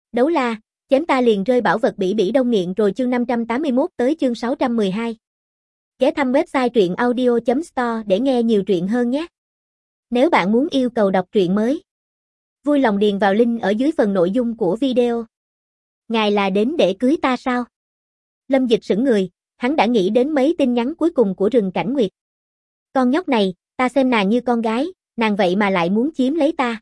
Đấu la, chém ta liền rơi bảo vật bỉ bỉ đông nghiện rồi chương 581 tới chương 612. Ghé thăm website truyện audio.store để nghe nhiều truyện hơn nhé. Nếu bạn muốn yêu cầu đọc truyện mới, vui lòng điền vào link ở dưới phần nội dung của video. Ngài là đến để cưới ta sao? Lâm Dịch sững người, hắn đã nghĩ đến mấy tin nhắn cuối cùng của Rừng Cảnh Nguyệt. Con nhóc này, ta xem nàng như con gái, nàng vậy mà lại muốn chiếm lấy ta.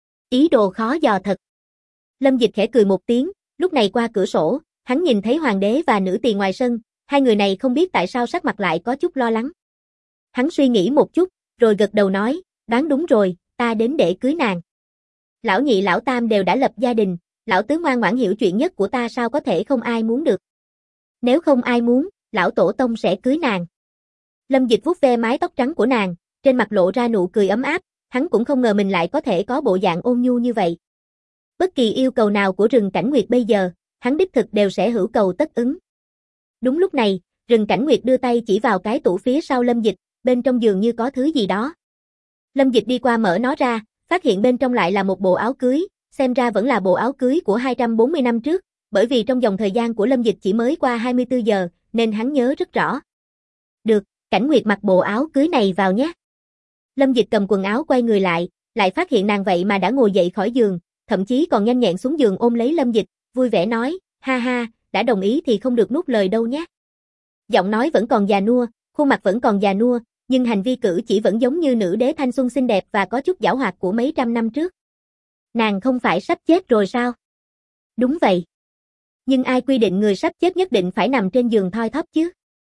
Ý đồ khó dò thật. Lâm Dịch khẽ cười một tiếng, lúc này qua cửa sổ, hắn nhìn thấy hoàng đế và nữ tỳ ngoài sân, hai người này không biết tại sao sắc mặt lại có chút lo lắng. Hắn suy nghĩ một chút, rồi gật đầu nói, đoán đúng rồi, ta đến để cưới nàng. Lão nhị lão tam đều đã lập gia đình, lão tứ ngoan ngoãn hiểu chuyện nhất của ta sao có thể không ai muốn được. Nếu không ai muốn, lão tổ tông sẽ cưới nàng. Lâm Dịch vuốt ve mái tóc trắng của nàng, trên mặt lộ ra nụ cười ấm áp, hắn cũng không ngờ mình lại có thể có bộ dạng ôn nhu như vậy. Bất kỳ yêu cầu nào của Rừng Cảnh Nguyệt bây giờ, hắn đích thực đều sẽ hữu cầu tất ứng. Đúng lúc này, Rừng Cảnh Nguyệt đưa tay chỉ vào cái tủ phía sau Lâm Dịch, bên trong giường như có thứ gì đó. Lâm Dịch đi qua mở nó ra, phát hiện bên trong lại là một bộ áo cưới, xem ra vẫn là bộ áo cưới của 240 năm trước, bởi vì trong dòng thời gian của Lâm Dịch chỉ mới qua 24 giờ, nên hắn nhớ rất rõ. Được, Cảnh Nguyệt mặc bộ áo cưới này vào nhé. Lâm Dịch cầm quần áo quay người lại phát hiện nàng vậy mà đã ngồi dậy khỏi giường, thậm chí còn nhanh nhẹn xuống giường ôm lấy Lâm Dịch, vui vẻ nói, ha ha, đã đồng ý thì không được nuốt lời đâu nhé. Giọng nói vẫn còn già nua, khuôn mặt vẫn còn già nua, nhưng hành vi cử chỉ vẫn giống như nữ đế thanh xuân xinh đẹp và có chút giảo hoạt của mấy trăm năm trước. Nàng không phải sắp chết rồi sao? Đúng vậy. Nhưng ai quy định người sắp chết nhất định phải nằm trên giường thoi thóp chứ?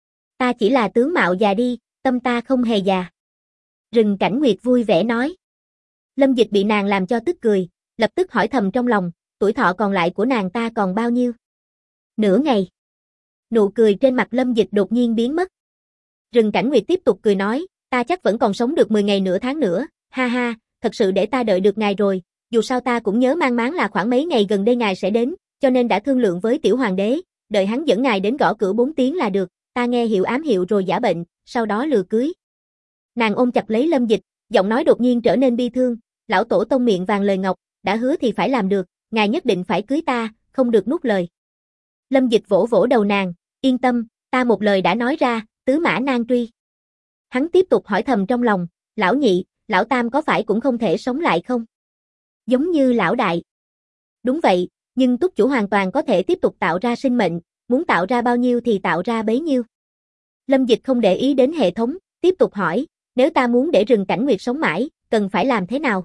Ta chỉ là tướng mạo già đi, tâm ta không hề già. Rừng Cảnh Nguyệt vui vẻ nói. Lâm Dịch bị nàng làm cho tức cười, lập tức hỏi thầm trong lòng, tuổi thọ còn lại của nàng ta còn bao nhiêu? Nửa ngày. Nụ cười trên mặt Lâm Dịch đột nhiên biến mất. Rừng Cảnh Nguyệt tiếp tục cười nói, ta chắc vẫn còn sống được 10 ngày nửa tháng nữa, ha ha, thật sự để ta đợi được ngài rồi, dù sao ta cũng nhớ mang máng là khoảng mấy ngày gần đây ngài sẽ đến, cho nên đã thương lượng với tiểu hoàng đế, đợi hắn dẫn ngài đến gõ cửa 4 tiếng là được, ta nghe hiệu ám hiệu rồi giả bệnh, sau đó lừa cưới. Nàng ôm chặt lấy Lâm Dịch, giọng nói đột nhiên trở nên bi thương, lão tổ tông miệng vàng lời ngọc, đã hứa thì phải làm được, ngài nhất định phải cưới ta, không được nuốt lời. Lâm Dịch vỗ vỗ đầu nàng, yên tâm, ta một lời đã nói ra, tứ mã nan truy. Hắn tiếp tục hỏi thầm trong lòng, lão nhị, lão tam có phải cũng không thể sống lại không? Giống như lão đại. Đúng vậy, nhưng túc chủ hoàn toàn có thể tiếp tục tạo ra sinh mệnh, muốn tạo ra bao nhiêu thì tạo ra bấy nhiêu. Lâm Dịch không để ý đến hệ thống, tiếp tục hỏi, nếu ta muốn để Rừng Cảnh Nguyệt sống mãi, cần phải làm thế nào?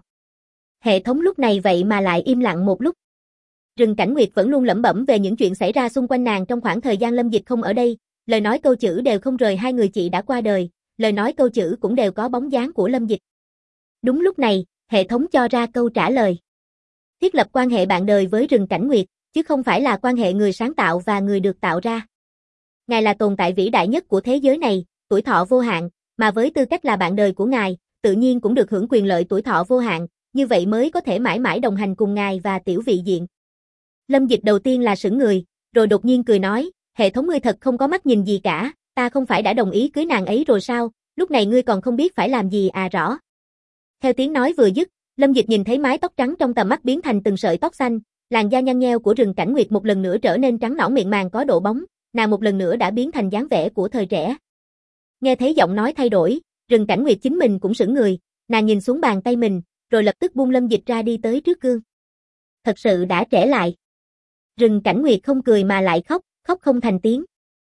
Hệ thống lúc này vậy mà lại im lặng một lúc. Rừng Cảnh Nguyệt vẫn luôn lẩm bẩm về những chuyện xảy ra xung quanh nàng trong khoảng thời gian Lâm Dịch không ở đây, lời nói câu chữ đều không rời hai người chị đã qua đời, lời nói câu chữ cũng đều có bóng dáng của Lâm Dịch. Đúng lúc này, hệ thống cho ra câu trả lời. Thiết lập quan hệ bạn đời với Rừng Cảnh Nguyệt, chứ không phải là quan hệ người sáng tạo và người được tạo ra. Ngài là tồn tại vĩ đại nhất của thế giới này, tuổi thọ vô hạn, mà với tư cách là bạn đời của ngài, tự nhiên cũng được hưởng quyền lợi tuổi thọ vô hạn, như vậy mới có thể mãi mãi đồng hành cùng ngài và tiểu vị diện. Lâm Dịch đầu tiên là sững người, rồi đột nhiên cười nói, hệ thống ngươi thật không có mắt nhìn gì cả, ta không phải đã đồng ý cưới nàng ấy rồi sao, lúc này ngươi còn không biết phải làm gì à rõ. Theo tiếng nói vừa dứt, Lâm Dịch nhìn thấy mái tóc trắng trong tầm mắt biến thành từng sợi tóc xanh, làn da nhăn nheo của Rừng Cảnh Nguyệt một lần nữa trở nên trắng nõn miệng màng có độ bóng, nàng một lần nữa đã biến thành dáng vẻ của thời trẻ. Nghe thấy giọng nói thay đổi, Rừng Cảnh Nguyệt chính mình cũng sững người, nàng nhìn xuống bàn tay mình, rồi lập tức buông Lâm Dịch ra đi tới trước gương. Thật sự đã trẻ lại. Rừng Cảnh Nguyệt không cười mà lại khóc, khóc không thành tiếng.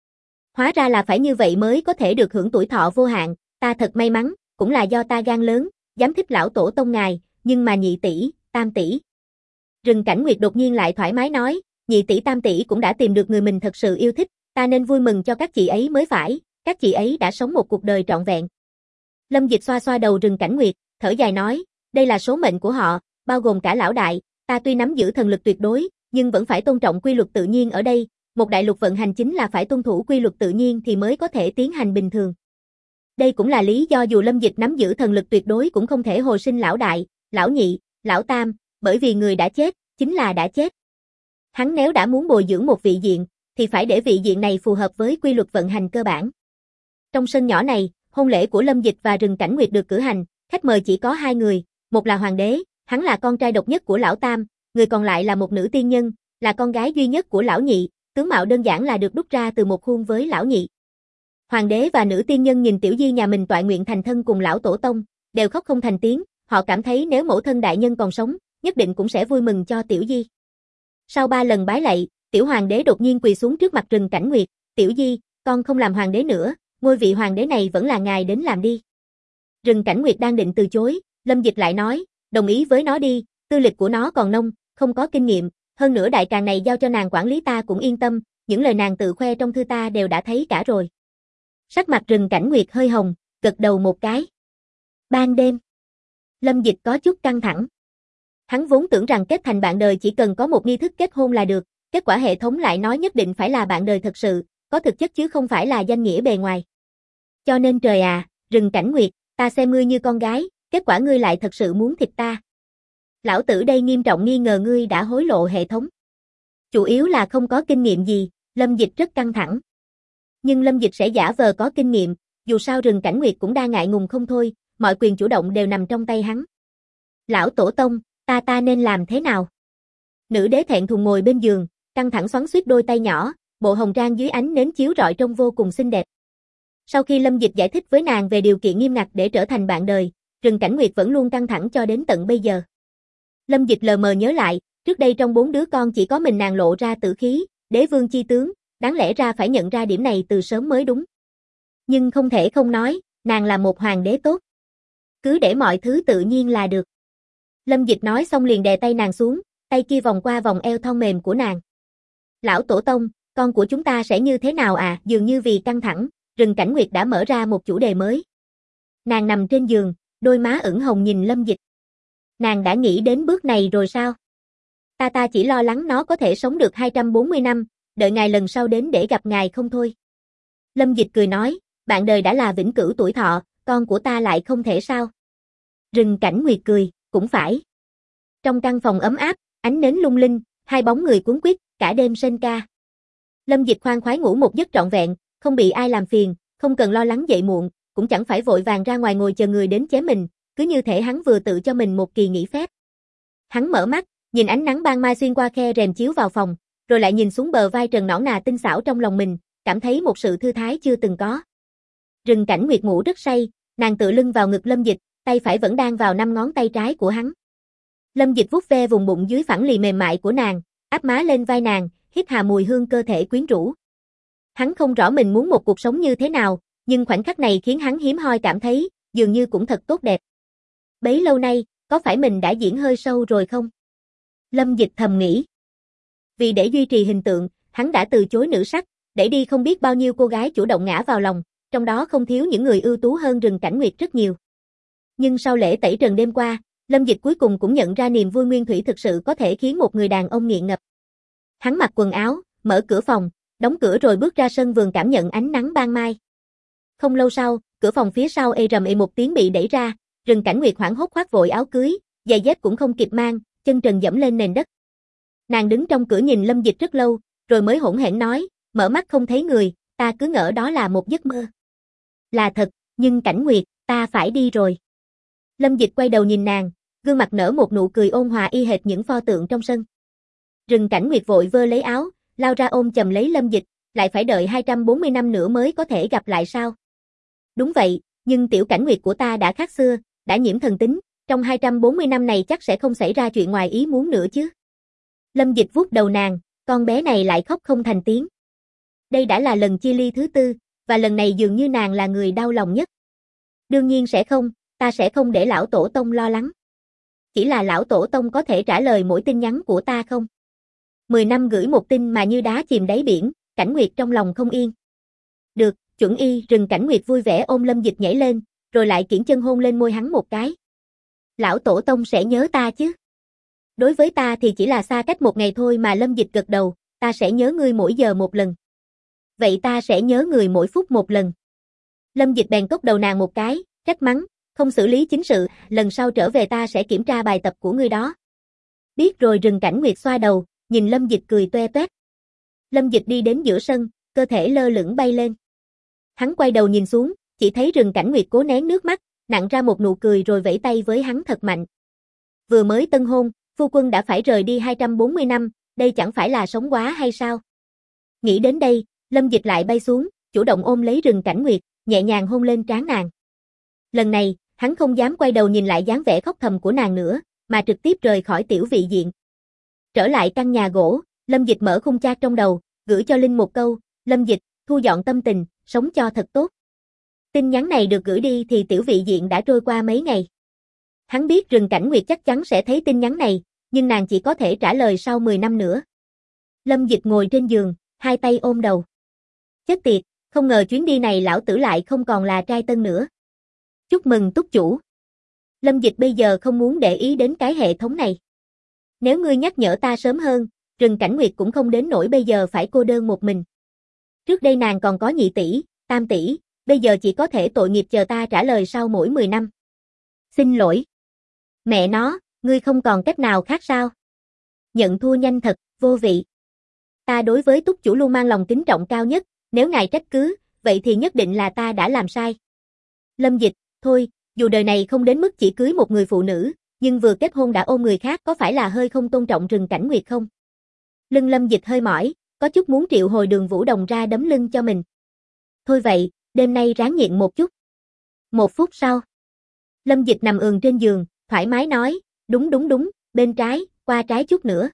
Hóa ra là phải như vậy mới có thể được hưởng tuổi thọ vô hạn, ta thật may mắn, cũng là do ta gan lớn, dám thích lão tổ tông ngài, nhưng mà nhị tỷ, tam tỷ. Rừng Cảnh Nguyệt đột nhiên lại thoải mái nói, nhị tỷ tam tỷ cũng đã tìm được người mình thật sự yêu thích, ta nên vui mừng cho các chị ấy mới phải, các chị ấy đã sống một cuộc đời trọn vẹn. Lâm Dịch xoa xoa đầu Rừng Cảnh Nguyệt, thở dài nói, đây là số mệnh của họ, bao gồm cả lão đại, ta tuy nắm giữ thần lực tuyệt đối, nhưng vẫn phải tôn trọng quy luật tự nhiên ở đây, một đại lục vận hành chính là phải tuân thủ quy luật tự nhiên thì mới có thể tiến hành bình thường. Đây cũng là lý do dù Lâm Dịch nắm giữ thần lực tuyệt đối cũng không thể hồi sinh lão đại, lão nhị, lão tam, bởi vì người đã chết, chính là đã chết. Hắn nếu đã muốn bồi dưỡng một vị diện, thì phải để vị diện này phù hợp với quy luật vận hành cơ bản. Trong sân nhỏ này, hôn lễ của Lâm Dịch và Rừng Cảnh Nguyệt được cử hành, khách mời chỉ có hai người, một là hoàng đế, hắn là con trai độc nhất của lão tam, người còn lại là một nữ tiên nhân, là con gái duy nhất của lão nhị, tướng mạo đơn giản là được đúc ra từ một khuôn với lão nhị. Hoàng đế và nữ tiên nhân nhìn Tiểu Di nhà mình toại nguyện thành thân cùng lão tổ tông, đều khóc không thành tiếng, họ cảm thấy nếu mẫu thân đại nhân còn sống, nhất định cũng sẽ vui mừng cho Tiểu Di. Sau 3 lần bái lạy, Tiểu Hoàng đế đột nhiên quỳ xuống trước mặt Rừng Cảnh Nguyệt, "Tiểu Di, con không làm hoàng đế nữa, ngôi vị hoàng đế này vẫn là ngài đến làm đi." Rừng Cảnh Nguyệt đang định từ chối, Lâm Dịch lại nói, "Đồng ý với nó đi, tư lịch của nó còn nông, không có kinh nghiệm, hơn nữa đại tràng này giao cho nàng quản lý ta cũng yên tâm, những lời nàng tự khoe trong thư ta đều đã thấy cả rồi." Sắc mặt Rừng Cảnh Nguyệt hơi hồng, gật đầu một cái. Ban đêm, Lâm Dịch có chút căng thẳng. Hắn vốn tưởng rằng kết thành bạn đời chỉ cần có một nghi thức kết hôn là được, kết quả hệ thống lại nói nhất định phải là bạn đời thật sự, có thực chất chứ không phải là danh nghĩa bề ngoài. Cho nên trời à, Rừng Cảnh Nguyệt, ta xem ngươi như con gái, kết quả ngươi lại thật sự muốn thịt ta. Lão tử đây nghiêm trọng nghi ngờ ngươi đã hối lộ hệ thống. Chủ yếu là không có kinh nghiệm gì, Lâm Dịch rất căng thẳng. Nhưng Lâm Dịch sẽ giả vờ có kinh nghiệm, dù sao Rừng Cảnh Nguyệt cũng đang ngại ngùng không thôi, mọi quyền chủ động đều nằm trong tay hắn. Lão tổ tông, ta nên làm thế nào? Nữ đế thẹn thùng ngồi bên giường, căng thẳng xoắn xuýt đôi tay nhỏ, bộ hồng trang dưới ánh nến chiếu rọi trông vô cùng xinh đẹp. Sau khi Lâm Dịch giải thích với nàng về điều kiện nghiêm ngặt để trở thành bạn đời, Rừng Cảnh Nguyệt vẫn luôn căng thẳng cho đến tận bây giờ. Lâm Dịch lờ mờ nhớ lại, trước đây trong 4 đứa con chỉ có mình nàng lộ ra tử khí, đế vương chi tướng, đáng lẽ ra phải nhận ra điểm này từ sớm mới đúng. Nhưng không thể không nói, nàng là một hoàng đế tốt. Cứ để mọi thứ tự nhiên là được. Lâm Dịch nói xong liền đè tay nàng xuống, tay kia vòng qua vòng eo thon mềm của nàng. Lão tổ tông, con của chúng ta sẽ như thế nào à? Dường như vì căng thẳng, Rừng Cảnh Nguyệt đã mở ra một chủ đề mới. Nàng nằm trên giường, đôi má ửng hồng nhìn Lâm Dịch. Nàng đã nghĩ đến bước này rồi sao? Ta chỉ lo lắng nó có thể sống được 240 năm, đợi ngài lần sau đến để gặp ngài không thôi. Lâm Dịch cười nói, bạn đời đã là vĩnh cửu tuổi thọ, con của ta lại không thể sao? Rừng Cảnh Nguyệt cười, cũng phải. Trong căn phòng ấm áp, ánh nến lung linh, hai bóng người cuốn quýt, cả đêm sên ca. Lâm Dịch khoan khoái ngủ một giấc trọn vẹn, không bị ai làm phiền, không cần lo lắng dậy muộn, cũng chẳng phải vội vàng ra ngoài ngồi chờ người đến chém mình, cứ như thể hắn vừa tự cho mình một kỳ nghỉ phép. Hắn mở mắt, nhìn ánh nắng ban mai xuyên qua khe rèm chiếu vào phòng, rồi lại nhìn xuống bờ vai trần nõn nà tinh xảo trong lòng mình, cảm thấy một sự thư thái chưa từng có. Rừng Cảnh Nguyệt ngủ rất say, nàng tựa lưng vào ngực Lâm Dịch, tay phải vẫn đang vào 5 ngón tay trái của hắn. Lâm Dịch vuốt ve vùng bụng dưới phẳng lì mềm mại của nàng, áp má lên vai nàng, hít hà mùi hương cơ thể quyến rũ. Hắn không rõ mình muốn một cuộc sống như thế nào, nhưng khoảnh khắc này khiến hắn hiếm hoi cảm thấy, dường như cũng thật tốt đẹp. Bấy lâu nay, có phải mình đã diễn hơi sâu rồi không? Lâm Dịch thầm nghĩ. Vì để duy trì hình tượng, hắn đã từ chối nữ sắc, để đi không biết bao nhiêu cô gái chủ động ngã vào lòng, trong đó không thiếu những người ưu tú hơn Rừng Cảnh Nguyệt rất nhiều. Nhưng sau lễ tẩy trần đêm qua, Lâm Dịch cuối cùng cũng nhận ra niềm vui nguyên thủy thực sự có thể khiến một người đàn ông nghiện ngập. Hắn mặc quần áo, mở cửa phòng, đóng cửa rồi bước ra sân vườn cảm nhận ánh nắng ban mai. Không lâu sau, cửa phòng phía sau ê rầm ê một tiếng bị đẩy ra, Rừng Cảnh Nguyệt hoảng hốt khoác vội áo cưới, giày dép cũng không kịp mang, chân trần dẫm lên nền đất. Nàng đứng trong cửa nhìn Lâm Dịch rất lâu, rồi mới hỗn hển nói, mở mắt không thấy người, ta cứ ngỡ đó là một giấc mơ. Là thật, nhưng Cảnh Nguyệt, ta phải đi rồi. Lâm Dịch quay đầu nhìn nàng, gương mặt nở một nụ cười ôn hòa y hệt những pho tượng trong sân. Rừng Cảnh Nguyệt vội vơ lấy áo, lao ra ôm chầm lấy Lâm Dịch, lại phải đợi 240 năm nữa mới có thể gặp lại sao? Đúng vậy, nhưng Tiểu Cảnh Nguyệt của ta đã khác xưa, đã nhiễm thần tính, trong 240 năm này chắc sẽ không xảy ra chuyện ngoài ý muốn nữa chứ. Lâm Dịch vuốt đầu nàng, con bé này lại khóc không thành tiếng. Đây đã là lần chia ly thứ 4, và lần này dường như nàng là người đau lòng nhất. Đương nhiên sẽ không, ta sẽ không để lão tổ tông lo lắng. Chỉ là lão tổ tông có thể trả lời mỗi tin nhắn của ta không? 10 năm gửi một tin mà như đá chìm đáy biển, Cảnh Nguyệt trong lòng không yên. Được, chuẩn y. Rừng Cảnh Nguyệt vui vẻ ôm Lâm Dịch nhảy lên, rồi lại kiễng chân hôn lên môi hắn một cái. Lão tổ tông sẽ nhớ ta chứ? Đối với ta thì chỉ là xa cách một ngày thôi mà. Lâm Dịch gật đầu, ta sẽ nhớ ngươi mỗi giờ một lần. Vậy ta sẽ nhớ người mỗi phút một lần. Lâm Dịch bèn cốc đầu nàng một cái, trách mắng, không xử lý chính sự, lần sau trở về ta sẽ kiểm tra bài tập của ngươi đó. Biết rồi. Rừng Cảnh Nguyệt xoa đầu, nhìn Lâm Dịch cười toe toét. Lâm Dịch đi đến giữa sân, cơ thể lơ lửng bay lên. Hắn quay đầu nhìn xuống, chỉ thấy Rừng Cảnh Nguyệt cố nén nước mắt, nặn ra một nụ cười rồi vẫy tay với hắn thật mạnh. Vừa mới tân hôn, phu quân đã phải rời đi 240 năm, đây chẳng phải là sống quá hay sao? Nghĩ đến đây, Lâm Dịch lại bay xuống, chủ động ôm lấy Rừng Cảnh Nguyệt, nhẹ nhàng hôn lên trán nàng. Lần này, hắn không dám quay đầu nhìn lại dáng vẻ khóc thầm của nàng nữa, mà trực tiếp rời khỏi tiểu vị diện. Trở lại căn nhà gỗ, Lâm Dịch mở khung chat trong đầu, gửi cho Linh một câu, Lâm Dịch, thu dọn tâm tình, sống cho thật tốt. Tin nhắn này được gửi đi thì tiểu vị diện đã trôi qua mấy ngày. Hắn biết Rừng Cảnh Nguyệt chắc chắn sẽ thấy tin nhắn này, nhưng nàng chỉ có thể trả lời sau 10 năm nữa. Lâm Dịch ngồi trên giường, hai tay ôm đầu. Chết tiệt, không ngờ chuyến đi này lão tử lại không còn là trai tân nữa. Chúc mừng túc chủ. Lâm Dịch bây giờ không muốn để ý đến cái hệ thống này. Nếu ngươi nhắc nhở ta sớm hơn, Rừng Cảnh Nguyệt cũng không đến nỗi bây giờ phải cô đơn một mình. Trước đây nàng còn có nhị tỷ, tam tỷ, bây giờ chỉ có thể tội nghiệp chờ ta trả lời sau mỗi 10 năm. Xin lỗi. Mẹ nó, ngươi không còn cách nào khác sao? Nhận thua nhanh thật, vô vị. Ta đối với túc chủ luôn mang lòng kính trọng cao nhất, nếu ngài trách cứ, vậy thì nhất định là ta đã làm sai. Lâm Dịch, thôi, dù đời này không đến mức chỉ cưới một người phụ nữ, nhưng vừa kết hôn đã ôm người khác có phải là hơi không tôn trọng Rừng Cảnh Nguyệt không? Lưng Lâm Dịch hơi mỏi, có chút muốn triệu hồi Đường Vũ Đồng ra đấm lưng cho mình. Thôi vậy, đêm nay ráng nhịn một chút. 1 phút sau, Lâm Dịch nằm ườn trên giường, thoải mái nói, đúng, bên trái, qua trái chút nữa.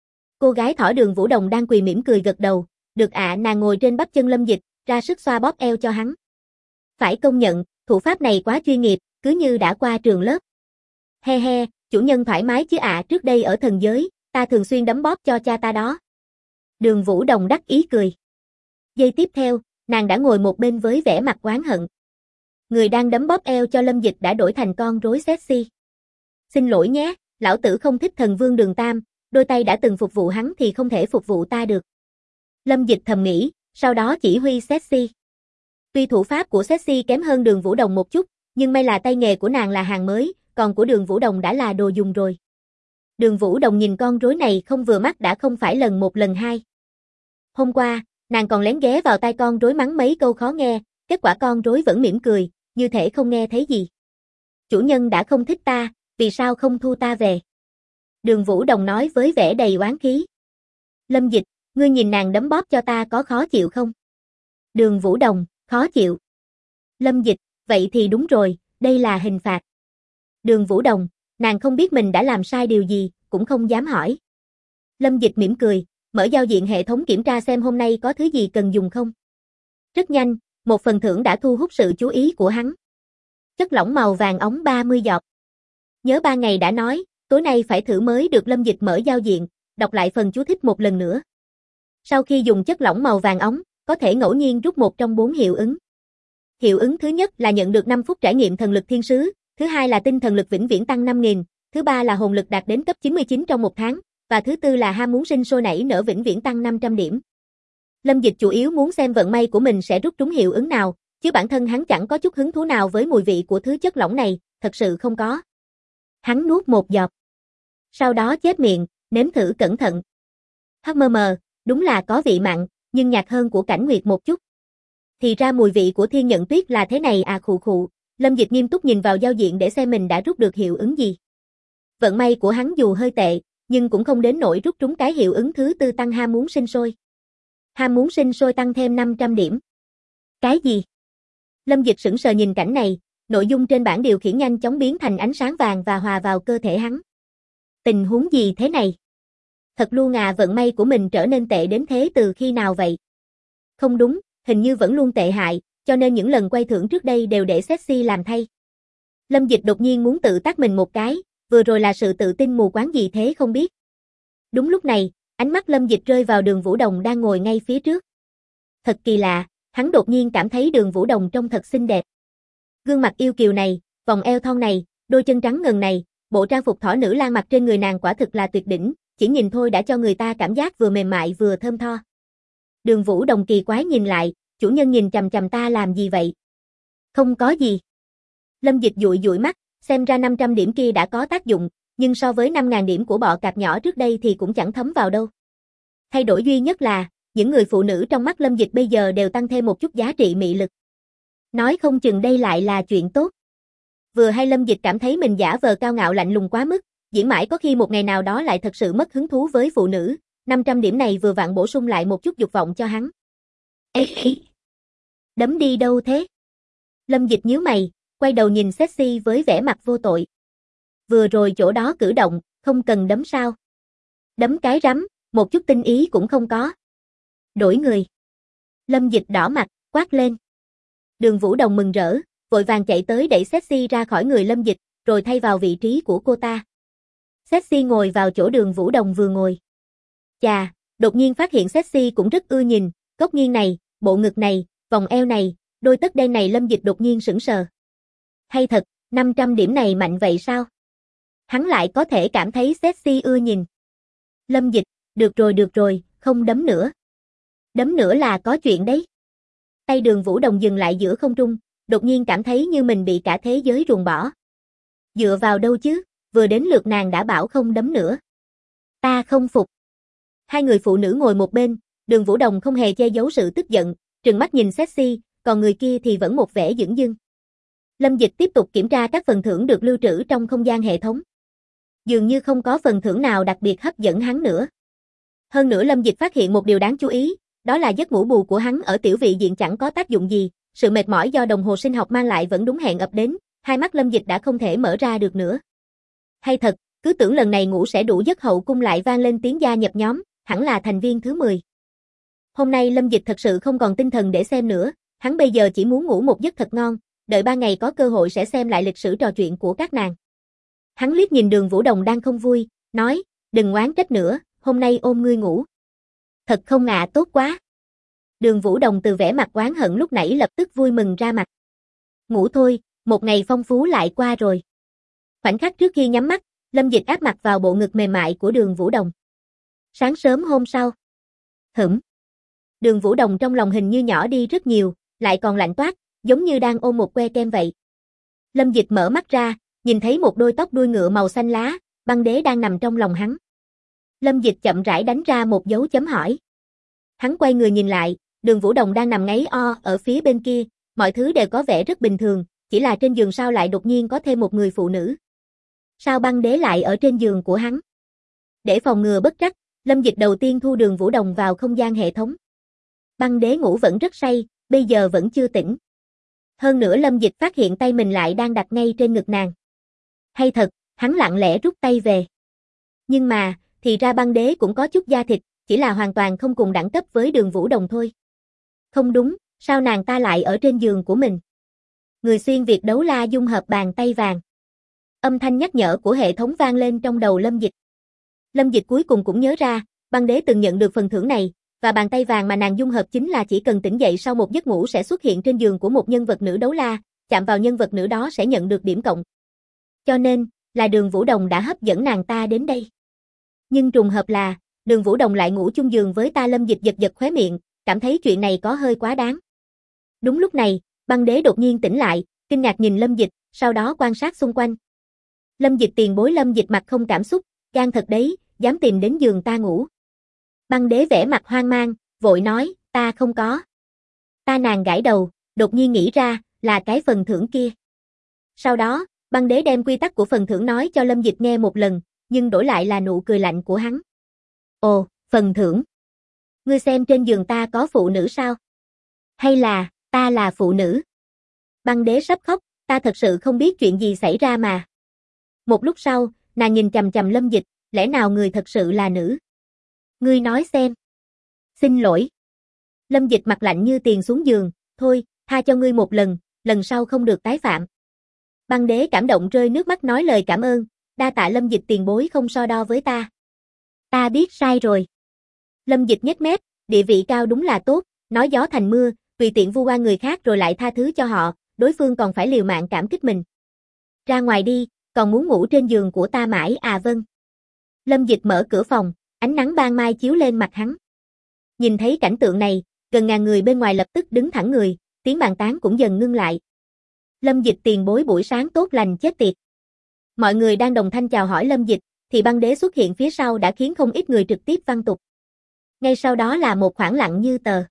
Cô gái thỏ Đường Vũ Đồng đang quỳ mỉm cười gật đầu, được ạ, nàng ngồi trên bắp chân Lâm Dịch, ra sức xoa bóp eo cho hắn. Phải công nhận, thủ pháp này quá chuyên nghiệp, cứ như đã qua trường lớp. He he, chủ nhân thoải mái chứ ạ, trước đây ở thần giới, ta thường xuyên đấm bóp cho cha ta đó. Đường Vũ Đồng đắc ý cười. Giây tiếp theo, nàng đã ngồi một bên với vẻ mặt oán hận. Người đang đấm bóp eo cho Lâm Dịch đã đổi thành con rối sexy. Xin lỗi nhé, lão tử không thích thần vương Đường Tam, đôi tay đã từng phục vụ hắn thì không thể phục vụ ta được. Lâm Dịch thầm nghĩ, sau đó chỉ huy sexy. Tuy thủ pháp của sexy kém hơn Đường Vũ Đồng một chút, nhưng may là tay nghề của nàng là hàng mới, còn của Đường Vũ Đồng đã là đồ dùng rồi. Đường Vũ Đồng nhìn con rối này không vừa mắt đã không phải lần một lần hai. Hôm qua, nàng còn lén ghé vào tai con rối mắng mấy câu khó nghe, kết quả con rối vẫn mỉm cười, như thể không nghe thấy gì. Chủ nhân đã không thích ta, vì sao không thu ta về? Đường Vũ Đồng nói với vẻ đầy oán khí. Lâm Dịch, ngươi nhìn nàng đấm bóp cho ta có khó chịu không? Đường Vũ Đồng, khó chịu. Lâm Dịch, vậy thì đúng rồi, đây là hình phạt. Đường Vũ Đồng, nàng không biết mình đã làm sai điều gì, cũng không dám hỏi. Lâm Dịch mỉm cười, mở giao diện hệ thống kiểm tra xem hôm nay có thứ gì cần dùng không. Rất nhanh, một phần thưởng đã thu hút sự chú ý của hắn. Chất lỏng màu vàng óng 30 giọt. Nhớ 3 ngày đã nói, tối nay phải thử mới được. Lâm Dịch mở giao diện, đọc lại phần chú thích một lần nữa. Sau khi dùng chất lỏng màu vàng óng, có thể ngẫu nhiên rút một trong 4 hiệu ứng. Hiệu ứng thứ nhất là nhận được 5 phút trải nghiệm thần lực thiên sứ, thứ hai là tinh thần lực vĩnh viễn tăng 5.000, thứ ba là hồn lực đạt đến cấp 99 trong 1 tháng, và thứ tư là ham muốn sinh sôi nảy nở vĩnh viễn tăng 500 điểm. Lâm Dịch chủ yếu muốn xem vận may của mình sẽ rút trúng hiệu ứng nào, chứ bản thân hắn chẳng có chút hứng thú nào với mùi vị của thứ chất lỏng này, thật sự không có. Hắn nuốt một giọt. Sau đó chép miệng, nếm thử cẩn thận. Mờ, đúng là có vị mặn, nhưng nhạt hơn của Cảnh Nguyệt một chút. Thì ra mùi vị của Thiên Nhận Tuyết là thế này à, khụ khụ. Lâm Dịch nghiêm túc nhìn vào giao diện để xem mình đã rút được hiệu ứng gì. Vận may của hắn dù hơi tệ, nhưng cũng không đến nỗi rút trúng cái hiệu ứng thứ tư tăng ham muốn sinh sôi. Ham muốn sinh sôi tăng thêm 500 điểm. Cái gì? Lâm Dịch sững sờ nhìn cảnh này, nội dung trên bảng điều khiển nhanh chóng biến thành ánh sáng vàng và hòa vào cơ thể hắn. Tình huống gì thế này? Thật luôn à, vận may của mình trở nên tệ đến thế từ khi nào vậy? Không đúng, hình như vẫn luôn tệ hại, cho nên những lần quay thưởng trước đây đều để sexy làm thay. Lâm Dịch đột nhiên muốn tự tát mình một cái, vừa rồi là sự tự tin mù quáng gì thế không biết. Đúng lúc này, ánh mắt Lâm Dịch rơi vào Đường Vũ Đồng đang ngồi ngay phía trước. Thật kỳ lạ, hắn đột nhiên cảm thấy Đường Vũ Đồng trông thật xinh đẹp. Gương mặt yêu kiều này, vòng eo thon này, đôi chân trắng ngần này, bộ trang phục thỏ nữ lang mặc trên người nàng quả thực là tuyệt đỉnh, chỉ nhìn thôi đã cho người ta cảm giác vừa mềm mại vừa thơm tho. Đường Vũ Đồng kỳ quái nhìn lại, chủ nhân nhìn chằm chằm ta làm gì vậy? Không có gì. Lâm Dịch dụi dụi mắt, xem ra 500 điểm kia đã có tác dụng, nhưng so với 5.000 điểm của bọ cạp nhỏ trước đây thì cũng chẳng thấm vào đâu. Thay đổi duy nhất là, những người phụ nữ trong mắt Lâm Dịch bây giờ đều tăng thêm một chút giá trị mị lực. Nói không chừng đây lại là chuyện tốt. Vừa hay Lâm Dịch cảm thấy mình giả vờ cao ngạo lạnh lùng quá mức, diễn mãi có khi một ngày nào đó lại thật sự mất hứng thú với phụ nữ, 500 điểm này vừa vặn bổ sung lại một chút dục vọng cho hắn. Ê, đấm đi đâu thế? Lâm Dịch nhíu mày, quay đầu nhìn Sexy với vẻ mặt vô tội. Vừa rồi chỗ đó cử động, không cần đấm sao? Đấm cái rắm, một chút tinh ý cũng không có. Đổi người. Lâm Dịch đỏ mặt, quát lên. Đường Vũ Đồng mừng rỡ, vội vàng chạy tới đẩy Sexy ra khỏi người Lâm Dịch, rồi thay vào vị trí của cô ta. Sexy ngồi vào chỗ Đường Vũ Đồng vừa ngồi. Chà, đột nhiên phát hiện Sexy cũng rất ưa nhìn, góc nghiêng này, bộ ngực này, vòng eo này, đôi tất đen này. Lâm Dịch đột nhiên sững sờ. Hay thật, 500 điểm này mạnh vậy sao? Hắn lại có thể cảm thấy Sexy ưa nhìn. Lâm Dịch, được rồi, không đấm nữa. Đấm nữa là có chuyện đấy. Tay Đường Vũ Đồng dừng lại giữa không trung, đột nhiên cảm thấy như mình bị cả thế giới ruồng bỏ. Dựa vào đâu chứ, vừa đến lượt nàng đã bảo không đấm nữa. Ta không phục. Hai người phụ nữ ngồi một bên, Đường Vũ Đồng không hề che giấu sự tức giận, trừng mắt nhìn Sexy, còn người kia thì vẫn một vẻ dửng dưng. Lâm Dịch tiếp tục kiểm tra các phần thưởng được lưu trữ trong không gian hệ thống. Dường như không có phần thưởng nào đặc biệt hấp dẫn hắn nữa. Hơn nữa Lâm Dịch phát hiện một điều đáng chú ý, đó là giấc ngủ bù của hắn ở tiểu vị diện chẳng có tác dụng gì, sự mệt mỏi do đồng hồ sinh học mang lại vẫn đúng hẹn ập đến, hai mắt Lâm Dịch đã không thể mở ra được nữa. Hay thật, cứ tưởng lần này ngủ sẽ đủ giấc hậu cung lại vang lên tiếng gia nhập nhóm, hẳn là thành viên thứ 10. Hôm nay Lâm Dịch thật sự không còn tinh thần để xem nữa, hắn bây giờ chỉ muốn ngủ một giấc thật ngon, đợi 3 ngày có cơ hội sẽ xem lại lịch sử trò chuyện của các nàng. Hắn liếc nhìn Đường Vũ Đồng đang không vui, nói, đừng oán trách nữa, hôm nay ôm ngươi ngủ. Thật không ạ, tốt quá. Đường Vũ Đồng từ vẻ mặt oán hận lúc nãy lập tức vui mừng ra mặt. Ngủ thôi, một ngày phong phú lại qua rồi. Khoảnh khắc trước khi nhắm mắt, Lâm Dịch áp mặt vào bộ ngực mềm mại của Đường Vũ Đồng. Sáng sớm hôm sau. Đường Vũ Đồng trong lòng hình như nhỏ đi rất nhiều, lại còn lạnh toát, giống như đang ôm một que kem vậy. Lâm Dịch mở mắt ra, nhìn thấy một đôi tóc đuôi ngựa màu xanh lá, băng đế đang nằm trong lòng hắn. Lâm Dịch chậm rãi đánh ra một dấu chấm hỏi. Hắn quay người nhìn lại, Đường Vũ Đồng đang nằm ngáy o ở phía bên kia, mọi thứ đều có vẻ rất bình thường, chỉ là trên giường sao lại đột nhiên có thêm một người phụ nữ. Sao băng đế lại ở trên giường của hắn? Để phòng ngừa bất trắc, Lâm Dịch đầu tiên thu Đường Vũ Đồng vào không gian hệ thống. Băng đế ngủ vẫn rất say, bây giờ vẫn chưa tỉnh. Hơn nữa Lâm Dịch phát hiện tay mình lại đang đặt ngay trên ngực nàng. Hay thật, hắn lặng lẽ rút tay về. Nhưng mà, thì ra băng đế cũng có chút da thịt, chỉ là hoàn toàn không cùng đẳng cấp với Đường Vũ Đồng thôi. Không đúng, sao nàng ta lại ở trên giường của mình? Người xuyên Việt đấu la dung hợp bàn tay vàng. Âm thanh nhắc nhở của hệ thống vang lên trong đầu Lâm Dịch. Lâm Dịch cuối cùng cũng nhớ ra, băng đế từng nhận được phần thưởng này, và bàn tay vàng mà nàng dung hợp chính là chỉ cần tỉnh dậy sau một giấc ngủ sẽ xuất hiện trên giường của một nhân vật nữ đấu la, chạm vào nhân vật nữ đó sẽ nhận được điểm cộng. Cho nên, là Đường Vũ Đồng đã hấp dẫn nàng ta đến đây. Nhưng trùng hợp là, Đường Vũ Đồng lại ngủ chung giường với ta. Lâm Dịch giật giật khóe miệng, cảm thấy chuyện này có hơi quá đáng. Đúng lúc này, băng đế đột nhiên tỉnh lại, kinh ngạc nhìn Lâm Dịch, sau đó quan sát xung quanh. Lâm Dịch tiền bối. Lâm Dịch mặt không cảm xúc, gan thật đấy, dám tìm đến giường ta ngủ. Băng đế vẻ mặt hoang mang, vội nói, ta không có. Ta. Nàng gãi đầu, đột nhiên nghĩ ra, là cái phần thưởng kia. Sau đó, băng đế đem quy tắc của phần thưởng nói cho Lâm Dịch nghe một lần, nhưng đổi lại là nụ cười lạnh của hắn. Ồ, phần thưởng. Ngươi xem trên giường ta có phụ nữ sao? Hay là, ta là phụ nữ? Băng đế sắp khóc, ta thật sự không biết chuyện gì xảy ra mà. Một lúc sau, nàng nhìn chằm chằm Lâm Dịch, lẽ nào người thật sự là nữ? Ngươi nói xem. Xin lỗi. Lâm Dịch mặt lạnh như tiền xuống giường, thôi, tha cho ngươi một lần, lần sau không được tái phạm. Băng đế cảm động rơi nước mắt nói lời cảm ơn, đa tạ Lâm Dịch tiền bối không so đo với ta. Ta biết sai rồi. Lâm Dịch nhếch mép, địa vị cao đúng là tốt, nói gió thành mưa, tùy tiện vu oan người khác rồi lại tha thứ cho họ, đối phương còn phải liều mạng cảm kích mình. Ra ngoài đi, còn muốn ngủ trên giường của ta mãi à? Vâng. Lâm Dịch mở cửa phòng, ánh nắng ban mai chiếu lên mặt hắn. Nhìn thấy cảnh tượng này, gần ngàn người bên ngoài lập tức đứng thẳng người, tiếng bàn tán cũng dần ngưng lại. Lâm Dịch tiền bối buổi sáng tốt lành chết tiệt. Mọi người đang đồng thanh chào hỏi Lâm Dịch, thì băng đế xuất hiện phía sau đã khiến không ít người trực tiếp văng tục. Ngay sau đó là một khoảng lặng như tờ.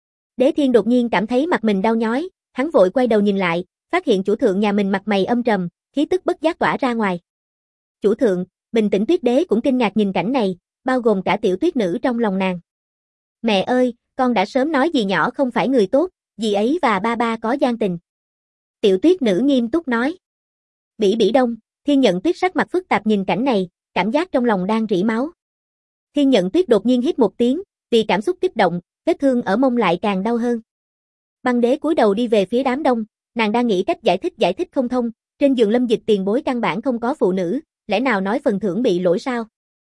Đế Thiên đột nhiên cảm thấy mặt mình đau nhói, hắn vội quay đầu nhìn lại, phát hiện chủ thượng nhà mình mặt mày âm trầm, khí tức bất giác tỏa ra ngoài. Chủ thượng, bình tĩnh. Tuyết đế cũng kinh ngạc nhìn cảnh này, bao gồm cả tiểu tuyết nữ trong lòng nàng. Mẹ ơi, con đã sớm nói dì nhỏ không phải người tốt, dì ấy và ba ba có gian tình. Tiểu tuyết nữ nghiêm túc nói. Bỉ Bỉ Đông, Thiên Nhận Tuyết sắc mặt phức tạp nhìn cảnh này, cảm giác trong lòng đang rỉ máu. Thiên Nhận Tuyết đột nhiên hít một tiếng, vì cảm xúc kích động, vết thương ở mông lại càng đau hơn. Băng Đế cúi đầu đi về phía đám đông, nàng đang nghĩ cách giải thích không thông, trên giường Lâm Dịch tiền bối căn bản không có phụ nữ, lẽ nào nói phần thưởng bị lỗi sao?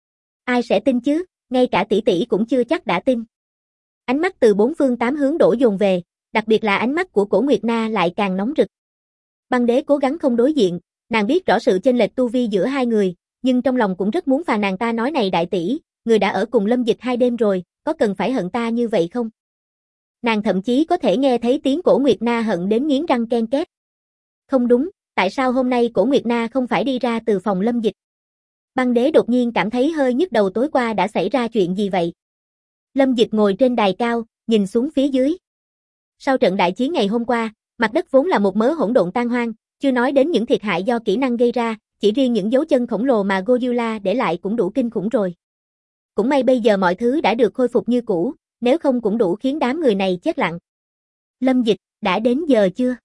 Ai sẽ tin chứ, ngay cả tỷ tỷ cũng chưa chắc đã tin. Ánh mắt từ bốn phương tám hướng đổ dồn về, đặc biệt là ánh mắt của Cổ Nguyệt Na lại càng nóng rực. Băng Đế cố gắng không đối diện, nàng biết rõ sự chênh lệch tu vi giữa hai người, nhưng trong lòng cũng rất muốn phàn nàng ta nói này đại tỷ, người đã ở cùng Lâm Dịch 2 đêm rồi, có cần phải hận ta như vậy không? Nàng thậm chí có thể nghe thấy tiếng Cổ Nguyệt Na hận đến nghiến răng ken két. Không đúng, tại sao hôm nay Cổ Nguyệt Na không phải đi ra từ phòng Lâm Dịch? Băng Đế đột nhiên cảm thấy hơi nhức đầu, tối qua đã xảy ra chuyện gì vậy? Lâm Dịch ngồi trên đài cao, nhìn xuống phía dưới. Sau trận đại chiến ngày hôm qua, mặt đất vốn là một mớ hỗn độn tan hoang, chưa nói đến những thiệt hại do kỹ năng gây ra, chỉ riêng những dấu chân khổng lồ mà Godzilla để lại cũng đủ kinh khủng rồi. Cũng may bây giờ mọi thứ đã được khôi phục như cũ, nếu không cũng đủ khiến đám người này chết lặng. Lâm Dịch, đã đến giờ chưa?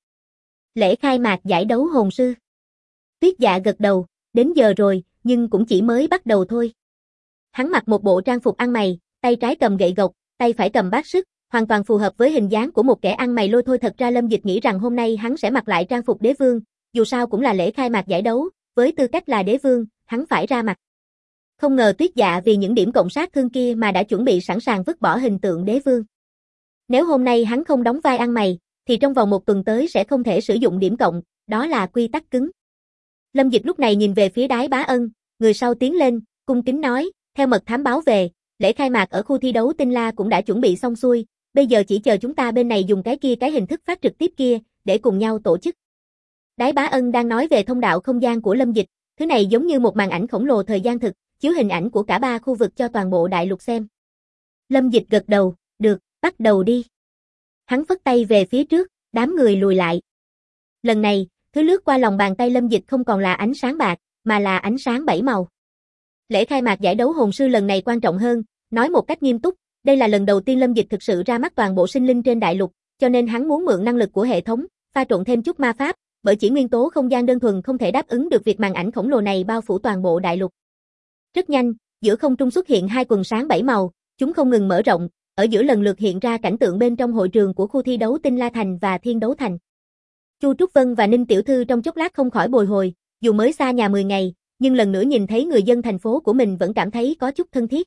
Lễ khai mạc giải đấu hồn sư. Tuyết Dạ gật đầu, đến giờ rồi, nhưng cũng chỉ mới bắt đầu thôi. Hắn mặc một bộ trang phục ăn mày, tay trái cầm gậy gộc, tay phải cầm bát sứt, hoàn toàn phù hợp với hình dáng của một kẻ ăn mày lôi thôi. Thật ra Lâm Dịch nghĩ rằng hôm nay hắn sẽ mặc lại trang phục đế vương, dù sao cũng là lễ khai mạc giải đấu, với tư cách là đế vương, hắn phải ra mặt. Không ngờ Tuyết Dạ vì những điểm cộng sát thương kia mà đã chuẩn bị sẵn sàng vứt bỏ hình tượng đế vương. Nếu hôm nay hắn không đóng vai ăn mày, thì trong vòng 1 tuần tới sẽ không thể sử dụng điểm cộng, đó là quy tắc cứng. Lâm Dịch lúc này nhìn về phía Đái Bá Ân, người sau tiến lên, cung kính nói, theo mật thám báo về, lễ khai mạc ở khu thi đấu Tinh La cũng đã chuẩn bị xong xuôi, bây giờ chỉ chờ chúng ta bên này dùng cái hình thức phát trực tiếp kia, để cùng nhau tổ chức. Đái Bá Ân đang nói về thông đạo không gian của Lâm Dịch, thứ này giống như một màn ảnh khổng lồ thời gian thực, chiếu hình ảnh của cả 3 khu vực cho toàn bộ đại lục xem. Lâm Dịch gật đầu, được, bắt đầu đi. Hắn phất tay về phía trước, đám người lùi lại. Lần này, thứ lướt qua lòng bàn tay Lâm Dịch không còn là ánh sáng bạc, mà là ánh sáng 7 màu. Lễ khai mạc giải đấu hồn sư lần này quan trọng hơn, nói một cách nghiêm túc, đây là lần đầu tiên Lâm Dịch thực sự ra mắt toàn bộ sinh linh trên đại lục, cho nên hắn muốn mượn năng lực của hệ thống, pha trộn thêm chút ma pháp, bởi chỉ nguyên tố không gian đơn thuần không thể đáp ứng được việc màn ảnh khổng lồ này bao phủ toàn bộ đại lục. Rất nhanh, giữa không trung xuất hiện 2 quần sáng 7 màu, chúng không ngừng mở rộng, ở giữa lần lượt hiện ra cảnh tượng bên trong hội trường của khu thi đấu Tinh La Thành và Thiên Đấu Thành. Chu Trúc Vân và Ninh tiểu thư trong chốc lát không khỏi bồi hồi, dù mới xa nhà 10 ngày, nhưng lần nữa nhìn thấy người dân thành phố của mình vẫn cảm thấy có chút thân thiết.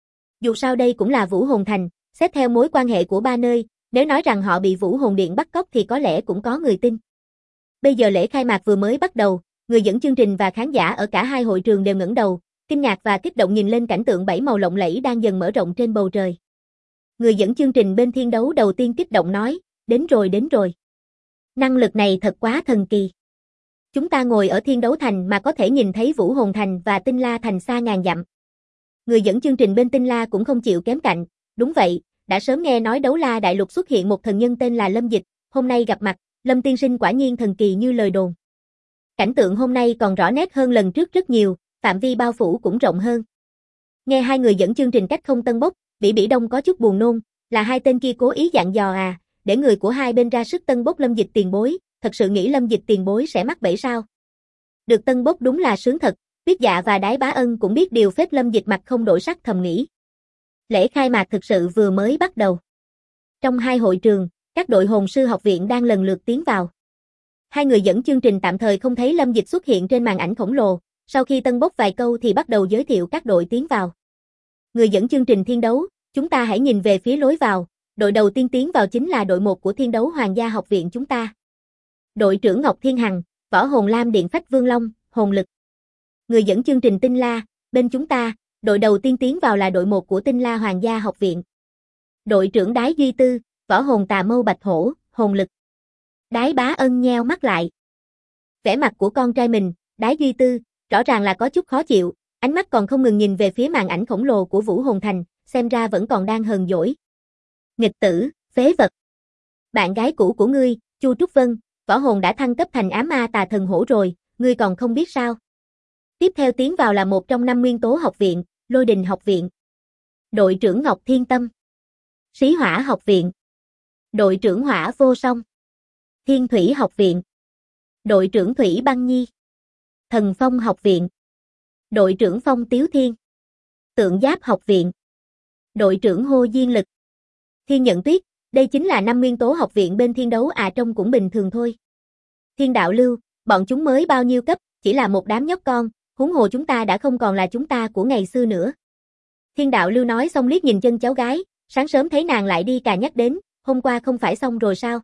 Dù sao đây cũng là Vũ Hồn Thành, xét theo mối quan hệ của 3 nơi, nếu nói rằng họ bị Vũ Hồn Điện bắt cóc thì có lẽ cũng có người tin. Bây giờ lễ khai mạc vừa mới bắt đầu, người dẫn chương trình và khán giả ở cả 2 hội trường đều ngẩng đầu, kinh ngạc và kích động nhìn lên cảnh tượng 7 màu lộng lẫy đang dần mở rộng trên bầu trời. Người dẫn chương trình bên Thiên Đấu đầu tiên kích động nói, đến rồi đến rồi. Năng lực này thật quá thần kỳ. Chúng ta ngồi ở Thiên Đấu Thành mà có thể nhìn thấy Vũ Hồn Thành và Tinh La Thành xa ngàn dặm. Người dẫn chương trình bên Tinh La cũng không chịu kém cạnh, đúng vậy, đã sớm nghe nói Đấu La Đại Lục xuất hiện một thần nhân tên là Lâm Dịch, hôm nay gặp mặt, Lâm tiên sinh quả nhiên thần kỳ như lời đồn. Cảnh tượng hôm nay còn rõ nét hơn lần trước rất nhiều, phạm vi bao phủ cũng rộng hơn. Nghe 2 người dẫn chương trình cách không tân bốc, Bỉ Bỉ Đông có chút buồn nôn, là 2 tên kia cố ý dặn dò à, để người của 2 bên ra sức tân bốc Lâm Dịch tiền bối, thật sự nghĩ Lâm Dịch tiền bối sẽ mắc bẫy sao? Được tân bốc đúng là sướng thật, Tuyết Dạ và Đái Bá Ân cũng biết điều phép Lâm Dịch mặt không đổi sắc thầm nghĩ. Lễ khai mạc thực sự vừa mới bắt đầu. Trong 2 hội trường, các đội hồn sư học viện đang lần lượt tiến vào. 2 người dẫn chương trình tạm thời không thấy Lâm Dịch xuất hiện trên màn ảnh khổng lồ, sau khi tân bốc vài câu thì bắt đầu giới thiệu các đội tiến vào. Người dẫn chương trình Thiên Đấu, chúng ta hãy nhìn về phía lối vào, đội đầu tiên tiến vào chính là đội 1 của Thiên Đấu Hoàng gia học viện chúng ta. Đội trưởng Ngọc Thiên Hằng, Võ Hồn Lam Điện Phách Vương Long, Hồn Lực. Người dẫn chương trình Tinh La, bên chúng ta, đội đầu tiên tiến vào là đội 1 của Tinh La Hoàng gia học viện. Đội trưởng Đái Duy Tư, Võ Hồn Tà Mâu Bạch Hổ, Hồn Lực. Đái Bá Ân nheo mắt lại. Vẻ mặt của con trai mình, Đái Duy Tư, rõ ràng là có chút khó chịu, ánh mắt còn không ngừng nhìn về phía màn ảnh khổng lồ của Vũ Hồn Thành, xem ra vẫn còn đang hờn dỗi. Nghịch tử, phế vật. Bạn gái cũ của ngươi, Chu Trúc Vân, Võ Hồn đã thăng cấp thành ám ma tà thần hổ rồi, ngươi còn không biết sao? Tiếp theo tiến vào là một trong 5 nguyên tố học viện, Lôi Đình học viện. Đội trưởng Ngọc Thiên Tâm. Sĩ Hỏa học viện. Đội trưởng Hỏa Vô Song. Thiên Thủy học viện. Đội trưởng Thủy Băng Nhi. Thần Phong học viện. Đội trưởng Phong Tiếu Thiên. Tượng Giáp học viện. Đội trưởng Hồ Diên Lực. Thiên Nhận Tuyết, đây chính là 5 nguyên tố học viện bên thiên đấu à, trông cũng bình thường thôi. Thiên Đạo Lưu, bọn chúng mới bao nhiêu cấp, chỉ là một đám nhóc con, huống hồ chúng ta đã không còn là chúng ta của ngày xưa nữa. Thiên Đạo Lưu nói xong liếc nhìn chân cháu gái, sáng sớm thấy nàng lại đi cà nhắc đến, hôm qua không phải xong rồi sao?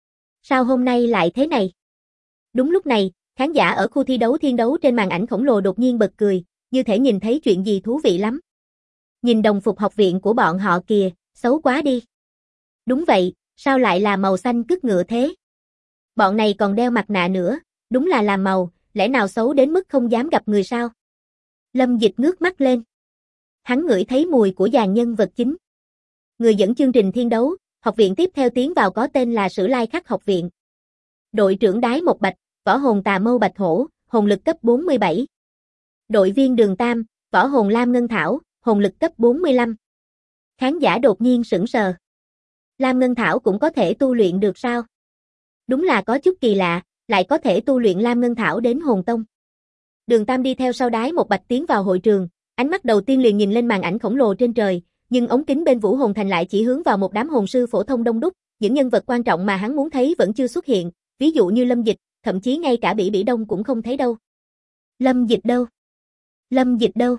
Sao hôm nay lại thế này? Đúng lúc này, khán giả ở khu thi đấu thiên đấu trên màn ảnh khổng lồ đột nhiên bật cười, như thể nhìn thấy chuyện gì thú vị lắm. Nhìn đồng phục học viện của bọn họ kìa, xấu quá đi. Đúng vậy, sao lại là màu xanh cứt ngựa thế? Bọn này còn đeo mặt nạ nữa, đúng là làm màu, lẽ nào xấu đến mức không dám gặp người sao? Lâm Dịch ngước mắt lên. Hắn ngửi thấy mùi của dàn nhân vật chính. Người dẫn chương trình thiên đấu, học viện tiếp theo tiến vào có tên là Sử Lai Khắc học viện. Đội trưởng Đái Một Bạch, võ hồn Tà Mâu Bạch Hổ, hồn lực cấp 47. Đội viên Đường Tam, võ hồn Lam Ngân Thảo, hồn lực cấp 45. Khán giả đột nhiên sững sờ. Lam Ngân Thảo cũng có thể tu luyện được sao? Đúng là có chút kỳ lạ, lại có thể tu luyện Lam Ngân Thảo đến hồn tông. Đường Tam đi theo sau Đái Một Bạch tiến vào hội trường, ánh mắt đầu tiên liền nhìn lên màn ảnh khổng lồ trên trời, nhưng ống kính bên Vũ Hồn Thành lại chỉ hướng vào một đám hồn sư phổ thông đông đúc, những nhân vật quan trọng mà hắn muốn thấy vẫn chưa xuất hiện, ví dụ như Lâm Dịch, thậm chí ngay cả Bỉ Bỉ Đông cũng không thấy đâu. Lâm Dịch đâu? Lâm Dịch đâu?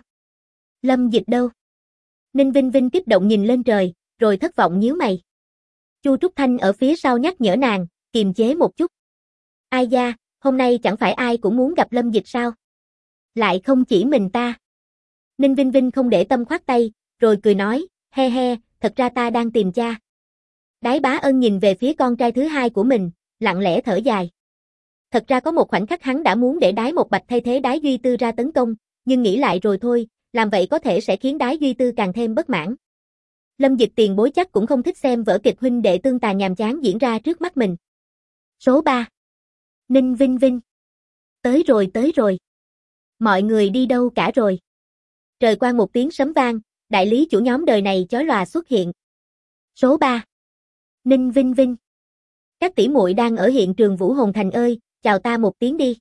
Lâm Dịch đâu? Ninh Vinh Vinh kích động nhìn lên trời, rồi thất vọng nhíu mày. Chu Trúc Thanh ở phía sau nhắc nhở nàng, kiềm chế một chút. Ai da, hôm nay chẳng phải ai cũng muốn gặp Lâm Dịch sao? Lại không chỉ mình ta. Ninh Vinh Vinh không để tâm khoát tay, rồi cười nói, he he, thật ra ta đang tìm cha. Đái Bá Ân nhìn về phía con trai thứ hai của mình, lặng lẽ thở dài. Thật ra có một khoảnh khắc hắn đã muốn để Đái Một Bạch thay thế Đái Duy Tư ra tấn công, nhưng nghĩ lại rồi thôi, làm vậy có thể sẽ khiến Đái Duy Tư càng thêm bất mãn. Lâm Dịch tiền bối chắc cũng không thích xem vở kịch huynh đệ tương tà nhàm chán diễn ra trước mắt mình. Số 3. Ninh Vinh Vinh. Tới rồi tới rồi. Mọi người đi đâu cả rồi? Trời quang một tiếng sấm vang, đại lý chủ nhóm đời này chói lòa xuất hiện. Số 3. Ninh Vinh Vinh. Các tỷ muội đang ở hiện trường Vũ Hồn Thành ơi, chào ta một tiếng đi.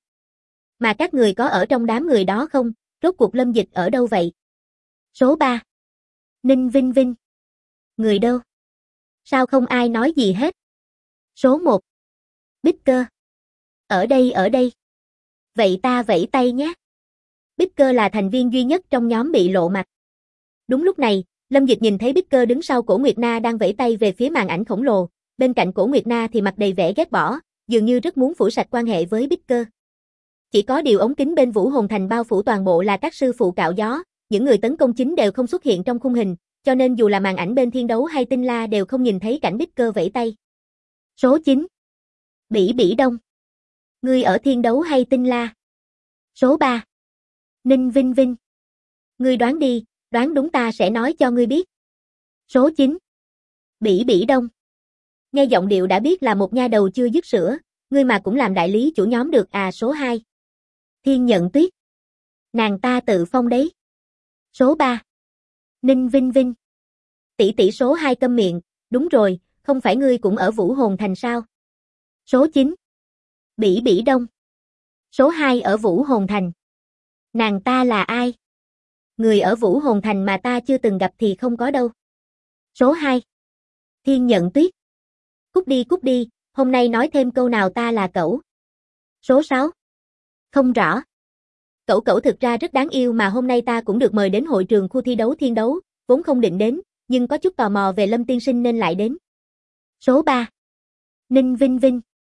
Mà các người có ở trong đám người đó không? Rốt cuộc Lâm Dịch ở đâu vậy? Số 3. Ninh Vinh Vinh. Người đâu? Sao không ai nói gì hết? Số 1. Bích Cơ. Ở đây ở đây. Vậy ta vẫy tay nhé. Bích Cơ là thành viên duy nhất trong nhóm bị lộ mặt. Đúng lúc này, Lâm Dịch nhìn thấy Bích Cơ đứng sau Cổ Nguyệt Na đang vẫy tay về phía màn ảnh khổng lồ, bên cạnh Cổ Nguyệt Na thì mặt đầy vẻ ghét bỏ, dường như rất muốn phủi sạch quan hệ với Bích Cơ. Chỉ có điều ống kính bên Vũ Hồn Thành bao phủ toàn bộ là các sư phụ cạo gió, những người tấn công chính đều không xuất hiện trong khung hình, cho nên dù là màn ảnh bên Thiên Đấu hay Tinh La đều không nhìn thấy cảnh Bích Cơ vẫy tay. Số 9. Bỉ Bỉ Đông. Ngươi ở Thiên Đấu hay Tinh La? Số 3. Ninh Vinh Vinh. Ngươi đoán đi, đoán đúng ta sẽ nói cho ngươi biết. Số 9. Bỉ Bỉ Đông. Nghe giọng điệu đã biết là một nha đầu chưa dứt sữa, ngươi mà cũng làm đại lý chủ nhóm được à. Số 2. Thiên Nhận Tuyết. Nàng ta tự phong đấy. Số 3. Ninh Vinh Vinh. Tỷ số 2 câm miệng, đúng rồi, không phải ngươi cũng ở Vũ Hồn Thành sao? Số 9. Bỉ Bỉ Đông. Số 2 ở Vũ Hồn Thành. Nàng ta là ai? Người ở Vũ Hồn Thành mà ta chưa từng gặp thì không có đâu. Số 2. Thiên Nhận Tuyết. Cút đi, hôm nay nói thêm câu nào ta là cẩu. Số 6. Không rõ. Cẩu thực ra rất đáng yêu mà hôm nay ta cũng được mời đến hội trường khu thi đấu thiên đấu, vốn không định đến, nhưng có chút tò mò về Lâm tiên sinh nên lại đến. Số 3. Ninh Vinh Vinh.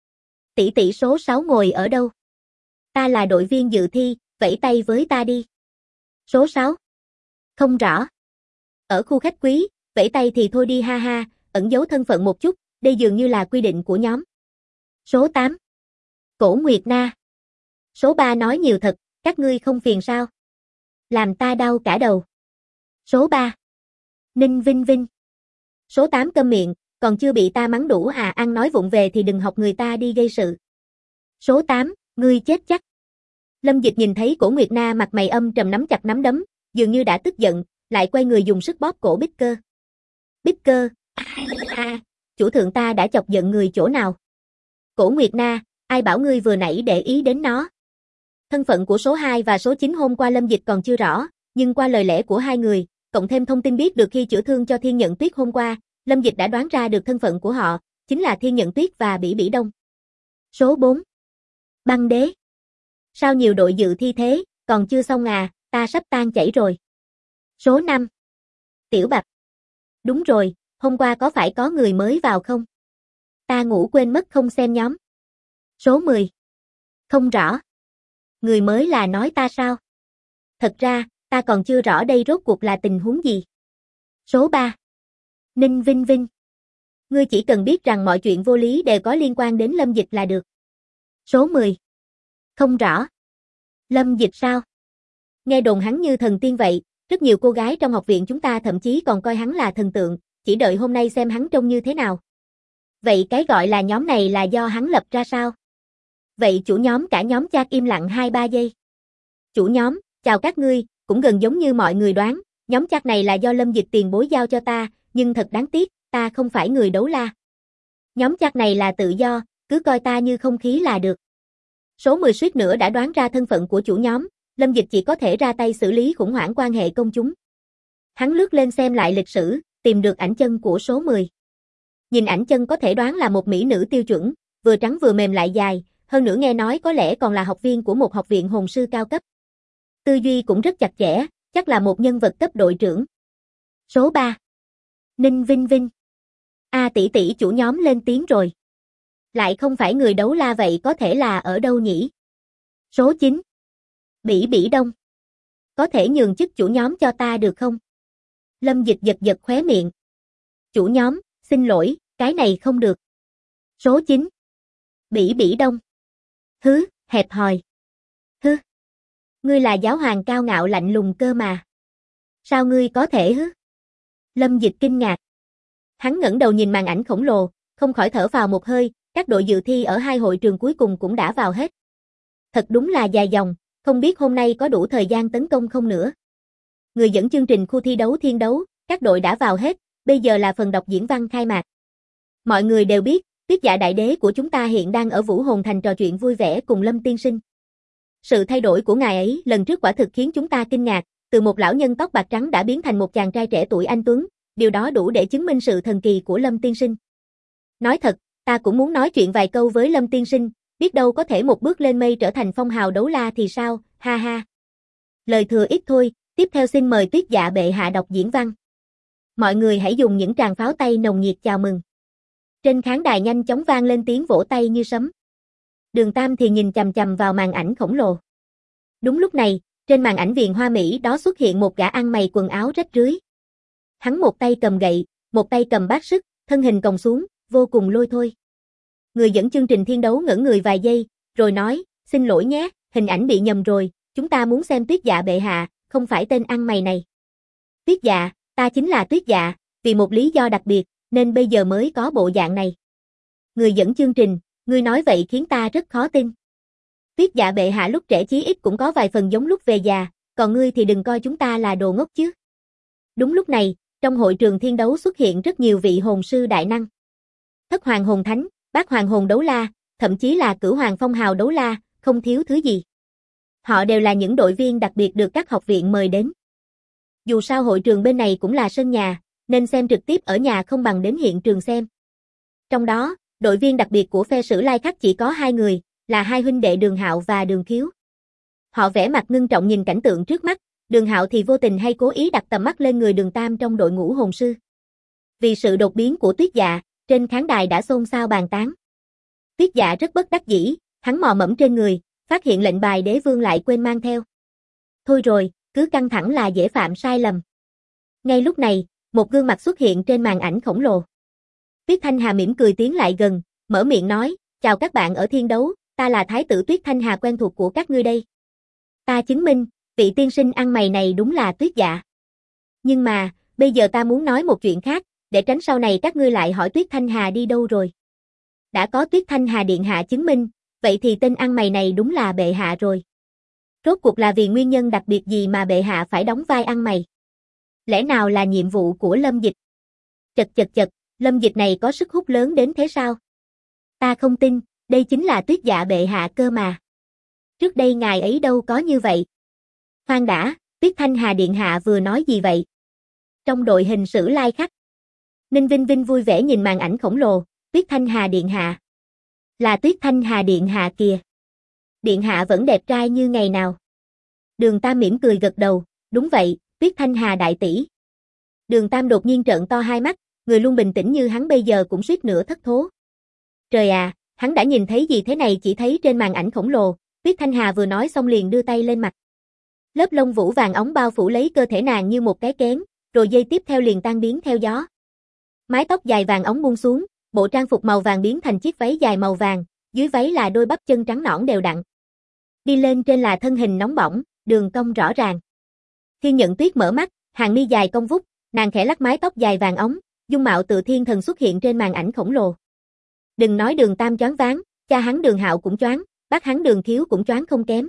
Tỷ số 6 ngồi ở đâu? Ta là đội viên dự thi, vẫy tay với ta đi. Số 6. Không rõ. Ở khu khách quý, vẫy tay thì thôi đi ha ha, ẩn giấu thân phận một chút, đây dường như là quy định của nhóm. Số 8. Cổ Nguyệt Na. Số 3 nói nhiều thật, các ngươi không phiền sao? Làm ta đau cả đầu. Số 3. Ninh Vinh Vinh. Số 8 câm miệng, còn chưa bị ta mắng đủ à, ăn nói vụng về thì đừng học người ta đi gây sự. Số 8, ngươi chết chắc. Lâm Dịch nhìn thấy Cổ Nguyệt Na mặt mày âm trầm nắm chặt nắm đấm, dường như đã tức giận, lại quay người dùng sức bóp cổ Bích Cơ. Bích Cơ, chủ thượng ta đã chọc giận người chỗ nào? Cổ Nguyệt Na, ai bảo ngươi vừa nãy để ý đến nó? Thân phận của số 2 và số 9 hôm qua Lâm Dịch còn chưa rõ, nhưng qua lời lẽ của hai người, cộng thêm thông tin biết được khi chữa thương cho Thiên Nhận Tuyết hôm qua, Lâm Dịch đã đoán ra được thân phận của họ, chính là Thiên Nhận Tuyết và Bỉ Bỉ Đông. Số 4. Băng Đế. Sao nhiều đội dự thi thế, còn chưa xong à, ta sắp tan chảy rồi. Số 5. Tiểu Bạch. Đúng rồi, hôm qua có phải có người mới vào không? Ta ngủ quên mất không xem nhóm. Số 10. Không rõ. Người mới là nói ta sao? Thật ra, ta còn chưa rõ đây rốt cuộc là tình huống gì. Số 3. Ninh Vinh Vinh. Ngươi chỉ cần biết rằng mọi chuyện vô lý đều có liên quan đến Lâm Dịch là được. Số 10. Không rõ. Lâm Dịch sao? Nghe đồn hắn như thần tiên vậy, rất nhiều cô gái trong học viện chúng ta thậm chí còn coi hắn là thần tượng, chỉ đợi hôm nay xem hắn trông như thế nào. Vậy cái gọi là nhóm này là do hắn lập ra sao? Vậy chủ nhóm cả nhóm chat im lặng 2-3 giây. Chủ nhóm, chào các ngươi, cũng gần giống như mọi người đoán, nhóm chat này là do Lâm Dịch tiền bối giao cho ta, nhưng thật đáng tiếc, ta không phải người đấu la. Nhóm chat này là tự do, cứ coi ta như không khí là được. Số 10 suýt nữa đã đoán ra thân phận của chủ nhóm, Lâm Dịch chỉ có thể ra tay xử lý khủng hoảng quan hệ công chúng. Hắn lướt lên xem lại lịch sử, tìm được ảnh chân của số 10. Nhìn ảnh chân có thể đoán là một mỹ nữ tiêu chuẩn, vừa trắng vừa mềm lại dài, hơn nữa nghe nói có lẽ còn là học viên của một học viện hồn sư cao cấp. Tư duy cũng rất chặt chẽ, chắc là một nhân vật cấp đội trưởng. Số 3. Ninh Vinh Vinh. Tỷ tỷ chủ nhóm lên tiếng rồi. Lại không phải người đấu la vậy có thể là ở đâu nhỉ? Số 9. Bỉ Bỉ Đông. Có thể nhường chức chủ nhóm cho ta được không? Lâm Dịch giật giật khóe miệng. Chủ nhóm, xin lỗi, cái này không được. Số 9. Bỉ Bỉ Đông. Hứ, hẹp hòi. Hứ. Ngươi là giáo hoàng cao ngạo lạnh lùng cơ mà. Sao ngươi có thể hứ? Lâm Dịch kinh ngạc. Hắn ngẩng đầu nhìn màn ảnh khổng lồ, không khỏi thở phào một hơi, các đội dự thi ở hai hội trường cuối cùng cũng đã vào hết. Thật đúng là dài dòng, không biết hôm nay có đủ thời gian tấn công không nữa. Người dẫn chương trình khu thi đấu thiên đấu, các đội đã vào hết, bây giờ là phần đọc diễn văn khai mạc. Mọi người đều biết, Tuyết Dạ đại đế của chúng ta hiện đang ở Vũ Hồn Thành trò chuyện vui vẻ cùng Lâm tiên sinh. Sự thay đổi của ngài ấy lần trước quả thực khiến chúng ta kinh ngạc, từ một lão nhân tóc bạc trắng đã biến thành một chàng trai trẻ tuổi anh tuấn, điều đó đủ để chứng minh sự thần kỳ của Lâm tiên sinh. Nói thật, ta cũng muốn nói chuyện vài câu với Lâm tiên sinh, biết đâu có thể một bước lên mây trở thành phong hào đấu la thì sao, ha ha. Lời thừa ít thôi, tiếp theo xin mời Tuyết Dạ bệ hạ đọc diễn văn. Mọi người hãy dùng những tràng pháo tay nồng nhiệt chào mừng. Trên khán đài nhanh chóng vang lên tiếng vỗ tay như sấm. Đường Tam thì nhìn chằm chằm vào màn ảnh khổng lồ. Đúng lúc này, trên màn ảnh viền hoa mỹ đó xuất hiện một gã ăn mày quần áo rách rưới. Hắn một tay cầm gậy, một tay cầm bát sức, thân hình còng xuống, vô cùng lôi thôi. Người dẫn chương trình thiên đấu ngẩn người vài giây, rồi nói, xin lỗi nhé, hình ảnh bị nhầm rồi, chúng ta muốn xem Tuyết Dạ bệ hạ, không phải tên ăn mày này. Tuyết Dạ, ta chính là Tuyết Dạ, vì một lý do đặc biệt, nên bây giờ mới có bộ dạng này. Người dẫn chương trình, ngươi nói vậy khiến ta rất khó tin. Tuyết Dạ bệ hạ lúc trẻ chí ít cũng có vài phần giống lúc về già, còn ngươi thì đừng coi chúng ta là đồ ngốc chứ. Đúng lúc này, trong hội trường thiên đấu xuất hiện rất nhiều vị hồn sư đại năng. Thất hoàng hồn thánh, bát hoàng hồn đấu la, thậm chí là cửu hoàng phong hào đấu la, không thiếu thứ gì. Họ đều là những đội viên đặc biệt được các học viện mời đến. Dù sao hội trường bên này cũng là sân nhà, nên xem trực tiếp ở nhà không bằng đến hiện trường xem. Trong đó, đội viên đặc biệt của phe Sử Lai Khắc chỉ có 2 người, là hai huynh đệ Đường Hạo và Đường Khiếu. Họ vẻ mặt ngưng trọng nhìn cảnh tượng trước mắt, Đường Hạo thì vô tình hay cố ý đặt tầm mắt lên người Đường Tam trong đội ngũ hồn sư. Vì sự đột biến của Tuyết Dạ, trên khán đài đã xôn xao bàn tán. Tuyết Dạ rất bất đắc dĩ, hắn mò mẫm trên người, phát hiện lệnh bài đế vương lại quên mang theo. Thôi rồi, cứ căng thẳng là dễ phạm sai lầm. Ngay lúc này, một gương mặt xuất hiện trên màn ảnh khổng lồ. Tuyết Thanh Hà mỉm cười tiến lại gần, mở miệng nói, chào các bạn ở thiên đấu, ta là thái tử Tuyết Thanh Hà quen thuộc của các ngươi đây. Ta chứng minh, vị tiên sinh ăn mày này đúng là Tuyết Dạ. Nhưng mà, bây giờ ta muốn nói một chuyện khác, để tránh sau này các ngươi lại hỏi Tuyết Thanh Hà đi đâu rồi. Đã có Tuyết Thanh Hà điện hạ chứng minh, vậy thì tên ăn mày này đúng là bệ hạ rồi. Rốt cuộc là vì nguyên nhân đặc biệt gì mà bệ hạ phải đóng vai ăn mày? Lẽ nào là nhiệm vụ của Lâm Dịch? Chật, Lâm Dịch này có sức hút lớn đến thế sao? Ta không tin, đây chính là Tuyết Dạ bệ hạ cơ mà. Trước đây ngài ấy đâu có như vậy. Khoan đã, Tuyết Thanh Hà điện hạ vừa nói gì vậy? Trong đội hình sử lai khắc. Ninh Vinh Vinh vui vẻ nhìn màn ảnh khổng lồ, Tuyết Thanh Hà điện hạ. Là Tuyết Thanh Hà điện hạ kìa. Điện hạ vẫn đẹp trai như ngày nào. Đường Tam mỉm cười gật đầu, đúng vậy, Tuyết Thanh Hà đại tỷ. Đường Tam đột nhiên trợn to hai mắt, người luôn bình tĩnh như hắn bây giờ cũng suýt nữa thất thố. Trời à, hắn đã nhìn thấy gì thế này, chỉ thấy trên màn ảnh khổng lồ, Tuyết Thanh Hà vừa nói xong liền đưa tay lên mặt. Lớp lông vũ vàng óng bao phủ lấy cơ thể nàng như một cái kén, rồi giây tiếp theo liền tan biến theo gió. Mái tóc dài vàng óng buông xuống, bộ trang phục màu vàng biến thành chiếc váy dài màu vàng, dưới váy là đôi bắp chân trắng nõn đều đặn. Đi lên trên là thân hình nóng bỏng, đường cong rõ ràng. Thiên Nhận Tuyết mở mắt, hàng mi dài cong vút, nàng khẽ lắc mái tóc dài vàng óng, dung mạo tựa thiên thần xuất hiện trên màn ảnh khổng lồ. Đừng nói Đường Tam choáng váng, cha hắn Đường Hạo cũng choáng, bác hắn Đường Thiếu cũng choáng không kém.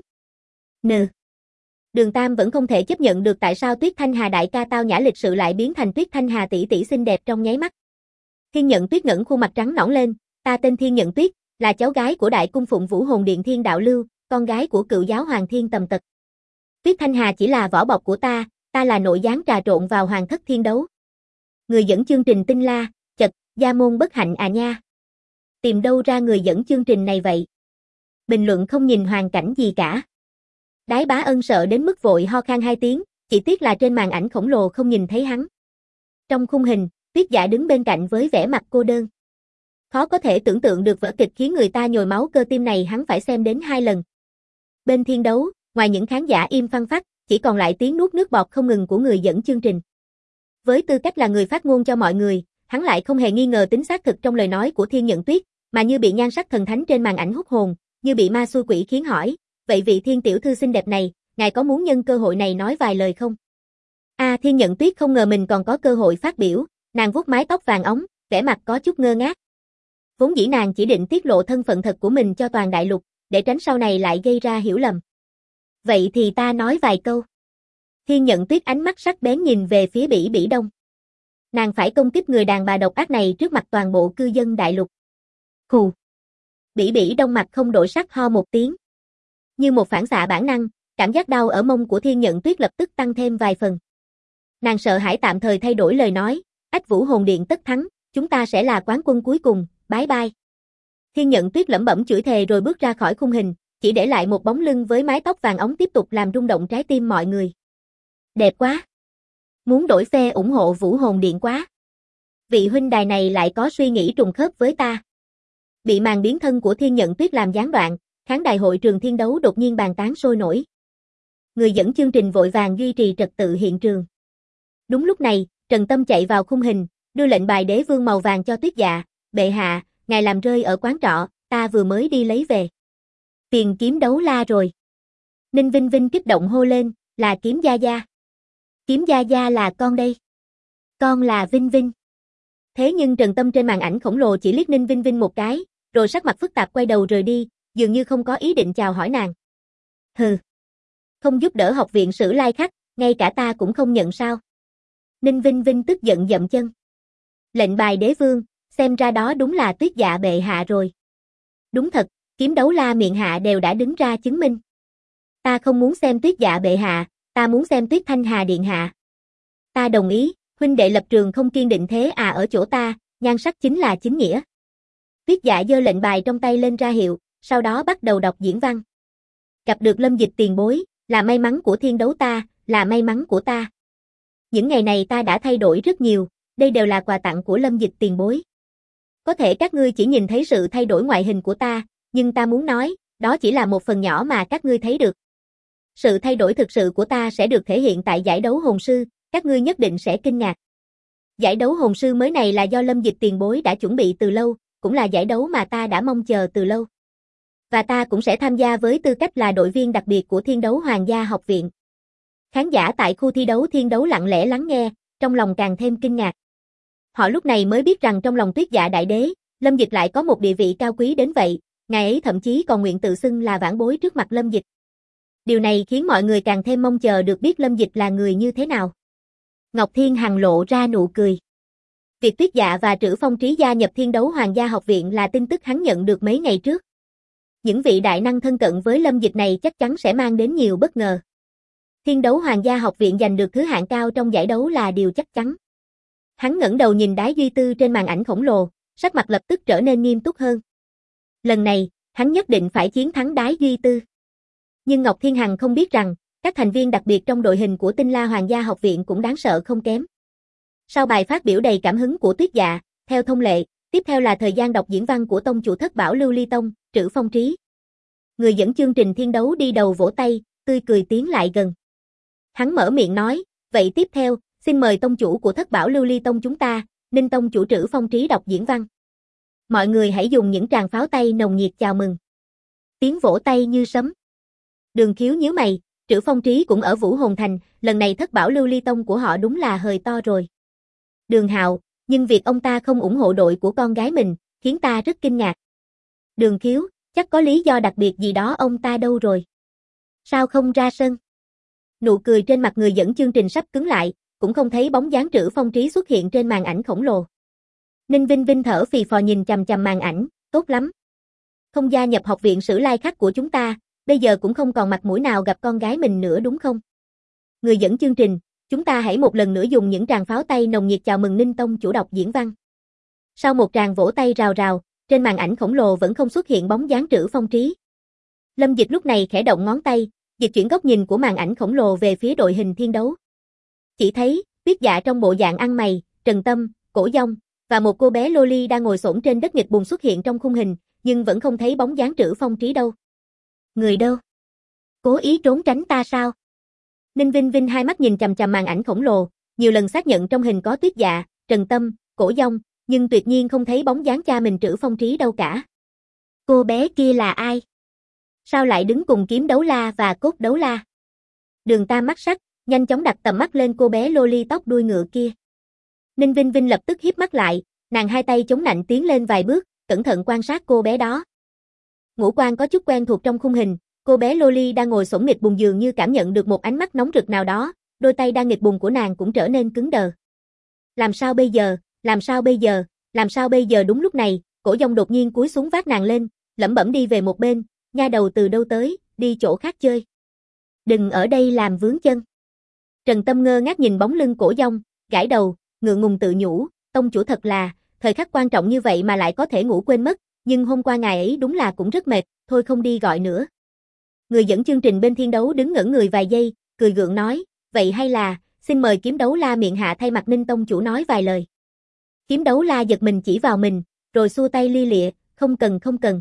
Đường Tam vẫn không thể chấp nhận được tại sao Tuyết Thanh Hà đại ca tao nhã lịch sự lại biến thành Tuyết Thanh Hà tỷ tỷ xinh đẹp trong nháy mắt. Thiên Nhận Tuyết ngẩng khuôn mặt trắng nõn lên, ta tên Thiên Nhận Tuyết, là cháu gái của Đại Cung Phụng Vũ Hồn Điện Thiên Đạo Lưu, con gái của cựu giáo hoàng Thiên Tầm Tật. Tuyết Thanh Hà chỉ là vỏ bọc của ta là nội gián trà trộn vào Hoàng Thất Thiên Đấu. Người dẫn chương trình tinh la, chật, gia môn bất hạnh à nha. Tìm đâu ra người dẫn chương trình này vậy? Bình luận không nhìn hoàn cảnh gì cả. Đái Bá Ân sợ đến mức vội ho khan hai tiếng, chỉ tiếc là trên màn ảnh khổng lồ không nhìn thấy hắn. Trong khung hình, Tuyết Dạ đứng bên cạnh với vẻ mặt cô đơn. Khó có thể tưởng tượng được vở kịch khiến người ta nhồi máu cơ tim này hắn phải xem đến 2 lần. Bên Thiên Đấu, ngoài những khán giả im phăng phắc, chỉ còn lại tiếng nuốt nước bọt không ngừng của người dẫn chương trình. Với tư cách là người phát ngôn cho mọi người, hắn lại không hề nghi ngờ tính xác thực trong lời nói của Thiên Nhận Tuyết, mà như bị nhan sắc thần thánh trên màn ảnh hút hồn, như bị ma xui quỷ khiến hỏi, vậy vị Thiên tiểu thư xinh đẹp này, ngài có muốn nhân cơ hội này nói vài lời không? Thiên Nhận Tuyết không ngờ mình còn có cơ hội phát biểu, nàng vuốt mái tóc vàng óng, vẻ mặt có chút ngơ ngác. Vốn dĩ nàng chỉ định tiết lộ thân phận thật của mình cho toàn đại lục, để tránh sau này lại gây ra hiểu lầm. Vậy thì ta nói vài câu. Thiên Nhận Tuyết ánh mắt sắc bén nhìn về phía Bỉ Bỉ Đông. Nàng phải công kích người đàn bà độc ác này trước mặt toàn bộ cư dân đại lục. Hù. Bỉ Bỉ Đông mặt không đổi sắc ho một tiếng. Như một phản xạ bản năng, cảm giác đau ở mông của Thiên Nhận Tuyết lập tức tăng thêm vài phần. Nàng sợ hãi tạm thời thay đổi lời nói, ách Vũ Hồn Điện tất thắng, chúng ta sẽ là quán quân cuối cùng, bye bye. Thiên Nhận Tuyết lẩm bẩm chửi thề rồi bước ra khỏi khung hình, chỉ để lại một bóng lưng với mái tóc vàng óng tiếp tục làm rung động trái tim mọi người. Đẹp quá. Muốn đổi phe ủng hộ Vũ Hồn Điện quá. Vị huynh đài này lại có suy nghĩ trùng khớp với ta. Bị màn biến thân của Thiên Nhận Tuyết làm gián đoạn, khán đài hội trường Thiên Đấu đột nhiên bàn tán sôi nổi. Người dẫn chương trình vội vàng duy trì trật tự hiện trường. Đúng lúc này, Trần Tâm chạy vào khung hình, đưa lệnh bài đế vương màu vàng cho Tuyết Dạ, bệ hạ, ngài làm rơi ở quán trọ, ta vừa mới đi lấy về. Tiền kiếm đấu la rồi. Ninh Vinh Vinh kích động hô lên, là Kiếm Gia Gia. Kiếm Gia Gia là con đây. Con là Vinh Vinh. Thế nhưng Trần Tâm trên màn ảnh khổng lồ chỉ liếc Ninh Vinh Vinh một cái, rồi sắc mặt phức tạp quay đầu rời đi, dường như không có ý định chào hỏi nàng. Hừ. Không giúp đỡ học viện Sử Lai Khắc, ngay cả ta cũng không nhận sao. Ninh Vinh Vinh tức giận dậm chân. Lệnh bài đế vương, xem ra đó đúng là Tuyết Dạ bệ hạ rồi. Đúng thật, Kiếm Đấu La miệng hạ đều đã đứng ra chứng minh. Ta không muốn xem Tuyết Dạ bệ hạ, ta muốn xem Tuyết Thanh Hà điện hạ. Ta đồng ý, huynh đệ lập trường không kiên định thế ở chỗ ta, nhan sắc chính là chính nghĩa. Tuyết Dạ giơ lệnh bài trong tay lên ra hiệu, sau đó bắt đầu đọc diễn văn. Gặp được Lâm Dịch tiền bối, là may mắn của Thiên Đấu ta, là may mắn của ta. Những ngày này ta đã thay đổi rất nhiều, đây đều là quà tặng của Lâm Dịch tiền bối. Có thể các ngươi chỉ nhìn thấy sự thay đổi ngoại hình của ta, nhưng ta muốn nói, đó chỉ là một phần nhỏ mà các ngươi thấy được. Sự thay đổi thực sự của ta sẽ được thể hiện tại giải đấu hồn sư, các ngươi nhất định sẽ kinh ngạc. Giải đấu hồn sư mới này là do Lâm Dịch tiền bối đã chuẩn bị từ lâu, cũng là giải đấu mà ta đã mong chờ từ lâu. Và ta cũng sẽ tham gia với tư cách là đội viên đặc biệt của Thiên Đấu Hoàng gia học viện. Khán giả tại khu thi đấu Thiên Đấu lặng lẽ lắng nghe, trong lòng càng thêm kinh ngạc. Họ lúc này mới biết rằng trong lòng Tuyết Dạ đại đế, Lâm Dịch lại có một địa vị cao quý đến vậy, ngài ấy thậm chí còn nguyện tự xưng là vãn bối trước mặt Lâm Dịch. Điều này khiến mọi người càng thêm mong chờ được biết Lâm Dịch là người như thế nào. Ngọc Thiên Hằng lộ ra nụ cười. Việc Tuyết Dạ và Trữ Phong Trí gia nhập Thiên Đấu Hoàng gia học viện là tin tức hắn nhận được mấy ngày trước. Những vị đại năng thân cận với Lâm Dịch này chắc chắn sẽ mang đến nhiều bất ngờ. Thiên Đấu Hoàng gia học viện giành được thứ hạng cao trong giải đấu là điều chắc chắn. Hắn ngẩng đầu nhìn Đái Duy Tư trên màn ảnh khổng lồ, sắc mặt lập tức trở nên nghiêm túc hơn. Lần này, hắn nhất định phải chiến thắng Đái Duy Tư. Nhưng Ngọc Thiên Hằng không biết rằng, các thành viên đặc biệt trong đội hình của Tinh La Hoàng gia học viện cũng đáng sợ không kém. Sau bài phát biểu đầy cảm hứng của Tuyết Dạ, theo thông lệ, tiếp theo là thời gian đọc diễn văn của tông chủ Thất Bảo Lưu Ly Tông, Trữ Phong Trí. Người dẫn chương trình thiên đấu đi đầu vỗ tay, tươi cười tiến lại gần. Hắn mở miệng nói, vậy tiếp theo, xin mời tông chủ của Thất Bảo Lưu Ly Tông chúng ta, Ninh tông chủ Trữ Phong Trí đọc diễn văn. Mọi người hãy dùng những tràng pháo tay nồng nhiệt chào mừng. Tiếng vỗ tay như sấm. Đường Khiếu nhíu mày, Trữ Phong Trí cũng ở Vũ Hồn Thành, lần này Thất Bảo Lưu Ly Tông của họ đúng là hời to rồi. Đường Hạo, nhưng việc ông ta không ủng hộ đội của con gái mình, khiến ta rất kinh ngạc. Đường Khiếu, chắc có lý do đặc biệt gì đó ông ta đâu rồi. Sao không ra sân? Nụ cười trên mặt người dẫn chương trình sắp cứng lại, cũng không thấy bóng dáng Trữ Phong Trí xuất hiện trên màn ảnh khổng lồ. Ninh Vinh Vinh thở phì phò nhìn chằm chằm màn ảnh, tốt lắm. Không gia nhập học viện Sử Lai Khắc của chúng ta, bây giờ cũng không còn mặt mũi nào gặp con gái mình nữa đúng không? Người dẫn chương trình, chúng ta hãy một lần nữa dùng những tràng pháo tay nồng nhiệt chào mừng Ninh tông chủ đọc diễn văn. Sau một tràng vỗ tay rào rào, trên màn ảnh khổng lồ vẫn không xuất hiện bóng dáng Trữ Phong Trí. Lâm Dịch lúc này khẽ động ngón tay, dịch chuyển góc nhìn của màn ảnh khổng lồ về phía đội hình thiên đấu. Chỉ thấy, Tuyết Dạ trong bộ dạng ăn mày, Trần Tâm, Cổ Dông, và một cô bé Loli đang ngồi xổm trên đất nghịch bùn xuất hiện trong khung hình, nhưng vẫn không thấy bóng dáng Trữ Phong Trí đâu. Người đâu? Cố ý trốn tránh ta sao? Ninh Vinh Vinh hai mắt nhìn chằm chằm màn ảnh khổng lồ, nhiều lần xác nhận trong hình có Tuyết Dạ, Trần Tâm, Cổ Dông, nhưng tuyệt nhiên không thấy bóng dáng cha mình Trữ Phong Trí đâu cả. Cô bé kia là ai? Sao lại đứng cùng Kiếm Đấu La và Cốt Đấu La? Đường Tam mắt sắc, nhanh chóng đặt tầm mắt lên cô bé Loli tóc đuôi ngựa kia. Ninh Vinh Vinh lập tức híp mắt lại, nàng hai tay chống nạnh tiến lên vài bước, cẩn thận quan sát cô bé đó. Ngũ quan có chút quen thuộc trong khung hình, cô bé Loli đang ngồi xổm nghịch bùn dường như cảm nhận được một ánh mắt nóng rực nào đó, đôi tay đang nghịch bùn của nàng cũng trở nên cứng đờ. Làm sao bây giờ, làm sao bây giờ, làm sao bây giờ đúng lúc này, Cổ Dông đột nhiên cúi xuống vác nàng lên, lẩm bẩm đi về một bên, nha đầu từ đâu tới, đi chỗ khác chơi. Đừng ở đây làm vướng chân. Trần Tâm ngơ ngác nhìn bóng lưng Cổ Dông, gãi đầu, ngượng ngùng tự nhủ, tông chủ thật là, thời khắc quan trọng như vậy mà lại có thể ngủ quên mất, nhưng hôm qua ngày ấy đúng là cũng rất mệt, thôi không đi gọi nữa. Người dẫn chương trình bên thiên đấu đứng ngẩn người vài giây, cười gượng nói, vậy hay là, xin mời Kiếm Đấu La miệng hạ thay mặt Ninh tông chủ nói vài lời. Kiếm Đấu La giật mình chỉ vào mình, rồi xua tay li lịa, không cần không cần.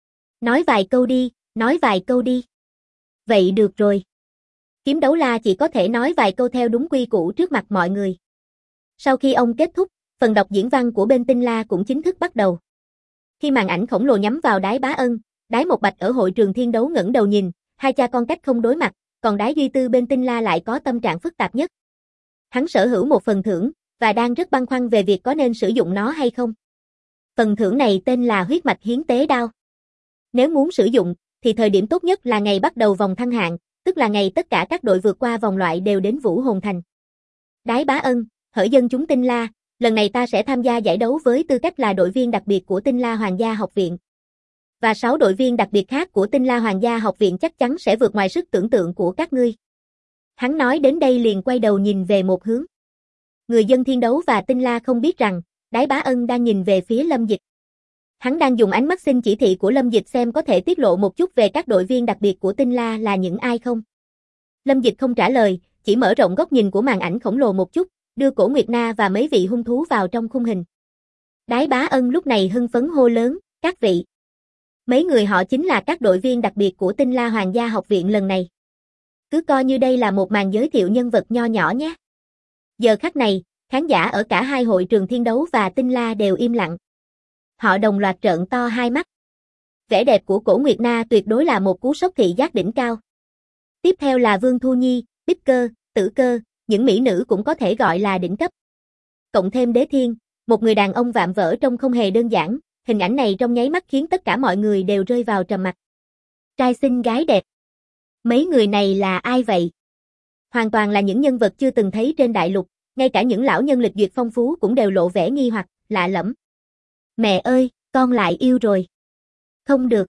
Nói vài câu đi, nói vài câu đi. Vậy được rồi. Kiếm Đấu La chỉ có thể nói vài câu theo đúng quy củ trước mặt mọi người. Sau khi ông kết thúc, phần đọc diễn văn của bên Tinh La cũng chính thức bắt đầu. Khi màn ảnh khổng lồ nhắm vào Đái Bá Ân, Đái Một Bạch ở hội trường thiên đấu ngẩng đầu nhìn, hai cha con cách không đối mặt, còn Đái Duy Tư bên Tinh La lại có tâm trạng phức tạp nhất. Hắn sở hữu một phần thưởng, và đang rất băn khoăn về việc có nên sử dụng nó hay không. Phần thưởng này tên là huyết mạch hiến tế đao. Nếu muốn sử dụng, thì thời điểm tốt nhất là ngày bắt đầu vòng thăng hạng, tức là ngày tất cả các đội vượt qua vòng loại đều đến Vũ Hồn Thành. Đái Bá Ân, hỡi dân chúng Tinh La, lần này ta sẽ tham gia giải đấu với tư cách là đội viên đặc biệt của Tinh La Hoàng gia học viện. Và 6 đội viên đặc biệt khác của Tinh La Hoàng gia học viện chắc chắn sẽ vượt ngoài sức tưởng tượng của các ngươi. Hắn nói đến đây liền quay đầu nhìn về một hướng. Người dân thiên đấu và Tinh La không biết rằng, Đái Bá Ân đang nhìn về phía Lâm Dịch. Hắn đang dùng ánh mắt xin chỉ thị của Lâm Dịch xem có thể tiết lộ một chút về các đội viên đặc biệt của Tinh La là những ai không. Lâm Dịch không trả lời, chỉ mở rộng góc nhìn của màn ảnh khổng lồ một chút, đưa Cổ Nguyệt Na và mấy vị hung thú vào trong khung hình. Đái Bá Ân lúc này hưng phấn hô lớn, các vị. Mấy người họ chính là các đội viên đặc biệt của Tinh La Hoàng gia học viện lần này. Cứ coi như đây là một màn giới thiệu nhân vật nho nhỏ nhé. Giờ khắc này, khán giả ở cả hai hội trường thiên đấu và Tinh La đều im lặng. Họ đồng loạt trợn to hai mắt. Vẻ đẹp của Cổ Nguyệt Na tuyệt đối là một cú sốc thị giác đỉnh cao. Tiếp theo là Vương Thu Nhi, Bích Cơ, Tử Cơ, những mỹ nữ cũng có thể gọi là đỉnh cấp. Cộng thêm Đế Thiên, một người đàn ông vạm vỡ trông không hề đơn giản, hình ảnh này trong nháy mắt khiến tất cả mọi người đều rơi vào trầm mặc. Trai xinh gái đẹp. Mấy người này là ai vậy? Hoàn toàn là những nhân vật chưa từng thấy trên đại lục, Ngay cả những lão nhân lịch duyệt phong phú cũng đều lộ vẻ nghi hoặc, lạ lẫm. Mẹ ơi, con lại yêu rồi. Không được.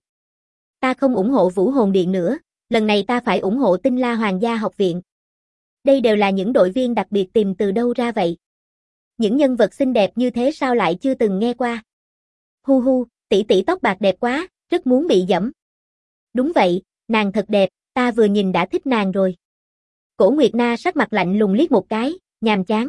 Ta không ủng hộ Vũ Hồn Điện nữa, lần này ta phải ủng hộ Tinh La Hoàng gia học viện. Đây đều là những đội viên đặc biệt tìm từ đâu ra vậy? Những nhân vật xinh đẹp như thế sao lại chưa từng nghe qua? Hu hu, tỷ tỷ tóc bạc đẹp quá, rất muốn bị dẫm. Đúng vậy, nàng thật đẹp, ta vừa nhìn đã thích nàng rồi. Cổ Nguyệt Na sắc mặt lạnh lùng liếc một cái, nhàm chán.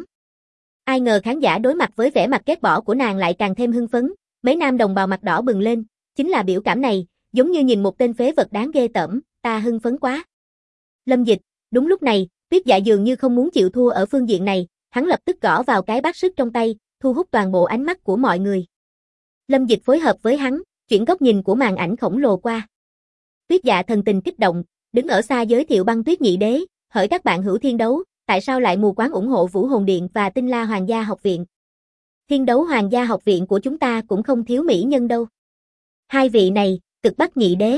Ai ngờ khán giả đối mặt với vẻ mặt ghét bỏ của nàng lại càng thêm hưng phấn, mấy nam đồng bào mặt đỏ bừng lên, chính là biểu cảm này, giống như nhìn một tên phế vật đáng ghê tởm, ta hưng phấn quá. Lâm Dịch, đúng lúc này, Tuyết Dạ dường như không muốn chịu thua ở phương diện này, hắn lập tức gõ vào cái bát sức trong tay, thu hút toàn bộ ánh mắt của mọi người. Lâm Dịch phối hợp với hắn, chuyển góc nhìn của màn ảnh khổng lồ qua. Tuyết Dạ thần tình kích động, đứng ở xa giới thiệu Băng Tuyết Nhị Đế, hỏi các bạn hữu Thiên Đấu, tại sao lại mù quáng ủng hộ Vũ Hồn Điện và Tinh La Hoàng gia học viện? Thiên Đấu Hoàng gia học viện của chúng ta cũng không thiếu mỹ nhân đâu. Hai vị này, Cực Bắc Nhị Đế.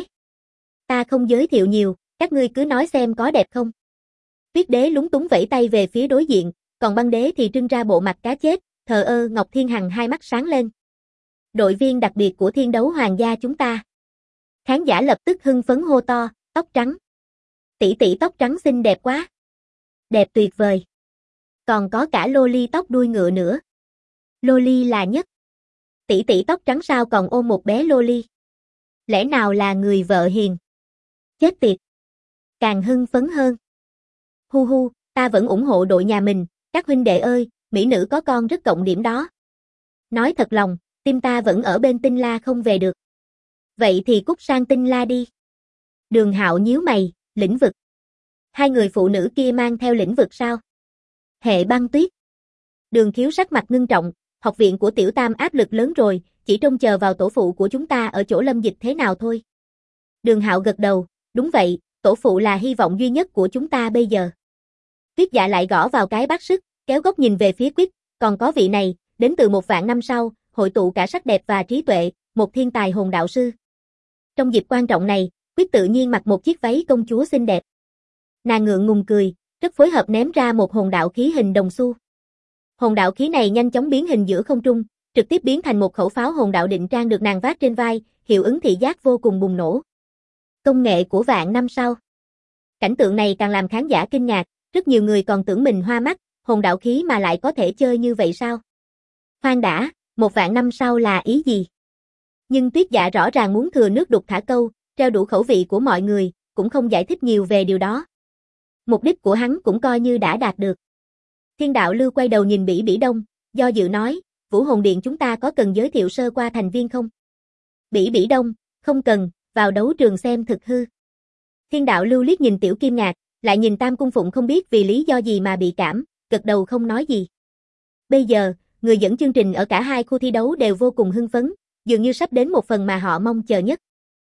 Ta không giới thiệu nhiều, các ngươi cứ nói xem có đẹp không? Tuyết Đế lúng túng vẫy tay về phía đối diện, còn Băng Đế thì trưng ra bộ mặt cá chết, thờ ơ. Ngọc Thiên Hằng hai mắt sáng lên. Đội viên đặc biệt của Thiên Đấu Hoàng gia chúng ta. Khán giả lập tức hưng phấn hô to, tóc trắng. Tỷ tỷ tóc trắng xinh đẹp quá. Đẹp tuyệt vời. Còn có cả Loli tóc đuôi ngựa nữa. Loli là nhất. Tỷ tỷ tóc trắng sao còn ôm một bé Loli? Lẽ nào là người vợ hiền? Chết tiệt. Càng hưng phấn hơn. Hu hu, ta vẫn ủng hộ đội nhà mình, các huynh đệ ơi, mỹ nữ có con rất cộng điểm đó. Nói thật lòng, tim ta vẫn ở bên Tinh La không về được. Vậy thì cút sang Tinh La đi. Đường Hạo nhíu mày, lĩnh vực. Hai người phụ nữ kia mang theo lĩnh vực sao? Hệ Băng Tuyết. Đường Khiếu sắc mặt ngưng trọng, học viện của Tiểu Tam áp lực lớn rồi, chỉ trông chờ vào tổ phụ của chúng ta ở chỗ Lâm Dịch thế nào thôi. Đường Hạo gật đầu, đúng vậy, tổ phụ là hy vọng duy nhất của chúng ta bây giờ. Tuyết Dạ lại gõ vào cái bát sức, kéo góc nhìn về phía Quyết, còn có vị này, đến từ 1.000 năm sau, hội tụ cả sắc đẹp và trí tuệ, một thiên tài hồn đạo sư. Trong dịp quan trọng này, Quyết tự nhiên mặc một chiếc váy công chúa xinh đẹp. Nàng ngượng ngùng cười, rất phối hợp ném ra một hồn đạo khí hình đồng xu. Hồn đạo khí này nhanh chóng biến hình giữa không trung, trực tiếp biến thành một khẩu pháo hồn đạo định trang được nàng vác trên vai, hiệu ứng thị giác vô cùng bùng nổ. Công nghệ của vạn năm sau. Cảnh tượng này càng làm khán giả kinh ngạc, rất nhiều người còn tưởng mình hoa mắt, hồn đạo khí mà lại có thể chơi như vậy sao? Khoan đã, 1.000 năm sau là ý gì? Nhưng Tuyết Dạ rõ ràng muốn thừa nước đục thả câu, treo đủ khẩu vị của mọi người, cũng không giải thích nhiều về điều đó. Mục đích của hắn cũng coi như đã đạt được. Thiên đạo Lưu quay đầu nhìn Bỉ Bỉ Đông, do dự nói, Vũ Hồn Điện chúng ta có cần giới thiệu sơ qua thành viên không? Bỉ Bỉ Đông, không cần, vào đấu trường xem thực hư. Thiên đạo Lưu liếc nhìn Tiểu Kim Ngạc, lại nhìn Tam Cung Phụng không biết vì lý do gì mà bị cảm, gật đầu không nói gì. Bây giờ, người dẫn chương trình ở cả hai khu thi đấu đều vô cùng hưng phấn, dường như sắp đến một phần mà họ mong chờ nhất.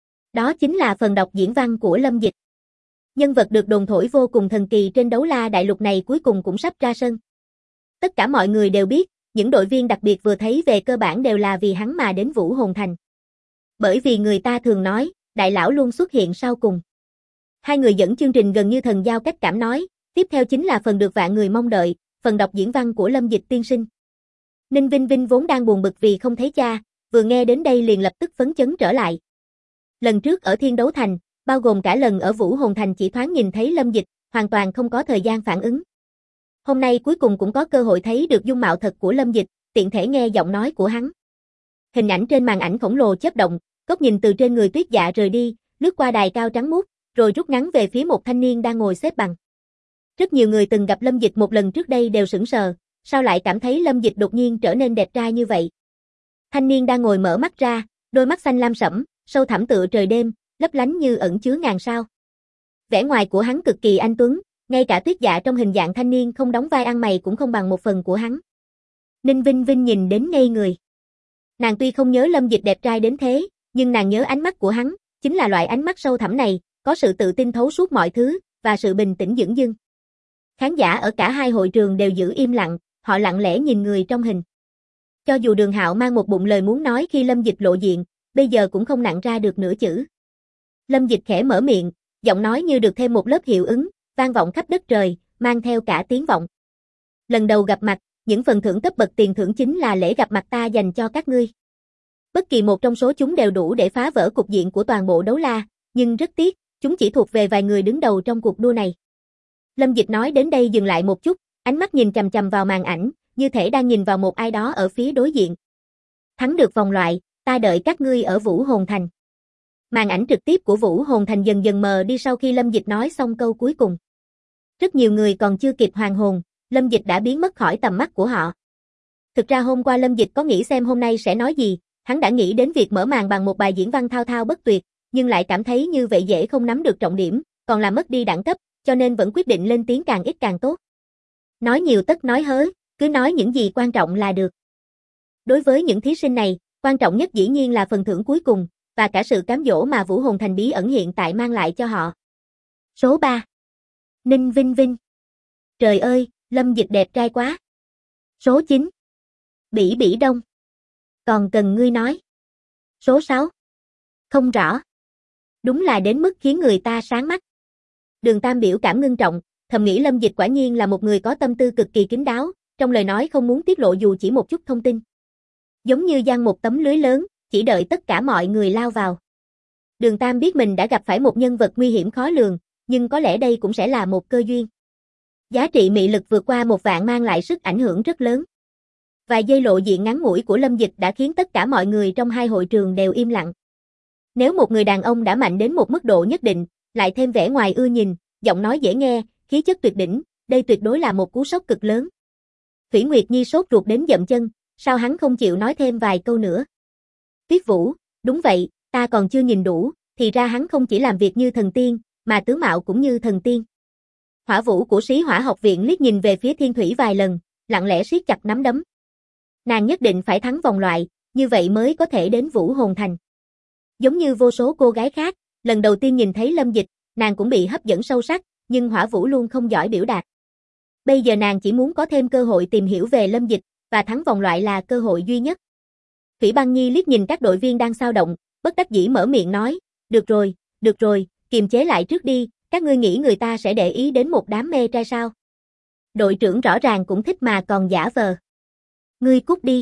Đó chính là phần đọc diễn văn của Lâm Dịch. Nhân vật được đồn thổi vô cùng thần kỳ trên đấu la đại lục này cuối cùng cũng sắp ra sân. Tất cả mọi người đều biết, những đội viên đặc biệt vừa thấy về cơ bản đều là vì hắn mà đến Vũ Hồn Thành. Bởi vì người ta thường nói, đại lão luôn xuất hiện sau cùng. Hai người dẫn chương trình gần như thần giao cách cảm nói, tiếp theo chính là phần được vạn người mong đợi, phần đọc diễn văn của Lâm Dịch tiên sinh. Ninh Vinh Vinh vốn đang buồn bực vì không thấy cha, vừa nghe đến đây liền lập tức phấn chấn trở lại. Lần trước ở Thiên Đấu Thành, bao gồm cả lần ở Vũ Hồn Thành chỉ thoáng nhìn thấy Lâm Dịch, hoàn toàn không có thời gian phản ứng. Hôm nay cuối cùng cũng có cơ hội thấy được dung mạo thật của Lâm Dịch, tiện thể nghe giọng nói của hắn. Hình ảnh trên màn ảnh khổng lồ chớp động, góc nhìn từ trên người Tuyết Dạ rời đi, lướt qua đài cao trắng muốt, rồi rút ngắn về phía một thanh niên đang ngồi xếp bằng. Rất nhiều người từng gặp Lâm Dịch một lần trước đây đều sững sờ, sao lại cảm thấy Lâm Dịch đột nhiên trở nên đẹp trai như vậy? Thanh niên đang ngồi mở mắt ra, đôi mắt xanh lam sẫm, sâu thẳm tựa trời đêm, lấp lánh như ẩn chứa ngàn sao. Vẻ ngoài của hắn cực kỳ anh tuấn, ngay cả Tuyết Dạ trong hình dạng thanh niên không đóng vai ăn mày cũng không bằng một phần của hắn. Ninh Vinh Vinh nhìn đến ngây người. Nàng tuy không nhớ Lâm Dịch đẹp trai đến thế, nhưng nàng nhớ ánh mắt của hắn, chính là loại ánh mắt sâu thẳm này, có sự tự tin thấu suốt mọi thứ, và sự bình tĩnh dửng dưng. Khán giả ở cả hai hội trường đều giữ im lặng, họ lặng lẽ nhìn người trong hình. Cho dù Đường Hạo mang một bụng lời muốn nói khi Lâm Dịch lộ diện, bây giờ cũng không nặn ra được nửa chữ. Lâm Dịch khẽ mở miệng, giọng nói như được thêm một lớp hiệu ứng, vang vọng khắp đất trời, mang theo cả tiếng vọng. Lần đầu gặp mặt, những phần thưởng cấp bậc tiền thưởng chính là lễ gặp mặt ta dành cho các ngươi. Bất kỳ một trong số chúng đều đủ để phá vỡ cục diện của toàn bộ đấu la, nhưng rất tiếc, chúng chỉ thuộc về vài người đứng đầu trong cuộc đua này. Lâm Dịch nói đến đây dừng lại một chút, ánh mắt nhìn chằm chằm vào màn ảnh, như thể đang nhìn vào một ai đó ở phía đối diện. Thắng được vòng loại, ta đợi các ngươi ở Vũ Hồn Thành. Màn ảnh trực tiếp của Vũ Hồn Thành dần dần mờ đi sau khi Lâm Dịch nói xong câu cuối cùng. Rất nhiều người còn chưa kịp hoàn hồn, Lâm Dịch đã biến mất khỏi tầm mắt của họ. Thực ra hôm qua Lâm Dịch có nghĩ xem hôm nay sẽ nói gì, hắn đã nghĩ đến việc mở màn bằng một bài diễn văn thao thao bất tuyệt, nhưng lại cảm thấy như vậy dễ không nắm được trọng điểm, còn làm mất đi đẳng cấp, cho nên vẫn quyết định lên tiếng càng ít càng tốt. Nói nhiều tất nói hớ, cứ nói những gì quan trọng là được. Đối với những thí sinh này, quan trọng nhất dĩ nhiên là phần thưởng cuối cùng, và cả sự cám dỗ mà Vũ Hồn Thành bí ẩn hiện tại mang lại cho họ. Số 3. Ninh Vinh Vinh. Trời ơi, Lâm Dịch đẹp trai quá. Số 9. Bỉ Bỉ Đông. Còn cần ngươi nói. Số 6. Không rõ. Đúng là đến mức khiến người ta sáng mắt. Đường Tam biểu cảm ngưng trọng, thầm nghĩ Lâm Dịch quả nhiên là một người có tâm tư cực kỳ kín đáo, trong lời nói không muốn tiết lộ dù chỉ một chút thông tin. Giống như giăng một tấm lưới lớn, chỉ đợi tất cả mọi người lao vào. Đường Tam biết mình đã gặp phải một nhân vật nguy hiểm khó lường, nhưng có lẽ đây cũng sẽ là một cơ duyên. Giá trị mị lực vượt qua 1 vạn mang lại sức ảnh hưởng rất lớn. Vài giây lộ diện ngắn ngủi của Lâm Dịch đã khiến tất cả mọi người trong hai hội trường đều im lặng. Nếu một người đàn ông đã mạnh đến một mức độ nhất định, lại thêm vẻ ngoài ưa nhìn, giọng nói dễ nghe, khí chất tuyệt đỉnh, đây tuyệt đối là một cú sốc cực lớn. Thủy Nguyệt Nhi sốt ruột đến dậm chân, sao hắn không chịu nói thêm vài câu nữa. Tuyết Vũ, đúng vậy, ta còn chưa nhìn đủ, thì ra hắn không chỉ làm việc như thần tiên, mà tướng mạo cũng như thần tiên. Hỏa Vũ của Sĩ Hỏa học viện liếc nhìn về phía Thiên Thủy vài lần, lặng lẽ siết chặt nắm đấm. Nàng nhất định phải thắng vòng loại, như vậy mới có thể đến Vũ Hồn Thành. Giống như vô số cô gái khác, lần đầu tiên nhìn thấy Lâm Dịch, nàng cũng bị hấp dẫn sâu sắc, nhưng Hỏa Vũ luôn không giỏi biểu đạt. Bây giờ nàng chỉ muốn có thêm cơ hội tìm hiểu về Lâm Dịch, và thắng vòng loại là cơ hội duy nhất. Thủy Băng Nhi liếc nhìn các đội viên đang xao động, bất đắc dĩ mở miệng nói, được rồi, kiềm chế lại trước đi, các ngươi nghĩ người ta sẽ để ý đến một đám mê trai sao? Đội trưởng rõ ràng cũng thích mà còn giả vờ. Ngươi cút đi.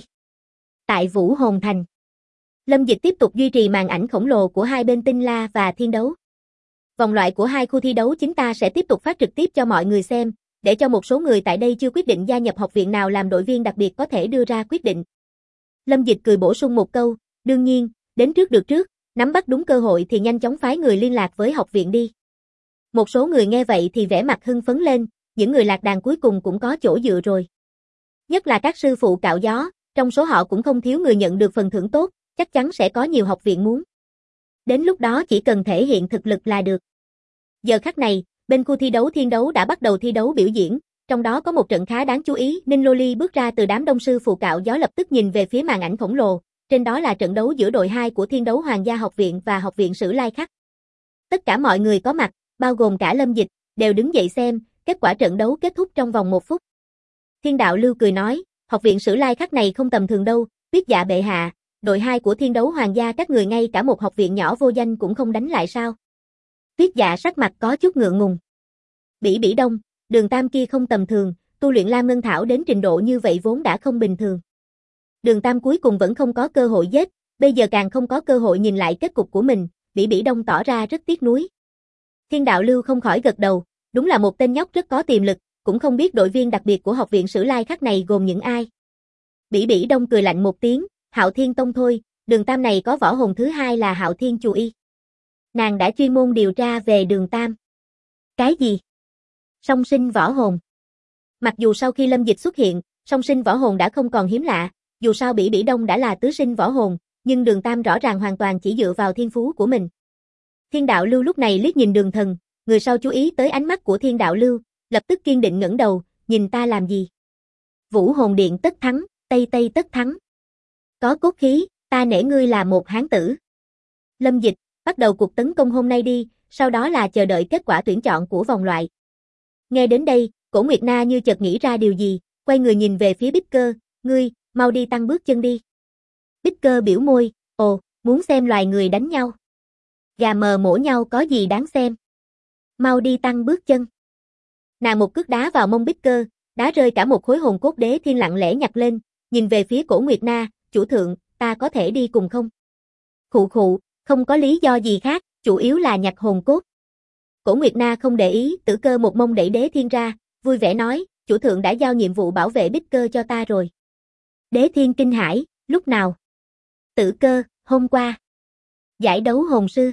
Tại Vũ Hồn Thành, Lâm Dịch tiếp tục duy trì màn ảnh khổng lồ của hai bên Tinh La và Thiên Đấu. Vòng loại của hai khu thi đấu chúng ta sẽ tiếp tục phát trực tiếp cho mọi người xem, để cho một số người tại đây chưa quyết định gia nhập học viện nào làm đội viên đặc biệt có thể đưa ra quyết định. Lâm Dịch cười bổ sung một câu, đương nhiên, đến trước được trước, nắm bắt đúng cơ hội thì nhanh chóng phái người liên lạc với học viện đi. Một số người nghe vậy thì vẻ mặt hưng phấn lên, những người lạc đàn cuối cùng cũng có chỗ dựa rồi. Nhất là các sư phụ cạo gió, trong số họ cũng không thiếu người nhận được phần thưởng tốt, chắc chắn sẽ có nhiều học viện muốn. Đến lúc đó chỉ cần thể hiện thực lực là được. Giờ khắc này, bên khu thi đấu Thiên Đấu đã bắt đầu thi đấu biểu diễn, trong đó có một trận khá đáng chú ý, Ninh Loli bước ra từ đám đông sư phụ cạo gió lập tức nhìn về phía màn ảnh khổng lồ, trên đó là trận đấu giữa đội 2 của Thiên Đấu Hoàng gia học viện và học viện Sử Lai Khắc. Tất cả mọi người có mặt, bao gồm cả Lâm Dịch, đều đứng dậy xem, kết quả trận đấu kết thúc trong vòng 1 phút. Thiên Đạo Lưu cười nói, học viện Sử Lai Khắc này không tầm thường đâu, Tuyết Dạ bệ hạ, đội 2 của Thiên Đấu Hoàng gia các người ngay cả một học viện nhỏ vô danh cũng không đánh lại sao? Tuyết Dạ sắc mặt có chút ngượng ngùng. Bỉ Bỉ Đông, Đường Tam kia không tầm thường, tu luyện Lam Ngân Thảo đến trình độ như vậy vốn đã không bình thường. Đường Tam cuối cùng vẫn không có cơ hội giết, bây giờ càng không có cơ hội nhìn lại kết cục của mình, Bỉ Bỉ Đông tỏ ra rất tiếc nuối. Thiên Đạo Lưu không khỏi gật đầu, đúng là một tên nhóc rất có tiềm lực, cũng không biết đội viên đặc biệt của học viện Sử Lai Khắc này gồm những ai. Bỉ Bỉ Đông cười lạnh một tiếng, Hạo Thiên Tông thôi, Đường Tam này có võ hồn thứ hai là Hạo Thiên Chù Y. Nàng đã chuyên môn điều tra về Đường Tam. Cái gì? Song sinh võ hồn. Mặc dù sau khi Lâm Dịch xuất hiện, song sinh võ hồn đã không còn hiếm lạ, dù sao Bỉ Bỉ Đông đã là tứ sinh võ hồn, nhưng Đường Tam rõ ràng hoàn toàn chỉ dựa vào thiên phú của mình. Thiên Đạo Lưu lúc này liếc nhìn Đường Thần, người sau chú ý tới ánh mắt của Thiên Đạo Lưu, lập tức kiên định ngẩng đầu, nhìn ta làm gì? Vũ Hồn Điện tất thắng, Tây Tây tất thắng. Có cốt khí, ta nể ngươi là một hán tử. Lâm Dịch, bắt đầu cuộc tấn công hôm nay đi, sau đó là chờ đợi kết quả tuyển chọn của vòng loại. Nghe đến đây, Cổ Nguyệt Na như chợt nghĩ ra điều gì, quay người nhìn về phía Bích Cơ, ngươi, mau đi tăng bước chân đi. Bích Cơ biểu môi, ồ, muốn xem loài người đánh nhau. Gà mờ mổ nhau có gì đáng xem. Mau đi tăng bước chân. Nàng một cước đá vào mông Bích Cơ, đá rơi cả một khối hồn cốt. Đế Thiên lặng lẽ nhặt lên, nhìn về phía Cổ Nguyệt Na, chủ thượng, ta có thể đi cùng không? Khụ khụ, không có lý do gì khác, chủ yếu là nhặt hồn cốt. Cổ Nguyệt Na không để ý, Tử Cơ một mông đẩy Đế Thiên ra, vui vẻ nói, chủ thượng đã giao nhiệm vụ bảo vệ Bích Cơ cho ta rồi. Đế Thiên kinh hãi, lúc nào? Tử Cơ, hôm qua. Giải đấu hồn sư.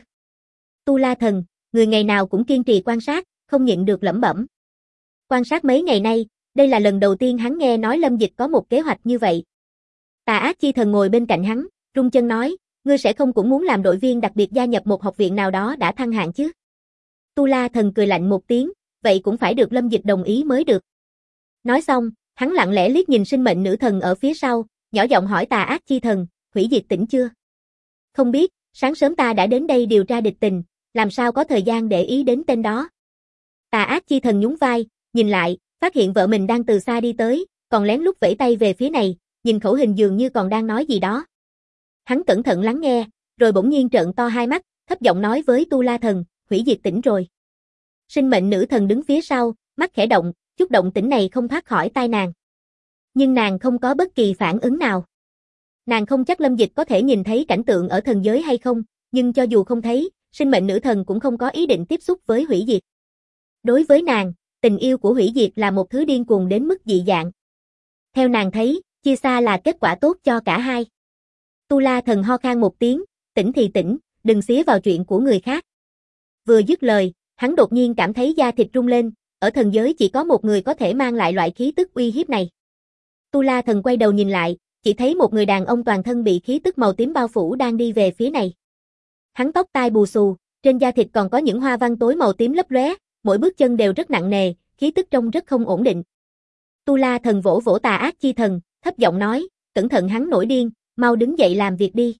Tu La Thần, người ngày nào cũng kiên trì quan sát, không nhịn được lẩm bẩm. Quan sát mấy ngày nay, đây là lần đầu tiên hắn nghe nói Lâm Dịch có một kế hoạch như vậy. Tà Ác Chi Thần ngồi bên cạnh hắn, rung chân nói, ngươi sẽ không cũng muốn làm đội viên đặc biệt gia nhập một học viện nào đó đã thăng hạng chứ? Tu La Thần cười lạnh một tiếng, vậy cũng phải được Lâm Dịch đồng ý mới được. Nói xong, hắn lặng lẽ liếc nhìn sinh mệnh nữ thần ở phía sau, nhỏ giọng hỏi Tà Ác Chi Thần, hủy diệt tỉnh chưa? Không biết, sáng sớm ta đã đến đây điều tra địch tình, làm sao có thời gian để ý đến tên đó. Tà Ác Chi Thần nhún vai, nhìn lại, phát hiện vợ mình đang từ xa đi tới, còn lén lút vẫy tay về phía này, nhìn khẩu hình dường như còn đang nói gì đó. Hắn cẩn thận lắng nghe, rồi bỗng nhiên trợn to hai mắt, thấp giọng nói với Tu La Thần, hủy diệt tỉnh rồi. Sinh mệnh nữ thần đứng phía sau, mắt khẽ động, chút động tĩnh này không thoát khỏi tai nàng. Nhưng nàng không có bất kỳ phản ứng nào. Nàng không chắc Lâm Dịch có thể nhìn thấy cảnh tượng ở thần giới hay không, nhưng cho dù không thấy, sinh mệnh nữ thần cũng không có ý định tiếp xúc với hủy diệt. Đối với nàng, tình yêu của hủy diệt là một thứ điên cuồng đến mức dị dạng. Theo nàng thấy, chia xa là kết quả tốt cho cả hai. Tu La Thần ho khan một tiếng, tỉnh thì tỉnh, đừng xía vào chuyện của người khác. Vừa dứt lời, hắn đột nhiên cảm thấy da thịt rung lên, ở thần giới chỉ có một người có thể mang lại loại khí tức uy hiếp này. Tu La Thần quay đầu nhìn lại, chỉ thấy một người đàn ông toàn thân bị khí tức màu tím bao phủ đang đi về phía này. Hắn tóc tai bù xù, trên da thịt còn có những hoa văn tối màu tím lấp lóe, mỗi bước chân đều rất nặng nề, khí tức trông rất không ổn định. Tu La Thần vỗ vỗ Tà Ác Chi Thần, thấp giọng nói, cẩn thận hắn nổi điên, mau đứng dậy làm việc đi.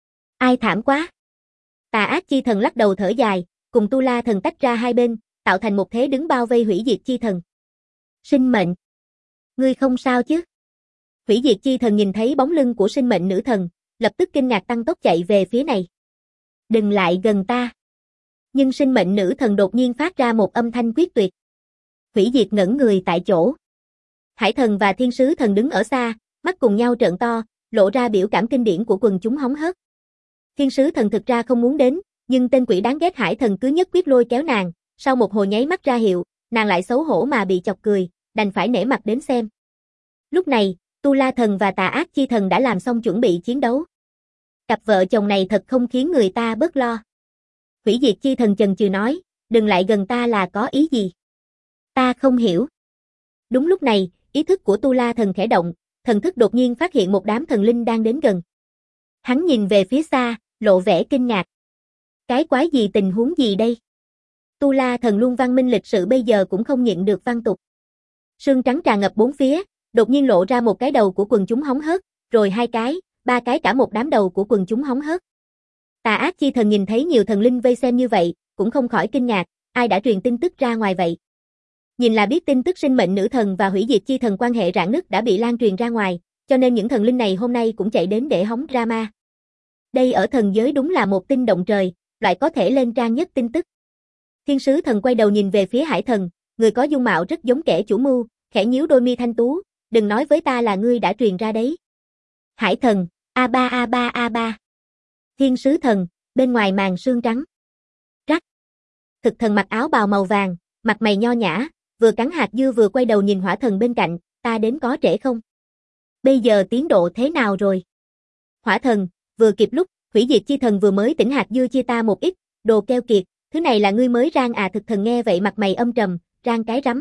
Ai thảm quá. Tà Ác Chi Thần lắc đầu thở dài, cùng Tu La Thần tách ra hai bên, tạo thành một thế đứng bao vây Hủy Diệt Chi Thần. Sinh mệnh. Ngươi không sao chứ? Hủy Diệt Chi Thần nhìn thấy bóng lưng của sinh mệnh nữ thần, lập tức kinh ngạc tăng tốc chạy về phía này. Đừng lại gần ta. Nhưng sinh mệnh nữ thần đột nhiên phát ra một âm thanh quyết tuyệt. Hủy Diệt ngẩn người tại chỗ. Hải Thần và Thiên Sứ Thần đứng ở xa, mắt cùng nhau trợn to, lộ ra biểu cảm kinh điển của quần chúng hóng hớt. Thiên Sứ Thần thực ra không muốn đến, nhưng tên quỷ đáng ghét Hải Thần cứ nhất quyết lôi kéo nàng, sau một hồi nháy mắt ra hiệu, nàng lại xấu hổ mà bị chọc cười, đành phải nể mặt đến xem. Lúc này, Tu La Thần và Tà Ác Chi Thần đã làm xong chuẩn bị chiến đấu. Cặp vợ chồng này thật không khiến người ta bớt lo. Hủy Diệt Chi Thần chần chừ nói, đừng lại gần ta là có ý gì? Ta không hiểu. Đúng lúc này, ý thức của Tu La Thần khẽ động, thần thức đột nhiên phát hiện một đám thần linh đang đến gần. Hắn nhìn về phía xa, lộ vẻ kinh ngạc. Cái quái gì, tình huống gì đây? Tu La Thần luôn văn minh lịch sự bây giờ cũng không nhịn được văn tục. Sương trắng tràn ngập bốn phía, đột nhiên lộ ra một cái đầu của quần chúng hóng hớt, rồi hai cái, ba cái, cả một đám đầu của quần chúng hóng hớt. Tà Ác Chi Thần nhìn thấy nhiều thần linh vây xem như vậy, cũng không khỏi kinh ngạc, ai đã truyền tin tức ra ngoài vậy? Nhìn là biết tin tức sinh mệnh nữ thần và Hủy Diệt Chi Thần quan hệ rạn nứt đã bị lan truyền ra ngoài, cho nên những thần linh này hôm nay cũng chạy đến để hóng drama. Đây ở thần giới đúng là một tin động trời, loại có thể lên trang nhất tin tức. Thiên Sứ Thần quay đầu nhìn về phía Hải Thần, người có dung mạo rất giống kẻ chủ mưu, khẽ nhíu đôi mi thanh tú, đừng nói với ta là ngươi đã truyền ra đấy. Hải Thần, A3 A3 A3. Thiên Sứ Thần, bên ngoài màn sương trắng. Rắc. Thực Thần mặc áo bào màu vàng, mặt mày nho nhã, vừa cắn hạt dưa vừa quay đầu nhìn Hỏa Thần bên cạnh, ta đến có trễ không? Bây giờ tiến độ thế nào rồi? Hỏa Thần, vừa kịp lúc, Hủy Diệt Chi Thần vừa mới tỉnh hạt dưa chia ta một ít, đồ keo kiệt, thứ này là ngươi mới rang à? Thực Thần nghe vậy mặt mày âm trầm, rang cái rắm.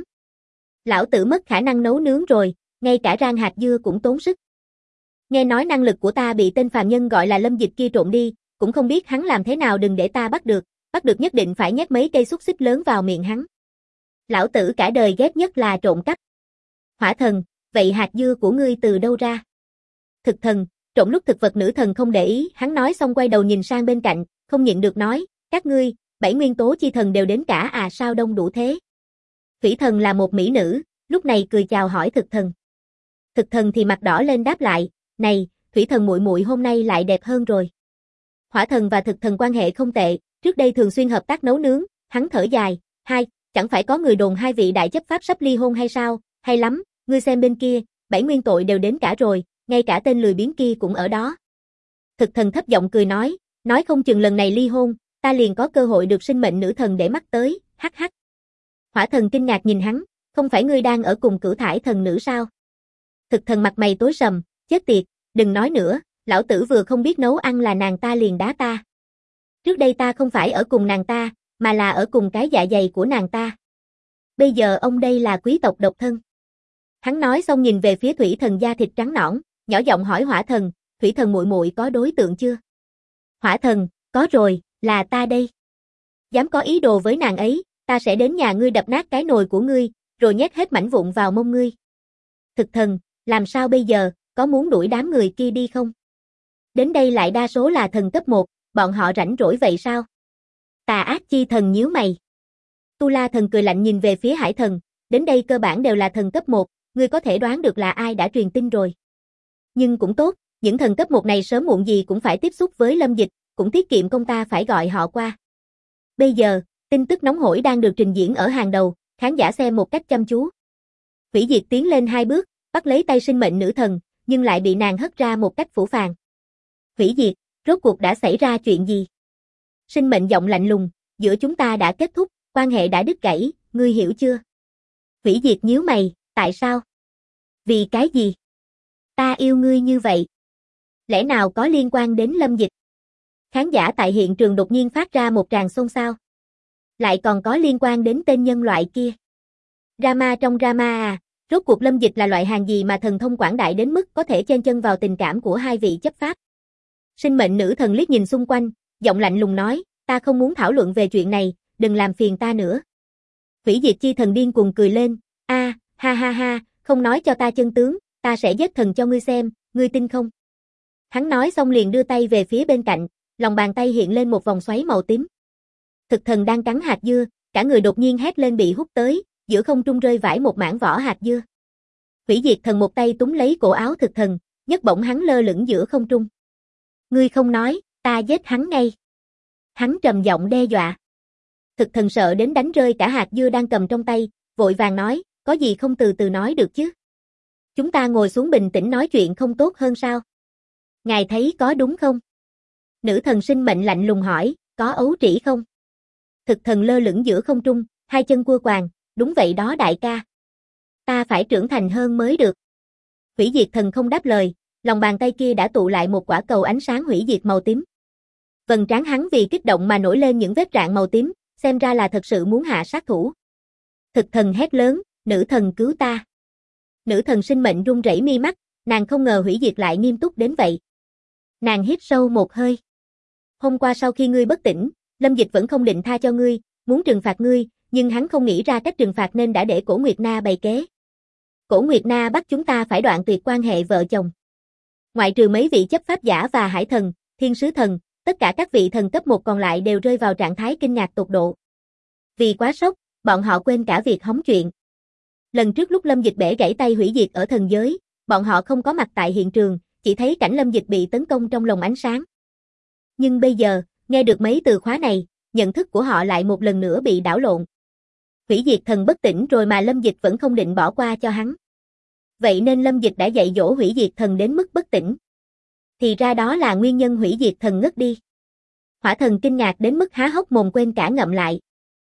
Lão tử mất khả năng nấu nướng rồi, ngay cả rang hạt dưa cũng tốn sức. Nghe nói năng lực của ta bị tên phàm nhân gọi là Lâm Dịch kia trộm đi, cũng không biết hắn làm thế nào, đừng để ta bắt được nhất định phải nhét mấy cây xúc xích lớn vào miệng hắn. Lão tử cả đời ghét nhất là trộm cắp. Hỏa Thần, vậy hạt dưa của ngươi từ đâu ra? Thực Thần, trộm lúc thực vật. Nữ thần không để ý, hắn nói xong quay đầu nhìn sang bên cạnh, không nhịn được nói, các ngươi, 7 nguyên tố chi thần đều đến cả à, sao đông đủ thế? Thủy Thần là một mỹ nữ, lúc này cười chào hỏi Thực Thần. Thực Thần thì mặt đỏ lên đáp lại, này, Thủy Thần muội muội hôm nay lại đẹp hơn rồi. Hỏa Thần và Thực Thần quan hệ không tệ, trước đây thường xuyên hợp tác nấu nướng, hắn thở dài, hai, chẳng phải có người đồn hai vị đại chấp pháp sắp ly hôn hay sao, hay lắm, ngươi xem bên kia, 7 nguyên tội đều đến cả rồi, ngay cả tên lười biếng kia cũng ở đó. Thực thần thấp giọng cười nói không chừng lần này ly hôn, ta liền có cơ hội được sinh mệnh nữ thần để mắt tới, hắc hắc. Hỏa thần kinh ngạc nhìn hắn, không phải ngươi đang ở cùng Cửu Thải thần nữ sao? Thực thần mặt mày tối sầm, chết tiệt, đừng nói nữa, lão tử vừa không biết nấu ăn là nàng ta liền đá ta. Trước đây ta không phải ở cùng nàng ta, mà là ở cùng cái dạ dày của nàng ta. Bây giờ ông đây là quý tộc độc thân. Hắn nói xong nhìn về phía thủy thần da thịt trắng nõn, nhỏ giọng hỏi hỏa thần, thủy thần muội muội có đối tượng chưa? Hỏa thần, có rồi, là ta đây. Dám có ý đồ với nàng ấy, ta sẽ đến nhà ngươi đập nát cái nồi của ngươi, rồi nhét hết mảnh vụn vào mông ngươi. Thực thần, làm sao bây giờ, có muốn đuổi đám người kia đi không? Đến đây lại đa số là thần cấp 1, bọn họ rảnh rỗi vậy sao? Tà ác chi thần nhíu mày. Tu La thần cười lạnh nhìn về phía Hải thần, đến đây cơ bản đều là thần cấp 1, ngươi có thể đoán được là ai đã truyền tin rồi. Nhưng cũng tốt, những thần cấp 1 này sớm muộn gì cũng phải tiếp xúc với Lâm Dịch, cũng tiết kiệm công ta phải gọi họ qua. Bây giờ, tin tức nóng hổi đang được trình diễn ở hàng đầu, khán giả xem một cách chăm chú. Hủy Diệt tiến lên 2 bước, bắt lấy tay sinh mệnh nữ thần, nhưng lại bị nàng hất ra một cách phũ phàng. Hủy Diệt, rốt cuộc đã xảy ra chuyện gì? Sinh mệnh giọng lạnh lùng, giữa chúng ta đã kết thúc, quan hệ đã đứt gãy, ngươi hiểu chưa? Hủy Diệt nhíu mày, tại sao? Vì cái gì? Ta yêu ngươi như vậy. Lẽ nào có liên quan đến Lâm Dịch? Khán giả tại hiện trường đột nhiên phát ra một tràng xôn xao. Lại còn có liên quan đến tên nhân loại kia. Drama trong drama à, rốt cuộc Lâm Dịch là loại hàng gì mà thần thông quảng đại đến mức có thể chen chân vào tình cảm của hai vị chấp pháp? Sinh mệnh nữ thần liếc nhìn xung quanh, giọng lạnh lùng nói, ta không muốn thảo luận về chuyện này, đừng làm phiền ta nữa. Hủy Diệt chi thần điên cuồng cười lên, ha ha ha, không nói cho ta chân tướng, ta sẽ giết thần cho ngươi xem, ngươi tin không? Hắn nói xong liền đưa tay về phía bên cạnh, lòng bàn tay hiện lên một vòng xoáy màu tím. Thực thần đang cắn hạt dưa, cả người đột nhiên hét lên bị hút tới, giữa không trung rơi vãi một mảng vỏ hạt dưa. Hủy Diệt thần một tay túm lấy cổ áo thực thần, nhấc bổng hắn lơ lửng giữa không trung. Ngươi không nói, ta giết hắn ngay. Hắn trầm giọng đe dọa. Thực thần sợ đến đánh rơi cả hạt dưa đang cầm trong tay, vội vàng nói, có gì không từ từ nói được chứ? Chúng ta ngồi xuống bình tĩnh nói chuyện không tốt hơn sao? Ngài thấy có đúng không? Nữ thần sinh mệnh lạnh lùng hỏi, có ấu trĩ không? Thực thần lơ lửng giữa không trung, hai chân cua quàng, đúng vậy đó đại ca. Ta phải trưởng thành hơn mới được. Hủy Diệt thần không đáp lời, lòng bàn tay kia đã tụ lại một quả cầu ánh sáng hủy diệt màu tím. Vầng trán hắn vì kích động mà nổi lên những vết rạn màu tím, xem ra là thật sự muốn hạ sát thủ. Thực thần hét lớn, nữ thần cứu ta. Nữ thần sinh mệnh run rẩy mi mắt, nàng không ngờ Hủy Diệt lại nghiêm túc đến vậy. Nàng hít sâu một hơi. Hôm qua sau khi ngươi bất tỉnh, Lâm Dịch vẫn không định tha cho ngươi, muốn trừng phạt ngươi, nhưng hắn không nghĩ ra cách trừng phạt nên đã để Cổ Nguyệt Na bày kế. Cổ Nguyệt Na bắt chúng ta phải đoạn tuyệt quan hệ vợ chồng. Ngoại trừ mấy vị chấp pháp giả và hải thần, thiên sứ thần, tất cả các vị thần cấp 1 còn lại đều rơi vào trạng thái kinh ngạc tột độ. Vì quá sốc, bọn họ quên cả việc hóng chuyện. Lần trước lúc Lâm Dịch bẻ gãy tay Hủy Diệt ở thần giới, bọn họ không có mặt tại hiện trường, chỉ thấy cảnh Lâm Dịch bị tấn công trong lồng ánh sáng. Nhưng bây giờ, nghe được mấy từ khóa này, nhận thức của họ lại một lần nữa bị đảo lộn. Hủy Diệt thần bất tỉnh rồi mà Lâm Dịch vẫn không định bỏ qua cho hắn. Vậy nên Lâm Dịch đã dạy dỗ Hủy Diệt thần đến mức bất tỉnh. Thì ra đó là nguyên nhân Hủy Diệt thần ngất đi. Hỏa thần kinh ngạc đến mức há hốc mồm quên cả ngậm lại.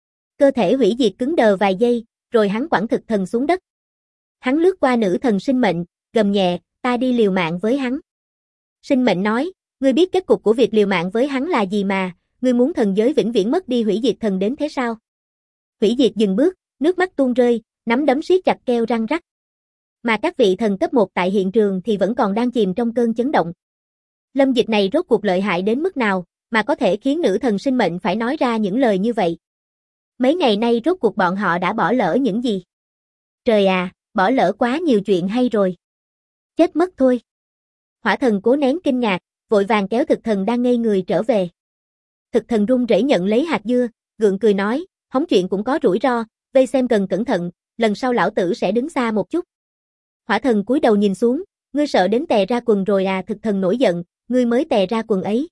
Cơ thể Hủy Diệt cứng đờ vài giây, rồi hắn quẳng thực thần xuống đất. Hắn lướt qua nữ thần sinh mệnh, gầm nhẹ, ta đi liều mạng với hắn. Sinh mệnh nói, ngươi biết kết cục của việc liều mạng với hắn là gì mà, ngươi muốn thần giới vĩnh viễn mất đi Hủy Diệt thần đến thế sao? Hủy Diệt dừng bước, nước mắt tuôn rơi, nắm đấm siết chặt keo răng rắc. Mà các vị thần cấp 1 tại hiện trường thì vẫn còn đang chìm trong cơn chấn động. Lâm Dịch này rốt cuộc lợi hại đến mức nào, mà có thể khiến nữ thần sinh mệnh phải nói ra những lời như vậy? Mấy ngày nay rốt cuộc bọn họ đã bỏ lỡ những gì? Trời à, bỏ lỡ quá nhiều chuyện hay rồi. Chết mất thôi. Hỏa thần cố nén kinh ngạc, vội vàng kéo thực thần đang ngây người trở về. Thực thần run rẩy nhận lấy hạt dưa, gượng cười nói, hóng chuyện cũng có rủi ro, vây xem cần cẩn thận, lần sau lão tử sẽ đứng xa một chút. Hỏa thần cúi đầu nhìn xuống, ngươi sợ đến tè ra quần rồi à? Thực thần nổi giận, ngươi mới tè ra quần ấy.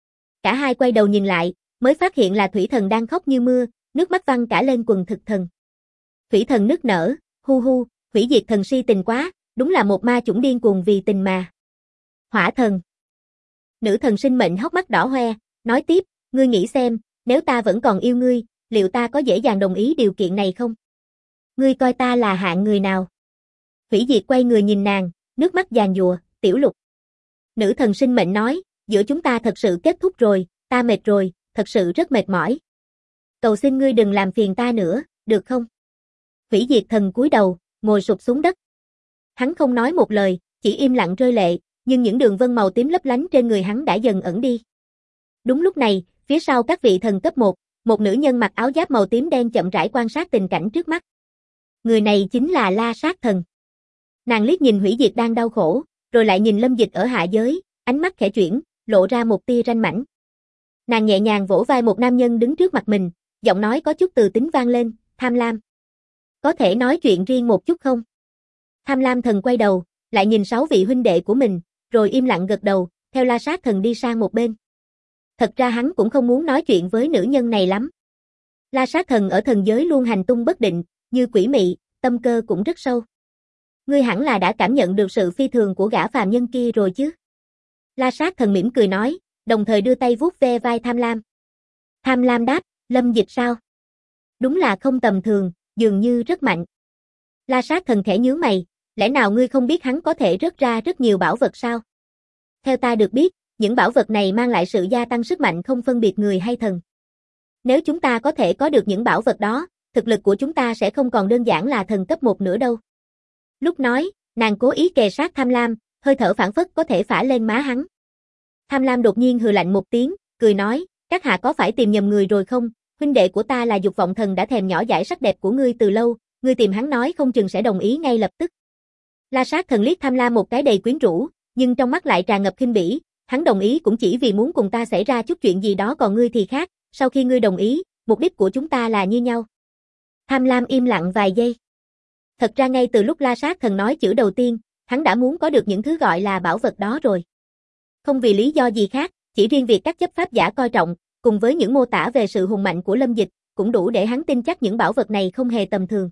Cả hai quay đầu nhìn lại, mới phát hiện là thủy thần đang khóc như mưa, nước mắt văng cả lên quần thực thần. Thủy thần nức nở, hu hu, Hủy diệt thần si tình quá, đúng là một ma chủng điên cuồng vì tình mà. Hỏa thần. Nữ thần sinh mệnh hốc mắt đỏ hoe, nói tiếp, ngươi nghĩ xem, nếu ta vẫn còn yêu ngươi, liệu ta có dễ dàng đồng ý điều kiện này không? Ngươi coi ta là hạng người nào? Hủy diệt quay người nhìn nàng, nước mắt giàn giụa, Tiểu Lục. Nữ thần sinh mệnh nói, giữa chúng ta thật sự kết thúc rồi, ta mệt rồi, thật sự rất mệt mỏi. Cầu xin ngươi đừng làm phiền ta nữa, được không? Hủy diệt thần cúi đầu, ngồi sụp xuống đất. Hắn không nói một lời, chỉ im lặng rơi lệ, nhưng những đường vân màu tím lấp lánh trên người hắn đã dần ẩn đi. Đúng lúc này, phía sau các vị thần cấp 1, một nữ nhân mặc áo giáp màu tím đen chậm rãi quan sát tình cảnh trước mắt. Người này chính là La Sát Thần. Nàng liếc nhìn Hủy Diệt đang đau khổ, rồi lại nhìn Lâm Dịch ở hạ giới, ánh mắt khẽ chuyển, lộ ra một tia ranh mãnh. Nàng nhẹ nhàng vỗ vai một nam nhân đứng trước mặt mình, giọng nói có chút từ tính vang lên, Tham Lam. Có thể nói chuyện riêng một chút không? Tham Lam Thần quay đầu, lại nhìn 6 vị huynh đệ của mình, rồi im lặng gật đầu, theo La Sát Thần đi sang một bên. Thật ra hắn cũng không muốn nói chuyện với nữ nhân này lắm. La Sát Thần ở thần giới luôn hành tung bất định, như quỷ mị, tâm cơ cũng rất sâu. Ngươi hẳn là đã cảm nhận được sự phi thường của gã phàm nhân kia rồi chứ? La Sát Thần mỉm cười nói, đồng thời đưa tay vuốt ve vai Tham Lam. Tham Lam đáp, Lâm Dịch sao? Đúng là không tầm thường, dường như rất mạnh. La Sát Thần khẽ nhướng mày, lẽ nào ngươi không biết hắn có thể rớt ra rất nhiều bảo vật sao? Theo ta được biết, những bảo vật này mang lại sự gia tăng sức mạnh không phân biệt người hay thần. Nếu chúng ta có thể có được những bảo vật đó, thực lực của chúng ta sẽ không còn đơn giản là thần cấp 1 nữa đâu. Lúc nói, nàng cố ý kề sát Tham Lam, hơi thở phảng phất có thể phả lên má hắn. Tham Lam đột nhiên hừ lạnh một tiếng, cười nói, các hạ có phải tìm nhầm người rồi không? Huynh đệ của ta là Dục Vọng Thần đã thèm nhỏ dãi sắc đẹp của ngươi từ lâu, ngươi tìm hắn nói không chừng sẽ đồng ý ngay lập tức. La Sát Thần liếc Tham Lam một cái đầy quyến rũ, nhưng trong mắt lại tràn ngập khinh bỉ, hắn đồng ý cũng chỉ vì muốn cùng ta xảy ra chút chuyện gì đó, còn ngươi thì khác, sau khi ngươi đồng ý, mục đích của chúng ta là như nhau. Tham Lam im lặng vài giây. Thật ra ngay từ lúc La Sát Thần nói chữ đầu tiên, hắn đã muốn có được những thứ gọi là bảo vật đó rồi. Không vì lý do gì khác, chỉ riêng việc các chấp pháp giả coi trọng, cùng với những mô tả về sự hùng mạnh của Lâm Dịch, cũng đủ để hắn tin chắc những bảo vật này không hề tầm thường.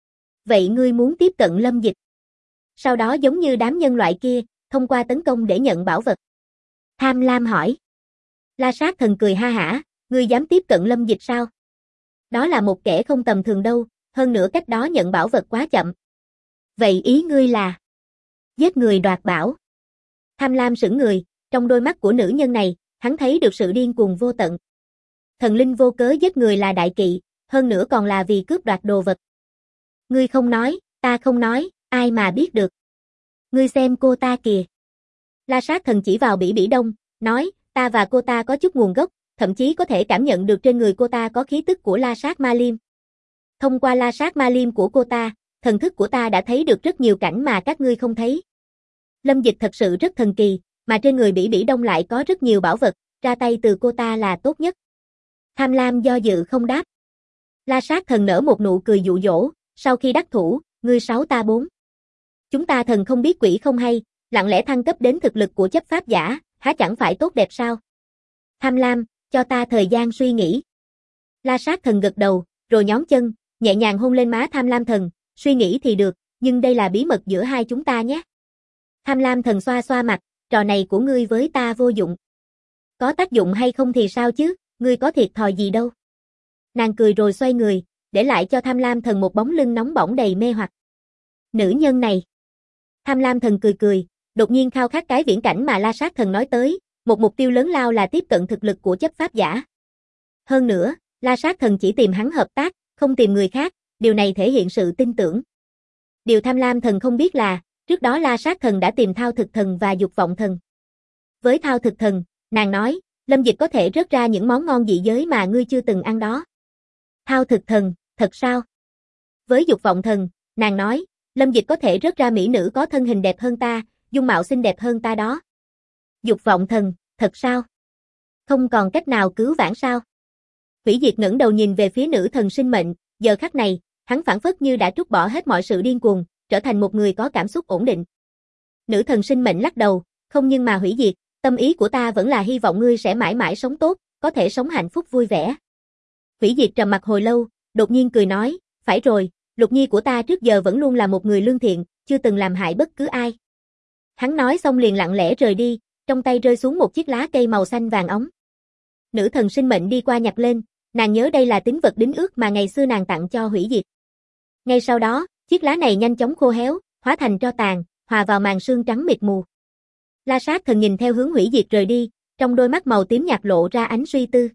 Vậy ngươi muốn tiếp cận Lâm Dịch? Sau đó giống như đám nhân loại kia, thông qua tấn công để nhận bảo vật. Tham Lam hỏi. La Sát Thần cười ha hả, ngươi dám tiếp cận Lâm Dịch sao? Đó là một kẻ không tầm thường đâu, hơn nữa cách đó nhận bảo vật quá chậm. Vậy ý ngươi là giết người đoạt bảo? Tham Lam sững người, trong đôi mắt của nữ nhân này, hắn thấy được sự điên cuồng vô tận. Thần linh vô cớ giết người là đại kỵ, hơn nữa còn là vì cướp đoạt đồ vật. Ngươi không nói, ta không nói, ai mà biết được. Ngươi xem cô ta kìa. La Sát Thần chỉ vào Bỉ Bỉ Đông, nói, ta và cô ta có chút nguồn gốc, thậm chí có thể cảm nhận được trên người cô ta có khí tức của La Sát Ma Liêm. Thông qua La Sát Ma Liêm của cô ta, thần thức của ta đã thấy được rất nhiều cảnh mà các ngươi không thấy. Lâm Dịch thật sự rất thần kỳ, mà trên người Bỉ Bỉ Đông lại có rất nhiều bảo vật, ra tay từ cô ta là tốt nhất. Tham Lam do dự không đáp. La Sát Thần nở một nụ cười dụ dỗ, sau khi đắc thủ, ngươi 6 ta 4. Chúng ta thần không biết quỷ không hay, lặng lẽ thăng cấp đến thực lực của chấp pháp giả, há chẳng phải tốt đẹp sao? Tham Lam, cho ta thời gian suy nghĩ. La Sát Thần gật đầu, rồi nhón chân, nhẹ nhàng hôn lên má Tham Lam Thần, suy nghĩ thì được, nhưng đây là bí mật giữa hai chúng ta nhé. Tham Lam Thần xoa xoa mặt, trò này của ngươi với ta vô dụng. Có tác dụng hay không thì sao chứ, ngươi có thiệt thòi gì đâu. Nàng cười rồi xoay người, để lại cho Tham Lam Thần một bóng lưng nóng bỏng đầy mê hoặc. Nữ nhân này. Tham Lam Thần cười cười, đột nhiên khao khát cái viễn cảnh mà La Sát Thần nói tới, một mục tiêu lớn lao là tiếp cận thực lực của chấp pháp giả. Hơn nữa, La Sát Thần chỉ tìm hắn hợp tác, không tìm người khác, điều này thể hiện sự tin tưởng. Điều Tham Lam Thần không biết là, trước đó La Sát Thần đã tìm Thao Thực Thần và Dục Vọng Thần. Với Thao Thực Thần, nàng nói, Lâm Dịch có thể rớt ra những món ngon dị giới mà ngươi chưa từng ăn đó. Thao Thực Thần, thật sao? Với Dục Vọng Thần, nàng nói, Lâm Dịch có thể rớt ra mỹ nữ có thân hình đẹp hơn ta, dung mạo xinh đẹp hơn ta đó. Dục Vọng Thần, thật sao? Không còn cách nào cứu vãn sao? Hủy Diệt ngẩng đầu nhìn về phía nữ thần sinh mệnh, giờ khắc này, hắn phảng phất như đã trút bỏ hết mọi sự điên cuồng, trở thành một người có cảm xúc ổn định. Nữ thần sinh mệnh lắc đầu, không, nhưng mà Hủy Diệt, tâm ý của ta vẫn là hy vọng ngươi sẽ mãi mãi sống tốt, có thể sống hạnh phúc vui vẻ. Hủy Diệt trầm mặc hồi lâu, đột nhiên cười nói, phải rồi, Lục Nhi của ta trước giờ vẫn luôn là một người lương thiện, chưa từng làm hại bất cứ ai. Hắn nói xong liền lặng lẽ rời đi, trong tay rơi xuống một chiếc lá cây màu xanh vàng óng. Nữ thần sinh mệnh đi qua nhặt lên, nàng nhớ đây là tín vật đính ước mà ngày xưa nàng tặng cho hủy diệt. Ngay sau đó, chiếc lá này nhanh chóng khô héo, hóa thành tro tàn, hòa vào màn sương trắng mịt mù. La Sát Thần nhìn theo hướng hủy diệt rời đi, trong đôi mắt màu tím nhạt lộ ra ánh suy tư.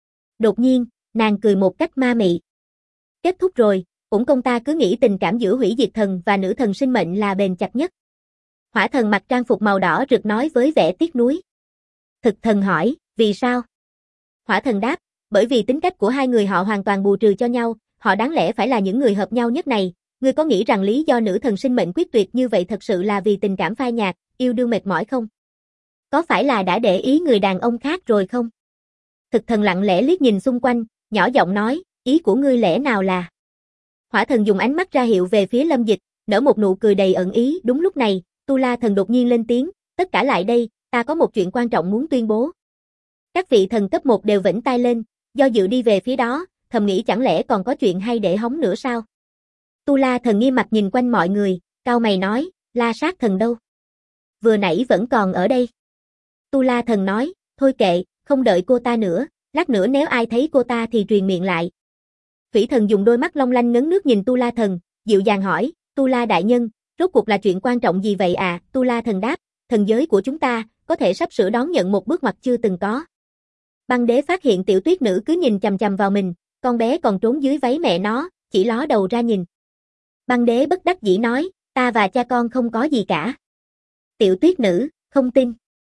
Đột nhiên, nàng cười một cách ma mị. Kết thúc rồi, uổng công ta cứ nghĩ tình cảm giữa hủy diệt thần và nữ thần sinh mệnh là bền chặt nhất. Hỏa thần mặc trang phục màu đỏ rực nói với vẻ tiếc nuối. Thực thần hỏi, vì sao? Hỏa thần đáp, bởi vì tính cách của hai người họ hoàn toàn bù trừ cho nhau, họ đáng lẽ phải là những người hợp nhau nhất này. Ngươi có nghĩ rằng lý do nữ thần sinh mệnh quyết tuyệt như vậy thật sự là vì tình cảm phai nhạt, yêu đương mệt mỏi không? Có phải là đã để ý người đàn ông khác rồi không? Thực thần lặng lẽ liếc nhìn xung quanh, nhỏ giọng nói, ý của ngươi lẽ nào là? Hỏa thần dùng ánh mắt ra hiệu về phía Lâm Dịch, nở một nụ cười đầy ẩn ý. Đúng lúc này, Tu La thần đột nhiên lên tiếng, tất cả lại đây, ta có một chuyện quan trọng muốn tuyên bố. Các vị thần cấp 1 đều vểnh tai lên, do dự đi về phía đó, thầm nghĩ chẳng lẽ còn có chuyện hay để hóng nữa sao? Tu La thần nghiêm mặt nhìn quanh mọi người, cau mày nói, La Sát thần đâu? Vừa nãy vẫn còn ở đây. Tu La thần nói, thôi kệ, không đợi cô ta nữa, lát nữa nếu ai thấy cô ta thì truyền miệng lại. Phỉ thần dùng đôi mắt long lanh ngấn nước nhìn Tu La thần, dịu dàng hỏi, Tu La đại nhân, rốt cuộc là chuyện quan trọng gì vậy à? Tu La thần đáp, thần giới của chúng ta, có thể sắp sửa đón nhận một bước ngoặt chưa từng có. Băng đế phát hiện tiểu tuyết nữ cứ nhìn chằm chằm vào mình, con bé còn trốn dưới váy mẹ nó, chỉ ló đầu ra nhìn. Băng đế bất đắc dĩ nói, ta và cha con không có gì cả. Tiểu tuyết nữ, không tin.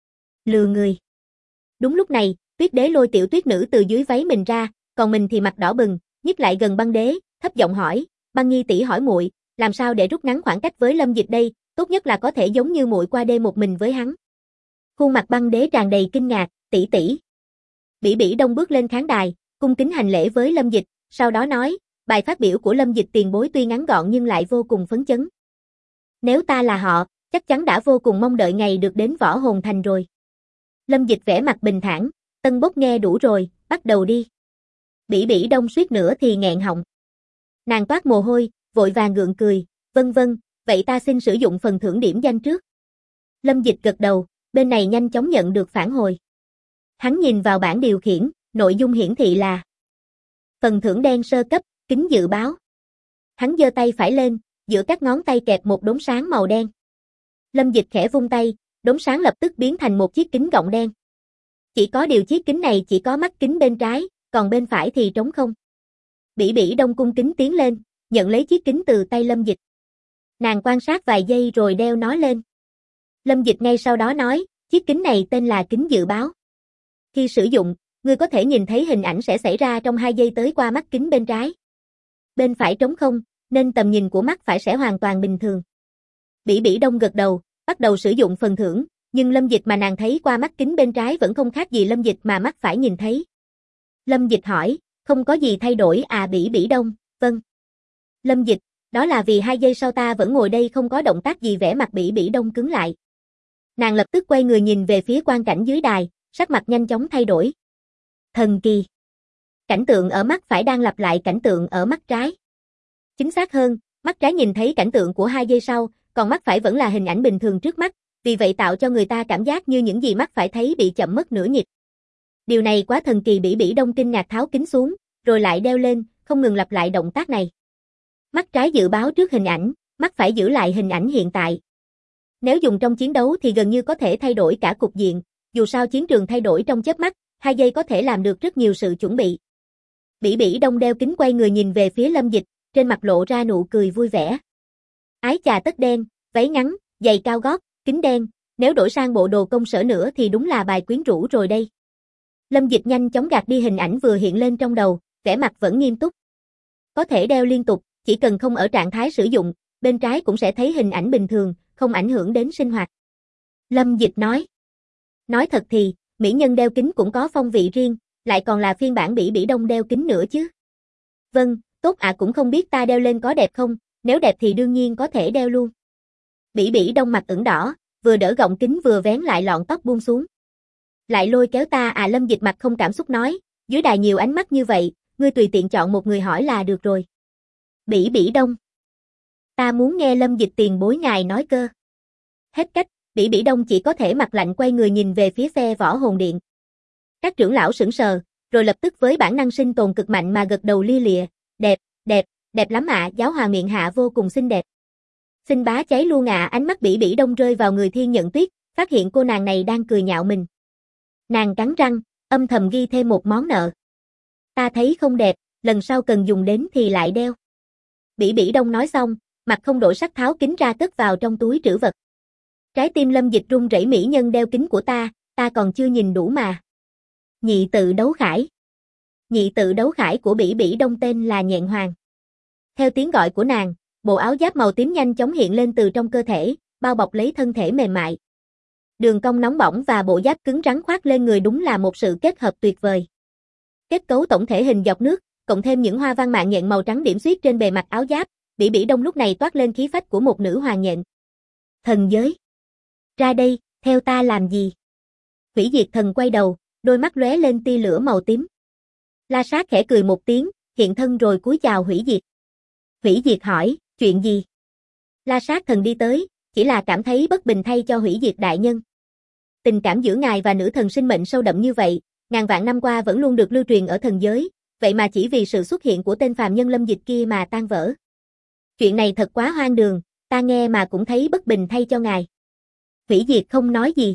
Lừa người. Đúng lúc này, tuyết đế lôi tiểu tuyết nữ từ dưới váy mình ra, còn mình thì mặt đỏ bừng, nhích lại gần băng đế, thấp giọng hỏi, băng nghi tỷ hỏi muội, làm sao để rút ngắn khoảng cách với Lâm Dịch đây, tốt nhất là có thể giống như muội qua đêm một mình với hắn. Khuôn mặt băng đế tràn đầy kinh ngạc, tỷ tỷ. Bỉ Bỉ Đông bước lên khán đài, cung kính hành lễ với Lâm Dịch, sau đó nói, bài phát biểu của Lâm Dịch tiền bối tuy ngắn gọn nhưng lại vô cùng phấn chấn. Nếu ta là họ, chắc chắn đã vô cùng mong đợi ngày được đến Võ Hồn Thành rồi. Lâm Dịch vẻ mặt bình thản, Tân Bốc nghe đủ rồi, bắt đầu đi. Bỉ Bỉ Đông suýt nữa thì nghẹn họng. Nàng toát mồ hôi, vội vàng gượng cười, vân vân, vậy ta xin sử dụng phần thưởng điểm danh trước. Lâm Dịch gật đầu, bên này nhanh chóng nhận được phản hồi. Hắn nhìn vào bảng điều khiển, nội dung hiển thị là phần thưởng đen sơ cấp, kính dự báo. Hắn giơ tay phải lên, giữa các ngón tay kẹp một đốm sáng màu đen. Lâm Dịch khẽ vung tay, đốm sáng lập tức biến thành một chiếc kính gọng đen. Chỉ có điều chiếc kính này chỉ có mắt kính bên trái, còn bên phải thì trống không. Bỉ Bỉ Đông cung kính tiến lên, nhận lấy chiếc kính từ tay Lâm Dịch. Nàng quan sát vài giây rồi đeo nó lên. Lâm Dịch ngay sau đó nói, chiếc kính này tên là kính dự báo. Khi sử dụng, ngươi có thể nhìn thấy hình ảnh sẽ xảy ra trong 2 giây tới qua mắt kính bên trái. Bên phải trống không, nên tầm nhìn của mắt phải sẽ hoàn toàn bình thường. Bỉ Bỉ Đông gật đầu, bắt đầu sử dụng phần thưởng, nhưng Lâm Dịch mà nàng thấy qua mắt kính bên trái vẫn không khác gì Lâm Dịch mà mắt phải nhìn thấy. Lâm Dịch hỏi, không có gì thay đổi à? Bỉ Bỉ Đông, vâng. Lâm Dịch, đó là vì 2 giây sau ta vẫn ngồi đây không có động tác gì. Vẻ mặt Bỉ Bỉ Đông cứng lại. Nàng lập tức quay người nhìn về phía quan cảnh dưới đài, sắc mặt nhanh chóng thay đổi. Thần kỳ. Cảnh tượng ở mắt phải đang lặp lại cảnh tượng ở mắt trái. Chính xác hơn, mắt trái nhìn thấy cảnh tượng của 2 giây sau, còn mắt phải vẫn là hình ảnh bình thường trước mắt, vì vậy tạo cho người ta cảm giác như những gì mắt phải thấy bị chậm mất nửa nhịp. Điều này quá thần kỳ. Bỉ Bỉ Đông kinh ngạc tháo kính xuống, rồi lại đeo lên, không ngừng lặp lại động tác này. Mắt trái dự báo trước hình ảnh, mắt phải giữ lại hình ảnh hiện tại. Nếu dùng trong chiến đấu thì gần như có thể thay đổi cả cục diện, dù sao chiến trường thay đổi trong chớp mắt, 2 giây có thể làm được rất nhiều sự chuẩn bị. Bỉ Bỉ Đông đeo kính quay người nhìn về phía Lâm Dịch, trên mặt lộ ra nụ cười vui vẻ. Ái chà, tất đen, váy ngắn, giày cao gót, kính đen, nếu đổi sang bộ đồ công sở nữa thì đúng là bài quyến rũ rồi đây. Lâm Dịch nhanh chóng gạt đi hình ảnh vừa hiện lên trong đầu, vẻ mặt vẫn nghiêm túc. Có thể đeo liên tục, chỉ cần không ở trạng thái sử dụng, bên trái cũng sẽ thấy hình ảnh bình thường, không ảnh hưởng đến sinh hoạt. Lâm Dịch nói. Nói thật thì, mỹ nhân đeo kính cũng có phong vị riêng, lại còn là phiên bản Bỉ Bỉ Đông đeo kính nữa chứ. Vâng, tốt ạ, cũng không biết ta đeo lên có đẹp không, nếu đẹp thì đương nhiên có thể đeo luôn. Bỉ Bỉ Đông mặt ửng đỏ, vừa đỡ gọng kính vừa vén lại lọn tóc buông xuống. Lại lôi kéo ta à? Lâm Dịch mặt không cảm xúc nói, dưới đài nhiều ánh mắt như vậy, ngươi tùy tiện chọn một người hỏi là được rồi. Bỉ Bỉ Đông. Ta muốn nghe Lâm Dịch tiền bối ngài nói cơ. Hết cách, Bỉ Bỉ Đông chỉ có thể mặt lạnh quay người nhìn về phía phe Võ Hồn Điện. Các trưởng lão sững sờ, rồi lập tức với bản năng sinh tồn cực mạnh mà gật đầu lia lịa, đẹp, đẹp, đẹp lắm ạ, giáo hoàng miệng hạ vô cùng xinh đẹp. Xinh bá cháy luôn ạ, ánh mắt Bỉ Bỉ Đông rơi vào người Thiên Nhận Tuyết, phát hiện cô nàng này đang cười nhạo mình. Nàng cắn răng, âm thầm ghi thêm một món nợ. Ta thấy không đẹp, lần sau cần dùng đến thì lại đeo. Bỉ Bỉ Đông nói xong, mặt không đổi sắc tháo kính ra cất vào trong túi trữ vật. Trái tim Lâm Dịch run rẩy, mỹ nhân đeo kính của ta còn chưa nhìn đủ mà. Nhị tự đấu khải. Nhị tự đấu khải của Bỉ Bỉ Đông tên là Nhện Hoàng. Theo tiếng gọi của nàng, bộ áo giáp màu tím nhanh chóng hiện lên từ trong cơ thể, bao bọc lấy thân thể mềm mại. Đường cong nóng bỏng và bộ giáp cứng rắn khoác lên người đúng là một sự kết hợp tuyệt vời. Kết cấu tổng thể hình dọc nước, cộng thêm những hoa văn mạng nhện màu trắng điểm xuyết trên bề mặt áo giáp, Bỉ Bỉ Đông lúc này toát lên khí phách của một nữ hoàng nhện. Thần giới. Ra đây, theo ta làm gì? Hủy Diệt Thần quay đầu, đôi mắt lóe lên tia lửa màu tím. La Sát khẽ cười một tiếng, hiện thân rồi cúi chào Hủy Diệt. Hủy Diệt hỏi, chuyện gì? La Sát Thần đi tới, chỉ là cảm thấy bất bình thay cho Hủy Diệt đại nhân. Tình cảm giữa ngài và nữ thần sinh mệnh sâu đậm như vậy, ngàn vạn năm qua vẫn luôn được lưu truyền ở thần giới, vậy mà chỉ vì sự xuất hiện của tên phàm nhân Lâm Dịch kia mà tan vỡ. Chuyện này thật quá hoang đường, ta nghe mà cũng thấy bất bình thay cho ngài. Hủy Diệt không nói gì.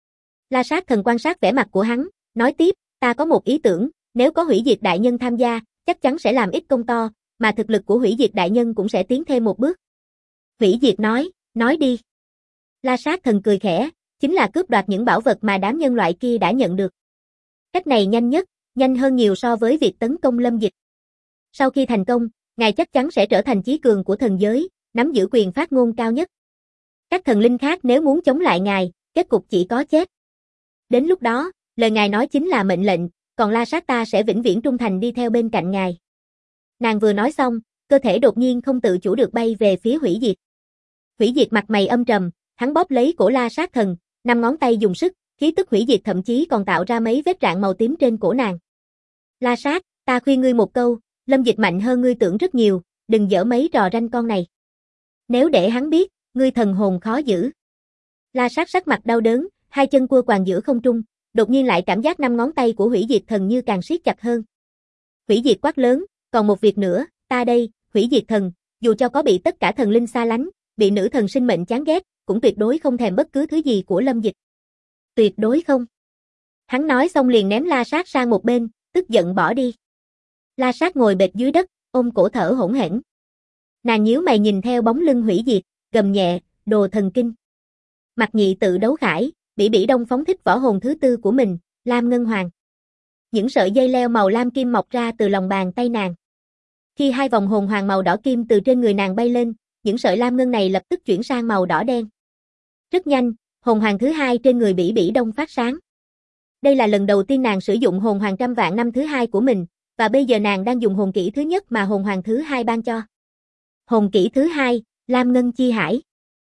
La Sát Thần quan sát vẻ mặt của hắn, nói tiếp, ta có một ý tưởng, nếu có Hủy Diệt đại nhân tham gia, chắc chắn sẽ làm ít công to, mà thực lực của Hủy Diệt đại nhân cũng sẽ tiến thêm một bước. Hủy Diệt nói đi. La Sát Thần cười khẽ, chính là cướp đoạt những bảo vật mà đám nhân loại kia đã nhận được. Cách này nhanh nhất, nhanh hơn nhiều so với việc tấn công Lâm Dịch. Sau khi thành công, ngài chắc chắn sẽ trở thành chí cường của thần giới, nắm giữ quyền phát ngôn cao nhất. Các thần linh khác nếu muốn chống lại ngài, kết cục chỉ có chết. Đến lúc đó, lời ngài nói chính là mệnh lệnh, còn La Sát ta sẽ vĩnh viễn trung thành đi theo bên cạnh ngài. Nàng vừa nói xong, cơ thể đột nhiên không tự chủ được bay về phía Hủy Diệt. Hủy Diệt mặt mày âm trầm, hắn bóp lấy cổ La Sát Thần, 5 ngón tay dùng sức, khí tức hủy diệt thậm chí còn tạo ra mấy vết rạn màu tím trên cổ nàng. La Sát, ta khuyên ngươi một câu, Lâm Dịch mạnh hơn ngươi tưởng rất nhiều, đừng giở mấy trò ranh con này. Nếu để hắn biết, ngươi thần hồn khó giữ. La Sát sắc mặt đau đớn, hai chân cua quàng giữa không trung, đột nhiên lại cảm giác 5 ngón tay của Hủy Diệt Thần như càng siết chặt hơn. Hủy Diệt quát lớn, còn một việc nữa, ta đây, Hủy Diệt Thần, dù cho có bị tất cả thần linh xa lánh, bị nữ thần sinh mệnh chán ghét, cũng tuyệt đối không thèm bất cứ thứ gì của Lâm Dịch. Tuyệt đối không. Hắn nói xong liền ném La Sát sang một bên, tức giận bỏ đi. La Sát ngồi bệt dưới đất, ôm cổ thở hổn hển. Nàng nhíu mày nhìn theo bóng lưng Hủy Diệt, gầm nhẹ, đồ thần kinh. Mặt nhị tự đấu khải, Bỉ Bỉ Đông phóng thích võ hồn thứ tư của mình, Lam Ngân Hoàng. Những sợi dây leo màu lam kim mọc ra từ lòng bàn tay nàng. Khi hai vòng hồn hoàng màu đỏ kim từ trên người nàng bay lên, những sợi lam ngân này lập tức chuyển sang màu đỏ đen. Rất nhanh, hồn hoàng thứ hai trên người Bỉ Bỉ Đông phát sáng. Đây là lần đầu tiên nàng sử dụng hồn hoàng trăm vạn năm thứ hai của mình, và bây giờ nàng đang dùng hồn kỹ thứ nhất mà hồn hoàng thứ hai ban cho. Hồn kỹ thứ hai, Lam Ngân Chi Hải.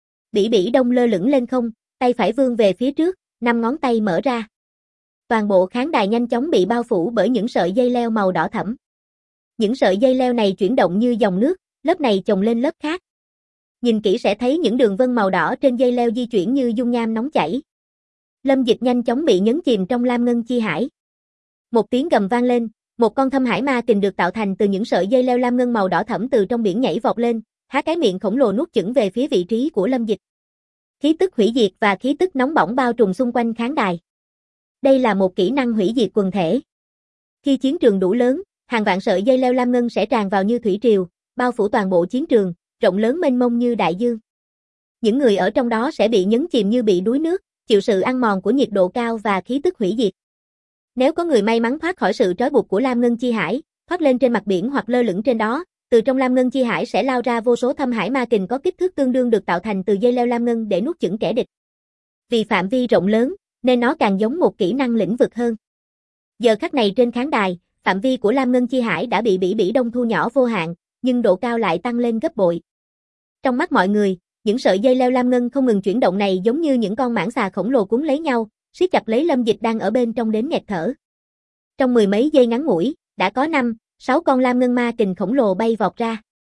Bỉ Bỉ Đông lơ lửng lên không, tay phải vươn về phía trước, 5 ngón tay mở ra. Toàn bộ khán đài nhanh chóng bị bao phủ bởi những sợi dây leo màu đỏ thẫm. Những sợi dây leo này chuyển động như dòng nước, lớp này chồng lên lớp khác. Nhìn kỹ sẽ thấy những đường vân màu đỏ trên dây leo di chuyển như dung nham nóng chảy. Lâm Dịch nhanh chóng bị nhấn chìm trong Lam Ngân Chi Hải. Một tiếng gầm vang lên, một con thâm hải ma kình được tạo thành từ những sợi dây leo lam ngân màu đỏ thẫm từ trong biển nhảy vọt lên, há cái miệng khổng lồ nuốt chửng về phía vị trí của Lâm Dịch. Khí tức hủy diệt và khí tức nóng bỏng bao trùm xung quanh khán đài. Đây là một kỹ năng hủy diệt quần thể. Khi chiến trường đủ lớn, hàng vạn sợi dây leo lam ngân sẽ tràn vào như thủy triều, bao phủ toàn bộ chiến trường, rộng lớn mênh mông như đại dương. Những người ở trong đó sẽ bị nhấn chìm như bị đuối nước, chịu sự ăn mòn của nhiệt độ cao và khí tức hủy diệt. Nếu có người may mắn thoát khỏi sự trói buộc của Lam Ngân Chi Hải, thoát lên trên mặt biển hoặc lơ lửng trên đó, từ trong Lam Ngân Chi Hải sẽ lao ra vô số thâm hải ma kình có kích thước tương đương được tạo thành từ dây leo lam ngân để nuốt chửng kẻ địch. Vì phạm vi rộng lớn, nên nó càng giống một kỹ năng lĩnh vực hơn. Giờ khắc này trên khán đài, phạm vi của Lam Ngân Chi Hải đã bị Bỉ Bỉ Đông thu nhỏ vô hạn, nhưng độ cao lại tăng lên gấp bội. Trong mắt mọi người, những sợi dây leo lam ngân không ngừng chuyển động này giống như những con mãng xà khổng lồ cuốn lấy nhau, siết chặt lấy Lâm Dịch đang ở bên trong đến nghẹt thở. Trong mười mấy giây ngắn ngủi, đã có 5, 6 con lam ngân ma kình khổng lồ bay vọt ra.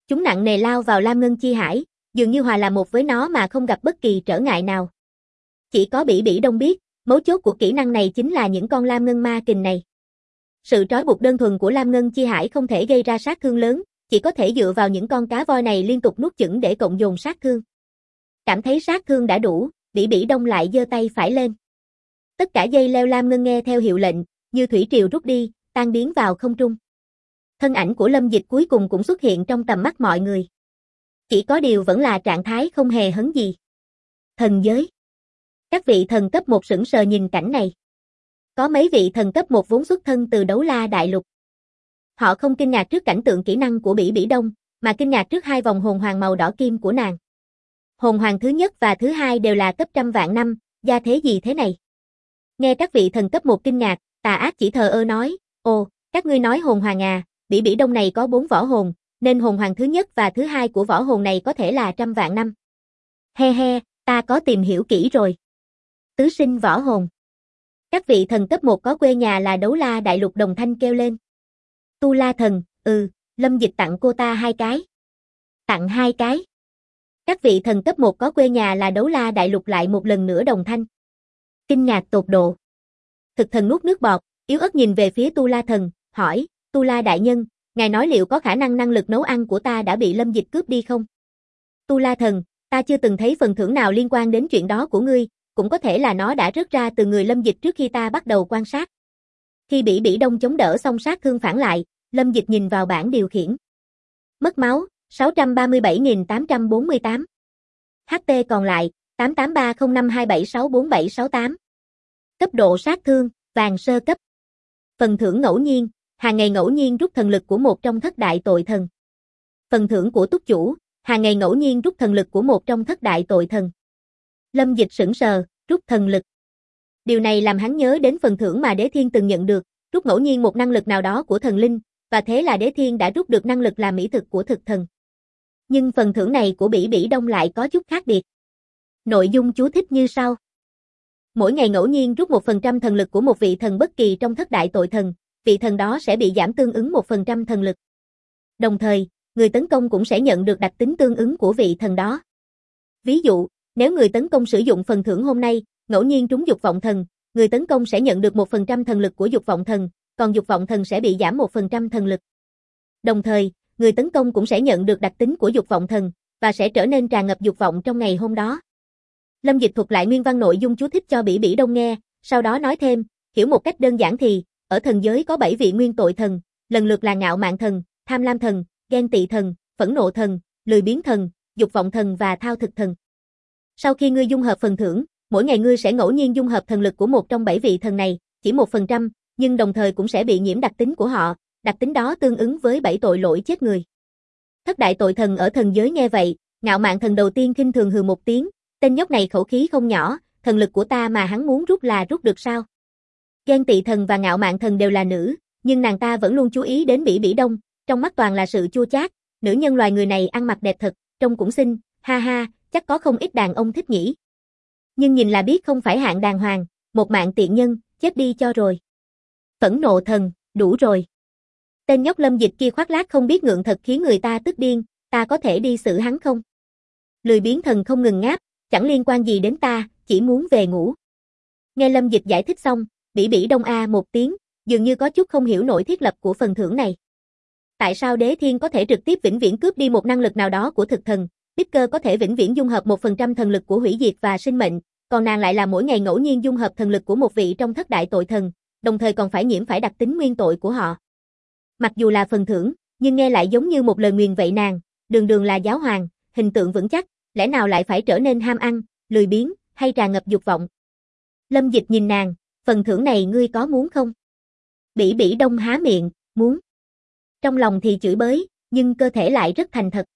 Chúng nặng nề lao vào lam ngân chi hải, dường như hòa làm một với nó mà không gặp bất kỳ trở ngại nào. Chỉ có Bỉ Bỉ Đông biết, mấu chốt của kỹ năng này chính là những con lam ngân ma kình này. Sự trói buộc đơn thuần của lam ngân chi hải không thể gây ra sát thương lớn, chỉ có thể dựa vào những con cá voi này liên tục nuốt chửng để cộng dồn sát thương. Cảm thấy sát thương đã đủ, Bỉ Bỉ Đông lại giơ tay phải lên. Tất cả dây leo lam ngân nghe theo hiệu lệnh, như thủy triều rút đi, tan biến vào không trung. Thân ảnh của Lâm Dịch cuối cùng cũng xuất hiện trong tầm mắt mọi người. Chỉ có điều vẫn là trạng thái không hề hấn gì. Thần giới. Các vị thần cấp 1 sững sờ nhìn cảnh này. Có mấy vị thần cấp 1 vốn xuất thân từ Đấu La Đại Lục. Họ không kinh ngạc trước cảnh tượng kỹ năng của Bỉ Bỉ Đông, mà kinh ngạc trước hai vòng hồn hoàng màu đỏ kim của nàng. Hồn hoàng thứ nhất và thứ hai đều là cấp trăm vạn năm, gia thế gì thế này? Nghe các vị thần cấp 1 kinh ngạc, Tà Ác chỉ thờ ơ nói, ồ, các ngươi nói hồn hoàng à, Bỉ Bỉ Đông này có 4 võ hồn, nên hồn hoàng thứ nhất và thứ hai của võ hồn này có thể là trăm vạn năm. He he, ta có tìm hiểu kỹ rồi. Tứ sinh võ hồn. Các vị thần cấp 1 có quê nhà là Đấu La Đại Lục đồng thanh kêu lên. Tu La thần, Lâm Dịch tặng cô ta 2 cái. Tặng 2 cái. Các vị thần cấp 1 có quê nhà là Đấu La Đại Lục lại một lần nữa đồng thanh. Kinh ngạc tột độ. Thực thần nuốt nước bọt, yếu ớt nhìn về phía Tu La thần, hỏi, Tu La đại nhân, ngài nói liệu có khả năng năng lực nấu ăn của ta đã bị Lâm Dịch cướp đi không? Tu La thần, ta chưa từng thấy phần thưởng nào liên quan đến chuyện đó của ngươi, cũng có thể là nó đã rớt ra từ người Lâm Dịch trước khi ta bắt đầu quan sát. Khi Bỉ Bỉ Đông chống đỡ xong sát thương phản lại, Lâm Dịch nhìn vào bảng điều khiển. Mất máu, 637.848. HP còn lại, 883052764768. Cấp độ sát thương, vàng sơ cấp. Phần thưởng ngẫu nhiên, hàng ngày ngẫu nhiên rút thần lực của một trong thất đại tội thần. Phần thưởng của túc chủ, hàng ngày ngẫu nhiên rút thần lực của một trong thất đại tội thần. Lâm Dịch sững sờ, rút thần lực. Điều này làm hắn nhớ đến phần thưởng mà Đế Thiên từng nhận được, rút ngẫu nhiên một năng lực nào đó của thần linh, và thế là Đế Thiên đã rút được năng lực làm mỹ thực của thực thần. Nhưng phần thưởng này của Bỉ Bỉ Đông lại có chút khác biệt. Nội dung chú thích như sau. Mỗi ngày ngẫu nhiên rút 1% thần lực của một vị thần bất kỳ trong thất đại tội thần, vị thần đó sẽ bị giảm tương ứng 1% thần lực. Đồng thời, người tấn công cũng sẽ nhận được đặc tính tương ứng của vị thần đó. Ví dụ, nếu người tấn công sử dụng phần thưởng hôm nay, ngẫu nhiên trúng dục vọng thần, người tấn công sẽ nhận được 1% thần lực của dục vọng thần, còn dục vọng thần sẽ bị giảm 1% thần lực. Đồng thời, người tấn công cũng sẽ nhận được đặc tính của dục vọng thần, và sẽ trở nên tràn ngập dục vọng trong ngày hôm đó. Lâm Dịch thuật lại nguyên văn nội dung chú thích cho Bỉ Bỉ Đông nghe, sau đó nói thêm, hiểu một cách đơn giản thì, ở thần giới có 7 vị nguyên tội thần, lần lượt là ngạo mạn thần, tham lam thần, ghen tị thần, phẫn nộ thần, lười biếng thần, dục vọng thần và thao thực thần. Sau khi ngươi dung hợp phần thưởng, mỗi ngày ngươi sẽ ngẫu nhiên dung hợp thần lực của một trong 7 vị thần này, chỉ 1%, nhưng đồng thời cũng sẽ bị nhiễm đặc tính của họ, đặc tính đó tương ứng với 7 tội lỗi chết người. Thất đại tội thần ở thần giới nghe vậy, ngạo mạn thần đầu tiên khinh thường hừ một tiếng, tên nhóc này khẩu khí không nhỏ, thần lực của ta mà hắn muốn rút là rút được sao? Ghen tị thần và ngạo mạn thần đều là nữ, nhưng nàng ta vẫn luôn chú ý đến Bỉ Bỉ Đông, trong mắt toàn là sự chua chát, nữ nhân loài người này ăn mặc đẹp thật, trông cũng xinh, ha ha, chắc có không ít đàn ông thích nhỉ. Nhưng nhìn là biết không phải hạng đàng hoàng, một mạng tiện nhân, chết đi cho rồi. Phẫn nộ thần, đủ rồi. Tên nhóc Lâm Dịch kia khoác lác không biết ngượng thật khiến người ta tức điên, ta có thể đi xử hắn không? Lười biếng thần không ngừng ngáp, chẳng liên quan gì đến ta, chỉ muốn về ngủ. Nghe Lâm Dịch giải thích xong, Bỉ Bỉ Đông a một tiếng, dường như có chút không hiểu nổi thiết lập của phần thưởng này. Tại sao Đế Thiên có thể trực tiếp vĩnh viễn cướp đi một năng lực nào đó của thực thần, Picker có thể vĩnh viễn dung hợp 1% thần lực của hủy diệt và sinh mệnh, còn nàng lại là mỗi ngày ngẫu nhiên dung hợp thần lực của một vị trong thất đại tội thần, đồng thời còn phải nhiễm phải đặc tính nguyên tội của họ. Mặc dù là phần thưởng, nhưng nghe lại giống như một lời nguyền vậy nàng, đường đường là giáo hoàng, hình tượng vững chắc, lẽ nào lại phải trở nên ham ăn, lười biếng, hay tràn ngập dục vọng. Lâm Dịch nhìn nàng, phần thưởng này ngươi có muốn không? Bỉ Bỉ Đông há miệng, muốn. Trong lòng thì chửi bới, nhưng cơ thể lại rất thành thật.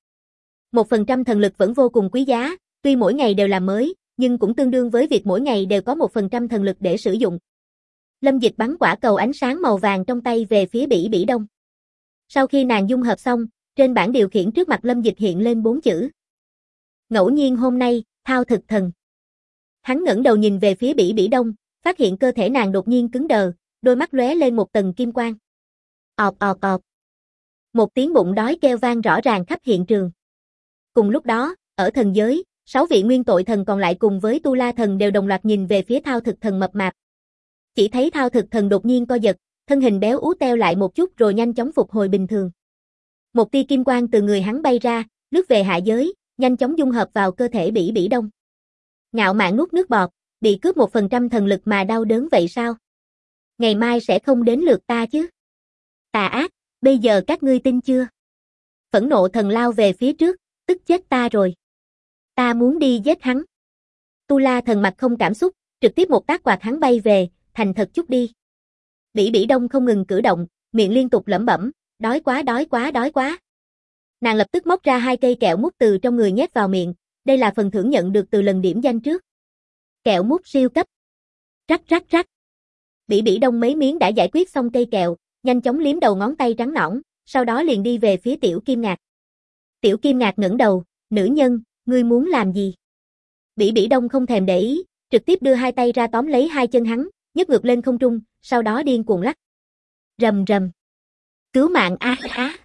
1% thần lực vẫn vô cùng quý giá, tuy mỗi ngày đều là mới, nhưng cũng tương đương với việc mỗi ngày đều có 1% thần lực để sử dụng. Lâm Dịch bắn quả cầu ánh sáng màu vàng trong tay về phía Bỉ Bỉ Đông. Sau khi nàng dung hợp xong, trên bảng điều khiển trước mặt Lâm Dịch hiện lên 4 chữ. Ngẫu nhiên hôm nay, thao thực thần. Hắn ngẩng đầu nhìn về phía Bỉ Bỉ Đông, phát hiện cơ thể nàng đột nhiên cứng đờ, đôi mắt lóe lên một tầng kim quang. Ọp ọp ọp. Một tiếng bụng đói kêu vang rõ ràng khắp hiện trường. Cùng lúc đó, ở thần giới, 6 vị nguyên tội thần còn lại cùng với Tu La thần đều đồng loạt nhìn về phía Thao Thực thần mập mạp. Chỉ thấy Thao Thực thần đột nhiên co giật, thân hình béo ú teo lại một chút rồi nhanh chóng phục hồi bình thường. Một tia kim quang từ người hắn bay ra, lướt về hạ giới, nhanh chóng dung hợp vào cơ thể Bỉ Bỉ Đông. Ngạo mạn nuốt nước bọt, bị cướp 1% thần lực mà đau đớn vậy sao? Ngày mai sẽ không đến lượt ta chứ? Tà ác, bây giờ các ngươi tin chưa? Phẫn nộ thần lao về phía trước, tức chết ta rồi. Ta muốn đi giết hắn. Tu La thần mặt không cảm xúc, trực tiếp một tác quạt hắn bay về, thành thật chút đi. Bỉ Bỉ Đông không ngừng cử động, miệng liên tục lẩm bẩm, đói quá đói quá đói quá. Nàng lập tức móc ra 2 cây kẹo mút từ trong người nhét vào miệng, đây là phần thưởng nhận được từ lần điểm danh trước. Kẹo mút siêu cấp. Rắc rắc rắc. Bỉ Bỉ Đông mấy miếng đã giải quyết xong cây kẹo, nhanh chóng liếm đầu ngón tay trắng nõn, sau đó liền đi về phía Tiểu Kim Ngạc. Tiểu Kim Ngạc ngẩng đầu, nữ nhân, ngươi muốn làm gì? Bỉ Bỉ Đông không thèm để ý, trực tiếp đưa 2 tay ra tóm lấy 2 chân hắn, nhấc ngược lên không trung, sau đó điên cuồng lắc. Rầm rầm. Cứu mạng a á.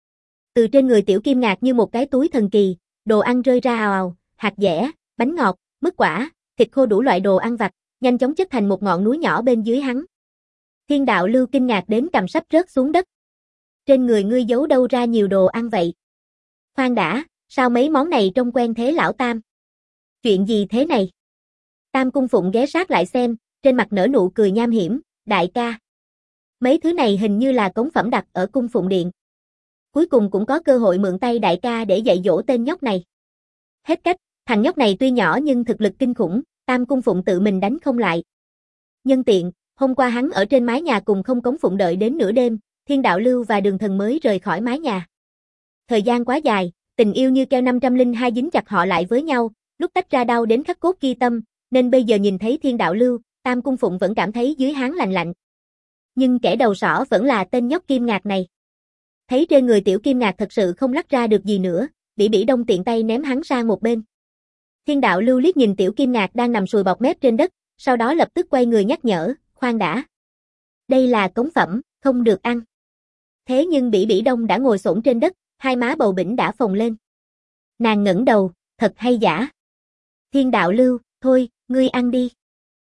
Từ trên người Tiểu Kim Ngạc như một cái túi thần kỳ, đồ ăn rơi ra ào ào, hạt dẻ, bánh ngọt, mứt quả, thịt khô đủ loại đồ ăn vặt, nhanh chóng chất thành một ngọn núi nhỏ bên dưới hắn. Thiên đạo lưu kinh ngạc đến cầm sắp rớt xuống đất. Trên người ngươi giấu đâu ra nhiều đồ ăn vậy? Khoan đã, sao mấy món này trông quen thế lão Tam? Chuyện gì thế này? Tam Cung Phụng ghé sát lại xem, trên mặt nở nụ cười nham hiểm, đại ca. Mấy thứ này hình như là cống phẩm đặt ở Cung Phụng Điện. Cuối cùng cũng có cơ hội mượn tay đại ca để dạy dỗ tên nhóc này. Hết cách, thằng nhóc này tuy nhỏ nhưng thực lực kinh khủng, Tam Cung Phụng tự mình đánh không lại. Nhân tiện, hôm qua hắn ở trên mái nhà cùng Không Cống Phụng đợi đến nửa đêm, Thiên Đạo Lưu và Đường Thần mới rời khỏi mái nhà. Thời gian quá dài, tình yêu như keo 502 dính chặt họ lại với nhau, lúc tách ra đau đến khắc cốt ghi tâm, nên bây giờ nhìn thấy Thiên Đạo Lưu, Tam Cung Phụng vẫn cảm thấy dưới háng lạnh lạnh. Nhưng kẻ đầu sỏ vẫn là tên nhóc Kim Ngạc này. Thấy trên người Tiểu Kim Ngạc thật sự không lắc ra được gì nữa, Bỉ Bỉ Đông tiện tay ném hắn sang một bên. Thiên Đạo Lưu liếc nhìn Tiểu Kim Ngạc đang nằm sùi bọt mép trên đất, sau đó lập tức quay người nhắc nhở, khoan đã. Đây là cống phẩm, không được ăn. Thế nhưng Bỉ Bỉ Đông đã ngồi xổm trên đất, hai má bầu bĩnh đã phồng lên. Nàng ngẩng đầu, thật hay giả. Thiên Đạo Lưu, thôi, ngươi ăn đi.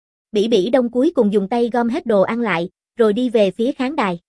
Bỉ Bỉ Đông cuối cùng dùng tay gom hết đồ ăn lại, rồi đi về phía khán đài.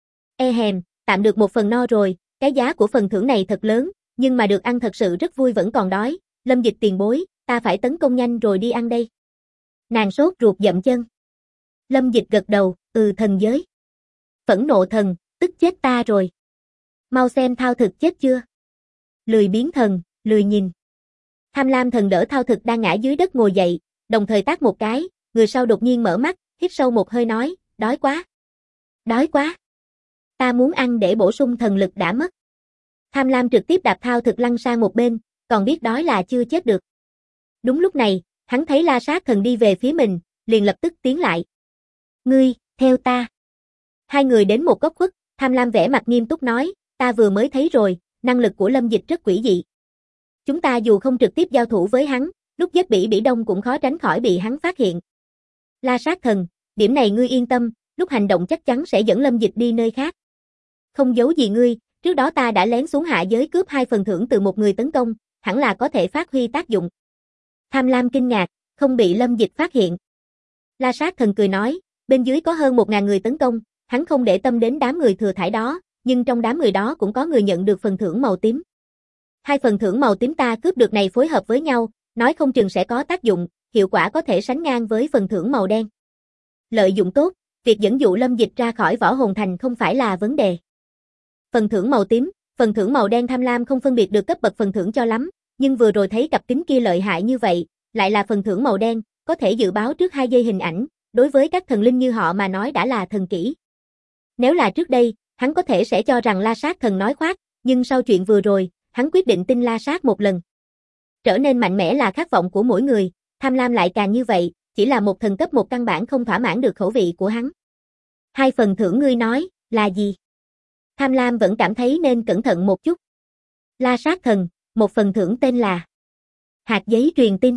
E hèm, tạm được một phần no rồi, cái giá của phần thưởng này thật lớn, nhưng mà được ăn thật sự rất vui vẫn còn đói. Lâm Dịch tiền bối, ta phải tấn công nhanh rồi đi ăn đây. Nàng sốt ruột dậm chân. Lâm Dịch gật đầu, thần giới. Phẫn nộ thần, tức chết ta rồi. Mau xem Thao Thực chết chưa. Lười biếng thần, lười nhìn. Tham lam thần đỡ Thao Thực đang ngã dưới đất ngồi dậy, đồng thời tát một cái, người sau đột nhiên mở mắt, hít sâu một hơi nói, đói quá. Đói quá. Ta muốn ăn để bổ sung thần lực đã mất. Tham lam trực tiếp đạp Thao Thực lăn sang một bên, còn biết đói là chưa chết được. Đúng lúc này, hắn thấy La Sát Thần đi về phía mình, liền lập tức tiến lại. Ngươi, theo ta. Hai người đến một góc khuất, Tham lam vẻ mặt nghiêm túc nói, ta vừa mới thấy rồi, năng lực của Lâm Dịch rất quỷ dị. Chúng ta dù không trực tiếp giao thủ với hắn, lúc giết Bỉ Bỉ Đông cũng khó tránh khỏi bị hắn phát hiện. La Sát Thần, điểm này ngươi yên tâm, lúc hành động chắc chắn sẽ dẫn Lâm Dịch đi nơi khác. Không giấu gì ngươi, trước đó ta đã lén xuống hạ giới cướp 2 phần thưởng từ một người tấn công, hẳn là có thể phát huy tác dụng. Tham lam kinh ngạc, không bị Lâm Dịch phát hiện. La Sát Thần cười nói, bên dưới có hơn 1000 người tấn công, hắn không để tâm đến đám người thừa thải đó, nhưng trong đám người đó cũng có người nhận được phần thưởng màu tím. 2 phần thưởng màu tím ta cướp được này phối hợp với nhau, nói không chừng sẽ có tác dụng, hiệu quả có thể sánh ngang với phần thưởng màu đen. Lợi dụng tốt, việc dẫn dụ Lâm Dịch ra khỏi Võ Hồn Thành không phải là vấn đề. Phần thưởng màu tím, phần thưởng màu đen Tham lam không phân biệt được cấp bậc phần thưởng cho lắm, nhưng vừa rồi thấy cặp kính kia lợi hại như vậy, lại là phần thưởng màu đen, có thể dự báo trước 2 giây hình ảnh, đối với các thần linh như họ mà nói đã là thần kỹ. Nếu là trước đây, hắn có thể sẽ cho rằng La Sát Thần nói khoác, nhưng sau chuyện vừa rồi, hắn quyết định tin La Sát một lần. Trở nên mạnh mẽ là khát vọng của mỗi người, Tham lam lại càng như vậy, chỉ là một thần cấp 1 căn bản không thỏa mãn được khẩu vị của hắn. 2 phần thưởng ngươi nói, là gì? Tham lam vẫn cảm thấy nên cẩn thận một chút. La Sát Thần, một phần thưởng tên là hạt giấy truyền tin.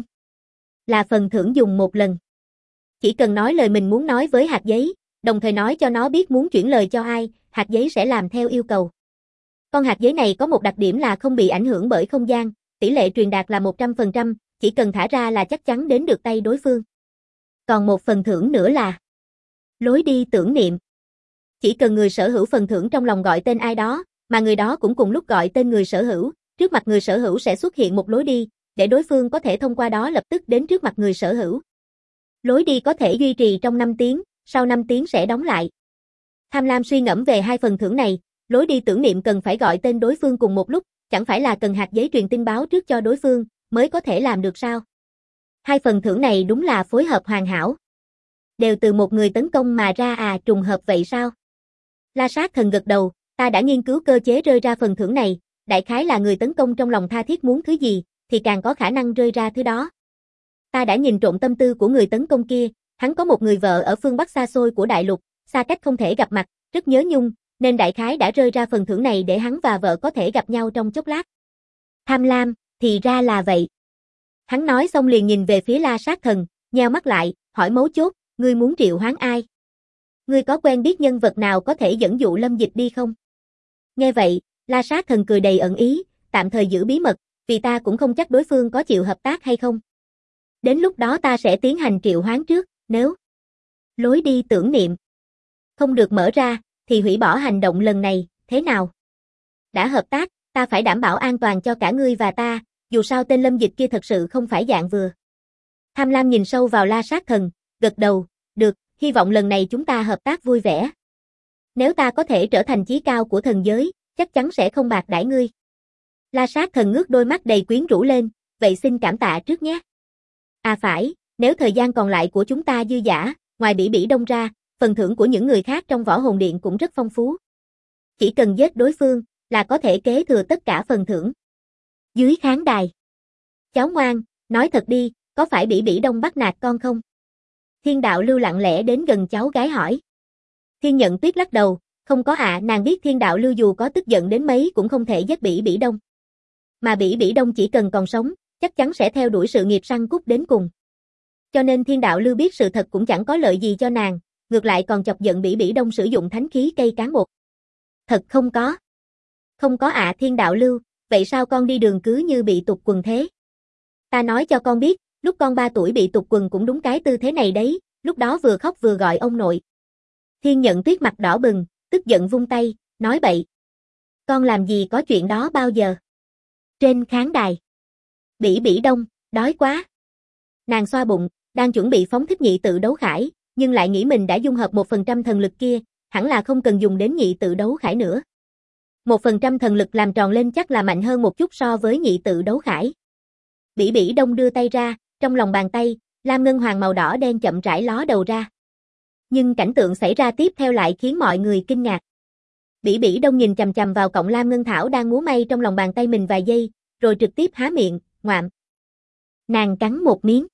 Là phần thưởng dùng một lần. Chỉ cần nói lời mình muốn nói với hạt giấy, đồng thời nói cho nó biết muốn chuyển lời cho ai, hạt giấy sẽ làm theo yêu cầu. Con hạt giấy này có một đặc điểm là không bị ảnh hưởng bởi không gian, tỷ lệ truyền đạt là 100%, chỉ cần thả ra là chắc chắn đến được tay đối phương. Còn một phần thưởng nữa là lối đi tưởng niệm. Chỉ cần người sở hữu phần thưởng trong lòng gọi tên ai đó, mà người đó cũng cùng lúc gọi tên người sở hữu, trước mặt người sở hữu sẽ xuất hiện một lối đi, để đối phương có thể thông qua đó lập tức đến trước mặt người sở hữu. Lối đi có thể duy trì trong 5 tiếng, sau 5 tiếng sẽ đóng lại. Tham lam suy ngẫm về hai phần thưởng này, lối đi tưởng niệm cần phải gọi tên đối phương cùng một lúc, chẳng phải là cần hạt giấy truyền tin báo trước cho đối phương, mới có thể làm được sao? Hai phần thưởng này đúng là phối hợp hoàn hảo. Đều từ một người tấn công mà ra à, trùng hợp vậy sao? La Sát Thần gật đầu, ta đã nghiên cứu cơ chế rơi ra phần thưởng này, đại khái là người tấn công trong lòng tha thiết muốn thứ gì, thì càng có khả năng rơi ra thứ đó. Ta đã nhìn trộm tâm tư của người tấn công kia, hắn có một người vợ ở phương Bắc xa xôi của đại lục, xa cách không thể gặp mặt, rất nhớ nhung, nên đại khái đã rơi ra phần thưởng này để hắn và vợ có thể gặp nhau trong chốc lát. Tham lam, thì ra là vậy. Hắn nói xong liền nhìn về phía La Sát Thần, nheo mắt lại, hỏi mấu chốt, ngươi muốn triệu hoán ai? Ngươi có quen biết nhân vật nào có thể dẫn dụ Lâm Dịch đi không? Nghe vậy, La Sát Thần cười đầy ẩn ý, tạm thời giữ bí mật, vì ta cũng không chắc đối phương có chịu hợp tác hay không. Đến lúc đó ta sẽ tiến hành triệu hoán trước, nếu lối đi tưởng niệm không được mở ra, thì hủy bỏ hành động lần này, thế nào? Đã hợp tác, ta phải đảm bảo an toàn cho cả ngươi và ta, dù sao tên Lâm Dịch kia thật sự không phải dạng vừa. Tham lam nhìn sâu vào La Sát Thần, gật đầu, được, hy vọng lần này chúng ta hợp tác vui vẻ. Nếu ta có thể trở thành chí cao của thần giới, chắc chắn sẽ không bạc đãi ngươi. La Sát Thần ngước đôi mắt đầy quyến rũ lên, vậy xin cảm tạ trước nhé. À phải, nếu thời gian còn lại của chúng ta dư dả, ngoài Bỉ Bỉ Đông ra, phần thưởng của những người khác trong Võ Hồn Điện cũng rất phong phú. Chỉ cần giết đối phương, là có thể kế thừa tất cả phần thưởng. Dưới khán đài. Cháu ngoan, nói thật đi, có phải Bỉ Bỉ Đông bắt nạt con không? Thiên Đạo Lưu lặng lẽ đến gần cháu gái hỏi. Thiên Nhận Tuyết lắc đầu, không có ạ, nàng biết Thiên Đạo Lưu dù có tức giận đến mấy cũng không thể giết Bỉ Bỉ Đông. Mà Bỉ Bỉ Đông chỉ cần còn sống, chắc chắn sẽ theo đuổi sự nghiệp săn cút đến cùng. Cho nên Thiên Đạo Lưu biết sự thật cũng chẳng có lợi gì cho nàng, ngược lại còn chọc giận Bỉ Bỉ Đông sử dụng thánh khí cây cán bột. Thật không có. Không có ạ Thiên Đạo Lưu, vậy sao con đi đường cứ như bị tụt quần thế? Ta nói cho con biết, lúc con 3 tuổi bị tụt quần cũng đúng cái tư thế này đấy, lúc đó vừa khóc vừa gọi ông nội. Thiên Nhận Tuyết mặt đỏ bừng, tức giận vung tay, nói bậy. Con làm gì có chuyện đó bao giờ? Trên khán đài. Bỉ Bỉ Đông, đói quá. Nàng xoa bụng, đang chuẩn bị phóng thích nhị tự đấu khải, nhưng lại nghĩ mình đã dung hợp 1% thần lực kia, hẳn là không cần dùng đến nhị tự đấu khải nữa. 1% thần lực làm tròn lên chắc là mạnh hơn một chút so với nhị tự đấu khải. Bỉ Bỉ Đông đưa tay ra, trong lòng bàn tay, lam ngân hoàng màu đỏ đen chậm rãi ló đầu ra. Nhưng cảnh tượng xảy ra tiếp theo lại khiến mọi người kinh ngạc. Bỉ Bỉ Đông nhìn chằm chằm vào cọng lam ngân thảo đang múa may trong lòng bàn tay mình vài giây, rồi trực tiếp há miệng, ngoạm. Nàng cắn một miếng.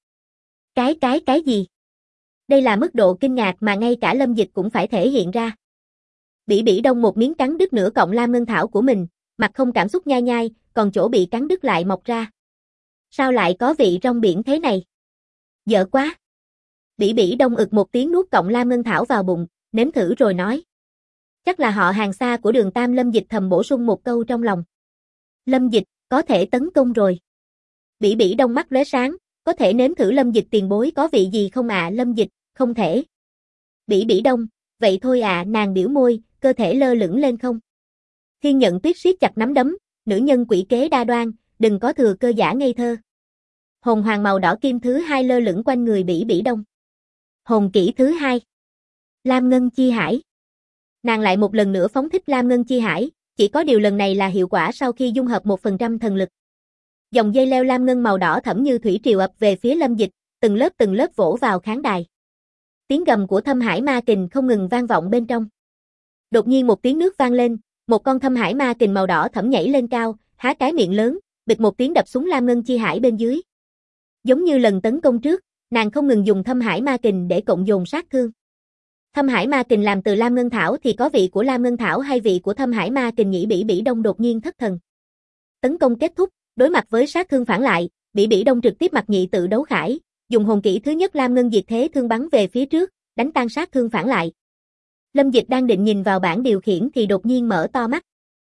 Cái gì? Đây là mức độ kinh ngạc mà ngay cả Lâm Dịch cũng phải thể hiện ra. Bỉ Bỉ Đông một miếng cắn đứt nửa cọng lam ngân thảo của mình, mặt không cảm xúc nhai nhai, còn chỗ bị cắn đứt lại mọc ra. Sao lại có vị rong biển thế này? Dở quá. Bỉ Bỉ Đông ực một tiếng nuốt cọng lam ngân thảo vào bụng, nếm thử rồi nói. Chắc là họ hàng xa của Đường Tam. Lâm Dịch thầm bổ sung một câu trong lòng. Lâm Dịch, có thể tấn công rồi. Bỉ Bỉ Đông mắt lóe sáng, có thể nếm thử Lâm Dịch tiền bối có vị gì không ạ? Lâm Dịch, không thể. Bỉ Bỉ Đông, vậy thôi ạ. Nàng biểu môi, cơ thể lơ lửng lên không. Thiên Nhận Tuyết siết chặt nắm đấm, nữ nhân quỷ kế đa đoan, đừng có thừa cơ giả ngây thơ. Hồn hoàng màu đỏ kim thứ 2 lơ lửng quanh người Bỉ Bỉ Đông. Hồn kỹ thứ 2. Lam Ngân Chi Hải. Nàng lại một lần nữa phóng thích Lam Ngân Chi Hải, chỉ có điều lần này là hiệu quả sau khi dung hợp 1% thần lực. Dòng dây leo lam ngân màu đỏ thẫm như thủy triều ập về phía Lâm Dịch, từng lớp vỗ vào khán đài. Tiếng gầm của Thâm Hải Ma Kình không ngừng vang vọng bên trong. Đột nhiên một tiếng nước vang lên, một con Thâm Hải Ma Kình màu đỏ thẫm nhảy lên cao, há cái miệng lớn, bịch một tiếng đập xuống Lam Ngân Chi Hải bên dưới. Giống như lần tấn công trước, nàng không ngừng dùng Thâm Hải Ma Kình để cộng dồn sát thương. Thâm Hải Ma Kình làm từ Lam Ngân Thảo thì có vị của Lam Ngân Thảo hay vị của Thâm Hải Ma Kình nhỉ? Bỉ Bỉ Đông đột nhiên thất thần. Tấn công kết thúc, đối mặt với sát thương phản lại, Bỉ Bỉ Đông trực tiếp mặc nhị tự đấu khải, dùng hồn kỹ thứ nhất Lam Ngân Diệt Thế Thương bắn về phía trước, đánh tan sát thương phản lại. Lâm Dịch đang định nhìn vào bảng điều khiển thì đột nhiên mở to mắt.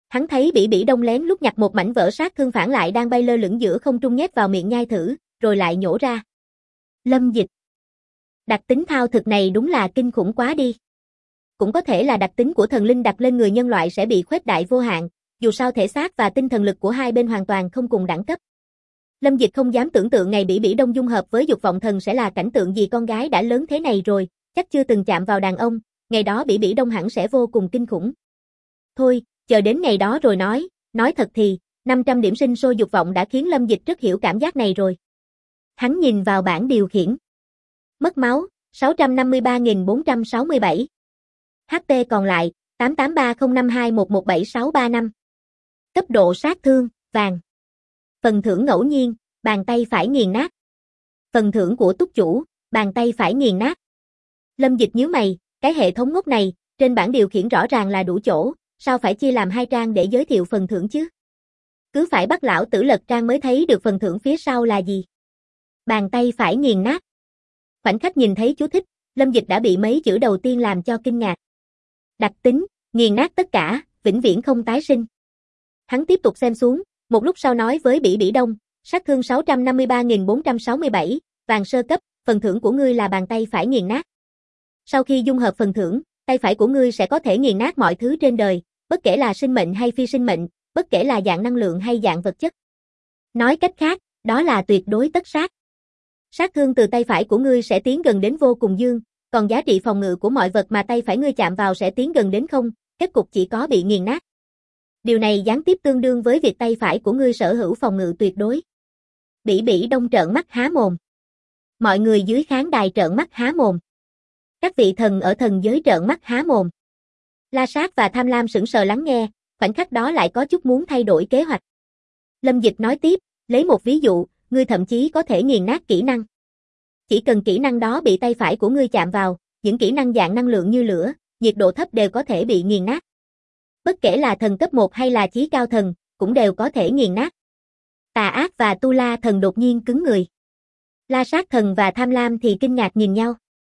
Hắn thấy Bỉ Bỉ Đông lén lút nhặt một mảnh vỡ sát thương phản lại đang bay lơ lửng giữa không trung nhét vào miệng nhai thử, rồi lại nhổ ra. Lâm Dịch. Đặc tính thao thực này đúng là kinh khủng quá đi. Cũng có thể là đặc tính của thần linh đặt lên người nhân loại sẽ bị khuếch đại vô hạn, dù sao thể xác và tinh thần lực của hai bên hoàn toàn không cùng đẳng cấp. Lâm Dịch không dám tưởng tượng ngày Bỉ Bỉ Đông dung hợp với dục vọng thần sẽ là cảnh tượng gì, con gái đã lớn thế này rồi, chắc chưa từng chạm vào đàn ông, ngày đó Bỉ Bỉ Đông hẳn sẽ vô cùng kinh khủng. Thôi, chờ đến ngày đó rồi nói thật thì, 500 điểm sinh sôi dục vọng đã khiến Lâm Dịch rất hiểu cảm giác này rồi. Hắn nhìn vào bảng điều khiển. Mất máu, 653.467. HP còn lại, 883052117635. Cấp độ sát thương, vàng. Phần thưởng ngẫu nhiên, bàn tay phải nghiền nát. Phần thưởng của túc chủ, bàn tay phải nghiền nát. Lâm Dịch nhíu mày, cái hệ thống ngốc này, trên bảng điều khiển rõ ràng là đủ chỗ, sao phải chia làm 2 trang để giới thiệu phần thưởng chứ? Cứ phải bắt lão tử lật trang mới thấy được phần thưởng phía sau là gì. Bàn tay phải nghiền nát. Khoảnh khắc nhìn thấy chú thích, Lâm Dịch đã bị mấy chữ đầu tiên làm cho kinh ngạc. Đặc tính, nghiền nát tất cả, vĩnh viễn không tái sinh. Hắn tiếp tục xem xuống, một lúc sau nói với Bỉ Bỉ Đông, sát thương 653.467, vàng sơ cấp, phần thưởng của ngươi là bàn tay phải nghiền nát. Sau khi dung hợp phần thưởng, tay phải của ngươi sẽ có thể nghiền nát mọi thứ trên đời, bất kể là sinh mệnh hay phi sinh mệnh, bất kể là dạng năng lượng hay dạng vật chất. Nói cách khác, đó là tuyệt đối tất sát. Sát thương từ tay phải của ngươi sẽ tiến gần đến vô cùng dương, còn giá trị phòng ngự của mọi vật mà tay phải ngươi chạm vào sẽ tiến gần đến không, kết cục chỉ có bị nghiền nát. Điều này gián tiếp tương đương với việc tay phải của ngươi sở hữu phòng ngự tuyệt đối. Bỉ Bỉ Đông trợn mắt há mồm. Mọi người dưới khán đài trợn mắt há mồm. Các vị thần ở thần giới trợn mắt há mồm. La Sát và Tham Lam sững sờ lắng nghe, khoảnh khắc đó lại có chút muốn thay đổi kế hoạch. Lâm Dịch nói tiếp, lấy một ví dụ, ngươi thậm chí có thể nghiền nát kỹ năng. Chỉ cần kỹ năng đó bị tay phải của ngươi chạm vào, những kỹ năng dạng năng lượng như lửa, nhiệt độ thấp đều có thể bị nghiền nát. Bất kể là thần cấp 1 hay là chí cao thần, cũng đều có thể nghiền nát. Tà Ác và Tu La thần đột nhiên cứng người. La Sát thần và Tham Lam thì kinh ngạc nhìn nhau.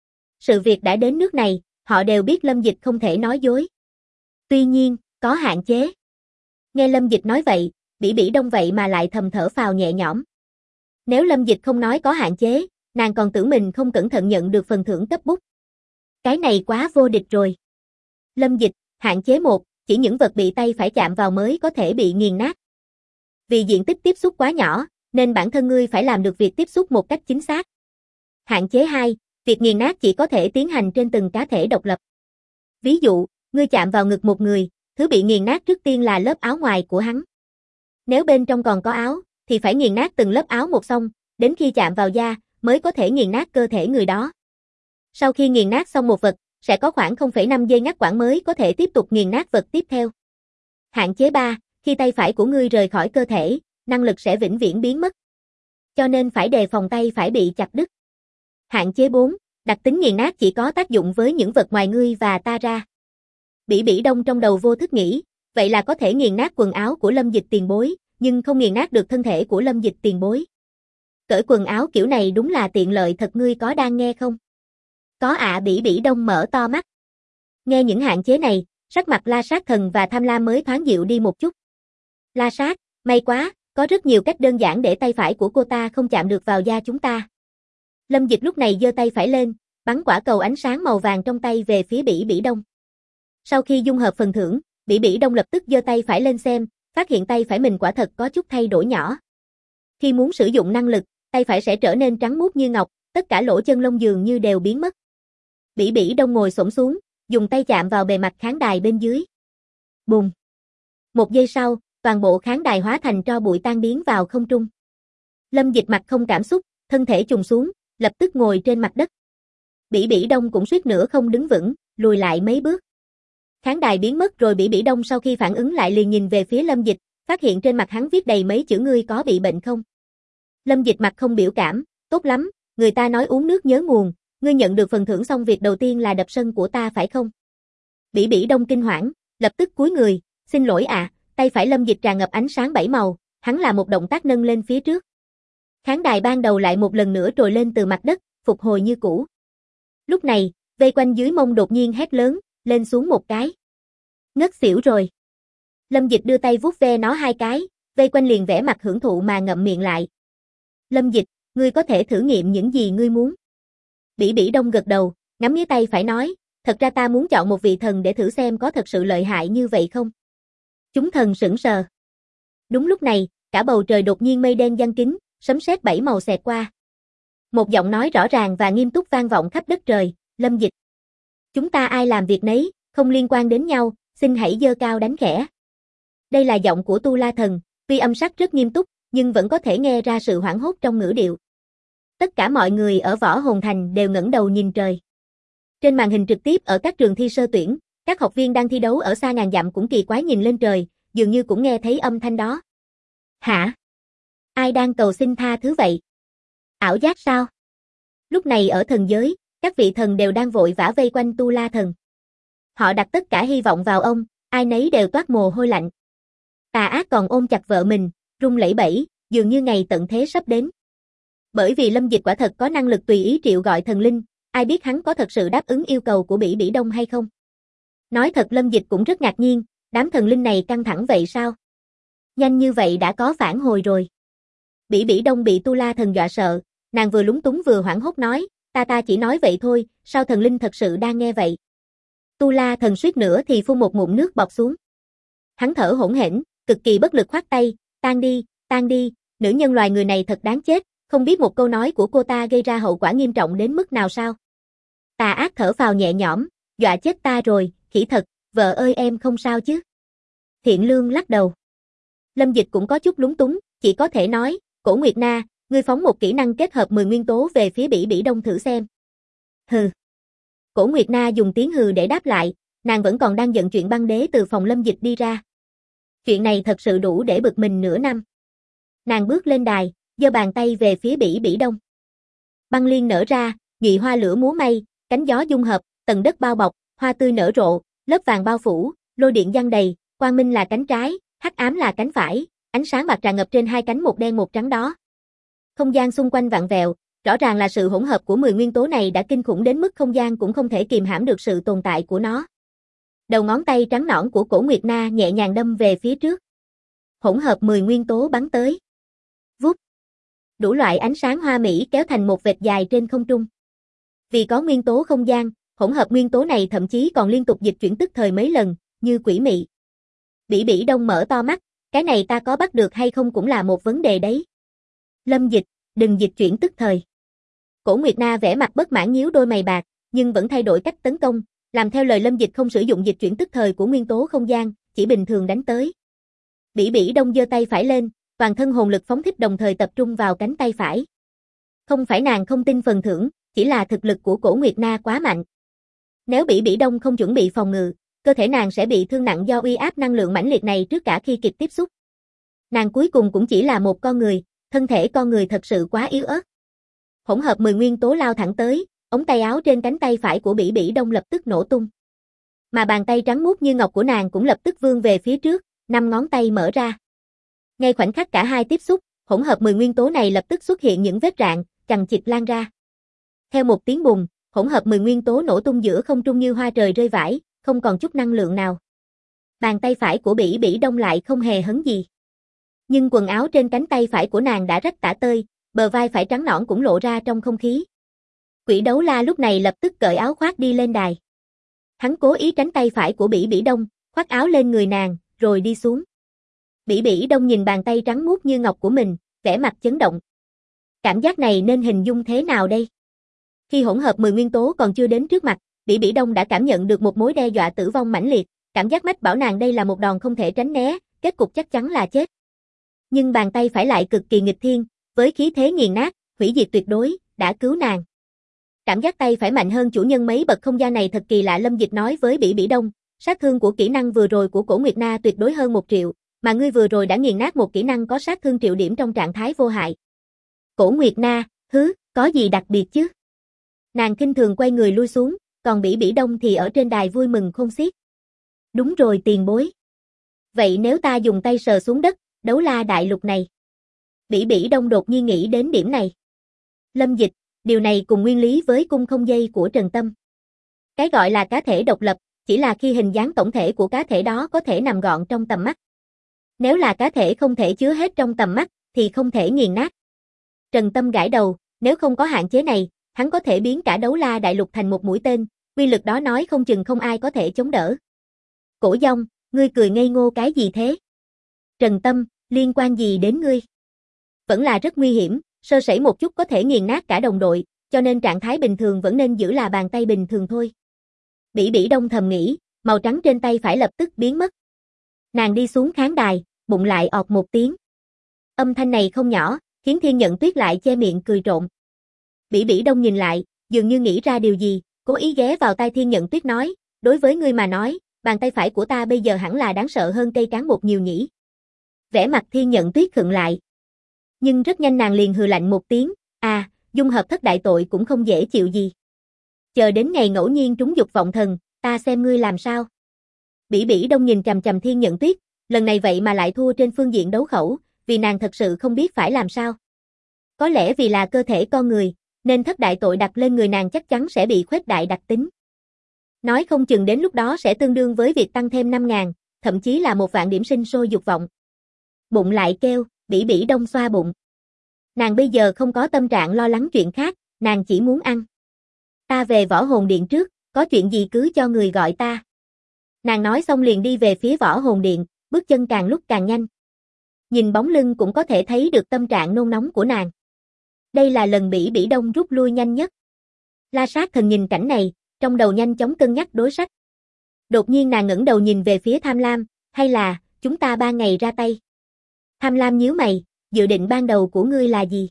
Sự việc đã đến nước này, họ đều biết Lâm Dịch không thể nói dối. Tuy nhiên, có hạn chế. Nghe Lâm Dịch nói vậy, Bỉ Bỉ Đông vậy mà lại thầm thở phào nhẹ nhõm. Nếu Lâm Dịch không nói có hạn chế, nàng còn tưởng mình không cẩn thận nhận được phần thưởng cấp bút. Cái này quá vô địch rồi. Lâm Dịch, hạn chế 1, chỉ những vật bị tay phải chạm vào mới có thể bị nghiền nát. Vì diện tích tiếp xúc quá nhỏ, nên bản thân ngươi phải làm được việc tiếp xúc một cách chính xác. Hạn chế 2, việc nghiền nát chỉ có thể tiến hành trên từng cá thể độc lập. Ví dụ, ngươi chạm vào ngực một người, thứ bị nghiền nát trước tiên là lớp áo ngoài của hắn. Nếu bên trong còn có áo, thì phải nghiền nát từng lớp áo một xong, đến khi chạm vào da, mới có thể nghiền nát cơ thể người đó. Sau khi nghiền nát xong một vật, sẽ có khoảng 0,5 giây ngắt quãng mới có thể tiếp tục nghiền nát vật tiếp theo. Hạn chế 3, khi tay phải của ngươi rời khỏi cơ thể, năng lực sẽ vĩnh viễn biến mất. Cho nên phải đề phòng tay phải bị chặt đứt. Hạn chế 4, đặc tính nghiền nát chỉ có tác dụng với những vật ngoài ngươi và ta ra. Bỉ Bỉ Đông trong đầu vô thức nghĩ, vậy là có thể nghiền nát quần áo của Lâm Dịch tiền bối, nhưng không nghiền nát được thân thể của Lâm Dịch tiền bối. Cởi quần áo kiểu này đúng là tiện lợi thật, ngươi có đang nghe không? Có ạ. Bỉ Bỉ Đông mở to mắt. Nghe những hạn chế này, sắc mặt La Sát thần và Tham Lam mới thoáng dịu đi một chút. La Sát, may quá, có rất nhiều cách đơn giản để tay phải của cô ta không chạm được vào da chúng ta. Lâm Dịch lúc này giơ tay phải lên, bắn quả cầu ánh sáng màu vàng trong tay về phía Bỉ Bỉ Đông. Sau khi dung hợp phần thưởng, Bỉ Bỉ Đông lập tức giơ tay phải lên xem, phát hiện tay phải mình quả thật có chút thay đổi nhỏ. Khi muốn sử dụng năng lực, tay phải sẽ trở nên trắng muốt như ngọc, tất cả lỗ chân lông dường như đều biến mất. Bỉ Bỉ Đông ngồi xổm xuống, dùng tay chạm vào bề mặt khán đài bên dưới. Bùng! Một giây sau, toàn bộ khán đài hóa thành tro bụi tan biến vào không trung. Lâm Dịch mặt không cảm xúc, thân thể chùng xuống, lập tức ngồi trên mặt đất. Bỉ Bỉ Đông cũng suýt nữa không đứng vững, lùi lại mấy bước. Khán đài biến mất rồi Bỉ Bỉ Đông sau khi phản ứng lại liền nhìn về phía Lâm Dịch, phát hiện trên mặt hắn viết đầy mấy chữ ngươi có bị bệnh không? Lâm Dịch mặt không biểu cảm, tốt lắm, người ta nói uống nước nhớ nguồn, ngươi nhận được phần thưởng xong việc đầu tiên là đập sân của ta phải không? Bỉ Bỉ Đông kinh hoảng, lập tức cúi người, xin lỗi ạ, tay phải Lâm Dịch tràn ngập ánh sáng 7 màu, hắn làm một động tác nâng lên phía trước. Khán đài ban đầu lại một lần nữa trồi lên từ mặt đất, phục hồi như cũ. Lúc này, vây quanh dưới mông đột nhiên hét lớn, lên xuống một cái. Ngất xỉu rồi. Lâm Dịch đưa tay vuốt ve nó hai cái, vây quanh liền vẻ mặt hưởng thụ mà ngậm miệng lại. Lâm Dịch, ngươi có thể thử nghiệm những gì ngươi muốn. Bỉ Bỉ Đông gật đầu, ngắm nghía tay phải nói, thật ra ta muốn chọn một vị thần để thử xem có thật sự lợi hại như vậy không. Chúng thần sững sờ. Đúng lúc này, cả bầu trời đột nhiên mây đen giăng kín, sấm sét bảy màu xẹt qua. Một giọng nói rõ ràng và nghiêm túc vang vọng khắp đất trời, Lâm Dịch. Chúng ta ai làm việc nấy, không liên quan đến nhau, xin hãy giơ cao đánh khẽ. Đây là giọng của Tu La Thần, tuy âm sắc rất nghiêm túc, nhưng vẫn có thể nghe ra sự hoảng hốt trong ngữ điệu. Tất cả mọi người ở Võ Hồn Thành đều ngẩng đầu nhìn trời. Trên màn hình trực tiếp ở các trường thi sơ tuyển, các học viên đang thi đấu ở xa ngàn dặm cũng kỳ quái nhìn lên trời, dường như cũng nghe thấy âm thanh đó. Hả? Ai đang cầu xin tha thứ vậy? Ảo giác sao? Lúc này ở thần giới, các vị thần đều đang vội vã vây quanh Tu La Thần. Họ đặt tất cả hy vọng vào ông, ai nấy đều toát mồ hôi lạnh. Tà Ác còn ôm chặt vợ mình, run lẩy bẩy, dường như ngày tận thế sắp đến. Bởi vì Lâm Dịch quả thật có năng lực tùy ý triệu gọi thần linh, ai biết hắn có thật sự đáp ứng yêu cầu của Bỉ Bỉ Đông hay không? Nói thật Lâm Dịch cũng rất ngạc nhiên, đám thần linh này căng thẳng vậy sao? Nhanh như vậy đã có phản hồi rồi. Bỉ Bỉ Đông bị Tu La Thần dọa sợ, nàng vừa lúng túng vừa hoảng hốt nói, ta chỉ nói vậy thôi, sao thần linh thật sự đang nghe vậy? Tu La Thần suýt nữa thì phun một ngụm nước bọt xuống. Hắn thở hổn hển, cực kỳ bất lực khoát tay, tan đi, nữ nhân loài người này thật đáng chết, không biết một câu nói của cô ta gây ra hậu quả nghiêm trọng đến mức nào sao? Tà Ác thở phào nhẹ nhõm, dọa chết ta rồi, khỉ thật, vợ ơi em không sao chứ? Thiện Lương lắc đầu. Lâm Dịch cũng có chút lúng túng, chỉ có thể nói, Cổ Nguyệt Na, ngươi phóng một kỹ năng kết hợp 10 nguyên tố về phía Bỉ Bỉ Đông thử xem. Hừ. Cổ Nguyệt Na dùng tiếng hừ để đáp lại, nàng vẫn còn đang giận chuyện băng đế từ phòng Lâm Dịch đi ra. Chuyện này thật sự đủ để bực mình nửa năm. Nàng bước lên đài, giơ bàn tay về phía Bỉ Bỉ Đông. Băng liên nở ra, nhụy hoa lửa múa may, cánh gió dung hợp, tầng đất bao bọc, hoa tươi nở rộ, lớp vàng bao phủ, lôi điện giăng đầy, quang minh là cánh trái, hắc ám là cánh phải, ánh sáng bạc tràn ngập trên hai cánh một đen một trắng đó. Không gian xung quanh vặn vẹo, rõ ràng là sự hỗn hợp của 10 nguyên tố này đã kinh khủng đến mức không gian cũng không thể kìm hãm được sự tồn tại của nó. Đầu ngón tay trắng nõn của Cổ Nguyệt Na nhẹ nhàng đâm về phía trước. Hỗn hợp 10 nguyên tố bắn tới. Vút. Đủ loại ánh sáng hoa mỹ kéo thành một vệt dài trên không trung. Vì có nguyên tố không gian, hỗn hợp nguyên tố này thậm chí còn liên tục dịch chuyển tức thời mấy lần, như quỷ mị. Bỉ Bỉ Đông mở to mắt, cái này ta có bắt được hay không cũng là một vấn đề đấy. Lâm Dịch, đừng dịch chuyển tức thời. Cổ Nguyệt Na vẻ mặt bất mãn nhíu đôi mày bạc, nhưng vẫn thay đổi cách tấn công, làm theo lời Lâm Dịch không sử dụng dịch chuyển tức thời của nguyên tố không gian, chỉ bình thường đánh tới. Bỉ Bỉ Đông giơ tay phải lên, toàn thân hồn lực phóng thích đồng thời tập trung vào cánh tay phải. Không phải nàng không tin phần thưởng, chỉ là thực lực của Cổ Nguyệt Na quá mạnh. Nếu Bỉ Bỉ Đông không chuẩn bị phòng ngự, cơ thể nàng sẽ bị thương nặng do uy áp năng lượng mãnh liệt này trước cả khi kịp tiếp xúc. Nàng cuối cùng cũng chỉ là một con người, thân thể con người thật sự quá yếu ớt. Hỗn hợp 10 nguyên tố lao thẳng tới, ống tay áo trên cánh tay phải của Bỉ Bỉ Đông lập tức nổ tung. Mà bàn tay trắng muốt như ngọc của nàng cũng lập tức vươn về phía trước, 5 ngón tay mở ra. Ngay khoảnh khắc cả hai tiếp xúc, hỗn hợp 10 nguyên tố này lập tức xuất hiện những vết rạn, chằng chịt lan ra. Theo một tiếng bùng, hỗn hợp 10 nguyên tố nổ tung giữa không trung như hoa trời rơi vãi, không còn chút năng lượng nào. Bàn tay phải của Bỉ Bỉ Đông lại không hề hấn gì. Nhưng quần áo trên cánh tay phải của nàng đã rách tả tơi, bờ vai phải trắng nõn cũng lộ ra trong không khí. Quỷ Đấu La lúc này lập tức cởi áo khoác đi lên đài. Hắn cố ý tránh tay phải của Bỉ Bỉ Đông, khoác áo lên người nàng, rồi đi xuống. Bỉ Bỉ Đông nhìn bàn tay trắng muốt như ngọc của mình, vẻ mặt chấn động. Cảm giác này nên hình dung thế nào đây? Khi hỗn hợp 10 nguyên tố còn chưa đến trước mặt, Bỉ Bỉ Đông đã cảm nhận được một mối đe dọa tử vong mãnh liệt, cảm giác mách bảo nàng đây là một đòn không thể tránh né, kết cục chắc chắn là chết. Nhưng bàn tay phải lại cực kỳ nghịch thiên, với khí thế nghiền nát, hủy diệt tuyệt đối, đã cứu nàng. Cảm giác tay phải mạnh hơn chủ nhân mấy bậc không gian này thật kỳ lạ. Lâm Dịch nói với Bỉ Bỉ Đông, sát thương của kỹ năng vừa rồi của Cổ Nguyệt Na tuyệt đối hơn 1 triệu, mà ngươi vừa rồi đã nghiền nát một kỹ năng có sát thương triệu điểm trong trạng thái vô hại. Cổ Nguyệt Na, có gì đặc biệt chứ? Nàng khinh thường quay người lui xuống, còn Bỉ Bỉ Đông thì ở trên đài vui mừng khôn xiết. Đúng rồi tiền bối. Vậy nếu ta dùng tay sờ xuống đất, Đấu La đại lục này. Bỉ Bỉ Đông đột nhiên nghĩ đến điểm này. Lâm Dịch, điều này cùng nguyên lý với cung không dây của Trần Tâm. Cái gọi là cá thể độc lập, chỉ là khi hình dáng tổng thể của cá thể đó có thể nằm gọn trong tầm mắt. Nếu là cá thể không thể chứa hết trong tầm mắt, thì không thể nghiền nát. Trần Tâm gãi đầu, nếu không có hạn chế này, hắn có thể biến cả Đấu La Đại Lục thành một mũi tên, uy lực đó nói không chừng không ai có thể chống đỡ. Cổ Dông, ngươi cười ngây ngô cái gì thế? Trần Tâm, liên quan gì đến ngươi? Vẫn là rất nguy hiểm, sơ sẩy một chút có thể nghiền nát cả đồng đội, cho nên trạng thái bình thường vẫn nên giữ là bàn tay bình thường thôi. Bỉ Bỉ Đông thầm nghĩ, màu trắng trên tay phải lập tức biến mất. Nàng đi xuống khán đài, bụng lại ọt một tiếng. Âm thanh này không nhỏ, khiến Thiên Nhận Tuyết lại che miệng cười trộm. Bỉ Bỉ Đông nhìn lại, dường như nghĩ ra điều gì, cố ý ghé vào tai Thiên Nhận Tuyết nói, đối với ngươi mà nói, bàn tay phải của ta bây giờ hẳn là đáng sợ hơn cây cán bột nhiều nhỉ. Vẻ mặt Thiên Nhận Tuyết khựng lại. Nhưng rất nhanh nàng liền hừ lạnh một tiếng, dung hợp thất đại tội cũng không dễ chịu gì. Chờ đến ngày ngẫu nhiên trúng dục vọng thần, ta xem ngươi làm sao. Bỉ Bỉ Đông nhìn chằm chằm Thiên Nhận Tuyết, lần này vậy mà lại thua trên phương diện đấu khẩu, vì nàng thật sự không biết phải làm sao. Có lẽ vì là cơ thể con người, nên thất đại tội đặt lên người nàng chắc chắn sẽ bị khuếch đại đặc tính. Nói không chừng đến lúc đó sẽ tương đương với việc tăng thêm 5.000, thậm chí là 1 vạn điểm sinh sôi dục vọng. Bụng lại kêu, Bỉ Bỉ Đông xoa bụng. Nàng bây giờ không có tâm trạng lo lắng chuyện khác, nàng chỉ muốn ăn. Ta về Võ Hồn Điện trước, có chuyện gì cứ cho người gọi ta. Nàng nói xong liền đi về phía Võ Hồn Điện, bước chân càng lúc càng nhanh. Nhìn bóng lưng cũng có thể thấy được tâm trạng nôn nóng của nàng. Đây là lần Bỉ Bỉ Đông rút lui nhanh nhất. La Sát Thần nhìn cảnh này, trong đầu nhanh chóng cân nhắc đối sách. Đột nhiên nàng ngẩng đầu nhìn về phía Tham Lam, hay là, chúng ta 3 ngày ra tay. Tham Lam nhíu mày, dự định ban đầu của ngươi là gì?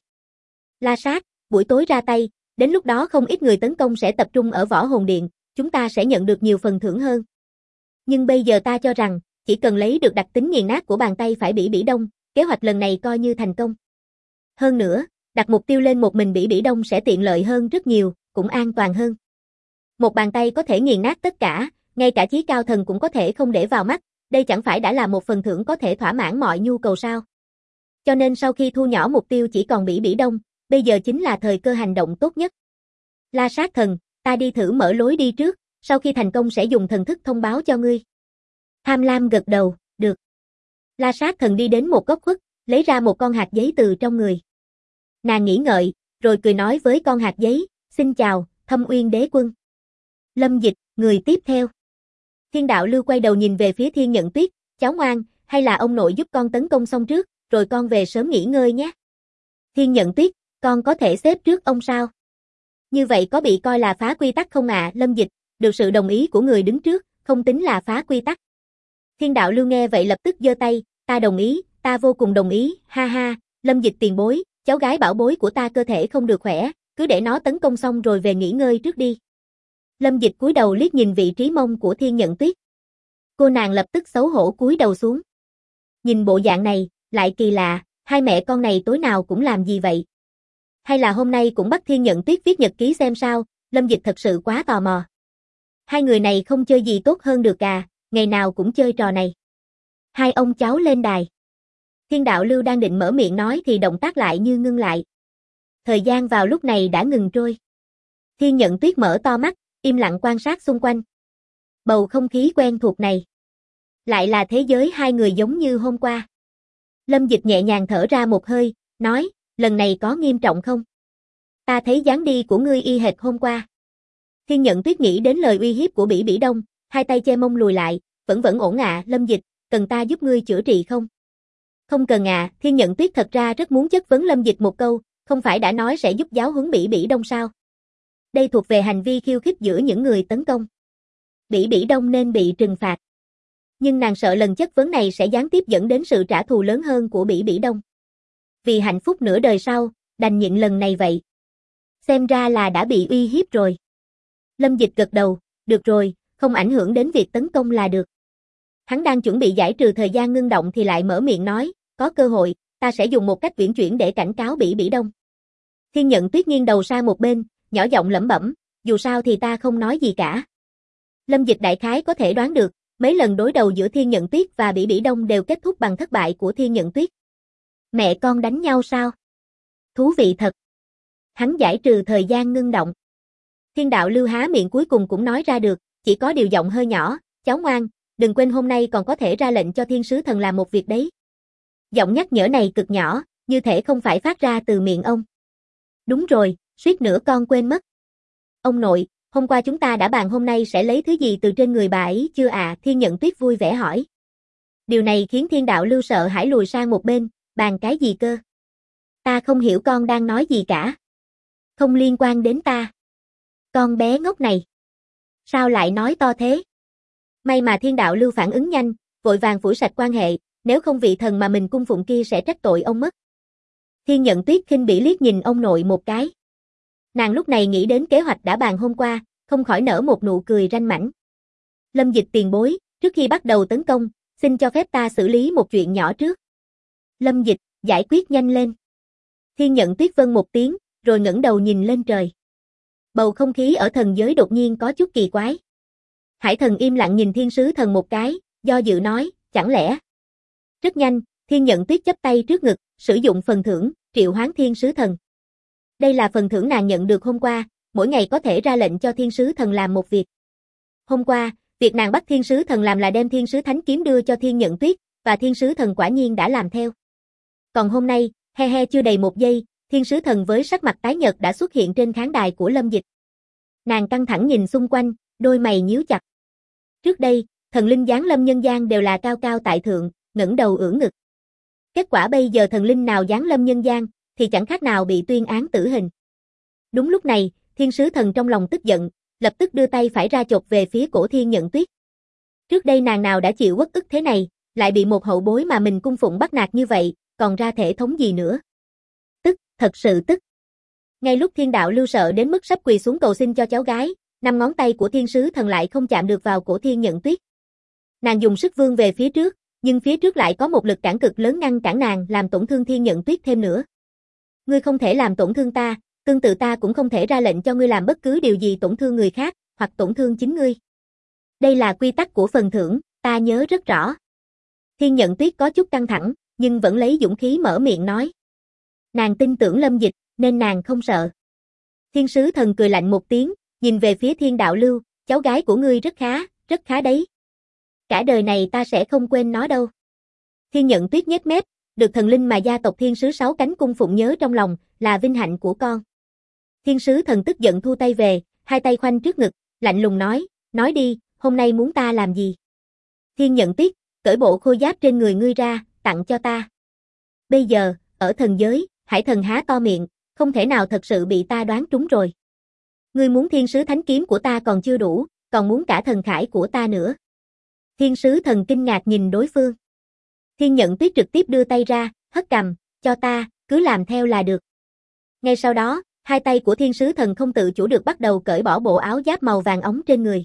La Sát, buổi tối ra tay, đến lúc đó không ít người tấn công sẽ tập trung ở Võ Hồn Điện, chúng ta sẽ nhận được nhiều phần thưởng hơn. Nhưng bây giờ ta cho rằng, chỉ cần lấy được đặc tính nghiền nát của bàn tay phải Bỉ Bỉ Đông, kế hoạch lần này coi như thành công. Hơn nữa, đặt mục tiêu lên một mình Bỉ Bỉ Đông sẽ tiện lợi hơn rất nhiều, cũng an toàn hơn. Một bàn tay có thể nghiền nát tất cả, ngay cả chí cao thần cũng có thể không để vào mắt, đây chẳng phải đã là một phần thưởng có thể thỏa mãn mọi nhu cầu sao. Cho nên sau khi thu nhỏ mục tiêu chỉ còn Bỉ Bỉ Đông, bây giờ chính là thời cơ hành động tốt nhất. La Sát Thần, ta đi thử mở lối đi trước, sau khi thành công sẽ dùng thần thức thông báo cho ngươi. Tham Lam gật đầu, được. La Sát Thần đi đến một góc khuất, lấy ra một con hạt giấy từ trong người. Nàng nghĩ ngợi, rồi cười nói với con hạt giấy, xin chào, Thâm Uyên Đế Quân. Lâm Dịch, người tiếp theo. Thiên Đạo Lưu quay đầu nhìn về phía Thiên Nhận Tuyết, cháu ngoan, hay là ông nội giúp con tấn công xong trước, rồi con về sớm nghỉ ngơi nhé. Thiên Nhận Tuyết, con có thể xếp trước ông sao? Như vậy có bị coi là phá quy tắc không ạ? Lâm Dịch, được sự đồng ý của người đứng trước, không tính là phá quy tắc. Thiên Đạo Lưu nghe vậy lập tức giơ tay, ta đồng ý, ta vô cùng đồng ý, ha ha, Lâm Dịch tiền bối, cháu gái bảo bối của ta cơ thể không được khỏe, cứ để nó tấn công xong rồi về nghỉ ngơi trước đi. Lâm Dịch cúi đầu liếc nhìn vị trí mông của Thiên Nhận Tuyết. Cô nàng lập tức xấu hổ cúi đầu xuống. Nhìn bộ dạng này, lại kỳ lạ, hai mẹ con này tối nào cũng làm gì vậy? Hay là hôm nay cũng bắt Thiên Nhận Tuyết viết nhật ký xem sao? Lâm Dịch thật sự quá tò mò. Hai người này không chơi gì tốt hơn được à, ngày nào cũng chơi trò này. Hai ông cháu lên đài. Thiên Đạo Lưu đang định mở miệng nói thì động tác lại như ngưng lại. Thời gian vào lúc này đã ngừng trôi. Thiên Nhận Tuyết mở to mắt, im lặng quan sát xung quanh. Bầu không khí quen thuộc này. Lại là thế giới hai người giống như hôm qua. Lâm Dịch nhẹ nhàng thở ra một hơi, nói, lần này có nghiêm trọng không? Ta thấy dáng đi của ngươi y hệt hôm qua. Thiên Nhận Tuyết nghĩ đến lời uy hiếp của Bỉ Bỉ Đông, hai tay che mông lùi lại, vẫn ổn ạ. Lâm Dịch, cần ta giúp ngươi chữa trị không? Không cần ạ. Thiên Nhận Tuyết thật ra rất muốn chất vấn Lâm Dịch một câu, không phải đã nói sẽ giúp giáo huấn Bỉ Bỉ Đông sao? Đây thuộc về hành vi khiêu khích giữa những người tấn công. Bỉ Bỉ Đông nên bị trừng phạt. Nhưng nàng sợ lần chất vấn này sẽ gián tiếp dẫn đến sự trả thù lớn hơn của Bỉ Bỉ Đông. Vì hạnh phúc nửa đời sau, đành nhịn lần này vậy. Xem ra là đã bị uy hiếp rồi. Lâm Dịch gật đầu, được rồi, không ảnh hưởng đến việc tấn công là được. Hắn đang chuẩn bị giải trừ thời gian ngưng động thì lại mở miệng nói, có cơ hội, ta sẽ dùng một cách uyển chuyển để cảnh cáo Bỉ Bỉ Đông. Thiên Nhận Tuyết nghiêng đầu sang một bên, nhỏ giọng lẩm bẩm, dù sao thì ta không nói gì cả. Lâm Dịch đại khái có thể đoán được, mấy lần đối đầu giữa Thiên Nhận Tuyết và Bỉ Bỉ Đông đều kết thúc bằng thất bại của Thiên Nhận Tuyết. Mẹ con đánh nhau sao? Thú vị thật. Hắn giải trừ thời gian ngưng động. Thiên Đạo Lưu há miệng cuối cùng cũng nói ra được, chỉ có điều giọng hơi nhỏ, cháu ngoan, đừng quên hôm nay còn có thể ra lệnh cho thiên sứ thần làm một việc đấy. Giọng nhắc nhở này cực nhỏ, như thể không phải phát ra từ miệng ông. Đúng rồi, suýt nữa con quên mất. Ông nội, hôm qua chúng ta đã bàn hôm nay sẽ lấy thứ gì từ trên người bà ấy chưa à? Thiên Nhận Tuyết vui vẻ hỏi. Điều này khiến Thiên Đạo Lưu sợ hãi lùi sang một bên, bàn cái gì cơ? Ta không hiểu con đang nói gì cả. Không liên quan đến ta. Con bé ngốc này. Sao lại nói to thế? May mà Thiên Đạo Lưu phản ứng nhanh, vội vàng phủi sạch quan hệ, nếu không vị thần mà mình cung phụng kia sẽ trách tội ông mất. Thiên Nhận Tuyết khinh bỉ liếc nhìn ông nội một cái. Nàng lúc này nghĩ đến kế hoạch đã bàn hôm qua, không khỏi nở một nụ cười ranh mãnh. Lâm Dịch tiền bối, trước khi bắt đầu tấn công, xin cho phép ta xử lý một chuyện nhỏ trước. Lâm Dịch, giải quyết nhanh lên. Thiên Nhận Tuyết vâng một tiếng, rồi ngẩng đầu nhìn lên trời. Bầu không khí ở thần giới đột nhiên có chút kỳ quái. Hải Thần im lặng nhìn Thiên Sứ Thần một cái, do dự nói, chẳng lẽ. Rất nhanh, Thiên Nhận Tuyết chắp tay trước ngực, sử dụng phần thưởng, triệu hoán Thiên Sứ Thần. Đây là phần thưởng nàng nhận được hôm qua, mỗi ngày có thể ra lệnh cho Thiên Sứ Thần làm một việc. Hôm qua, việc nàng bắt Thiên Sứ Thần làm là đem Thiên Sứ Thánh Kiếm đưa cho Thiên Nhận Tuyết, và Thiên Sứ Thần quả nhiên đã làm theo. Còn hôm nay, chưa đầy một giây, Thiên Sứ Thần với sắc mặt tái nhợt đã xuất hiện trên khán đài của Lâm Dịch. Nàng căng thẳng nhìn xung quanh, đôi mày nhíu chặt. Trước đây, thần linh giáng lâm nhân gian đều là cao cao tại thượng, ngẩng đầu ưỡn ngực. Kết quả bây giờ thần linh nào giáng lâm nhân gian, thì chẳng khác nào bị tuyên án tử hình. Đúng lúc này, Thiên Sứ Thần trong lòng tức giận, lập tức đưa tay phải ra chộp về phía cổ Thiên Nhận Tuyết. Trước đây nàng nào đã chịu uất ức thế này, lại bị một hậu bối mà mình cung phụng bắt nạt như vậy, còn ra thể thống gì nữa. Tức, thật sự tức. Ngay lúc Thiên Đạo Lưu sợ đến mức sắp quỳ xuống cầu xin cho cháu gái, 5 ngón tay của Thiên Sứ Thần lại không chạm được vào cổ Thiên Nhận Tuyết. Nàng dùng sức vươn về phía trước, nhưng phía trước lại có một lực cản cực lớn ngăn cản nàng làm tổn thương Thiên Nhận Tuyết thêm nữa. Ngươi không thể làm tổn thương ta, tương tự ta cũng không thể ra lệnh cho ngươi làm bất cứ điều gì tổn thương người khác, hoặc tổn thương chính ngươi. Đây là quy tắc của phần thưởng, ta nhớ rất rõ. Thiên Nhận Tuyết có chút căng thẳng, nhưng vẫn lấy dũng khí mở miệng nói. Nàng tin tưởng Lâm Dịch, nên nàng không sợ. Thiên Sứ Thần cười lạnh một tiếng, nhìn về phía Thiên Đạo Lưu, cháu gái của ngươi rất khá đấy. Cả đời này ta sẽ không quên nó đâu. Thiên Nhận Tuyết nhếch mép, được thần linh mà gia tộc Thiên Sứ 6 cánh cung phụng nhớ trong lòng, là vinh hạnh của con. Thiên Sứ Thần tức giận thu tay về, hai tay khoanh trước ngực, lạnh lùng nói đi, hôm nay muốn ta làm gì? Thiên Nhận Tuyết, cởi bộ khôi giáp trên người ngươi ra, tặng cho ta. Bây giờ, ở thần giới, Hải Thần há to miệng, không thể nào thật sự bị ta đoán trúng rồi. Ngươi muốn Thiên Sứ Thánh Kiếm của ta còn chưa đủ, còn muốn cả thần khải của ta nữa. Thiên Sứ Thần kinh ngạc nhìn đối phương. Thiên Nhận Tuyết trực tiếp đưa tay ra, hất cằm, cho ta, cứ làm theo là được. Ngay sau đó, hai tay của Thiên Sứ Thần không tự chủ được bắt đầu cởi bỏ bộ áo giáp màu vàng óng trên người.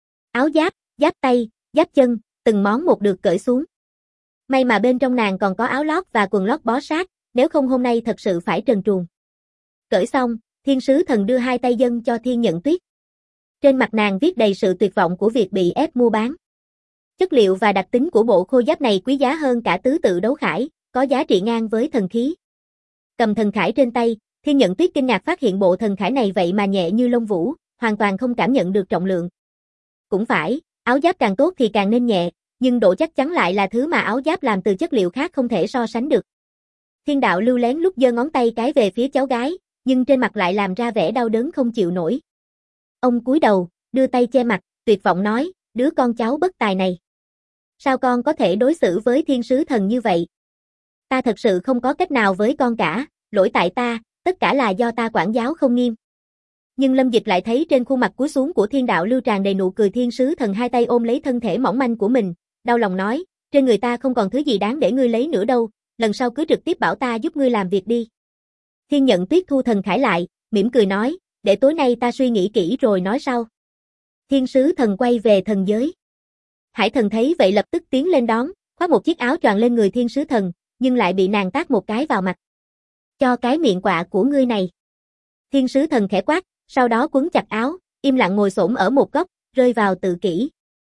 Áo giáp, giáp tay, giáp chân, từng món một được cởi xuống. May mà bên trong nàng còn có áo lót và quần lót bó sát, nếu không hôm nay thật sự phải trần truồng. Cởi xong, Thiên Sứ Thần đưa hai tay dâng cho Thiên Nhận Tuyết. Trên mặt nàng viết đầy sự tuyệt vọng của việc bị ép mua bán. Chất liệu và đặc tính của bộ khôi giáp này quý giá hơn cả tứ tự đấu khải, có giá trị ngang với thần khí. Cầm thần khải trên tay, Thiên Nhận Tuyết kinh ngạc phát hiện bộ thần khải này vậy mà nhẹ như lông vũ, hoàn toàn không cảm nhận được trọng lượng. Cũng phải, áo giáp càng tốt thì càng nên nhẹ, nhưng độ chắc chắn lại là thứ mà áo giáp làm từ chất liệu khác không thể so sánh được. Thiên Đạo Lưu lén lúc giơ ngón tay cái về phía cháu gái, nhưng trên mặt lại làm ra vẻ đau đớn không chịu nổi. Ông cúi đầu, đưa tay che mặt, tuyệt vọng nói, đứa con cháu bất tài này. Sao con có thể đối xử với Thiên Sứ Thần như vậy? Ta thật sự không có cách nào với con cả, lỗi tại ta, tất cả là do ta quản giáo không nghiêm. Nhưng Lâm Dịch lại thấy trên khuôn mặt cúi xuống của Thiên Đạo Lưu tràn đầy nụ cười. Thiên Sứ Thần hai tay ôm lấy thân thể mỏng manh của mình, đau lòng nói, trên người ta không còn thứ gì đáng để ngươi lấy nữa đâu, lần sau cứ trực tiếp bảo ta giúp ngươi làm việc đi. Thiên Nhận Tuyết thu thần khải lại, mỉm cười nói, để tối nay ta suy nghĩ kỹ rồi nói sau. Thiên Sứ Thần quay về thần giới. Hải Thần thấy vậy lập tức tiến lên đón, khoác một chiếc áo choàng lên người Thiên Sứ Thần, nhưng lại bị nàng tát một cái vào mặt. Cho cái miệng quạ của ngươi này. Thiên Sứ Thần khẽ quát, sau đó quấn chặt áo, im lặng ngồi xổm ở một góc, rơi vào tự kỷ.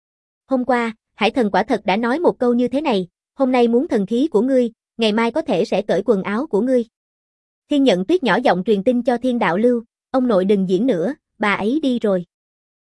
Hôm qua, Hải Thần quả thật đã nói một câu như thế này, hôm nay muốn thần khí của ngươi, ngày mai có thể sẽ cởi quần áo của ngươi. Thiên Nhận Tuyết nhỏ giọng truyền tin cho Thiên Đạo Lưu, ông nội đừng diễn nữa, bà ấy đi rồi.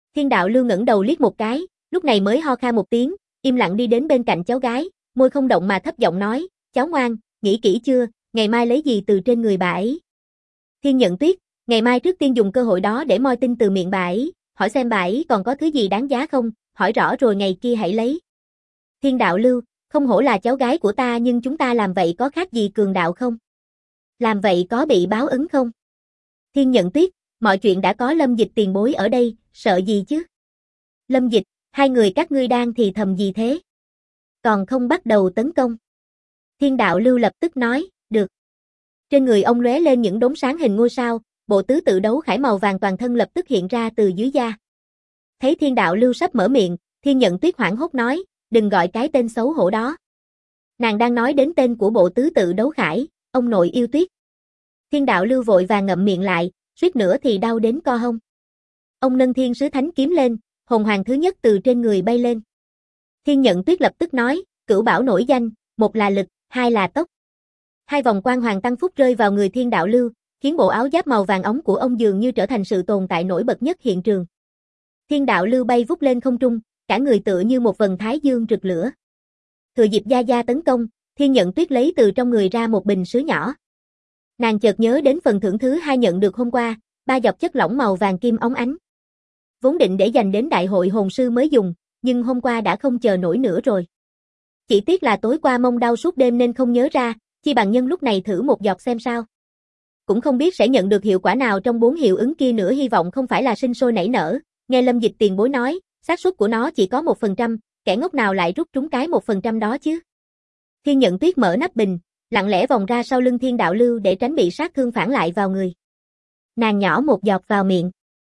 Thiên đạo lưu ngẩng đầu liếc một cái, lúc này mới ho khan một tiếng, im lặng đi đến bên cạnh cháu gái, môi không động mà thấp giọng nói, cháu ngoan, nghĩ kỹ chưa, ngày mai lấy gì từ trên người bà ấy. Thiên Nhận Tuyết, ngày mai trước tiên dùng cơ hội đó để moi tin từ miệng bà ấy, hỏi xem bà ấy còn có thứ gì đáng giá không, hỏi rõ rồi ngày kia hãy lấy. Thiên đạo lưu, không hổ là cháu gái của ta nhưng chúng ta làm vậy có khác gì cường đạo không? Làm vậy có bị báo ứng không? Thiên Nhận Tuyết, mọi chuyện đã có Lâm Dịch tiền bối ở đây, sợ gì chứ? Lâm Dịch, hai người các ngươi đang thì thầm gì thế? Còn không bắt đầu tấn công. Thiên đạo lưu lập tức nói, được. Trên người ông lóe lên những đốm sáng hình ngôi sao, bộ tứ tự đấu khải màu vàng toàn thân lập tức hiện ra từ dưới da. Thấy Thiên đạo lưu sắp mở miệng, Thiên Nhận Tuyết hoảng hốt nói, đừng gọi cái tên xấu hổ đó. Nàng đang nói đến tên của bộ tứ tự đấu khải, ông nội yêu Tuyết. Thiên đạo lưu vội vàng ngậm miệng lại, suýt nữa thì đau đến co hông. Ông nâng Thiên Sứ Thánh kiếm lên, hồn hoàng thứ nhất từ trên người bay lên. Thiên Nhận Tuyết lập tức nói, cửu bảo nổi danh, một là lực, hai là tốc. Hai vòng quang hoàng tăng phúc rơi vào người Thiên đạo lưu, khiến bộ áo giáp màu vàng óng của ông dường như trở thành sự tồn tại nổi bật nhất hiện trường. Thiên đạo lưu bay vút lên không trung, cả người tựa như một vầng thái dương rực lửa. Thừa dịp Gia Gia tấn công, Thiên Nhận Tuyết lấy từ trong người ra một bình sứ nhỏ. Nàng chợt nhớ đến phần thưởng thứ hai nhận được hôm qua, 3 giọt chất lỏng màu vàng kim óng ánh. Vốn định để dành đến đại hội hồn sư mới dùng, nhưng hôm qua đã không chờ nổi nữa rồi. Chỉ tiếc là tối qua mông đau suốt đêm nên không nhớ ra, chi bằng nhân lúc này thử một giọt xem sao. Cũng không biết sẽ nhận được hiệu quả nào trong 4 hiệu ứng kia nữa, hy vọng không phải là sinh sôi nảy nở. Nghe Lâm Dịch tiền bối nói, xác suất của nó chỉ có 1%, kẻ ngốc nào lại rút trúng cái 1% đó chứ. Thiên Nhận Tuyết mở nắp bình, lặng lẽ vòng ra sau lưng Thiên đạo lưu để tránh bị sát thương phản lại vào người. Nàng nhỏ một giọt vào miệng.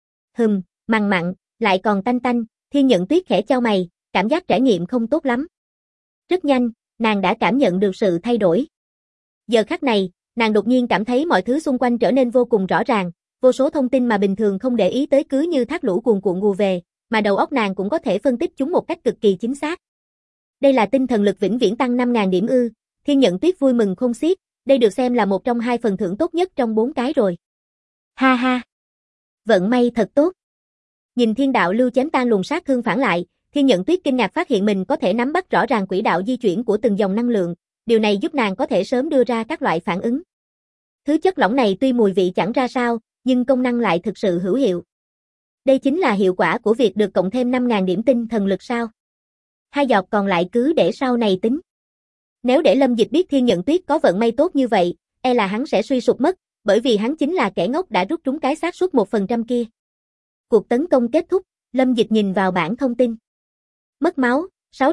Mặn mặn, lại còn tanh tanh, Thiên Nhận Tuyết khẽ chau mày, cảm giác trải nghiệm không tốt lắm. Rất nhanh, nàng đã cảm nhận được sự thay đổi. Giờ khắc này, nàng đột nhiên cảm thấy mọi thứ xung quanh trở nên vô cùng rõ ràng, vô số thông tin mà bình thường không để ý tới cứ như thác lũ cuồn cuộn ùa về, mà đầu óc nàng cũng có thể phân tích chúng một cách cực kỳ chính xác. Đây là tinh thần lực vĩnh viễn tăng 5.000 điểm ư? Thiên Nhận Tuyết vui mừng khôn xiết, đây được xem là một trong 2 phần thưởng tốt nhất trong 4 cái rồi. Ha ha! Vận may thật tốt. Nhìn Thiên đạo lưu chém tan luồng sát thương phản lại, Thiên Nhận Tuyết kinh ngạc phát hiện mình có thể nắm bắt rõ ràng quỹ đạo di chuyển của từng dòng năng lượng, điều này giúp nàng có thể sớm đưa ra các loại phản ứng. Thứ chất lỏng này tuy mùi vị chẳng ra sao, nhưng công năng lại thực sự hữu hiệu. Đây chính là hiệu quả của việc được cộng thêm 5.000 điểm tinh thần lực sao? 2 giọt còn lại cứ để sau này tính. Nếu để Lâm Dịch biết Thiên Nhận Tuyết có vận may tốt như vậy, e là hắn sẽ suy sụp mất, bởi vì hắn chính là kẻ ngốc đã rút trúng cái xác suất 1% kia. Cuộc tấn công kết thúc, Lâm Dịch nhìn vào bảng thông tin. Mất máu,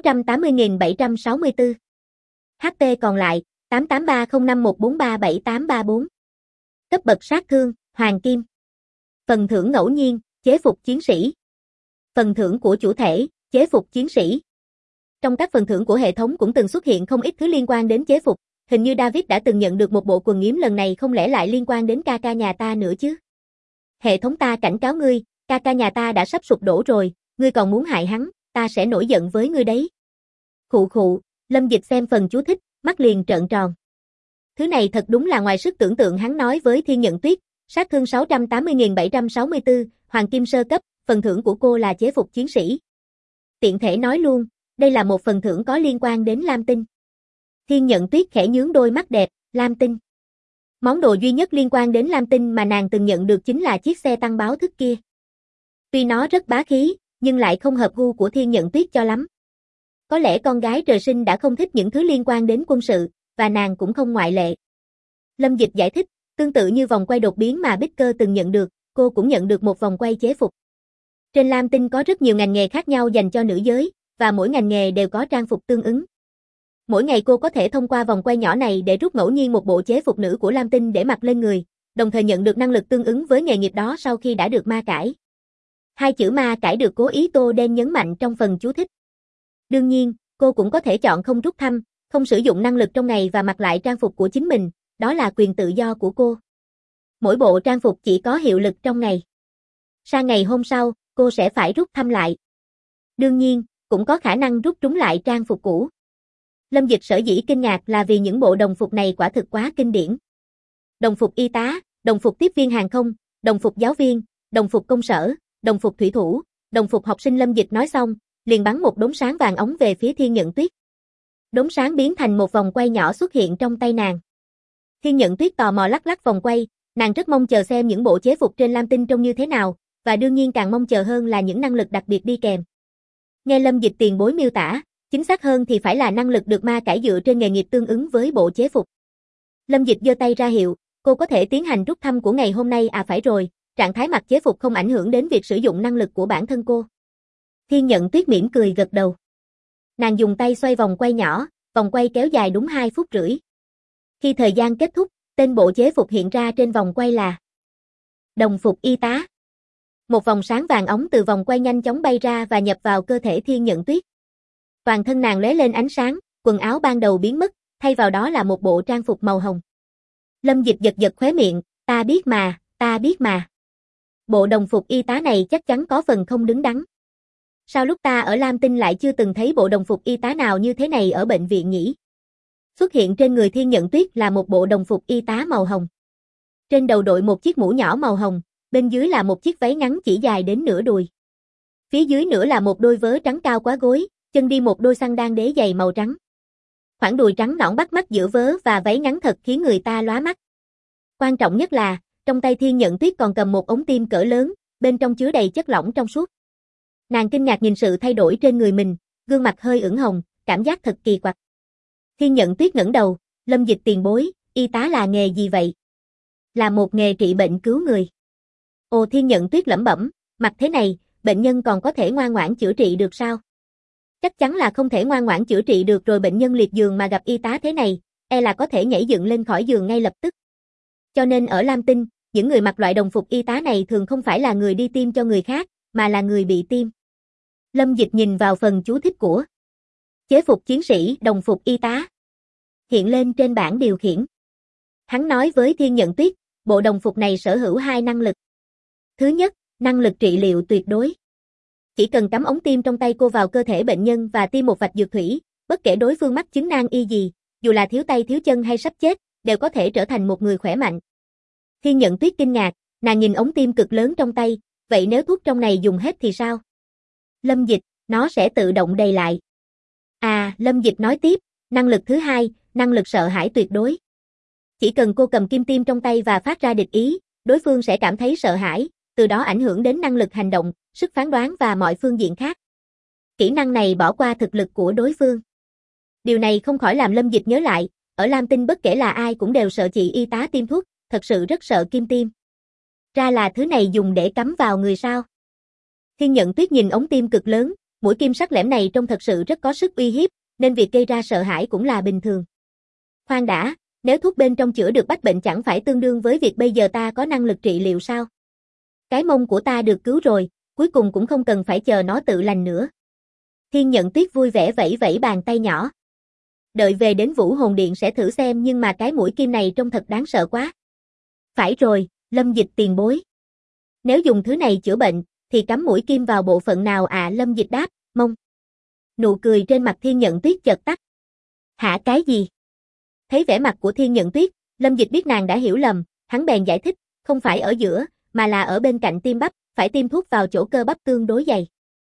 680.764. HP còn lại, 883051437834. Cấp bậc sát thương, Hoàng Kim. Phần thưởng ngẫu nhiên, chế phục chiến sĩ. Phần thưởng của chủ thể, chế phục chiến sĩ. Trong các phần thưởng của hệ thống cũng từng xuất hiện không ít thứ liên quan đến chế phục, hình như David đã từng nhận được một bộ quần yếm, lần này không lẽ lại liên quan đến ca ca nhà ta nữa chứ? Hệ thống ta cảnh cáo ngươi, ca ca nhà ta đã sắp sụp đổ rồi, ngươi còn muốn hại hắn, ta sẽ nổi giận với ngươi đấy. Khụ khụ, Lâm Dịch xem phần chú thích, mắt liền trợn tròn. Thứ này thật đúng là ngoài sức tưởng tượng, hắn nói với Thiên Nhận Tuyết, sát thương 680.764, Hoàng Kim sơ cấp, phần thưởng của cô là chế phục chiến sĩ. Tiện thể nói luôn, đây là một phần thưởng có liên quan đến Lam Tinh. Thiên Nhận Tuyết khẽ nhướng đôi mắt đẹp, Lam Tinh. Món đồ duy nhất liên quan đến Lam Tinh mà nàng từng nhận được chính là chiếc xe tăng báo thức kia. Tuy nó rất bá khí, nhưng lại không hợp gu của Thiên Nhận Tuyết cho lắm. Có lẽ con gái trời sinh đã không thích những thứ liên quan đến quân sự, và nàng cũng không ngoại lệ. Lâm Dịch giải thích, tương tự như vòng quay đột biến mà Bích Cơ từng nhận được, cô cũng nhận được một vòng quay chế phục. Trên Lam Tinh có rất nhiều ngành nghề khác nhau dành cho nữ giới, và mỗi ngành nghề đều có trang phục tương ứng. Mỗi ngày cô có thể thông qua vòng quay nhỏ này để rút ngẫu nhiên một bộ chế phục nữ của Lam Tinh để mặc lên người, đồng thời nhận được năng lực tương ứng với nghề nghiệp đó sau khi đã được ma cải. 2 chữ ma cải được cố ý tô đen nhấn mạnh trong phần chú thích. Đương nhiên, cô cũng có thể chọn không rút thăm, không sử dụng năng lực trong ngày và mặc lại trang phục của chính mình, đó là quyền tự do của cô. Mỗi bộ trang phục chỉ có hiệu lực trong ngày. Sang ngày hôm sau, cô sẽ phải rút thăm lại. Đương nhiên, cũng có khả năng rút trúng lại trang phục cũ. Lâm Dịch sở dĩ kinh ngạc là vì những bộ đồng phục này quả thực quá kinh điển. Đồng phục y tá, đồng phục tiếp viên hàng không, đồng phục giáo viên, đồng phục công sở, đồng phục thủy thủ, Đồng phục học sinh Lâm Dịch nói xong, liền bắn một đốm sáng vàng óng về phía Thiên Nhận Tuyết. Đốm sáng biến thành một vòng quay nhỏ xuất hiện trong tay nàng. Thiên Nhận Tuyết tò mò lắc lắc vòng quay, nàng rất mong chờ xem những bộ chế phục trên lam tinh trông như thế nào, và đương nhiên càng mong chờ hơn là những năng lực đặc biệt đi kèm. Nghe Lâm Dịch tiền bối miêu tả, chính xác hơn thì phải là năng lực được ma cải dựa trên nghề nghiệp tương ứng với bộ chế phục. Lâm Dịch giơ tay ra hiệu, cô có thể tiến hành rút thăm của ngày hôm nay à? Phải rồi, trạng thái mặc chế phục không ảnh hưởng đến việc sử dụng năng lực của bản thân cô. Thiên Nhận Tuyết mỉm cười gật đầu. Nàng dùng tay xoay vòng quay nhỏ, vòng quay kéo dài đúng 2 phút rưỡi. Khi thời gian kết thúc, tên bộ chế phục hiện ra trên vòng quay là đồng phục y tá. Một vòng sáng vàng óng từ vòng quay nhanh chóng bay ra và nhập vào cơ thể Thiên Nhận Tuyết. Toàn thân nàng lóe lên ánh sáng, quần áo ban đầu biến mất, thay vào đó là một bộ trang phục màu hồng. Lâm Dịch giật giật khóe miệng, ta biết mà. Bộ đồng phục y tá này chắc chắn có phần không đứng đắn. Sao lúc ta ở Lam Tinh lại chưa từng thấy bộ đồng phục y tá nào như thế này ở bệnh viện nhỉ? Xuất hiện trên người Thiên Nhận Tuyết là một bộ đồng phục y tá màu hồng. Trên đầu đội một chiếc mũ nhỏ màu hồng, bên dưới là một chiếc váy ngắn chỉ dài đến nửa đùi. Phía dưới nữa là một đôi vớ trắng cao quá gối, chân đi một đôi xăng đan đế giày màu trắng. Khoảng đùi trắng nõn bắt mắt giữa vớ và váy ngắn thật khiến người ta lóa mắt. Quan trọng nhất là, trong tay Thiên Nhận Tuyết còn cầm một ống tiêm cỡ lớn, bên trong chứa đầy chất lỏng trong suốt. Nàng kinh ngạc nhìn sự thay đổi trên người mình, gương mặt hơi ửng hồng, cảm giác thật kỳ quặc. Thiên Nhận Tuyết ngẩng đầu, Lâm Dịch tiền bối, y tá là nghề gì vậy? Là một nghề trị bệnh cứu người. Ồ, Thiên Nhận Tuyết lẩm bẩm, mặt thế này, bệnh nhân còn có thể ngoan ngoãn chữa trị được sao? Chắc chắn là không thể ngoan ngoãn chữa trị được rồi, bệnh nhân liệt giường mà gặp y tá thế này, e là có thể nhảy dựng lên khỏi giường ngay lập tức. Cho nên ở Lam Tinh, những người mặc loại đồng phục y tá này thường không phải là người đi tiêm cho người khác, mà là người bị tiêm. Lâm Dịch nhìn vào phần chú thích của chế phục chiến sĩ, đồng phục y tá hiện lên trên bảng điều khiển. Hắn nói với Thiên Nhận Tuyết, bộ đồng phục này sở hữu 2 năng lực. Thứ nhất, năng lực trị liệu tuyệt đối. Chỉ cần cắm ống tiêm trong tay cô vào cơ thể bệnh nhân và tiêm một vạch dược thủy, bất kể đối phương mắc chứng nan y gì, dù là thiếu tay thiếu chân hay sắp chết, đều có thể trở thành một người khỏe mạnh. Thiên Nhận Tuyết kinh ngạc, nàng nhìn ống tiêm cực lớn trong tay, vậy nếu thuốc trong này dùng hết thì sao? Lâm Dịch, nó sẽ tự động đầy lại. À, Lâm Dịch nói tiếp, năng lực thứ 2, năng lực sợ hãi tuyệt đối. Chỉ cần cô cầm kim tiêm trong tay và phát ra địch ý, đối phương sẽ cảm thấy sợ hãi, từ đó ảnh hưởng đến năng lực hành động, sức phán đoán và mọi phương diện khác. Kỹ năng này bỏ qua thực lực của đối phương. Điều này không khỏi làm Lâm Dịch nhớ lại, ở Lam Tinh bất kể là ai cũng đều sợ chị y tá tiêm thuốc, thật sự rất sợ kim tiêm. Ra là thứ này dùng để cắm vào người sao? Thiên Nhận Tuyết nhìn ống tiêm cực lớn, mũi kim sắc lẻm này trông thật sự rất có sức uy hiếp, nên việc gây ra sợ hãi cũng là bình thường. Khoan đã, nếu thuốc bên trong chữa được bách bệnh chẳng phải tương đương với việc bây giờ ta có năng lực trị liệu sao? Cái mông của ta được cứu rồi, cuối cùng cũng không cần phải chờ nó tự lành nữa. Thiên Nhận Tuyết vui vẻ vẫy vẫy bàn tay nhỏ. Đợi về đến Vũ Hồn Điện sẽ thử xem, nhưng mà cái mũi kim này trông thật đáng sợ quá. Phải rồi, Lâm Dịch tiền bối. Nếu dùng thứ này chữa bệnh, thì cắm mũi kim vào bộ phận nào ạ? Lâm Dịch đáp, mông. Nụ cười trên mặt Thiên Nhận Tuyết chợt tắt. Hả, cái gì? Thấy vẻ mặt của Thiên Nhận Tuyết, Lâm Dịch biết nàng đã hiểu lầm, hắn bèn giải thích, không phải ở giữa, mà là ở bên cạnh tim bắp, phải tiêm thuốc vào chỗ cơ bắp tương đối dày.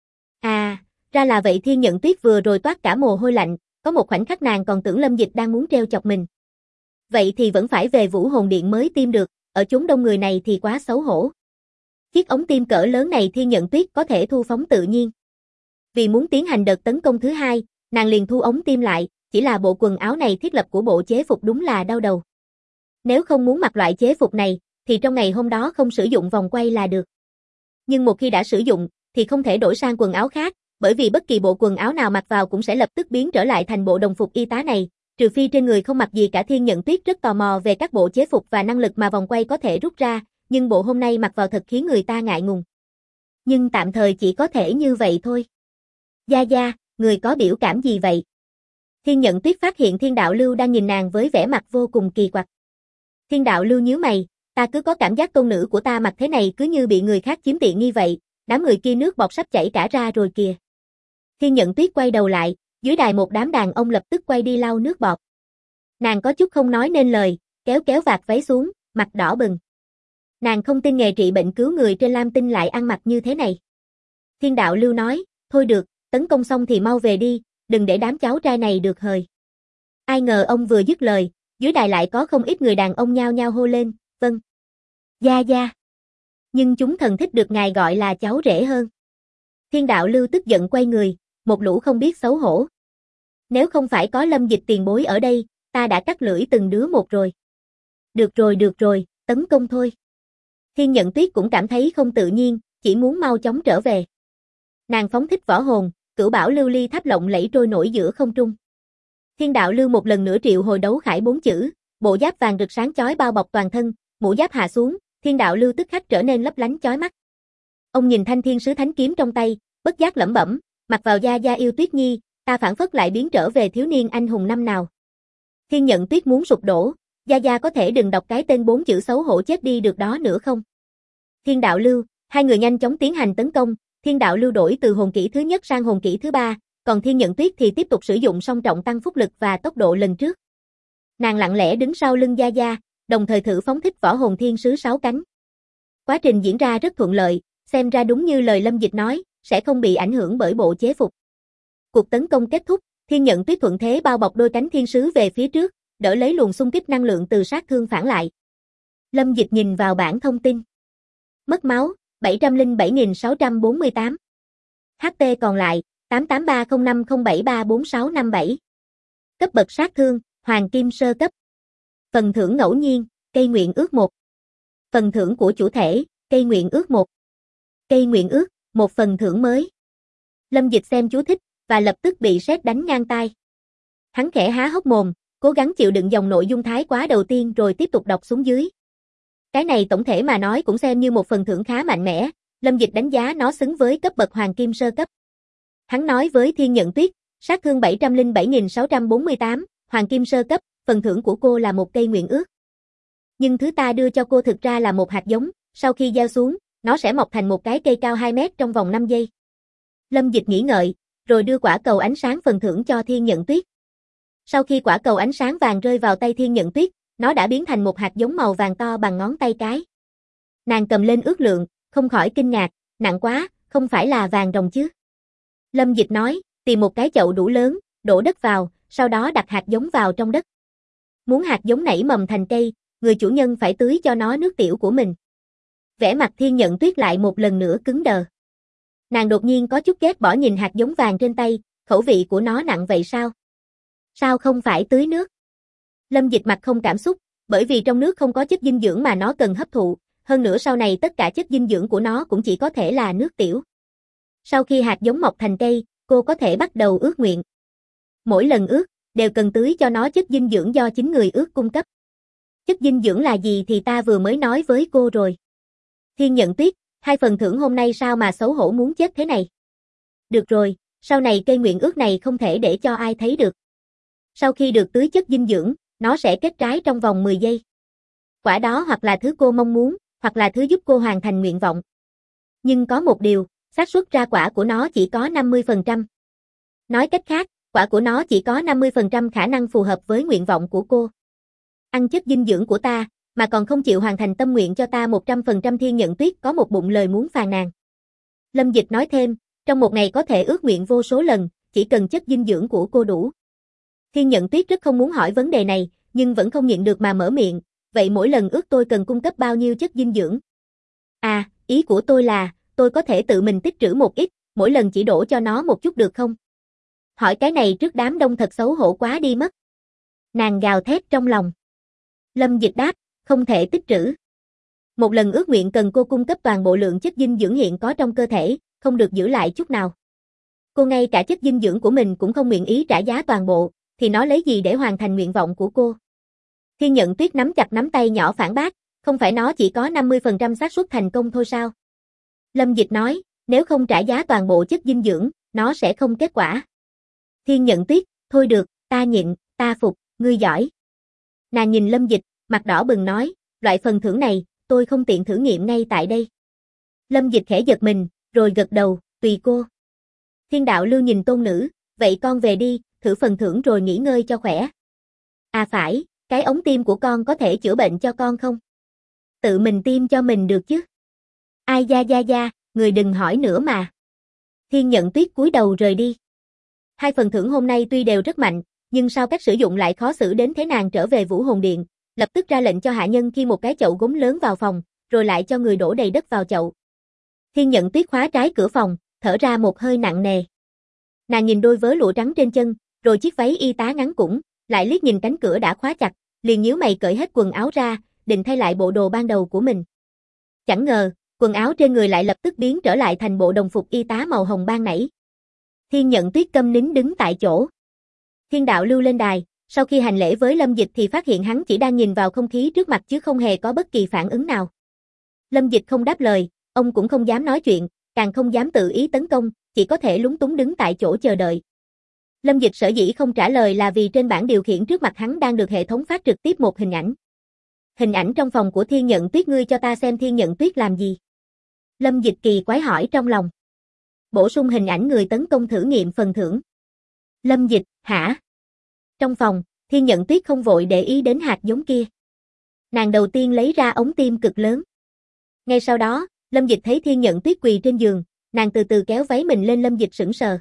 À, ra là vậy. Thiên Nhận Tuyết vừa rồi toát cả mồ hôi lạnh, có một khoảnh khắc nàng còn tưởng Lâm Dịch đang muốn trêu chọc mình. Vậy thì vẫn phải về Vũ Hồn Điện mới tiêm được, ở chốn đông người này thì quá xấu hổ. Chiếc ống tiêm cỡ lớn này Thiên Nhận Tuyết có thể thu phóng tự nhiên. Vì muốn tiến hành đợt tấn công thứ 2, nàng liền thu ống tiêm lại, chỉ là bộ quần áo này thiết lập của bộ chế phục đúng là đau đầu. Nếu không muốn mặc loại chế phục này, thì trong ngày hôm đó không sử dụng vòng quay là được. Nhưng một khi đã sử dụng, thì không thể đổi sang quần áo khác, bởi vì bất kỳ bộ quần áo nào mặc vào cũng sẽ lập tức biến trở lại thành bộ đồng phục y tá này, trừ phi trên người không mặc gì cả. Thiên Nhận Tuyết rất tò mò về các bộ chế phục và năng lực mà vòng quay có thể rút ra, nhưng bộ hôm nay mặc vào thật khiến người ta ngại ngùng. Nhưng tạm thời chỉ có thể như vậy thôi. Gia Gia, người có biểu cảm gì vậy? Thiên Nhận Tuyết phát hiện Thiên Đạo Lưu đang nhìn nàng với vẻ mặt vô cùng kỳ quặc. Thiên Đạo Lưu nhíu mày, ta cứ có cảm giác tôn nữ của ta mặc thế này cứ như bị người khác chiếm tiện nghi vậy, đám người kia nước bọt sắp chảy cả ra rồi kìa. Thiên Nhận Tuyết quay đầu lại, dưới đài một đám đàn ông lập tức quay đi lau nước bọt. Nàng có chút không nói nên lời, kéo kéo vạt váy xuống, mặt đỏ bừng. Nàng không tin nghề trị bệnh cứu người trên Lam Tinh lại ăn mặc như thế này. Thiên đạo lưu nói, thôi được, tấn công xong thì mau về đi, đừng để đám cháu trai này được hời. Ai ngờ ông vừa dứt lời, dưới đài lại có không ít người đàn ông nhao nhao hô lên, vâng. Gia gia. Nhưng chúng thần thích được ngài gọi là cháu rể hơn. Thiên đạo lưu tức giận quay người, một lũ không biết xấu hổ. Nếu không phải có Lâm Dịch tiền bối ở đây, ta đã cắt lưỡi từng đứa một rồi. Được rồi, tấn công thôi. Thiên Nhận Tuyết cũng cảm thấy không tự nhiên, chỉ muốn mau chóng trở về. Nàng phóng thích võ hồn, cửu bảo lưu ly tháp lộng lẫy trôi nổi giữa không trung. Thiên đạo lưu một lần nữa triệu hồi đấu khải 4 chữ, bộ giáp vàng rực sáng chói bao bọc toàn thân, mũ giáp hạ xuống, thiên đạo lưu tức khắc trở nên lấp lánh chói mắt. Ông nhìn thanh thiên sứ thánh kiếm trong tay, bất giác lẩm bẩm, mặc vào gia gia yêu Tuyết Nhi, ta phản phất lại biến trở về thiếu niên anh hùng năm nào. Thiên Nhận Tuyết muốn sụp đổ, gia gia có thể đừng đọc cái tên 4 chữ xấu hổ chết đi được đó nữa không? Thiên đạo lưu, hai người nhanh chóng tiến hành tấn công, thiên đạo lưu đổi từ hồn kỹ thứ nhất sang hồn kỹ thứ 3, còn Thiên Nhận Tuyết thì tiếp tục sử dụng song trọng tăng phúc lực và tốc độ lần trước. Nàng lặng lẽ đứng sau lưng gia gia, đồng thời thử phóng thích võ hồn thiên sứ 6 cánh. Quá trình diễn ra rất thuận lợi, xem ra đúng như lời Lâm Dịch nói, sẽ không bị ảnh hưởng bởi bộ chế phục. Cuộc tấn công kết thúc, Thiên Nhận Tuyết thuận thế bao bọc đôi cánh thiên sứ về phía trước, đỡ lấy luồng xung kích năng lượng từ sát thương phản lại. Lâm Dịch nhìn vào bảng thông tin. Mất máu, 707.648. HP còn lại, 883050734657. Cấp bậc sát thương, Hoàng Kim sơ cấp. Phần thưởng ngẫu nhiên, cây nguyện ước 1. Phần thưởng của chủ thể, cây nguyện ước 1. Cây nguyện ước, một phần thưởng mới. Lâm Dịch xem chú thích, và lập tức bị sét đánh ngang tai. Hắn khẽ há hốc mồm, cố gắng chịu đựng dòng nội dung thái quá đầu tiên rồi tiếp tục đọc xuống dưới. Cái này tổng thể mà nói cũng xem như một phần thưởng khá mạnh mẽ, Lâm Dịch đánh giá nó xứng với cấp bậc Hoàng Kim sơ cấp. Hắn nói với Thiên Nhận Tuyết, sát thương 707.648, Hoàng Kim sơ cấp, phần thưởng của cô là một cây nguyện ước. Nhưng thứ ta đưa cho cô thực ra là một hạt giống, sau khi gieo xuống, nó sẽ mọc thành một cái cây cao 2 mét trong vòng 5 giây. Lâm Dịch nghĩ ngợi, rồi đưa quả cầu ánh sáng phần thưởng cho Thiên Nhận Tuyết. Sau khi quả cầu ánh sáng vàng rơi vào tay Thiên Nhận Tuyết, nó đã biến thành một hạt giống màu vàng to bằng ngón tay cái. Nàng cầm lên ước lượng, không khỏi kinh ngạc, nặng quá, không phải là vàng ròng chứ. Lâm Dịch nói, tìm một cái chậu đủ lớn, đổ đất vào, sau đó đặt hạt giống vào trong đất. Muốn hạt giống nảy mầm thành cây, người chủ nhân phải tưới cho nó nước tiểu của mình. Vẻ mặt Thiên Nhận Tuyết lại một lần nữa cứng đờ. Nàng đột nhiên có chút ghét bỏ nhìn hạt giống vàng trên tay, khẩu vị của nó nặng vậy sao? Sao không phải tưới nước? Lâm Dịch mặt không cảm xúc, bởi vì trong nước không có chất dinh dưỡng mà nó cần hấp thụ, hơn nữa sau này tất cả chất dinh dưỡng của nó cũng chỉ có thể là nước tiểu. Sau khi hạt giống mọc thành cây, cô có thể bắt đầu ước nguyện. Mỗi lần ước, đều cần tưới cho nó chất dinh dưỡng do chính người ước cung cấp. Chất dinh dưỡng là gì thì ta vừa mới nói với cô rồi. Thiên Nhận Tuyết, hai phần thưởng hôm nay sao mà xấu hổ muốn chết thế này? Được rồi, sau này cây nguyện ước này không thể để cho ai thấy được. Sau khi được tưới chất dinh dưỡng, nó sẽ kết trái trong vòng 10 giây. Quả đó hoặc là thứ cô mong muốn, hoặc là thứ giúp cô hoàn thành nguyện vọng. Nhưng có một điều, xác suất ra quả của nó chỉ có 50%. Nói cách khác, quả của nó chỉ có 50% khả năng phù hợp với nguyện vọng của cô. Ăn chất dinh dưỡng của ta, mà còn không chịu hoàn thành tâm nguyện cho ta 100%. Thiên Nhận Tuyết có một bụng lời muốn phàn nàn. Lâm Dịch nói thêm, trong một ngày có thể ước nguyện vô số lần, chỉ cần chất dinh dưỡng của cô đủ. Thiên Nhận Tuyết rất không muốn hỏi vấn đề này, nhưng vẫn không nhịn được mà mở miệng, vậy mỗi lần ước tôi cần cung cấp bao nhiêu chất dinh dưỡng? À, ý của tôi là, tôi có thể tự mình tích trữ một ít, mỗi lần chỉ đổ cho nó một chút được không? Hỏi cái này trước đám đông thật xấu hổ quá đi mất. Nàng gào thét trong lòng. Lâm Dịch đáp, không thể tích trữ. Một lần ước nguyện cần cô cung cấp toàn bộ lượng chất dinh dưỡng hiện có trong cơ thể, không được giữ lại chút nào. Cô ngay cả chất dinh dưỡng của mình cũng không nguyện ý trả giá toàn bộ, thì nó lấy gì để hoàn thành nguyện vọng của cô? Thiên Nhận Tuyết nắm chặt nắm tay nhỏ phản bác, không phải nó chỉ có 50% xác suất thành công thôi sao? Lâm Dịch nói, nếu không trả giá toàn bộ chất dinh dưỡng, nó sẽ không kết quả. Thiên Nhận Tuyết, thôi được, ta nhịn, ta phục, ngươi giỏi. Nàng nhìn Lâm Dịch, mặt đỏ bừng nói, loại phần thưởng này, tôi không tiện thử nghiệm ngay tại đây. Lâm Dịch khẽ giật mình, rồi gật đầu, tùy cô. Thiên đạo lưu nhìn tôn nữ, vậy con về đi, thử phần thưởng rồi nghỉ ngơi cho khỏe. À phải, cái ống tiêm của con có thể chữa bệnh cho con không? Tự mình tiêm cho mình được chứ? Ai da, người đừng hỏi nữa mà. Thiên Nhận Tuyết cúi đầu rời đi. Hai phần thưởng hôm nay tuy đều rất mạnh, nhưng sao cách sử dụng lại khó xử đến thế. Nàng trở về Vũ Hồn Điện, lập tức ra lệnh cho hạ nhân khi một cái chậu gốm lớn vào phòng, rồi lại cho người đổ đầy đất vào chậu. Thiên Nhận Tuyết khóa trái cửa phòng, thở ra một hơi nặng nề. Nàng nhìn đôi vớ lụa trắng trên chân, rồi chiếc váy y tá ngắn cũn, lại liếc nhìn cánh cửa đã khóa chặt, liền nhíu mày cởi hết quần áo ra, định thay lại bộ đồ ban đầu của mình. Chẳng ngờ, quần áo trên người lại lập tức biến trở lại thành bộ đồng phục y tá màu hồng ban nãy. Thiên Nhận Tuyết câm nín đứng tại chỗ. Thiên Đạo Lưu lên đài, sau khi hành lễ với Lâm Dịch thì phát hiện hắn chỉ đang nhìn vào không khí trước mặt chứ không hề có bất kỳ phản ứng nào. Lâm Dịch không đáp lời, ông cũng không dám nói chuyện, càng không dám tự ý tấn công, chỉ có thể lúng túng đứng tại chỗ chờ đợi. Lâm Dịch sở dĩ không trả lời là vì trên bảng điều khiển trước mặt hắn đang được hệ thống phát trực tiếp một hình ảnh. Hình ảnh trong phòng của Thiên Nhận Tuyết. Ngươi cho ta xem Thiên Nhận Tuyết làm gì? Lâm Dịch kỳ quái hỏi trong lòng. Bổ sung hình ảnh người tấn công thử nghiệm phần thưởng. Lâm Dịch, hả? Trong phòng, Thiên Nhận Tuyết không vội để ý đến hạt giống kia. Nàng đầu tiên lấy ra ống tim cực lớn. Ngay sau đó, Lâm Dịch thấy Thiên Nhận Tuyết quỳ trên giường, nàng từ từ kéo váy mình lên. Lâm Dịch sững sờ.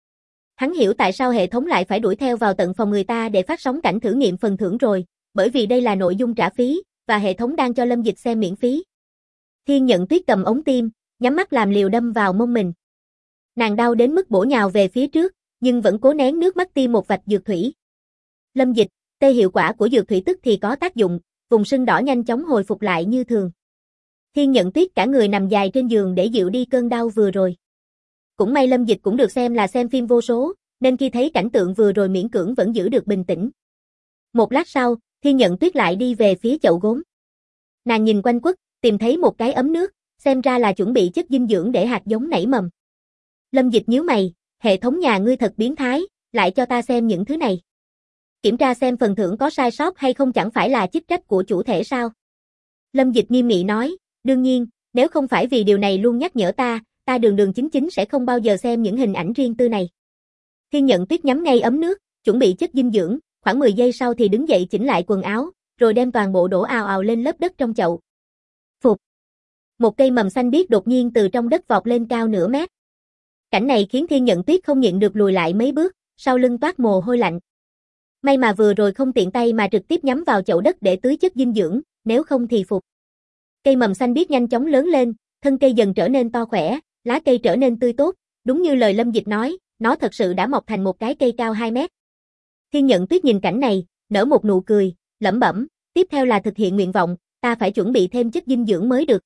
Hắn hiểu tại sao hệ thống lại phải đuổi theo vào tận phòng người ta để phát sóng cảnh thử nghiệm phần thưởng rồi, bởi vì đây là nội dung trả phí, và hệ thống đang cho Lâm Dịch xem miễn phí. Thiên Nhận Tuyết cầm ống tim, nhắm mắt làm liều đâm vào mông mình. Nàng đau đến mức bổ nhào về phía trước, nhưng vẫn cố nén nước mắt tiêm một vạch dược thủy. Lâm Dịch, tê hiệu quả của dược thủy tức thì có tác dụng, vùng sưng đỏ nhanh chóng hồi phục lại như thường. Thiên Nhận Tuyết cả người nằm dài trên giường để dịu đi cơn đau vừa rồi. Cũng may Lâm Dịch cũng được xem là xem phim vô số, nên khi thấy cảnh tượng vừa rồi miễn cưỡng vẫn giữ được bình tĩnh. Một lát sau, Thiên Nhận Tuyết lại đi về phía chậu gốm. Nàng nhìn quanh quất, tìm thấy một cái ấm nước, xem ra là chuẩn bị chất dinh dưỡng để hạt giống nảy mầm. Lâm Dịch nhíu mày, hệ thống nhà ngươi thật biến thái, lại cho ta xem những thứ này. Kiểm tra xem phần thưởng có sai sót hay không chẳng phải là chức trách của chủ thể sao? Lâm Dịch nghiêm nghị nói, đương nhiên, nếu không phải vì điều này luôn nhắc nhở ta đường đường chính chính sẽ không bao giờ xem những hình ảnh riêng tư này. Thiên Nhận Tuyết nhắm ngay ấm nước, chuẩn bị chất dinh dưỡng, khoảng 10 giây sau thì đứng dậy chỉnh lại quần áo, rồi đem toàn bộ đổ ào ào lên lớp đất trong chậu. Phụt! Một cây mầm xanh biếc đột nhiên từ trong đất vọt lên cao nửa mét. Cảnh này khiến Thiên Nhận Tuyết không nhịn được lùi lại mấy bước, sau lưng toát mồ hôi lạnh. May mà vừa rồi không tiện tay mà trực tiếp nhắm vào chậu đất để tưới chất dinh dưỡng, nếu không thì phụt. Cây mầm xanh biếc nhanh chóng lớn lên, thân cây dần trở nên to khỏe, lá cây trở nên tươi tốt, đúng như lời Lâm Dịch nói, nó thật sự đã mọc thành một cái cây cao 2 mét. Thiên Nhận Tuyết nhìn cảnh này, nở một nụ cười, lẩm bẩm, tiếp theo là thực hiện nguyện vọng, ta phải chuẩn bị thêm chất dinh dưỡng mới được.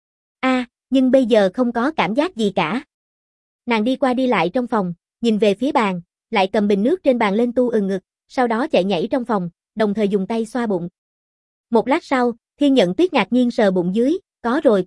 Nhưng bây giờ không có cảm giác gì cả. Nàng đi qua đi lại trong phòng, nhìn về phía bàn, lại cầm bình nước trên bàn lên tu ngực, sau đó chạy nhảy trong phòng, đồng thời dùng tay xoa bụng. Một lát sau, Thiên Nhận Tuyết ngạc nhiên sờ bụng dưới, có rồi.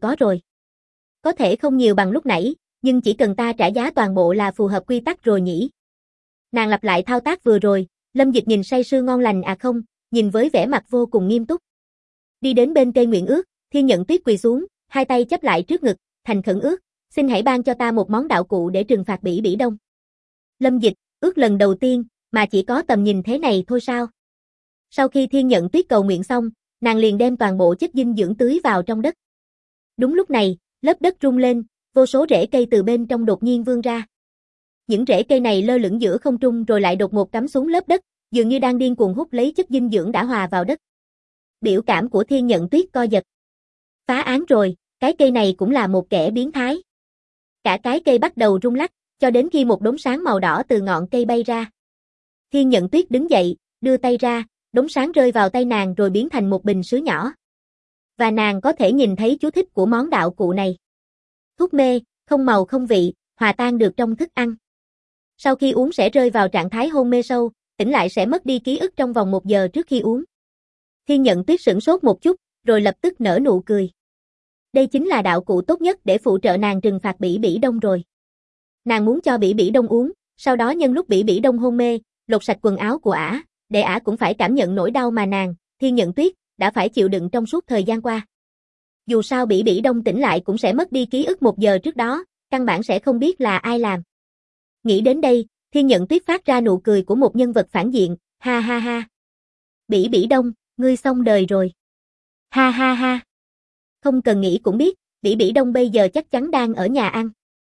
Có thể không nhiều bằng lúc nãy, nhưng chỉ cần ta trả giá toàn bộ là phù hợp quy tắc rồi nhỉ. Nàng lặp lại thao tác vừa rồi, Lâm Dịch nhìn say sưa ngon lành không, nhìn với vẻ mặt vô cùng nghiêm túc. Đi đến bên cây nguyện ước, Thiên Nhận Tuyết quỳ xuống, hai tay chắp lại trước ngực, thành khẩn ước, xin hãy ban cho ta một món đạo cụ để trừng phạt Bỉ Bỉ Đông. Lâm Dịch, ước lần đầu tiên, mà chỉ có tầm nhìn thế này thôi sao? Sau khi Thiên Nhận Tuyết cầu nguyện xong, nàng liền đem toàn bộ chất dinh dưỡng tưới vào trong đất. Đúng lúc này, lớp đất rung lên, vô số rễ cây từ bên trong đột nhiên vươn ra. Những rễ cây này lơ lửng giữa không trung rồi lại đột ngột cắm xuống lớp đất, dường như đang điên cuồng hút lấy chất dinh dưỡng đã hòa vào đất. Biểu cảm của Thiên Nhận Tuyết co giật. Phá án rồi, cái cây này cũng là một kẻ biến thái. Cả cái cây bắt đầu rung lắc, cho đến khi một đốm sáng màu đỏ từ ngọn cây bay ra. Thiên Nhận Tuyết đứng dậy, đưa tay ra, đốm sáng rơi vào tay nàng rồi biến thành một bình sứ nhỏ. Và nàng có thể nhìn thấy chú thích của món đạo cụ này. Thuốc mê, không màu không vị, hòa tan được trong thức ăn. Sau khi uống sẽ rơi vào trạng thái hôn mê sâu, tỉnh lại sẽ mất đi ký ức trong vòng 1 giờ trước khi uống. Thiên Nhận Tuyết sửng sốt một chút, rồi lập tức nở nụ cười. Đây chính là đạo cụ tốt nhất để phụ trợ nàng trừng phạt Bỉ Bỉ Đông rồi. Nàng muốn cho Bỉ Bỉ Đông uống, sau đó nhân lúc Bỉ Bỉ Đông hôn mê, lột sạch quần áo của ả, để ả cũng phải cảm nhận nỗi đau mà nàng, Thiên Nhận Tuyết, đã phải chịu đựng trong suốt thời gian qua. Dù sao Bỉ Bỉ Đông tỉnh lại cũng sẽ mất đi ký ức 1 giờ trước đó, căn bản sẽ không biết là ai làm. Nghĩ đến đây, Thiên Nhận Tuyết phát ra nụ cười của một nhân vật phản diện, ha ha ha. Bỉ Bỉ Đông, ngươi xong đời rồi. Ha ha ha. Không cần nghĩ cũng biết, Bỉ Bỉ Đông bây giờ chắc chắn đang ở nhà ăn.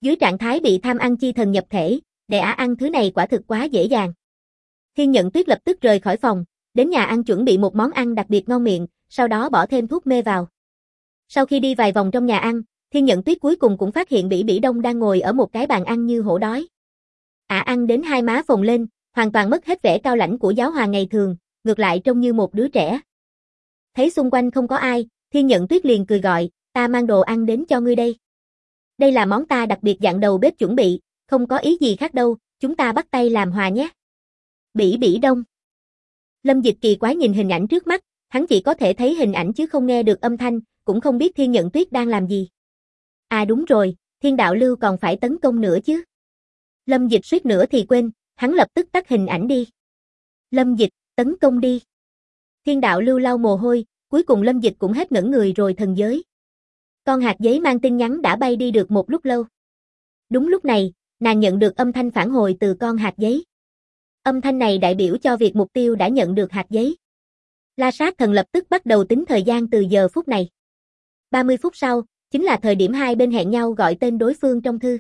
Dưới trạng thái bị tham ăn chi thần nhập thể, để ả ăn thứ này quả thực quá dễ dàng. Thiên Nhận Tuyết lập tức rời khỏi phòng, đến nhà ăn chuẩn bị một món ăn đặc biệt ngon miệng, sau đó bỏ thêm thuốc mê vào. Sau khi đi vài vòng trong nhà ăn, Thiên Nhận Tuyết cuối cùng cũng phát hiện Bỉ Bỉ Đông đang ngồi ở một cái bàn ăn như hổ đói. Ả ăn đến hai má phồng lên, hoàn toàn mất hết vẻ cao lãnh của giáo hoàng ngày thường, ngược lại trông như một đứa trẻ. Thấy xung quanh không có ai, Thiên Nhận Tuyết liền cười gọi, ta mang đồ ăn đến cho ngươi đây. Đây là món ta đặc biệt dặn đầu bếp chuẩn bị, không có ý gì khác đâu, chúng ta bắt tay làm hòa nhé. Bỉ Bỉ Đông. Lâm Dịch kỳ quái nhìn hình ảnh trước mắt, hắn chỉ có thể thấy hình ảnh chứ không nghe được âm thanh, cũng không biết Thiên Nhận Tuyết đang làm gì. À đúng rồi, Thiên Đạo Lưu còn phải tấn công nữa chứ. Lâm Dịch suýt nữa thì quên, hắn lập tức tắt hình ảnh đi. Lâm Dịch, tấn công đi. Thiên Đạo Lưu lau mồ hôi, cuối cùng Lâm Dịch cũng hết ngẩn người rồi thần giới. Con hạt giấy mang tin nhắn đã bay đi được một lúc lâu. Đúng lúc này, nàng nhận được âm thanh phản hồi từ con hạt giấy. Âm thanh này đại biểu cho việc mục tiêu đã nhận được hạt giấy. La Sát Thần lập tức bắt đầu tính thời gian từ giờ phút này. 30 phút sau, chính là thời điểm hai bên hẹn nhau gọi tên đối phương trong thư.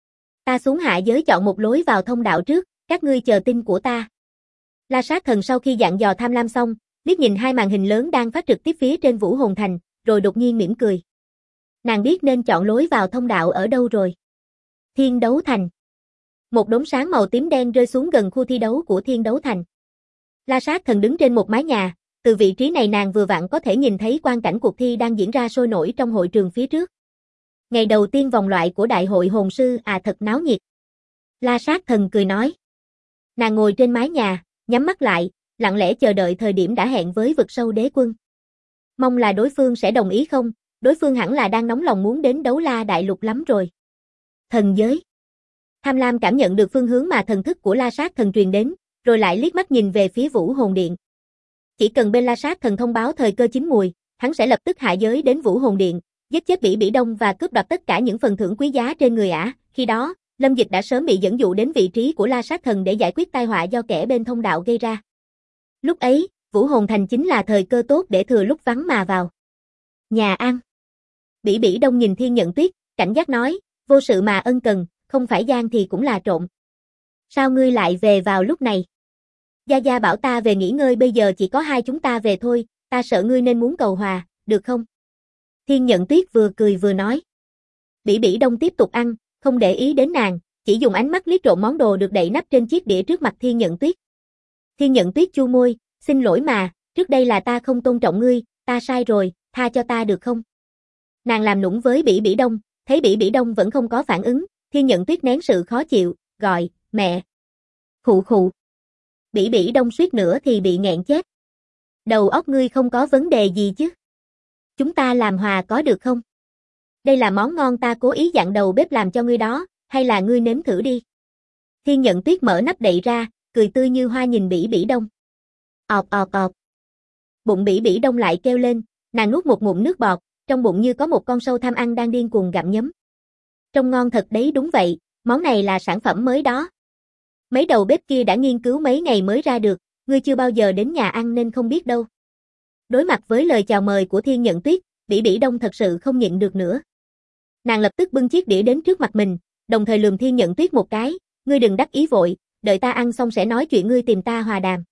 Ta xuống hạ giới chọn một lối vào thông đạo trước, các ngươi chờ tin của ta. La Sát Thần sau khi dặn dò Tham Lam xong, liếc nhìn hai màn hình lớn đang phát trực tiếp phía trên Vũ Hồn Thành, rồi đột nhiên mỉm cười. Nàng biết nên chọn lối vào thông đạo ở đâu rồi. Thiên Đấu Thành. Một đốm sáng màu tím đen rơi xuống gần khu thi đấu của Thiên Đấu Thành. La Sát Thần đứng trên một mái nhà, từ vị trí này nàng vừa vặn có thể nhìn thấy quang cảnh cuộc thi đang diễn ra sôi nổi trong hội trường phía trước. Ngày đầu tiên vòng loại của Đại hội Hồn Sư thật náo nhiệt. La Sát Thần cười nói. Nàng ngồi trên mái nhà, nhắm mắt lại, lặng lẽ chờ đợi thời điểm đã hẹn với Vực Sâu Đế Quân. Mong là đối phương sẽ đồng ý không, đối phương hẳn là đang nóng lòng muốn đến Đấu La Đại Lục lắm rồi. Thần giới. Tham Lam cảm nhận được phương hướng mà thần thức của La Sát Thần truyền đến, rồi lại liếc mắt nhìn về phía Vũ Hồn Điện. Chỉ cần bên La Sát Thần thông báo thời cơ chín mùi, hắn sẽ lập tức hạ giới đến Vũ Hồn Điện, giết chết Bỉ Bỉ Đông và cướp đoạt tất cả những phần thưởng quý giá trên người ả. Khi đó, Lâm Dịch đã sớm bị dẫn dụ đến vị trí của La Sát Thần để giải quyết tai họa do kẻ bên thông đạo gây ra. Lúc ấy, Vũ Hồn Thành chính là thời cơ tốt để thừa lúc vắng mà vào. Nhà ăn. Bỉ Bỉ Đông nhìn Thiên Nhận Tuyết, cảnh giác nói, vô sự mà ân cần, không phải gian thì cũng là trộm. Sao ngươi lại về vào lúc này? Gia Gia bảo ta về nghỉ ngơi, bây giờ chỉ có hai chúng ta về thôi, ta sợ ngươi nên muốn cầu hòa, được không? Thiên Nhận Tuyết vừa cười vừa nói. Bỉ Bỉ Đông tiếp tục ăn, không để ý đến nàng, chỉ dùng ánh mắt liếc trộm món đồ được đậy nắp trên chiếc đĩa trước mặt Thiên Nhận Tuyết. Thiên Nhận Tuyết chu môi, xin lỗi mà, trước đây là ta không tôn trọng ngươi, ta sai rồi, tha cho ta được không? Nàng làm nũng với Bỉ Bỉ Đông, thấy Bỉ Bỉ Đông vẫn không có phản ứng, Thiên Nhận Tuyết nén sự khó chịu, gọi, mẹ. Khụ khụ. Bỉ Bỉ Đông suýt nữa thì bị nghẹn chết. Đầu óc ngươi không có vấn đề gì chứ? Chúng ta làm hòa có được không? Đây là món ngon ta cố ý dặn đầu bếp làm cho ngươi đó, hay là ngươi nếm thử đi? Thiên Nhận Tuyết mở nắp đậy ra, cười tươi như hoa nhìn Bỉ Bỉ Đông. Ọp ọp ọp. Bụng Bỉ Bỉ Đông lại kêu lên, nàng nuốt một ngụm nước bọt, trong bụng như có một con sâu tham ăn đang điên cuồng gặm nhấm. Trông ngon thật đấy, đúng vậy, món này là sản phẩm mới đó. Mấy đầu bếp kia đã nghiên cứu mấy ngày mới ra được, ngươi chưa bao giờ đến nhà ăn nên không biết đâu. Đối mặt với lời chào mời của Thiên Nhận Tuyết, Bỉ Bỉ Đông thật sự không nhịn được nữa. Nàng lập tức bưng chiếc đĩa đến trước mặt mình, đồng thời lườm Thiên Nhận Tuyết một cái, ngươi đừng đắc ý vội, đợi ta ăn xong sẽ nói chuyện, ngươi tìm ta hòa đàm.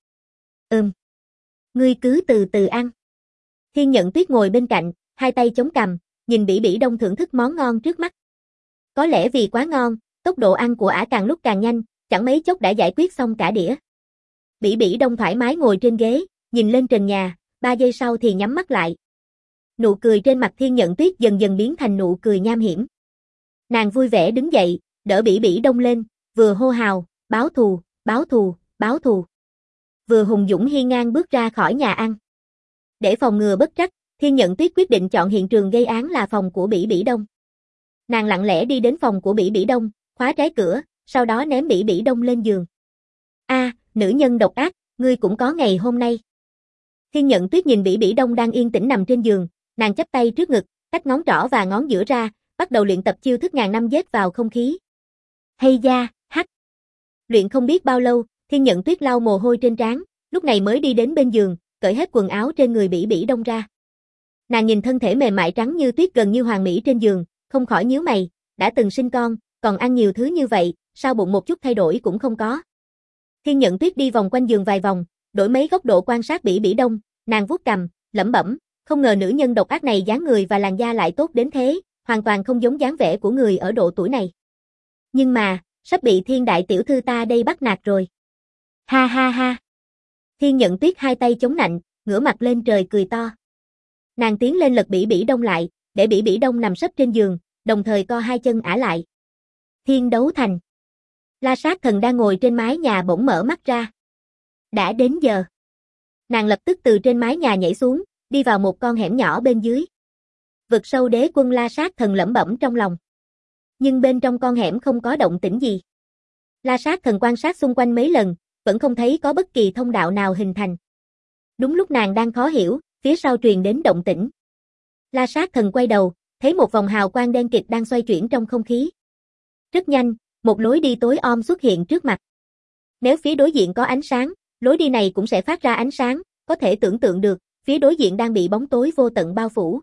Ngươi cứ từ từ ăn. Thiên Nhận Tuyết ngồi bên cạnh, hai tay chống cằm, nhìn Bỉ Bỉ Đông thưởng thức món ngon trước mắt. Có lẽ vì quá ngon, tốc độ ăn của ả càng lúc càng nhanh, chẳng mấy chốc đã giải quyết xong cả đĩa. Bỉ Bỉ Đông thoải mái ngồi trên ghế, nhìn lên trần nhà, 3 giây sau thì nhắm mắt lại. Nụ cười trên mặt Thiên Nhận Tuyết dần dần biến thành nụ cười nham hiểm. Nàng vui vẻ đứng dậy, đỡ Bỉ Bỉ Đông lên, vừa hô hào, báo thù, báo thù, báo thù. Vừa hùng dũng hiên ngang bước ra khỏi nhà ăn. Để phòng ngừa bất trắc, Thiên Nhận Tuyết quyết định chọn hiện trường gây án là phòng của Bỉ Bỉ Đông. Nàng lặng lẽ đi đến phòng của Bỉ Bỉ Đông, khóa trái cửa, sau đó ném Bỉ Bỉ Đông lên giường. Nữ nhân độc ác, ngươi cũng có ngày hôm nay. Thiên Nhận Tuyết nhìn Bỉ Bỉ Đông đang yên tĩnh nằm trên giường, nàng chắp tay trước ngực, tách ngón trỏ và ngón giữa ra, bắt đầu luyện tập chiêu thức ngàn năm giết vào không khí. Hay da, hắc. Luyện không biết bao lâu, Thiên Nhận Tuyết lau mồ hôi trên trán, lúc này mới đi đến bên giường, cởi hết quần áo trên người Bỉ Bỉ Đông ra. Nàng nhìn thân thể mềm mại trắng như tuyết gần như hoàn mỹ trên giường, không khỏi nhíu mày, đã từng sinh con, còn ăn nhiều thứ như vậy, sao bụng một chút thay đổi cũng không có. Thiên Nhận Tuyết đi vòng quanh giường vài vòng, đổi mấy góc độ quan sát Bỉ Bỉ Đông, nàng vuốt cằm, lẩm bẩm, không ngờ nữ nhân độc ác này dáng người và làn da lại tốt đến thế, hoàn toàn không giống dáng vẻ của người ở độ tuổi này. Nhưng mà, sắp bị Thiên đại tiểu thư ta đây bắt nạt rồi. Ha ha ha. Thiên Nhận Tuyết hai tay chống nạnh, ngửa mặt lên trời cười to. Nàng tiến lên lật Bỉ Bỉ Đông lại, để Bỉ Bỉ Đông nằm sấp trên giường, đồng thời co hai chân ả lại. Thiên đấu thành. La Sát Thần đang ngồi trên mái nhà bỗng mở mắt ra. Đã đến giờ. Nàng lập tức từ trên mái nhà nhảy xuống, đi vào một con hẻm nhỏ bên dưới. Vực sâu đế quân La Sát Thần lẩm bẩm trong lòng. Nhưng bên trong con hẻm không có động tĩnh gì. La Sát Thần quan sát xung quanh mấy lần, vẫn không thấy có bất kỳ thông đạo nào hình thành. Đúng lúc nàng đang khó hiểu, phía sau truyền đến động tĩnh. La Sát Thần quay đầu, thấy một vòng hào quang đen kịt đang xoay chuyển trong không khí. Rất nhanh, một lối đi tối om xuất hiện trước mặt. Nếu phía đối diện có ánh sáng, lối đi này cũng sẽ phát ra ánh sáng, có thể tưởng tượng được, phía đối diện đang bị bóng tối vô tận bao phủ.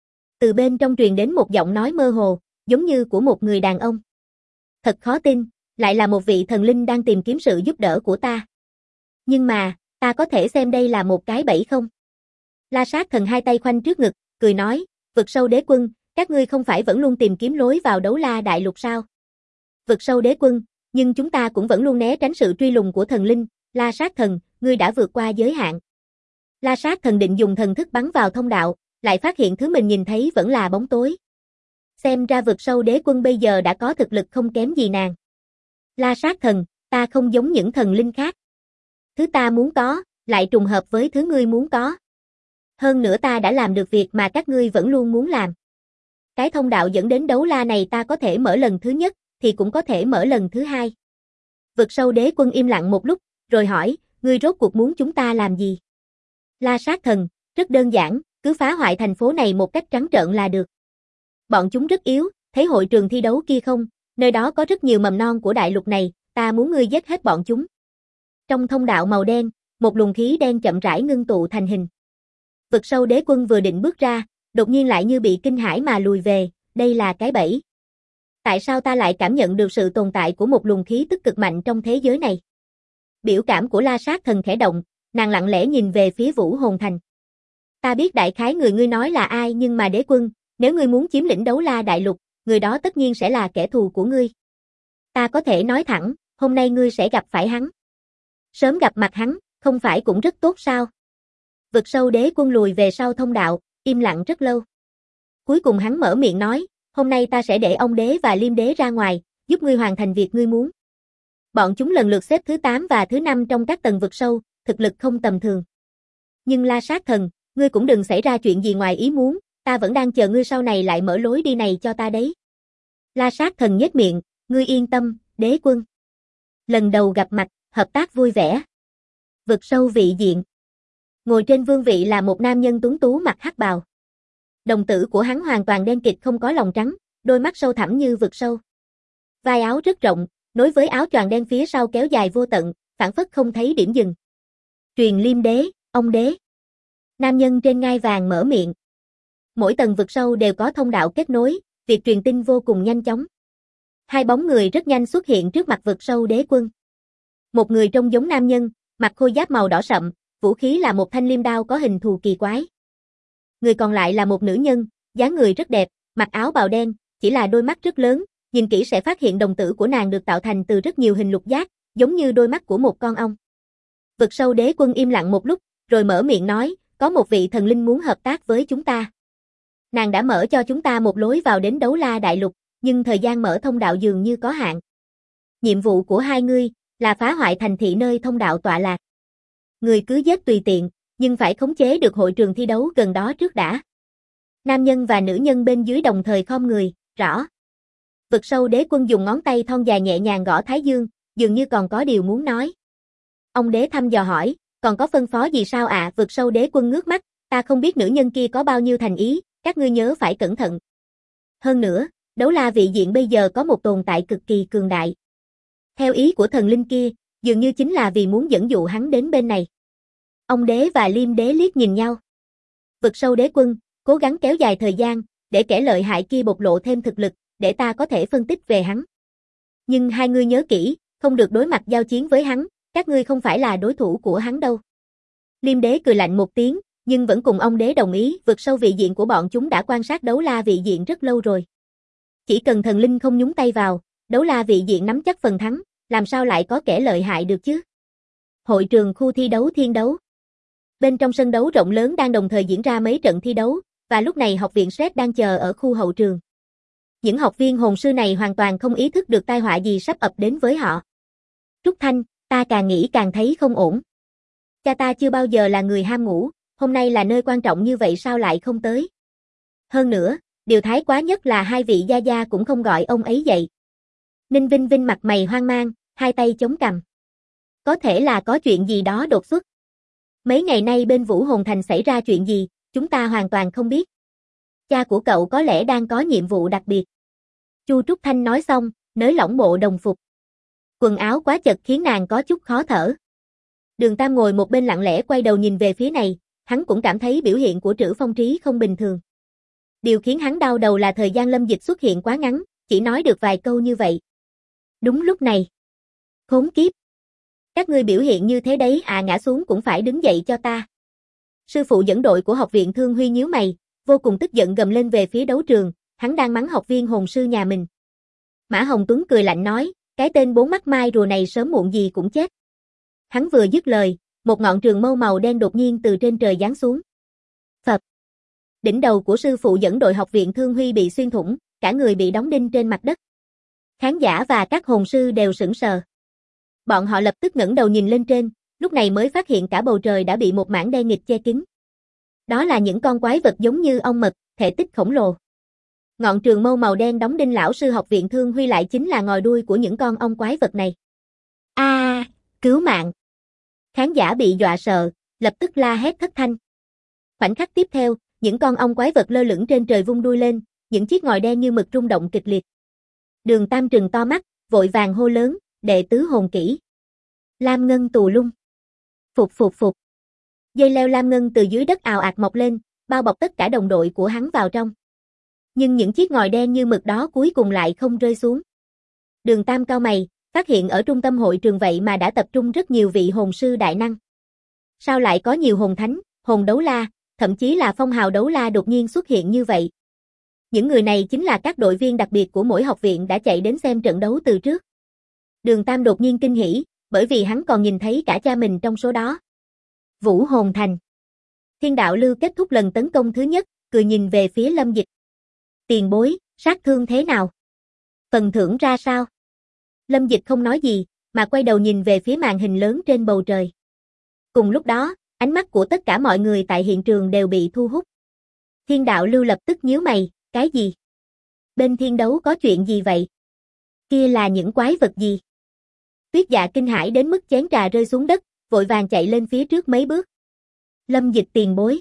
Từ bên trong truyền đến một giọng nói mơ hồ, giống như của một người đàn ông. Thật khó tin, lại là một vị thần linh đang tìm kiếm sự giúp đỡ của ta. Nhưng mà, ta có thể xem đây là một cái bẫy không? La Sát Thần hai tay khoanh trước ngực, cười nói, vực sâu đế quân, các ngươi không phải vẫn luôn tìm kiếm lối vào Đấu La Đại Lục sao? Vực sâu đế quân, nhưng chúng ta cũng vẫn luôn né tránh sự truy lùng của thần linh, La Sát Thần, ngươi đã vượt qua giới hạn. La Sát Thần định dùng thần thức bắn vào thông đạo, lại phát hiện thứ mình nhìn thấy vẫn là bóng tối. Xem ra vực sâu đế quân bây giờ đã có thực lực không kém gì nàng. La Sát Thần, ta không giống những thần linh khác. Thứ ta muốn có, lại trùng hợp với thứ ngươi muốn có. Hơn nữa ta đã làm được việc mà các ngươi vẫn luôn muốn làm. Cái thông đạo dẫn đến đấu la này ta có thể mở lần thứ nhất, thì cũng có thể mở lần thứ hai. Vực sâu đế quân im lặng một lúc, rồi hỏi, ngươi rốt cuộc muốn chúng ta làm gì? La Sát Thần, rất đơn giản, cứ phá hoại thành phố này một cách trắng trợn là được. Bọn chúng rất yếu, thấy hội trường thi đấu kia không, nơi đó có rất nhiều mầm non của đại lục này, ta muốn ngươi giết hết bọn chúng. Trong thông đạo màu đen, một luồng khí đen chậm rãi ngưng tụ thành hình. Vực sâu đế quân vừa định bước ra, đột nhiên lại như bị kinh hãi mà lùi về, đây là cái bẫy. Tại sao ta lại cảm nhận được sự tồn tại của một luồng khí tức cực mạnh trong thế giới này? Biểu cảm của La Sát Thần khẽ động, nàng lặng lẽ nhìn về phía Vũ Hồn Thành. Ta biết đại khái người ngươi nói là ai nhưng mà đế quân, nếu ngươi muốn chiếm lĩnh Đấu La Đại Lục, người đó tất nhiên sẽ là kẻ thù của ngươi. Ta có thể nói thẳng, hôm nay ngươi sẽ gặp phải hắn. Sớm gặp mặt hắn, không phải cũng rất tốt sao? Vực sâu đế quân lùi về sau thông đạo, im lặng rất lâu. Cuối cùng hắn mở miệng nói, hôm nay ta sẽ để ông đế và liêm đế ra ngoài, giúp ngươi hoàn thành việc ngươi muốn. Bọn chúng lần lượt xếp thứ 8 và thứ 5 trong các tầng vực sâu, thực lực không tầm thường. Nhưng La Sát Thần, ngươi cũng đừng xảy ra chuyện gì ngoài ý muốn, ta vẫn đang chờ ngươi sau này lại mở lối đi này cho ta đấy. La Sát Thần nhếch miệng, ngươi yên tâm, đế quân. Lần đầu gặp mặt, hợp tác vui vẻ. Vực sâu vị diện. Ngồi trên vương vị là một nam nhân tuấn tú mặc hắc bào. Đồng tử của hắn hoàn toàn đen kịt không có lòng trắng, đôi mắt sâu thẳm như vực sâu. Vai áo rất rộng, nối với áo choàng đen phía sau kéo dài vô tận, phảng phất không thấy điểm dừng. Truyền liêm đế, ông đế. Nam nhân trên ngai vàng mở miệng. Mỗi tầng vực sâu đều có thông đạo kết nối, việc truyền tin vô cùng nhanh chóng. Hai bóng người rất nhanh xuất hiện trước mặt vực sâu đế quân. Một người trông giống nam nhân, mặc khôi giáp màu đỏ sậm, vũ khí là một thanh liêm đao có hình thù kỳ quái. Người còn lại là một nữ nhân, dáng người rất đẹp, mặc áo bào đen, chỉ là đôi mắt rất lớn, nhìn kỹ sẽ phát hiện đồng tử của nàng được tạo thành từ rất nhiều hình lục giác, giống như đôi mắt của một con ong. Vực sâu đế quân im lặng một lúc, rồi mở miệng nói, có một vị thần linh muốn hợp tác với chúng ta. Nàng đã mở cho chúng ta một lối vào đến Đấu La Đại Lục, nhưng thời gian mở thông đạo dường như có hạn. Nhiệm vụ của hai ngươi là phá hoại thành thị nơi thông đạo tọa lạc. Người cứ giết tùy tiện, nhưng phải khống chế được hội trường thi đấu gần đó trước đã. Nam nhân và nữ nhân bên dưới đồng thời khom người, rõ. Vực sâu đế quân dùng ngón tay thon dài nhẹ nhàng gõ thái dương, dường như còn có điều muốn nói. Ông đế thăm dò hỏi, còn có phân phó gì sao ạ? Vực sâu đế quân ngước mắt, ta không biết nữ nhân kia có bao nhiêu thành ý, các ngươi nhớ phải cẩn thận. Hơn nữa, Đấu La vị diện bây giờ có một tồn tại cực kỳ cường đại. Theo ý của thần linh kia, dường như chính là vì muốn dẫn dụ hắn đến bên này. Ông đế và liêm đế liếc nhìn nhau. Vực sâu đế quân, cố gắng kéo dài thời gian, để kẻ lợi hại kia bộc lộ thêm thực lực, để ta có thể phân tích về hắn. Nhưng hai ngươi nhớ kỹ, không được đối mặt giao chiến với hắn, các ngươi không phải là đối thủ của hắn đâu. Liêm đế cười lạnh một tiếng, nhưng vẫn cùng ông đế đồng ý, vực sâu vị diện của bọn chúng đã quan sát đấu la vị diện rất lâu rồi. Chỉ cần thần linh không nhúng tay vào, đấu la vị diện nắm chắc phần thắng, làm sao lại có kẻ lợi hại được chứ? Hội trường khu thi đấu thiên đấu. Bên trong sân đấu rộng lớn đang đồng thời diễn ra mấy trận thi đấu, và lúc này học viện Sret đang chờ ở khu hậu trường. Những học viên hồn sư này hoàn toàn không ý thức được tai họa gì sắp ập đến với họ. Trúc Thanh, ta càng nghĩ càng thấy không ổn. Cha ta chưa bao giờ là người ham ngủ, hôm nay là nơi quan trọng như vậy sao lại không tới? Hơn nữa, điều thái quá nhất là hai vị gia gia cũng không gọi ông ấy dậy. Ninh Vinh Vinh mặt mày hoang mang, hai tay chống cằm. Có thể là có chuyện gì đó đột xuất. Mấy ngày nay bên Vũ Hồn Thành xảy ra chuyện gì, chúng ta hoàn toàn không biết. Cha của cậu có lẽ đang có nhiệm vụ đặc biệt. Chu Trúc Thanh nói xong, nới lỏng bộ đồng phục. Quần áo quá chật khiến nàng có chút khó thở. Đường Tam ngồi một bên lặng lẽ quay đầu nhìn về phía này, hắn cũng cảm thấy biểu hiện của Trữ Phong Trí không bình thường. Điều khiến hắn đau đầu là thời gian Lâm Dịch xuất hiện quá ngắn, chỉ nói được vài câu như vậy. Đúng lúc này. Khốn kiếp. Các ngươi biểu hiện như thế đấy ngã xuống cũng phải đứng dậy cho ta. Sư phụ dẫn đội của học viện Thương Huy nhíu mày, vô cùng tức giận gầm lên về phía đấu trường, hắn đang mắng học viên hồn sư nhà mình. Mã Hồng Tuấn cười lạnh nói, cái tên bốn mắt mai rùa này sớm muộn gì cũng chết. Hắn vừa dứt lời, một ngọn trường mâu màu đen đột nhiên từ trên trời giáng xuống. Phập. Đỉnh đầu của sư phụ dẫn đội học viện Thương Huy bị xuyên thủng, cả người bị đóng đinh trên mặt đất. Khán giả và các hồn sư đều sững sờ. Bọn họ lập tức ngẩng đầu nhìn lên trên, lúc này mới phát hiện cả bầu trời đã bị một mảng đen nghịt che kín. Đó là những con quái vật giống như ong mật, thể tích khổng lồ. Ngọn trường mâu màu đen đóng đinh lão sư học viện Thương Huy lại chính là ngòi đuôi của những con ong quái vật này. Cứu mạng! Khán giả bị dọa sợ, lập tức la hét thất thanh. Khoảnh khắc tiếp theo, những con ong quái vật lơ lửng trên trời vung đuôi lên, những chiếc ngòi đen như mực rung động kịch liệt. Đường Tam trừng to mắt, vội vàng hô lớn, đệ tứ hồn kỹ. Lam ngân tù lung. Phục phục phục. Dây leo lam ngân từ dưới đất ào ạt mọc lên, bao bọc tất cả đồng đội của hắn vào trong. Nhưng những chiếc ngòi đen như mực đó cuối cùng lại không rơi xuống. Đường Tam cau mày, phát hiện ở trung tâm hội trường vậy mà đã tập trung rất nhiều vị hồn sư đại năng. Sao lại có nhiều hồn thánh, hồn đấu la, thậm chí là phong hào đấu la đột nhiên xuất hiện như vậy? Những người này chính là các đội viên đặc biệt của mỗi học viện đã chạy đến xem trận đấu từ trước. Đường Tam đột nhiên kinh hỉ, bởi vì hắn còn nhìn thấy cả cha mình trong số đó. Vũ Hồn Thành. Thiên đạo lưu kết thúc lần tấn công thứ nhất, cười nhìn về phía Lâm Dịch. Tiền bối, sát thương thế nào? Phần thưởng ra sao? Lâm Dịch không nói gì, mà quay đầu nhìn về phía màn hình lớn trên bầu trời. Cùng lúc đó, ánh mắt của tất cả mọi người tại hiện trường đều bị thu hút. Thiên đạo lưu lập tức nhíu mày, cái gì? Bên thiên đấu có chuyện gì vậy? Kia là những quái vật gì? Tuyết Dạ kinh hãi đến mức chén trà rơi xuống đất, vội vàng chạy lên phía trước mấy bước. Lâm Dịch tiền bối.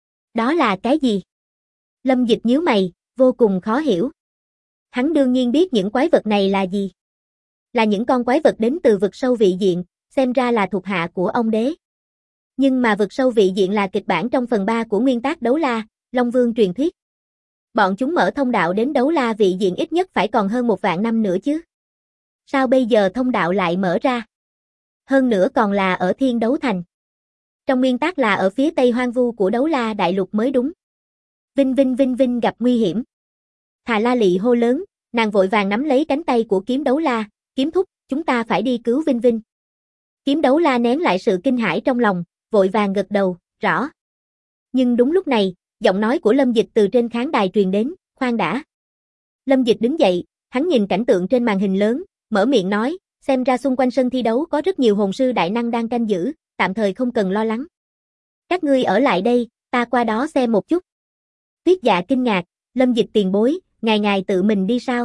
Đó là cái gì? Lâm Dịch nhíu mày, vô cùng khó hiểu. Hắn đương nhiên biết những quái vật này là gì. Là những con quái vật đến từ vực sâu vị diện, xem ra là thuộc hạ của ông đế. Nhưng mà vực sâu vị diện là kịch bản trong phần 3 của nguyên tác đấu la, Long Vương truyền thuyết. Bọn chúng mở thông đạo đến đấu la vị diện ít nhất phải còn hơn 1.000 năm nữa chứ. Sao bây giờ thông đạo lại mở ra? Hơn nữa còn là ở Thiên Đấu Thành. Trong nguyên tác là ở phía tây hoang vu của đấu la đại lục mới đúng. Vinh Vinh Vinh Vinh gặp nguy hiểm. Thà La Lị hô lớn, nàng vội vàng nắm lấy cánh tay của Kiếm Đấu La, Kiếm thúc, chúng ta phải đi cứu Vinh Vinh. Kiếm Đấu La nén lại sự kinh hãi trong lòng, vội vàng gật đầu, rõ. Nhưng đúng lúc này, giọng nói của Lâm Dịch từ trên khán đài truyền đến, khoan đã. Lâm Dịch đứng dậy, hắn nhìn cảnh tượng trên màn hình lớn, mở miệng nói, xem ra xung quanh sân thi đấu có rất nhiều hồn sư đại năng đang canh giữ, tạm thời không cần lo lắng. Các ngươi ở lại đây, ta qua đó xem một chút. Tuyết Dạ kinh ngạc, Lâm Dịch tiền bối, ngài tự mình đi sao?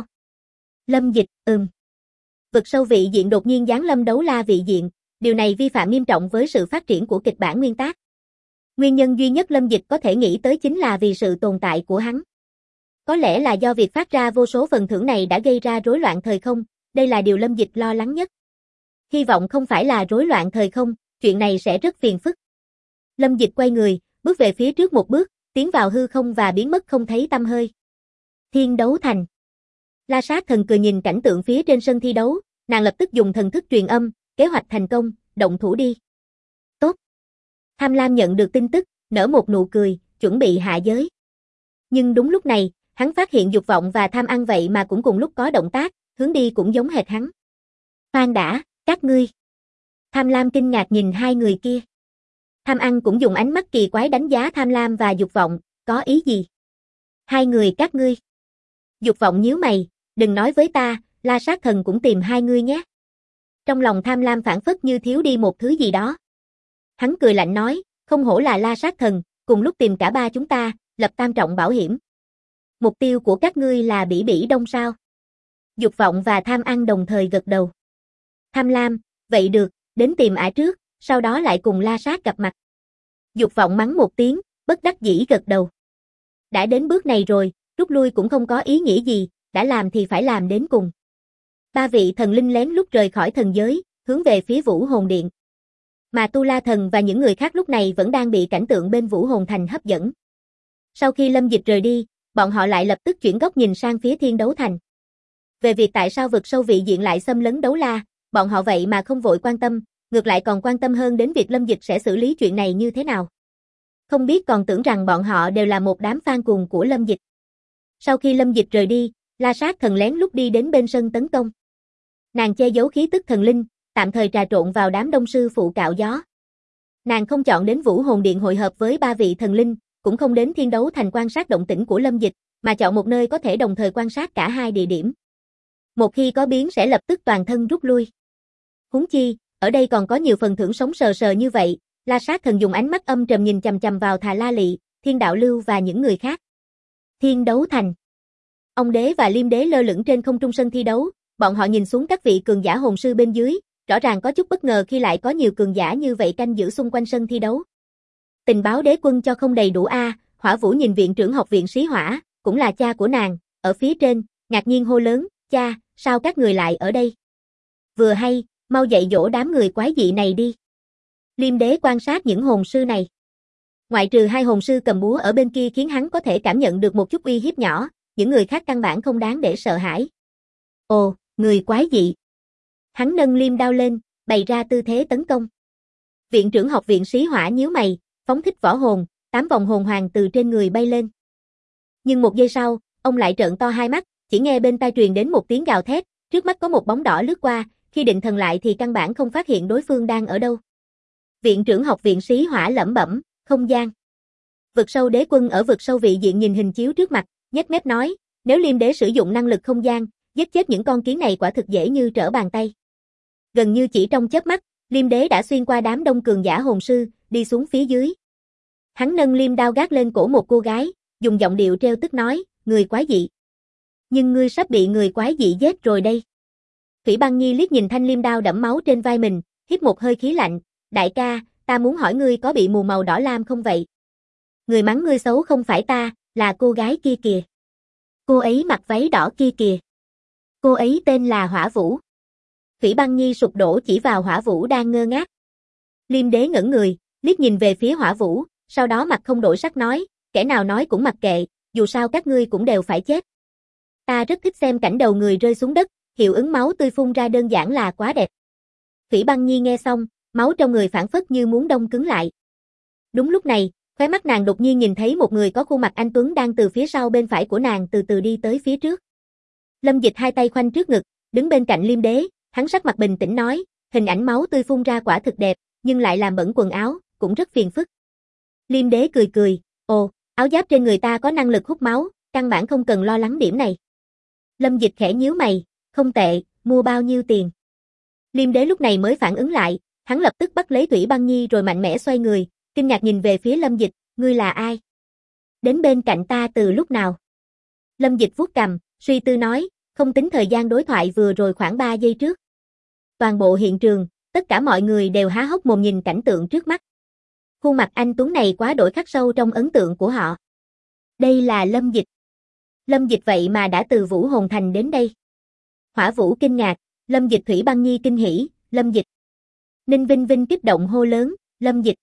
Lâm Dịch, Vực sâu vị diện đột nhiên giáng lâm đấu la vị diện, điều này vi phạm nghiêm trọng với sự phát triển của kịch bản nguyên tác. Nguyên nhân duy nhất Lâm Dịch có thể nghĩ tới chính là vì sự tồn tại của hắn. Có lẽ là do việc phát ra vô số phần thưởng này đã gây ra rối loạn thời không, đây là điều Lâm Dịch lo lắng nhất. Hy vọng không phải là rối loạn thời không, chuyện này sẽ rất phiền phức. Lâm Dịch quay người, bước về phía trước một bước, tiến vào hư không và biến mất không thấy tăm hơi. Thiên Đấu Thành. La Sát Thần cười nhìn cảnh tượng phía trên sân thi đấu, nàng lập tức dùng thần thức truyền âm, kế hoạch thành công, động thủ đi. Tốt. Tham Lam nhận được tin tức, nở một nụ cười, chuẩn bị hạ giới. Nhưng đúng lúc này, hắn phát hiện Dục Vọng và Tham Ăn vậy mà cũng cùng lúc có động tác, hướng đi cũng giống hệt hắn. Khoan đã, các ngươi. Tham Lam kinh ngạc nhìn hai người kia. Tham Ăn cũng dùng ánh mắt kỳ quái đánh giá Tham Lam và Dục Vọng, có ý gì? Hai người các ngươi. Dục Vọng nhíu mày, đừng nói với ta, La Sát Thần cũng tìm hai ngươi nhé. Trong lòng Tham Lam phảng phất như thiếu đi một thứ gì đó. Hắn cười lạnh nói, không hổ là La Sát Thần, cùng lúc tìm cả ba chúng ta, lập tam trọng bảo hiểm. Mục tiêu của các ngươi là Bỉ Bỉ Đông sao? Dục Vọng và Tham Ăn đồng thời gật đầu. Tham Lam, vậy được, đến tìm ả trước, sau đó lại cùng La Sát gặp mặt. Dục Vọng mắng một tiếng, bất đắc dĩ gật đầu. Đã đến bước này rồi, rút lui cũng không có ý nghĩa gì, đã làm thì phải làm đến cùng. Ba vị thần linh lén lút rời khỏi thần giới, hướng về phía Vũ Hồn Điện. Mà Tu La Thần và những người khác lúc này vẫn đang bị cảnh tượng bên Vũ Hồn Thành hấp dẫn. Sau khi Lâm Dịch rời đi, bọn họ lại lập tức chuyển góc nhìn sang phía Thiên Đấu Thành. Về việc tại sao vực sâu vị diện lại xâm lấn Đấu La, bọn họ vậy mà không vội quan tâm, ngược lại còn quan tâm hơn đến việc Lâm Dịch sẽ xử lý chuyện này như thế nào. Không biết còn tưởng rằng bọn họ đều là một đám fan cuồng của Lâm Dịch. Sau khi Lâm Dịch rời đi, La Sát Thần lén lút đi đến bên sân tấn công. Nàng che giấu khí tức thần linh, tạm thời trà trộn vào đám đông sư phụ cạo gió. Nàng không chọn đến Vũ Hồn Điện hội hợp với ba vị thần linh, cũng không đến Thiên Đấu Thành quan sát động tĩnh của Lâm Dịch, mà chọn một nơi có thể đồng thời quan sát cả hai địa điểm. Một khi có biến sẽ lập tức toàn thân rút lui. Huống chi, ở đây còn có nhiều phần thưởng sống sờ sờ như vậy, La Sát Thần dùng ánh mắt âm trầm nhìn chằm chằm vào Thà La Lị, Thiên Đạo Lưu và những người khác. Thiên Đấu Thành. Ông đế và Liêm đế lơ lửng trên không trung sân thi đấu, bọn họ nhìn xuống các vị cường giả hồn sư bên dưới, rõ ràng có chút bất ngờ khi lại có nhiều cường giả như vậy canh giữ xung quanh sân thi đấu. Tình báo đế quân cho không đầy đủ a, Hỏa Vũ nhìn viện trưởng học viện Sĩ Hỏa, cũng là cha của nàng, ở phía trên, ngạc nhiên hô lớn, cha, sao các người lại ở đây? Vừa hay, mau dạy dỗ đám người quái dị này đi. Liêm đế quan sát những hồn sư này. Ngoại trừ hai hồn sư cầm búa ở bên kia khiến hắn có thể cảm nhận được một chút uy hiếp nhỏ, những người khác căn bản không đáng để sợ hãi. Ồ, người quái dị. Hắn nâng liêm đao lên, bày ra tư thế tấn công. Viện trưởng học viện Sĩ Hỏa nhíu mày, phóng thích võ hồn, 8 vòng hồn hoàng từ trên người bay lên. Nhưng một giây sau, ông lại trợn to hai mắt, chỉ nghe bên tai truyền đến một tiếng gào thét, trước mắt có một bóng đỏ lướt qua, khi định thần lại thì căn bản không phát hiện đối phương đang ở đâu. Viện trưởng học viện Sĩ Hỏa lẩm bẩm, không gian. Vực sâu đế quân ở vực sâu vị diện nhìn hình chiếu trước mặt, nhếch mép nói, nếu Liêm đế sử dụng năng lực không gian, giết chết những con kiến này quả thực dễ như trở bàn tay. Gần như chỉ trong chớp mắt, Liêm đế đã xuyên qua đám đông cường giả hồn sư, đi xuống phía dưới. Hắn nâng liêm đao gác lên cổ một cô gái, dùng giọng điệu trêu tức nói, người quái dị. Nhưng ngươi sắp bị người quái dị giết rồi đây. Thủy Băng Nhi liếc nhìn thanh liêm đao đẫm máu trên vai mình, hít một hơi khí lạnh, đại ca, ta muốn hỏi ngươi có bị mù màu đỏ lam không vậy? Người mắng ngươi xấu không phải ta, là cô gái kia kìa. Cô ấy mặc váy đỏ kia kìa. Cô ấy tên là Hỏa Vũ. Thủy Băng Nhi sụp đổ chỉ vào Hỏa Vũ đang ngơ ngác. Liêm đế ngẩn người, liếc nhìn về phía Hỏa Vũ, sau đó mặt không đổi sắc nói, kẻ nào nói cũng mặc kệ, dù sao các ngươi cũng đều phải chết. Ta rất thích xem cảnh đầu người rơi xuống đất, hiệu ứng máu tươi phun ra đơn giản là quá đẹp. Thủy Băng Nhi nghe xong, máu trong người phảng phất như muốn đông cứng lại. Đúng lúc này, khóe mắt nàng đột nhiên nhìn thấy một người có khuôn mặt anh tuấn đang từ phía sau bên phải của nàng từ từ đi tới phía trước. Lâm Dịch hai tay khoanh trước ngực, đứng bên cạnh Liêm đế, hắn sắc mặt bình tĩnh nói, hình ảnh máu tươi phun ra quả thực đẹp, nhưng lại làm bẩn quần áo, cũng rất phiền phức. Liêm đế cười cười, ồ, áo giáp trên người ta có năng lực hút máu, căn bản không cần lo lắng điểm này. Lâm Dịch khẽ nhíu mày, không tệ, mua bao nhiêu tiền? Liêm đế lúc này mới phản ứng lại, hắn lập tức bắt lấy Thủy Băng Nhi rồi mạnh mẽ xoay người, kinh ngạc nhìn về phía Lâm Dịch, ngươi là ai? Đến bên cạnh ta từ lúc nào? Lâm Dịch vuốt cằm, suy tư nói, không tính thời gian đối thoại vừa rồi khoảng 3 giây trước. Toàn bộ hiện trường, tất cả mọi người đều há hốc mồm nhìn cảnh tượng trước mắt. Khuôn mặt anh tuấn này quá đổi khắc sâu trong ấn tượng của họ. Đây là Lâm Dịch. Lâm Dịch vậy mà đã từ Vũ Hồn Thành đến đây. Hỏa Vũ kinh ngạc, Lâm Dịch. Thủy Băng Nhi kinh hỉ, Lâm Dịch. Ninh Vinh Vinh kích động hô lớn, Lâm Dịch.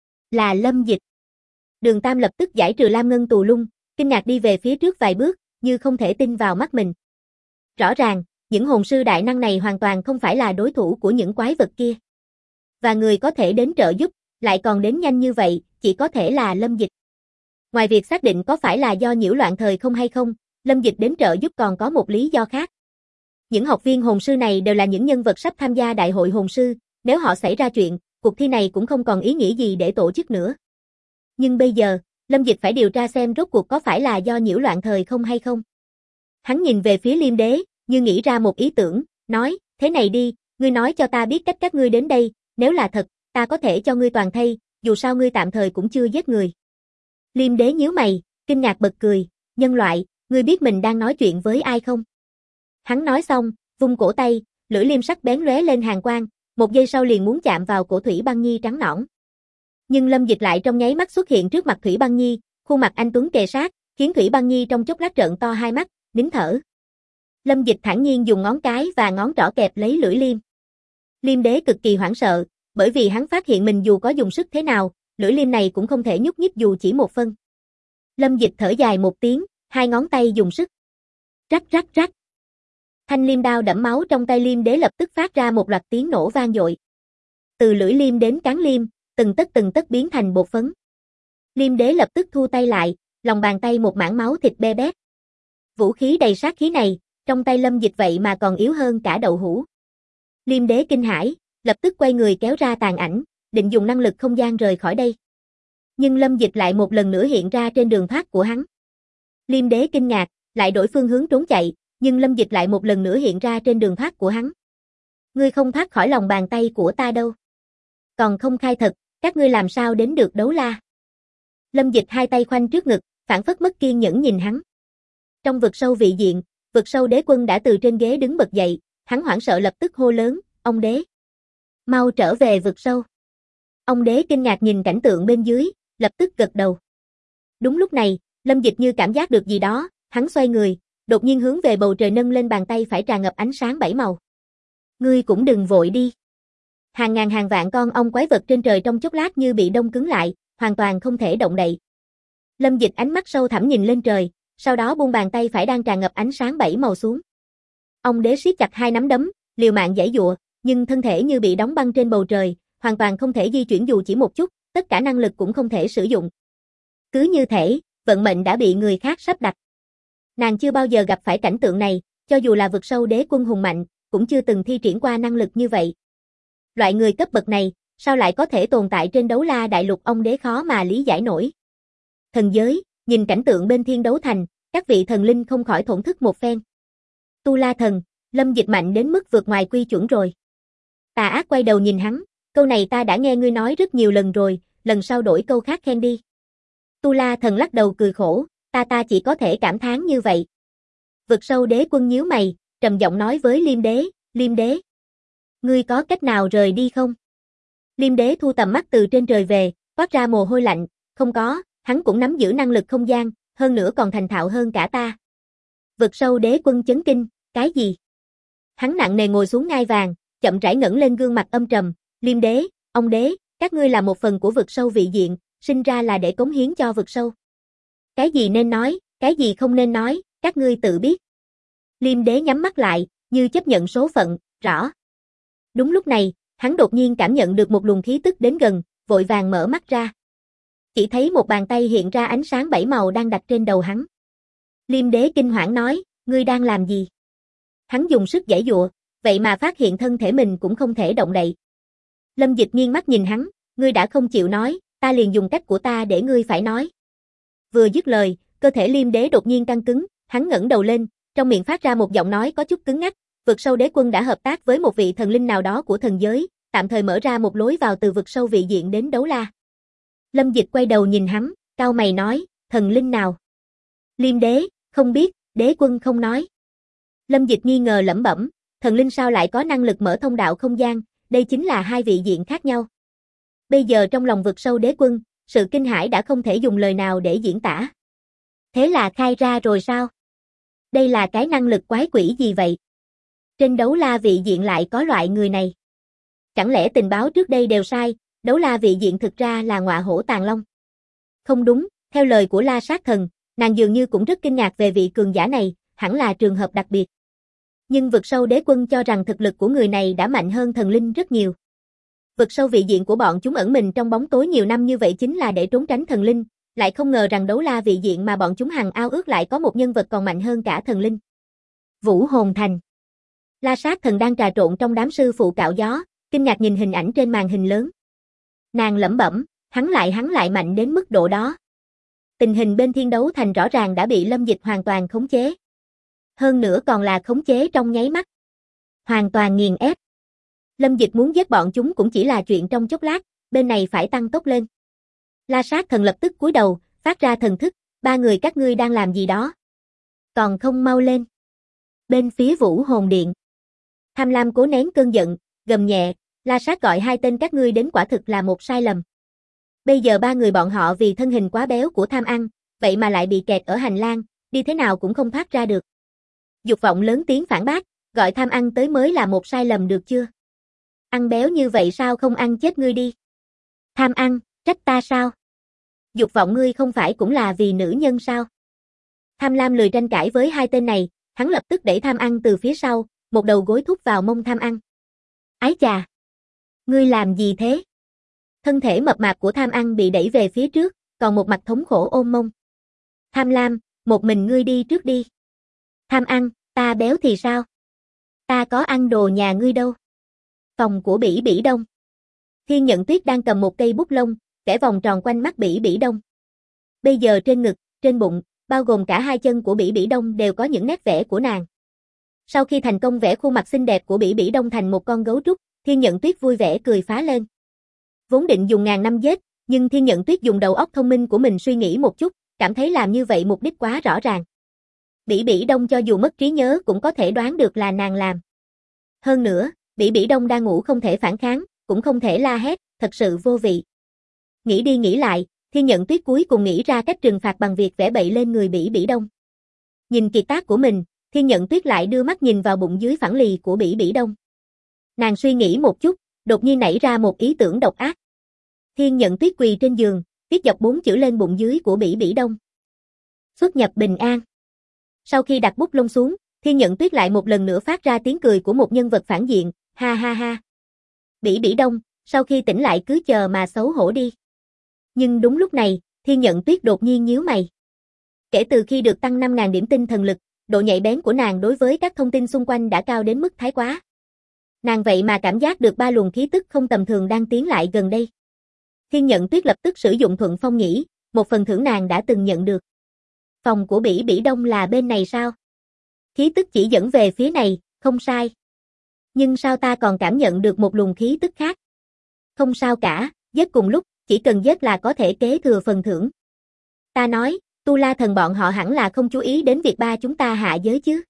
Là Lâm Dịch. Đường Tam lập tức giải trừ Lam Ngân tù lung, kinh ngạc đi về phía trước vài bước, như không thể tin vào mắt mình. Rõ ràng, những hồn sư đại năng này hoàn toàn không phải là đối thủ của những quái vật kia. Và người có thể đến trợ giúp, lại còn đến nhanh như vậy, chỉ có thể là Lâm Dịch. Ngoài việc xác định có phải là do nhiễu loạn thời không hay không, Lâm Dịch đến trợ giúp còn có một lý do khác. Những học viên hồn sư này đều là những nhân vật sắp tham gia đại hội hồn sư, nếu họ xảy ra chuyện, cuộc thi này cũng không còn ý nghĩa gì để tổ chức nữa. Nhưng bây giờ, Lâm Dịch phải điều tra xem rốt cuộc có phải là do nhiễu loạn thời không hay không. Hắn nhìn về phía Liêm Đế, như nghĩ ra một ý tưởng, nói, thế này đi, ngươi nói cho ta biết cách các ngươi đến đây, nếu là thật, ta có thể cho ngươi toàn thây, dù sao ngươi tạm thời cũng chưa giết người. Liêm Đế nhíu mày, kinh ngạc bật cười, nhân loại, ngươi biết mình đang nói chuyện với ai không? Hắn nói xong, vung cổ tay, lưỡi liêm sắc bén lóe lên hàn quang, một giây sau liền muốn chạm vào cổ Thủy Băng Nhi trắng nõn. Nhưng Lâm Dịch lại trong nháy mắt xuất hiện trước mặt Thủy Băng Nhi, khuôn mặt anh tuấn kề sát, khiến Thủy Băng Nhi trong chốc lát trợn to hai mắt, nín thở. Lâm Dịch thản nhiên dùng ngón cái và ngón trỏ kẹp lấy lưỡi liêm. Liêm Đế cực kỳ hoảng sợ, bởi vì hắn phát hiện mình dù có dùng sức thế nào, lưỡi liêm này cũng không thể nhúc nhích dù chỉ một phân. Lâm Dịch thở dài một tiếng, hai ngón tay dùng sức. Rắc rắc rắc. Thanh liêm đao đẫm máu trong tay Liêm Đế lập tức phát ra một loạt tiếng nổ vang dội. Từ lưỡi liêm đến cán liêm, từng tấc biến thành bột phấn. Liêm Đế lập tức thu tay lại, lòng bàn tay một mảng máu thịt be bét. Vũ khí đầy sát khí này, trong tay Lâm Dịch vậy mà còn yếu hơn cả đậu hũ. Liêm Đế kinh hãi, lập tức quay người kéo ra tàn ảnh, định dùng năng lực không gian rời khỏi đây. Nhưng Lâm Dịch lại một lần nữa hiện ra trên đường thoát của hắn. Liêm Đế kinh ngạc, lại đổi phương hướng trốn chạy, nhưng Lâm Dịch lại một lần nữa hiện ra trên đường thoát của hắn. Ngươi không thoát khỏi lòng bàn tay của ta đâu. Còn không khai thật, các ngươi làm sao đến được Đấu La? Lâm Dịch hai tay khoanh trước ngực, phảng phất mất kiên nhẫn nhìn hắn. Trong vực sâu vị diện, vực sâu đế quân đã từ trên ghế đứng bật dậy, hắn hoảng sợ lập tức hô lớn, ông đế. Mau trở về vực sâu. Ông đế kinh ngạc nhìn cảnh tượng bên dưới, lập tức gật đầu. Đúng lúc này, Lâm Dịch như cảm giác được gì đó, hắn xoay người, đột nhiên hướng về bầu trời nâng lên bàn tay phải tràn ngập ánh sáng bảy màu. Ngươi cũng đừng vội đi. Hàng ngàn hàng vạn con ong quái vật trên trời trong chốc lát như bị đông cứng lại, hoàn toàn không thể động đậy. Lâm Dịch ánh mắt sâu thẳm nhìn lên trời, sau đó buông bàn tay phải đang tràn ngập ánh sáng bảy màu xuống. Ông đế siết chặt hai nắm đấm, liều mạng giãy giụa, nhưng thân thể như bị đóng băng trên bầu trời, hoàn toàn không thể di chuyển dù chỉ một chút, tất cả năng lực cũng không thể sử dụng. Cứ như thể, vận mệnh đã bị người khác sắp đặt. Nàng chưa bao giờ gặp phải cảnh tượng này, cho dù là vực sâu đế quân hùng mạnh, cũng chưa từng thi triển qua năng lực như vậy. Loại người cấp bậc này, sao lại có thể tồn tại trên Đấu La đại lục, ông đế khó mà lý giải nổi. Thần giới, nhìn cảnh tượng bên Thiên Đấu Thành, các vị thần linh không khỏi thổn thức một phen. Tu La thần, Lâm Dịch mạnh đến mức vượt ngoài quy chuẩn rồi. Tà Ác quay đầu nhìn hắn, câu này ta đã nghe ngươi nói rất nhiều lần rồi, lần sau đổi câu khác khen đi. Tu La thần lắc đầu cười khổ, ta chỉ có thể cảm thán như vậy. Vực sâu đế quân nhíu mày, trầm giọng nói với Liêm Đế. Ngươi có cách nào rời đi không? Liêm Đế thu tầm mắt từ trên trời về, toát ra mồ hôi lạnh, không có, hắn cũng nắm giữ năng lực không gian, hơn nữa còn thành thạo hơn cả ta. Vực sâu đế quân chấn kinh, cái gì? Hắn nặng nề ngồi xuống ngai vàng, chậm rãi ngẩng lên gương mặt âm trầm, Liêm Đế, ông đế, các ngươi là một phần của vực sâu vị diện, sinh ra là để cống hiến cho vực sâu. Cái gì nên nói, cái gì không nên nói, các ngươi tự biết. Liêm Đế nhắm mắt lại, như chấp nhận số phận, rõ. Đúng lúc này, hắn đột nhiên cảm nhận được một luồng khí tức đến gần, vội vàng mở mắt ra. Chỉ thấy một bàn tay hiện ra ánh sáng bảy màu đang đặt trên đầu hắn. Liêm Đế kinh hoảng nói, ngươi đang làm gì? Hắn dùng sức giãy giụa, vậy mà phát hiện thân thể mình cũng không thể động đậy. Lâm Dịch nghiêng mắt nhìn hắn, ngươi đã không chịu nói, ta liền dùng cách của ta để ngươi phải nói. Vừa dứt lời, cơ thể Liêm Đế đột nhiên căng cứng, hắn ngẩng đầu lên, trong miệng phát ra một giọng nói có chút cứng ngắc, vực sâu đế quân đã hợp tác với một vị thần linh nào đó của thần giới, tạm thời mở ra một lối vào từ vực sâu vị diện đến Đấu La. Lâm Dịch quay đầu nhìn hắn, cau mày nói, thần linh nào? Liêm Đế, không biết, đế quân không nói. Lâm Dịch nghi ngờ lẩm bẩm, thần linh sao lại có năng lực mở thông đạo không gian, đây chính là hai vị diện khác nhau. Bây giờ trong lòng vực sâu đế quân, sự kinh hãi đã không thể dùng lời nào để diễn tả. Thế là khai ra rồi sao? Đây là cái năng lực quái quỷ gì vậy? Trên Đấu La vị diện lại có loại người này. Chẳng lẽ tình báo trước đây đều sai, Đấu La vị diện thực ra là ngọa hổ tàng long? Không đúng, theo lời của La Sát Thần, nàng dường như cũng rất kinh ngạc về vị cường giả này, hẳn là trường hợp đặc biệt. Nhưng vực sâu đế quân cho rằng thực lực của người này đã mạnh hơn thần linh rất nhiều. Vực sâu vị diện của bọn chúng ẩn mình trong bóng tối nhiều năm như vậy chính là để trốn tránh thần linh, lại không ngờ rằng đấu la vị diện mà bọn chúng hằng ao ước lại có một nhân vật còn mạnh hơn cả thần linh. Vũ Hồn Thành. La Sát Thần đang trà trộn trong đám sư phụ cạo gió, kinh ngạc nhìn hình ảnh trên màn hình lớn. Nàng lẩm bẩm, hắn lại mạnh đến mức độ đó. Tình hình bên Thiên Đấu Thành rõ ràng đã bị Lâm Dịch hoàn toàn khống chế. Hơn nữa còn là khống chế trong nháy mắt. Hoàn toàn nghiền ép. Lâm Dịch muốn giết bọn chúng cũng chỉ là chuyện trong chốc lát, bên này phải tăng tốc lên. La Sát Thần lập tức cúi đầu, phát ra thần thức, ba người các ngươi đang làm gì đó? Còn không mau lên. Bên phía Vũ Hồn Điện. Tham Lam cố nén cơn giận, gầm nhẹ, La Sát gọi hai tên các ngươi đến quả thực là một sai lầm. Bây giờ ba người bọn họ vì thân hình quá béo của Tham Ăn, vậy mà lại bị kẹt ở hành lang, đi thế nào cũng không thoát ra được. Dục Vọng lớn tiếng phản bác, gọi Tham Ăn tới mới là một sai lầm được chưa? Ăn béo như vậy sao không ăn chết ngươi đi? Tham Ăn, trách ta sao? Dục Vọng ngươi không phải cũng là vì nữ nhân sao? Tham Lam lười tranh cãi với hai tên này, hắn lập tức đẩy Tham Ăn từ phía sau, một đầu gối thúc vào mông Tham Ăn. Ái chà! Ngươi làm gì thế? Thân thể mập mạp của Tham Ăn bị đẩy về phía trước, còn một mặt thống khổ ôm mông. Tham Lam, một mình ngươi đi trước đi. Tham Ăn, ta béo thì sao? Ta có ăn đồ nhà ngươi đâu. Phòng của Bỉ Bỉ Đông. Thiên Nhận Tuyết đang cầm một cây bút lông, vẽ vòng tròn quanh mắt Bỉ Bỉ Đông. Bây giờ trên ngực, trên bụng, bao gồm cả hai chân của Bỉ Bỉ Đông đều có những nét vẽ của nàng. Sau khi thành công vẽ khuôn mặt xinh đẹp của Bỉ Bỉ Đông thành một con gấu trúc, Thiên Nhận Tuyết vui vẻ cười phá lên. Vốn định dùng ngàn năm giết, nhưng Thiên Nhận Tuyết dùng đầu óc thông minh của mình suy nghĩ một chút, cảm thấy làm như vậy mục đích quá rõ ràng. Bỉ Bỉ Đông cho dù mất trí nhớ cũng có thể đoán được là nàng làm. Hơn nữa, Bỉ Bỉ Đông đang ngủ không thể phản kháng, cũng không thể la hét, thật sự vô vị. Nghĩ đi nghĩ lại, Thiên Nhận Tuyết cuối cùng nghĩ ra cách trừng phạt bằng việc vẽ bậy lên người Bỉ Bỉ Đông. Nhìn kiệt tác của mình, Thiên Nhận Tuyết lại đưa mắt nhìn vào bụng dưới phẳng lì của Bỉ Bỉ Đông. Nàng suy nghĩ một chút, đột nhiên nảy ra một ý tưởng độc ác. Thiên Nhận Tuyết quỳ trên giường, viết dọc 4 chữ lên bụng dưới của Bỉ Bỉ Đông. Xuất nhập bình an. Sau khi đặt bút lông xuống, Thiên Nhận Tuyết lại một lần nữa phát ra tiếng cười của một nhân vật phản diện, ha ha ha. Bỉ Bỉ Đông, sau khi tỉnh lại cứ chờ mà xấu hổ đi. Nhưng đúng lúc này, Thiên Nhận Tuyết đột nhiên nhíu mày. Kể từ khi được tăng 5.000 điểm tinh thần lực, độ nhạy bén của nàng đối với các thông tin xung quanh đã cao đến mức thái quá. Nàng vậy mà cảm giác được ba luồng khí tức không tầm thường đang tiến lại gần đây. Thiên Nhận Tuyết lập tức sử dụng thuận phong nhĩ, một phần thưởng nàng đã từng nhận được. Phòng của Bỉ Bỉ Đông là bên này sao? Khí tức chỉ dẫn về phía này, không sai. Nhưng sao ta còn cảm nhận được một luồng khí tức khác? Không sao cả, giết cùng lúc, chỉ cần giết là có thể kế thừa phần thưởng. Ta nói, Tu La Thần bọn họ hẳn là không chú ý đến việc ba chúng ta hạ giới chứ?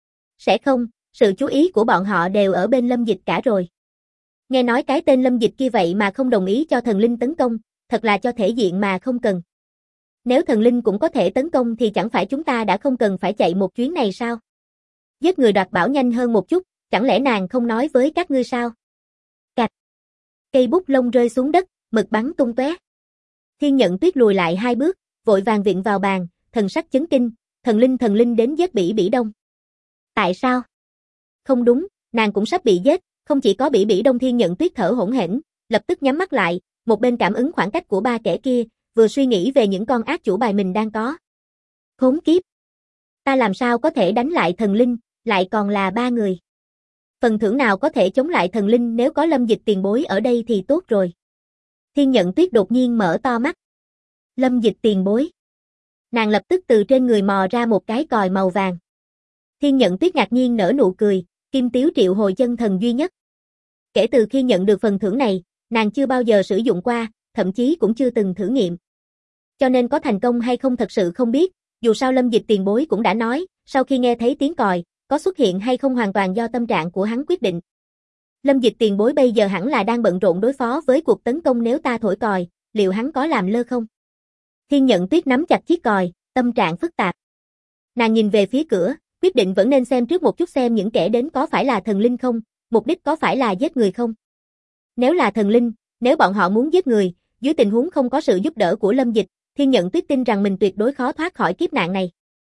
Sẽ không, sự chú ý của bọn họ đều ở bên Lâm Dịch cả rồi. Nghe nói cái tên Lâm Dịch kia vậy mà không đồng ý cho thần linh tấn công, thật là cho thể diện mà không cần. Nếu thần linh cũng có thể tấn công thì chẳng phải chúng ta đã không cần phải chạy một chuyến này sao? Giết người đoạt bảo nhanh hơn một chút, chẳng lẽ nàng không nói với các ngươi sao? Cạch. Cây bút lông rơi xuống đất, mực bắn tung tóe. Thiên Nhận Tuyết lùi lại 2 bước, vội vàng viện vào bàn, thần sắc chấn kinh, thần linh đến giết Bỉ Bỉ Đông. Tại sao? Không đúng, nàng cũng sắp bị giết, không chỉ có Bỉ Bỉ Đông. Thiên Nhận Tuyết thở hổn hển, lập tức nhắm mắt lại, một bên cảm ứng khoảng cách của ba kẻ kia, vừa suy nghĩ về những con ác chủ bài mình đang có. Khốn kiếp! Ta làm sao có thể đánh lại thần linh, lại còn là 3 người. Phần thưởng nào có thể chống lại thần linh, nếu có Lâm Dịch tiền bối ở đây thì tốt rồi. Thiên Nhận Tuyết đột nhiên mở to mắt. Lâm Dịch tiền bối. Nàng lập tức từ trên người mò ra một cái còi màu vàng. Thiên Nhận Tuyết ngạc nhiên nở nụ cười, Kim Tiếu triệu hồi chân thần duy nhất. Kể từ khi nhận được phần thưởng này, nàng chưa bao giờ sử dụng qua, thậm chí cũng chưa từng thử nghiệm. Cho nên có thành công hay không thật sự không biết, dù sao Lâm Dịch tiền bối cũng đã nói, sau khi nghe thấy tiếng còi, có xuất hiện hay không hoàn toàn do tâm trạng của hắn quyết định. Lâm Dịch tiền bối bây giờ hẳn là đang bận rộn đối phó với cuộc tấn công, nếu ta thổi còi, liệu hắn có làm lơ không? Thiên Nhận Tuyết nắm chặt chiếc còi, tâm trạng phức tạp. Nàng nhìn về phía cửa, quyết định vẫn nên xem trước một chút xem những kẻ đến có phải là thần linh không, mục đích có phải là giết người không. Nếu là thần linh, nếu bọn họ muốn giết người, dưới tình huống không có sự giúp đỡ của Lâm Dịch, Thiên Nhận Tuyết tin rằng mình tuyệt đối khó thoát khỏi kiếp nạn này.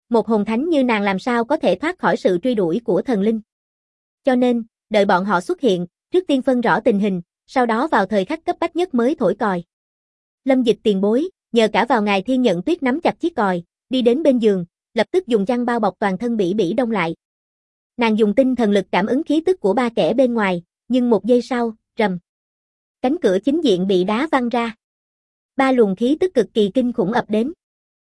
Một hồn thánh như nàng làm sao có thể thoát khỏi sự truy đuổi của thần linh. Cho nên, đợi bọn họ xuất hiện, trước tiên phân rõ tình hình, sau đó vào thời khắc cấp bách nhất mới thổi còi. Lâm Dịch tiền bối, nhờ cả vào ngài Thiên Nhận Tuyết nắm chặt chiếc còi, đi đến bên giường, lập tức dùng chăn bao bọc toàn thân Bỉ Bỉ Đông lại. Nàng dùng tinh thần lực cảm ứng khí tức của ba kẻ bên ngoài, nhưng một giây sau, rầm. Cánh cửa chính diện bị đá văng ra. Ba luồng khí tức cực kỳ kinh khủng ập đến.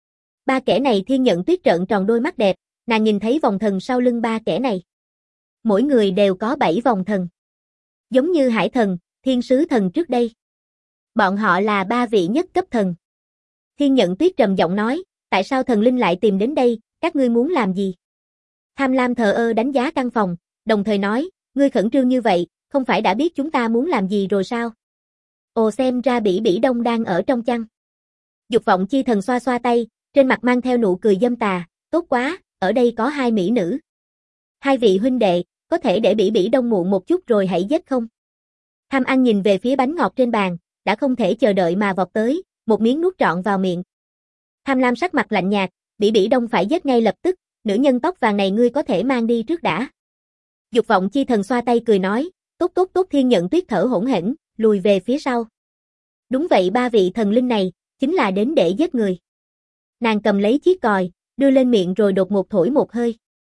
Ba kẻ này Thiên Nhận Tuyết trợn tròn đôi mắt đẹp, nàng nhìn thấy vòng thần sau lưng ba kẻ này. Mỗi người đều có 7 vòng thần. Giống như Hải Thần, Thiên Sứ Thần trước đây. Bọn họ là 3 vị nhất cấp thần. Thiên Nhận Tuyết trầm giọng nói, tại sao thần linh lại tìm đến đây, các ngươi muốn làm gì? Tham Lam thờ ơ đánh giá căn phòng, đồng thời nói, ngươi khẩn trương như vậy, không phải đã biết chúng ta muốn làm gì rồi sao? Ồ, xem ra Bỉ Bỉ Đông đang ở trong chăn. Dục Vọng Chi Thần xoa xoa tay, trên mặt mang theo nụ cười dâm tà, tốt quá, ở đây có 2 mỹ nữ. 2 vị huynh đệ, có thể để Bỉ Bỉ Đông muộn một chút rồi hãy giết không? Tham Ăn nhìn về phía bánh ngọt trên bàn, đã không thể chờ đợi mà vọt tới, một miếng nuốt trọn vào miệng. Tham Lam sắc mặt lạnh nhạt, Bỉ Bỉ Đông phải giết ngay lập tức, nữ nhân tóc vàng này ngươi có thể mang đi trước đã. Dục Vọng Chi Thần xoa tay cười nói, tốt tốt tốt. Thiên Nhận Tuyết thở hổn hển, lùi về phía sau. Đúng vậy, 3 vị thần linh này, chính là đến để giết người. Nàng cầm lấy chiếc còi, đưa lên miệng rồi đột ngột thổi một hơi.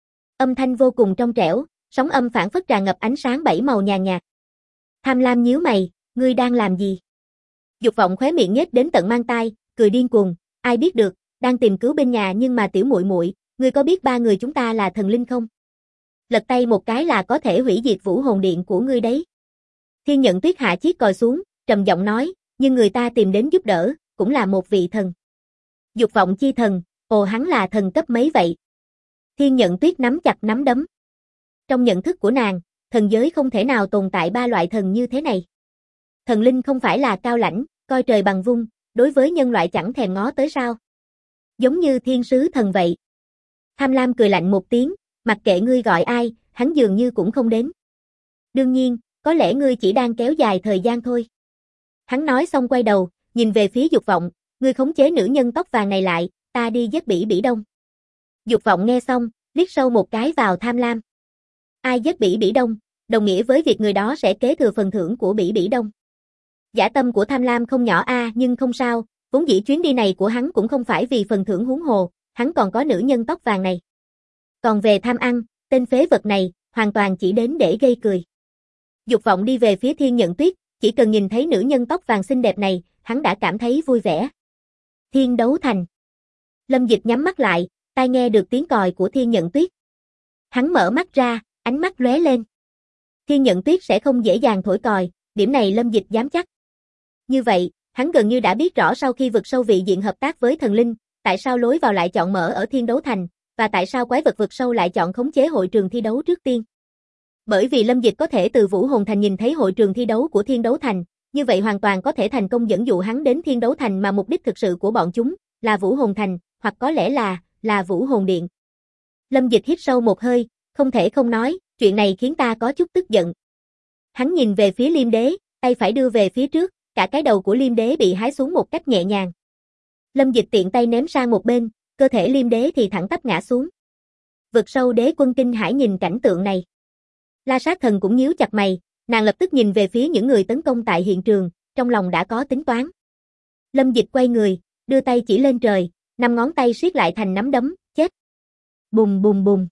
Âm thanh vô cùng trong trẻo, sóng âm phảng phất tràn ngập ánh sáng 7 màu nhàn nhạt. Tham Lam nhíu mày, ngươi đang làm gì? Dục Vọng khóe miệng nhếch đến tận mang tai, cười điên cuồng, ai biết được, đang tìm cứu bên nhà nhưng mà tiểu muội muội, ngươi có biết 3 người chúng ta là thần linh không? Lật tay một cái là có thể hủy diệt Vũ Hồn Điện của ngươi đấy. Thiên Nhận Tuyết hạ chiếc còi xuống, trầm giọng nói, nhưng người ta tìm đến giúp đỡ, cũng là một vị thần. Dục Vọng Chi Thần, ồ hắn là thần cấp mấy vậy? Thiên Nhận Tuyết nắm chặt nắm đấm. Trong nhận thức của nàng, thần giới không thể nào tồn tại 3 loại thần như thế này. Thần linh không phải là cao lãnh, coi trời bằng vung, đối với nhân loại chẳng thèm ngó tới sao? Giống như thiên sứ thần vậy. Tham Lam cười lạnh một tiếng, mặc kệ ngươi gọi ai, hắn dường như cũng không đến. Đương nhiên, có lẽ ngươi chỉ đang kéo dài thời gian thôi. Hắn nói xong quay đầu, nhìn về phía Dục Vọng, ngươi khống chế nữ nhân tóc vàng này lại, ta đi giết Bỉ Bỉ Đông. Dục Vọng nghe xong, liếc sâu một cái vào Tham Lam. Ai giết Bỉ Bỉ Đông, đồng nghĩa với việc người đó sẽ kế thừa phần thưởng của Bỉ Bỉ Đông. Dã tâm của Tham Lam không nhỏ nhưng không sao, vốn dĩ chuyến đi này của hắn cũng không phải vì phần thưởng huống hồ, hắn còn có nữ nhân tóc vàng này. Còn về Tham Ăn, tên phế vật này, hoàn toàn chỉ đến để gây cười. Dục Vọng đi về phía Thiên Nhận Tuyết, chỉ cần nhìn thấy nữ nhân tóc vàng xinh đẹp này, hắn đã cảm thấy vui vẻ. Thiên Đấu Thành. Lâm Dịch nhắm mắt lại, tai nghe được tiếng còi của Thiên Nhận Tuyết. Hắn mở mắt ra, ánh mắt lóe lên. Thiên Nhận Tuyết sẽ không dễ dàng thổi còi, điểm này Lâm Dịch dám chắc. Như vậy, hắn gần như đã biết rõ sau khi vực sâu vị diện hợp tác với thần linh, tại sao lối vào lại chọn mở ở Thiên Đấu Thành, và tại sao quái vật vực sâu lại chọn khống chế hội trường thi đấu trước tiên. Bởi vì Lâm Dịch có thể từ Vũ Hồn Thành nhìn thấy hội trường thi đấu của Thiên Đấu Thành, như vậy hoàn toàn có thể thành công dẫn dụ hắn đến Thiên Đấu Thành mà mục đích thực sự của bọn chúng là Vũ Hồn Thành, hoặc có lẽ là Vũ Hồn Điện. Lâm Dịch hít sâu một hơi, không thể không nói, chuyện này khiến ta có chút tức giận. Hắn nhìn về phía Liêm Đế, tay phải đưa về phía trước, cả cái đầu của Liêm Đế bị hái xuống một cách nhẹ nhàng. Lâm Dịch tiện tay ném sang một bên, cơ thể Liêm Đế thì thẳng tắp ngã xuống. Vực sâu đế quân kinh hãi nhìn cảnh tượng này. La Sát Thần cũng nhíu chặt mày, nàng lập tức nhìn về phía những người tấn công tại hiện trường, trong lòng đã có tính toán. Lâm Dịch quay người, đưa tay chỉ lên trời, 5 ngón tay siết lại thành nắm đấm, chết. Bùng bùng bùng.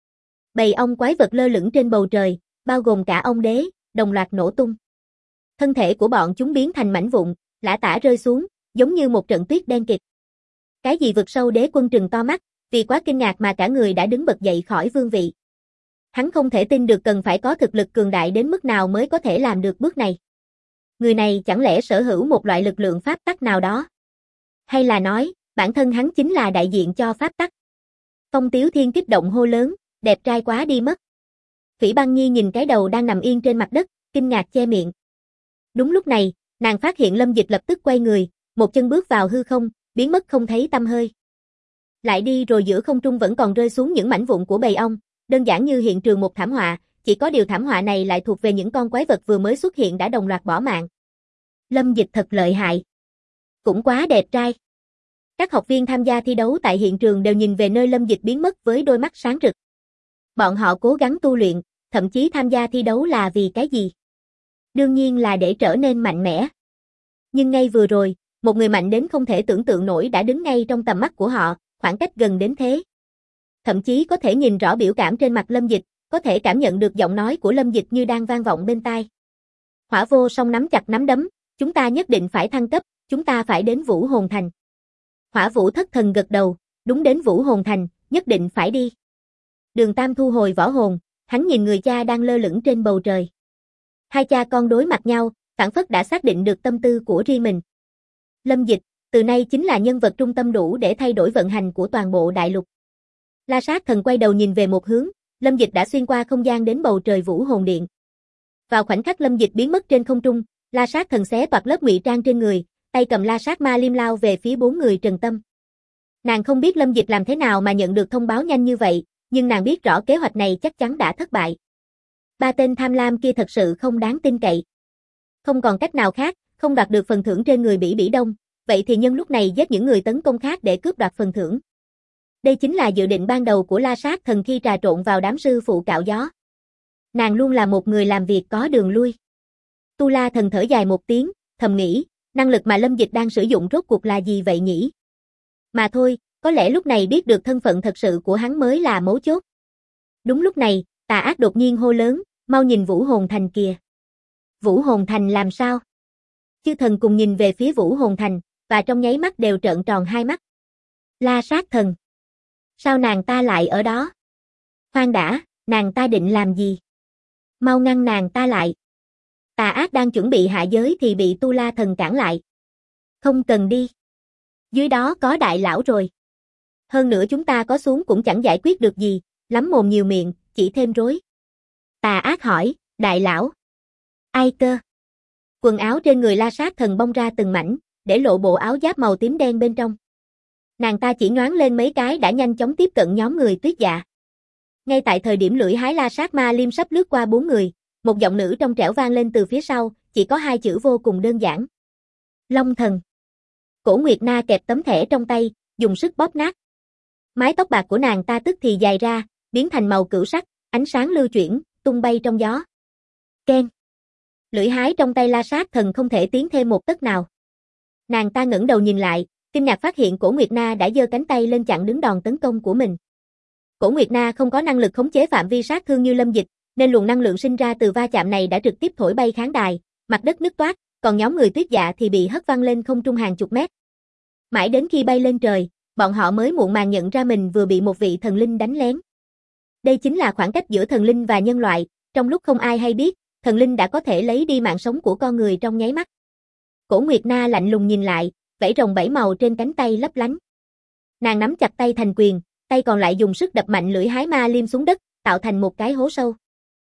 Bầy ong quái vật lơ lửng trên bầu trời, bao gồm cả ong đế, đồng loạt nổ tung. Thân thể của bọn chúng biến thành mảnh vụn, lả tả rơi xuống, giống như một trận tuyết đen kịt. Cái gì vực sâu đế quân trừng to mắt, vì quá kinh ngạc mà cả người đã đứng bật dậy khỏi vương vị. Hắn không thể tin được cần phải có thực lực cường đại đến mức nào mới có thể làm được bước này. Người này chẳng lẽ sở hữu một loại lực lượng pháp tắc nào đó? Hay là nói, bản thân hắn chính là đại diện cho pháp tắc? Phong Tiếu Thiên kích động hô lớn, đẹp trai quá đi mất. Phỉ Băng Nhi nhìn cái đầu đang nằm yên trên mặt đất, kinh ngạc che miệng. Đúng lúc này, nàng phát hiện Lâm Dịch lập tức quay người, một chân bước vào hư không, biến mất không thấy tăm hơi. Lại đi rồi giữa không trung vẫn còn rơi xuống những mảnh vụn của bầy ong, đơn giản như hiện trường một thảm họa, chỉ có điều thảm họa này lại thuộc về những con quái vật vừa mới xuất hiện đã đồng loạt bỏ mạng. Lâm Dịch thật lợi hại. Cũng quá đẹp trai. Các học viên tham gia thi đấu tại hiện trường đều nhìn về nơi Lâm Dịch biến mất với đôi mắt sáng rực. Bọn họ cố gắng tu luyện, thậm chí tham gia thi đấu là vì cái gì? Đương nhiên là để trở nên mạnh mẽ. Nhưng ngay vừa rồi, một người mạnh đến không thể tưởng tượng nổi đã đứng ngay trong tầm mắt của họ, khoảng cách gần đến thế. Thậm chí có thể nhìn rõ biểu cảm trên mặt Lâm Dịch, có thể cảm nhận được giọng nói của Lâm Dịch như đang vang vọng bên tai. Hỏa Vô Song nắm chặt nắm đấm, chúng ta nhất định phải thăng cấp, chúng ta phải đến Vũ Hồn Thành. Hỏa Vũ Thất Thần gật đầu, đúng, đến Vũ Hồn Thành, nhất định phải đi. Đường Tam thu hồi võ hồn, hắn nhìn người cha đang lơ lửng trên bầu trời. Hai cha con đối mặt nhau, phảng phất đã xác định được tâm tư của riêng mình. Lâm Dịch, từ nay chính là nhân vật trung tâm đủ để thay đổi vận hành của toàn bộ đại lục. La Sát Thần quay đầu nhìn về một hướng, Lâm Dịch đã xuyên qua không gian đến bầu trời Vũ Hồn Điện. Vào khoảnh khắc Lâm Dịch biến mất trên không trung, La Sát Thần xé toạc lớp ngụy trang trên người, tay cầm La Sát Ma Liêm lao về phía bốn người Trần Tâm. Nàng không biết Lâm Dịch làm thế nào mà nhận được thông báo nhanh như vậy, nhưng nàng biết rõ kế hoạch này chắc chắn đã thất bại. Ba tên tham lam kia thật sự không đáng tin cậy. Không còn cách nào khác, không đoạt được phần thưởng trên người Bỉ Bỉ Đông, vậy thì nhân lúc này giết những người tấn công khác để cướp đoạt phần thưởng. Đây chính là dự định ban đầu của La Sát Thần khi trà trộn vào đám sư phụ cạo gió. Nàng luôn là một người làm việc có đường lui. Tu La Thần thở dài một tiếng, thầm nghĩ, năng lực mà Lâm Dịch đang sử dụng rốt cuộc là gì vậy nhỉ? Mà thôi, có lẽ lúc này biết được thân phận thật sự của hắn mới là mấu chốt. Đúng lúc này, Tà Ác đột nhiên hô lớn, mau nhìn Vũ Hồn Thành kìa. Vũ Hồn Thành làm sao? Chư thần cùng nhìn về phía Vũ Hồn Thành, và trong nháy mắt đều trợn tròn hai mắt. La Sát Thần. Sao nàng ta lại ở đó? Khoan đã, nàng ta định làm gì? Mau ngăn nàng ta lại. Tà Ác đang chuẩn bị hạ giới thì bị Tu La Thần cản lại. Không cần đi. Dưới đó có đại lão rồi. Hơn nữa chúng ta có xuống cũng chẳng giải quyết được gì, lắm mồm nhiều miệng, chỉ thêm rối. Tà Ác hỏi, đại lão? Ai cơ? Quần áo trên người La Sát Thần bong ra từng mảnh, để lộ bộ áo giáp màu tím đen bên trong. Nàng ta chỉ nhoáng lên mấy cái đã nhanh chóng tiếp cận nhóm người Tuyết Dạ. Ngay tại thời điểm lưỡi hái La Sát Ma Liêm sắp lướt qua bốn người, một giọng nữ trong trẻo vang lên từ phía sau, chỉ có hai chữ vô cùng đơn giản. Long Thần. Cổ Nguyệt Na kẹp tấm thẻ trong tay, dùng sức bóp nát. Mái tóc bạc của nàng ta tức thì dài ra, biến thành màu cửu sắc, ánh sáng lưu chuyển, tung bay trong gió. Keng. Lưỡi hái trong tay La Sát Thần không thể tiến thêm một tấc nào. Nàng ta ngẩng đầu nhìn lại, kinh ngạc phát hiện Cổ Nguyệt Na đã giơ cánh tay lên chặn đứng đòn tấn công của mình. Cổ Nguyệt Na không có năng lực khống chế phạm vi sát thương như Lâm Dịch, nên luồng năng lượng sinh ra từ va chạm này đã trực tiếp thổi bay khán đài, mặt đất nứt toác, còn nhóm người Tuyết Dạ thì bị hất văng lên không trung hàng chục mét. Mãi đến khi bay lên trời, bọn họ mới muộn màng nhận ra mình vừa bị một vị thần linh đánh lén. Đây chính là khoảng cách giữa thần linh và nhân loại, trong lúc không ai hay biết, thần linh đã có thể lấy đi mạng sống của con người trong nháy mắt. Cổ Nguyệt Na lạnh lùng nhìn lại, vảy rồng 7 màu trên cánh tay lấp lánh. Nàng nắm chặt tay thành quyền, tay còn lại dùng sức đập mạnh lưỡi hái ma liêm xuống đất, tạo thành một cái hố sâu.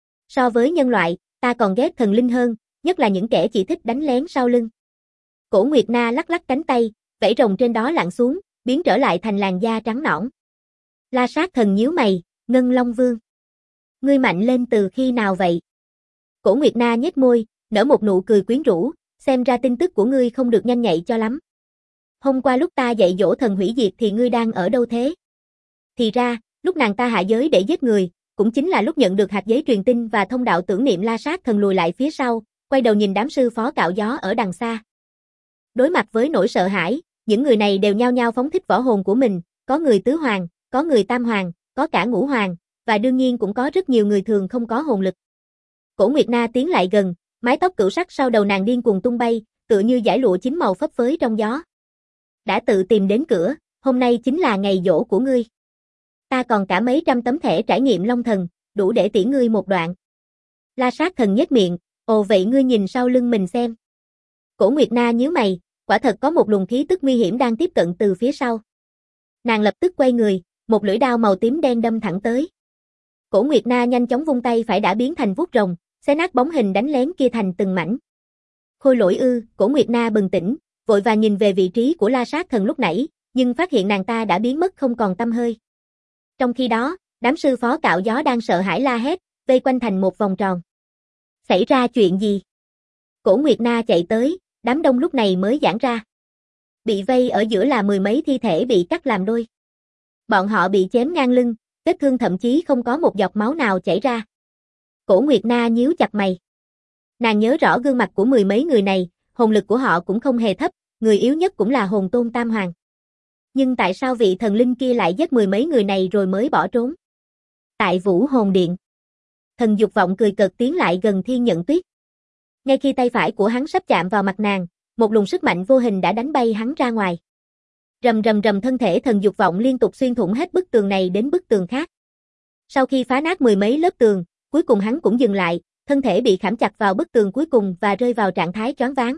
So với nhân loại, ta còn ghét thần linh hơn, nhất là những kẻ chỉ thích đánh lén sau lưng. Cổ Nguyệt Na lắc lắc cánh tay, vảy rồng trên đó lặn xuống, biến trở lại thành làn da trắng nõn. La Sát Thần nhíu mày, Ngân Long Vương. Ngươi mạnh lên từ khi nào vậy? Cổ Nguyệt Na nhếch môi, nở một nụ cười quyến rũ, xem ra tin tức của ngươi không được nhanh nhạy cho lắm. Hôm qua lúc ta dạy dỗ thần hủy diệt thì ngươi đang ở đâu thế? Thì ra, lúc nàng ta hạ giới để giết người, cũng chính là lúc nhận được hạt giấy truyền tin và thông đạo tưởng niệm. La Sát Thần lùi lại phía sau, quay đầu nhìn đám sư phó cạo gió ở đằng xa. Đối mặt với nỗi sợ hãi, những người này đều nhao nhao phóng thích võ hồn của mình, có người tứ hoàng, có người tam hoàng, có cả ngũ hoàng, và đương nhiên cũng có rất nhiều người thường không có hồn lực. Cổ Nguyệt Na tiến lại gần, mái tóc cửu sắc sau đầu nàng điên cuồng tung bay, tựa như dải lụa chín màu phấp phới trong gió. Đã tự tìm đến cửa, hôm nay chính là ngày giỗ của ngươi. Ta còn cả mấy trăm tấm thẻ trải nghiệm Long Thần, đủ để tiễn ngươi một đoạn. La Sát Thần nhếch miệng, ồ vậy ngươi nhìn sau lưng mình xem. Cổ Nguyệt Na nhíu mày, quả thật có một luồng khí tức nguy hiểm đang tiếp cận từ phía sau. Nàng lập tức quay người, một lưỡi đao màu tím đen đâm thẳng tới. Cổ Nguyệt Na nhanh chóng vung tay phải đã biến thành vuốt rồng, xé nát bóng hình đánh lén kia thành từng mảnh. Khôi Lỗi ư? Cổ Nguyệt Na bừng tỉnh, vội vàng nhìn về vị trí của La Sát Thần lúc nãy, nhưng phát hiện nàng ta đã biến mất không còn tăm hơi. Trong khi đó, đám sư phó cạo gió đang sợ hãi la hét, vây quanh thành một vòng tròn. Xảy ra chuyện gì? Cổ Nguyệt Na chạy tới, đám đông lúc này mới giãn ra. Bị vây ở giữa là mười mấy thi thể bị cắt làm đôi. Bọn họ bị chém ngang lưng, vết thương thậm chí không có một giọt máu nào chảy ra. Cổ Nguyệt Na nhíu chặt mày. Nàng nhớ rõ gương mặt của mười mấy người này, hồn lực của họ cũng không hề thấp, người yếu nhất cũng là hồn tôn tam hoàng. Nhưng tại sao vị thần linh kia lại giết mười mấy người này rồi mới bỏ trốn? Tại Vũ Hồn Điện. Thần Dục Vọng cười cợt tiến lại gần Thiên Nhận Tuyết. Ngay khi tay phải của hắn sắp chạm vào mặt nàng, một luồng sức mạnh vô hình đã đánh bay hắn ra ngoài. Rầm rầm rầm, thân thể Thần Dục Vọng liên tục xuyên thủng hết bức tường này đến bức tường khác. Sau khi phá nát mười mấy lớp tường, cuối cùng hắn cũng dừng lại, thân thể bị khảm chặt vào bức tường cuối cùng và rơi vào trạng thái choáng váng.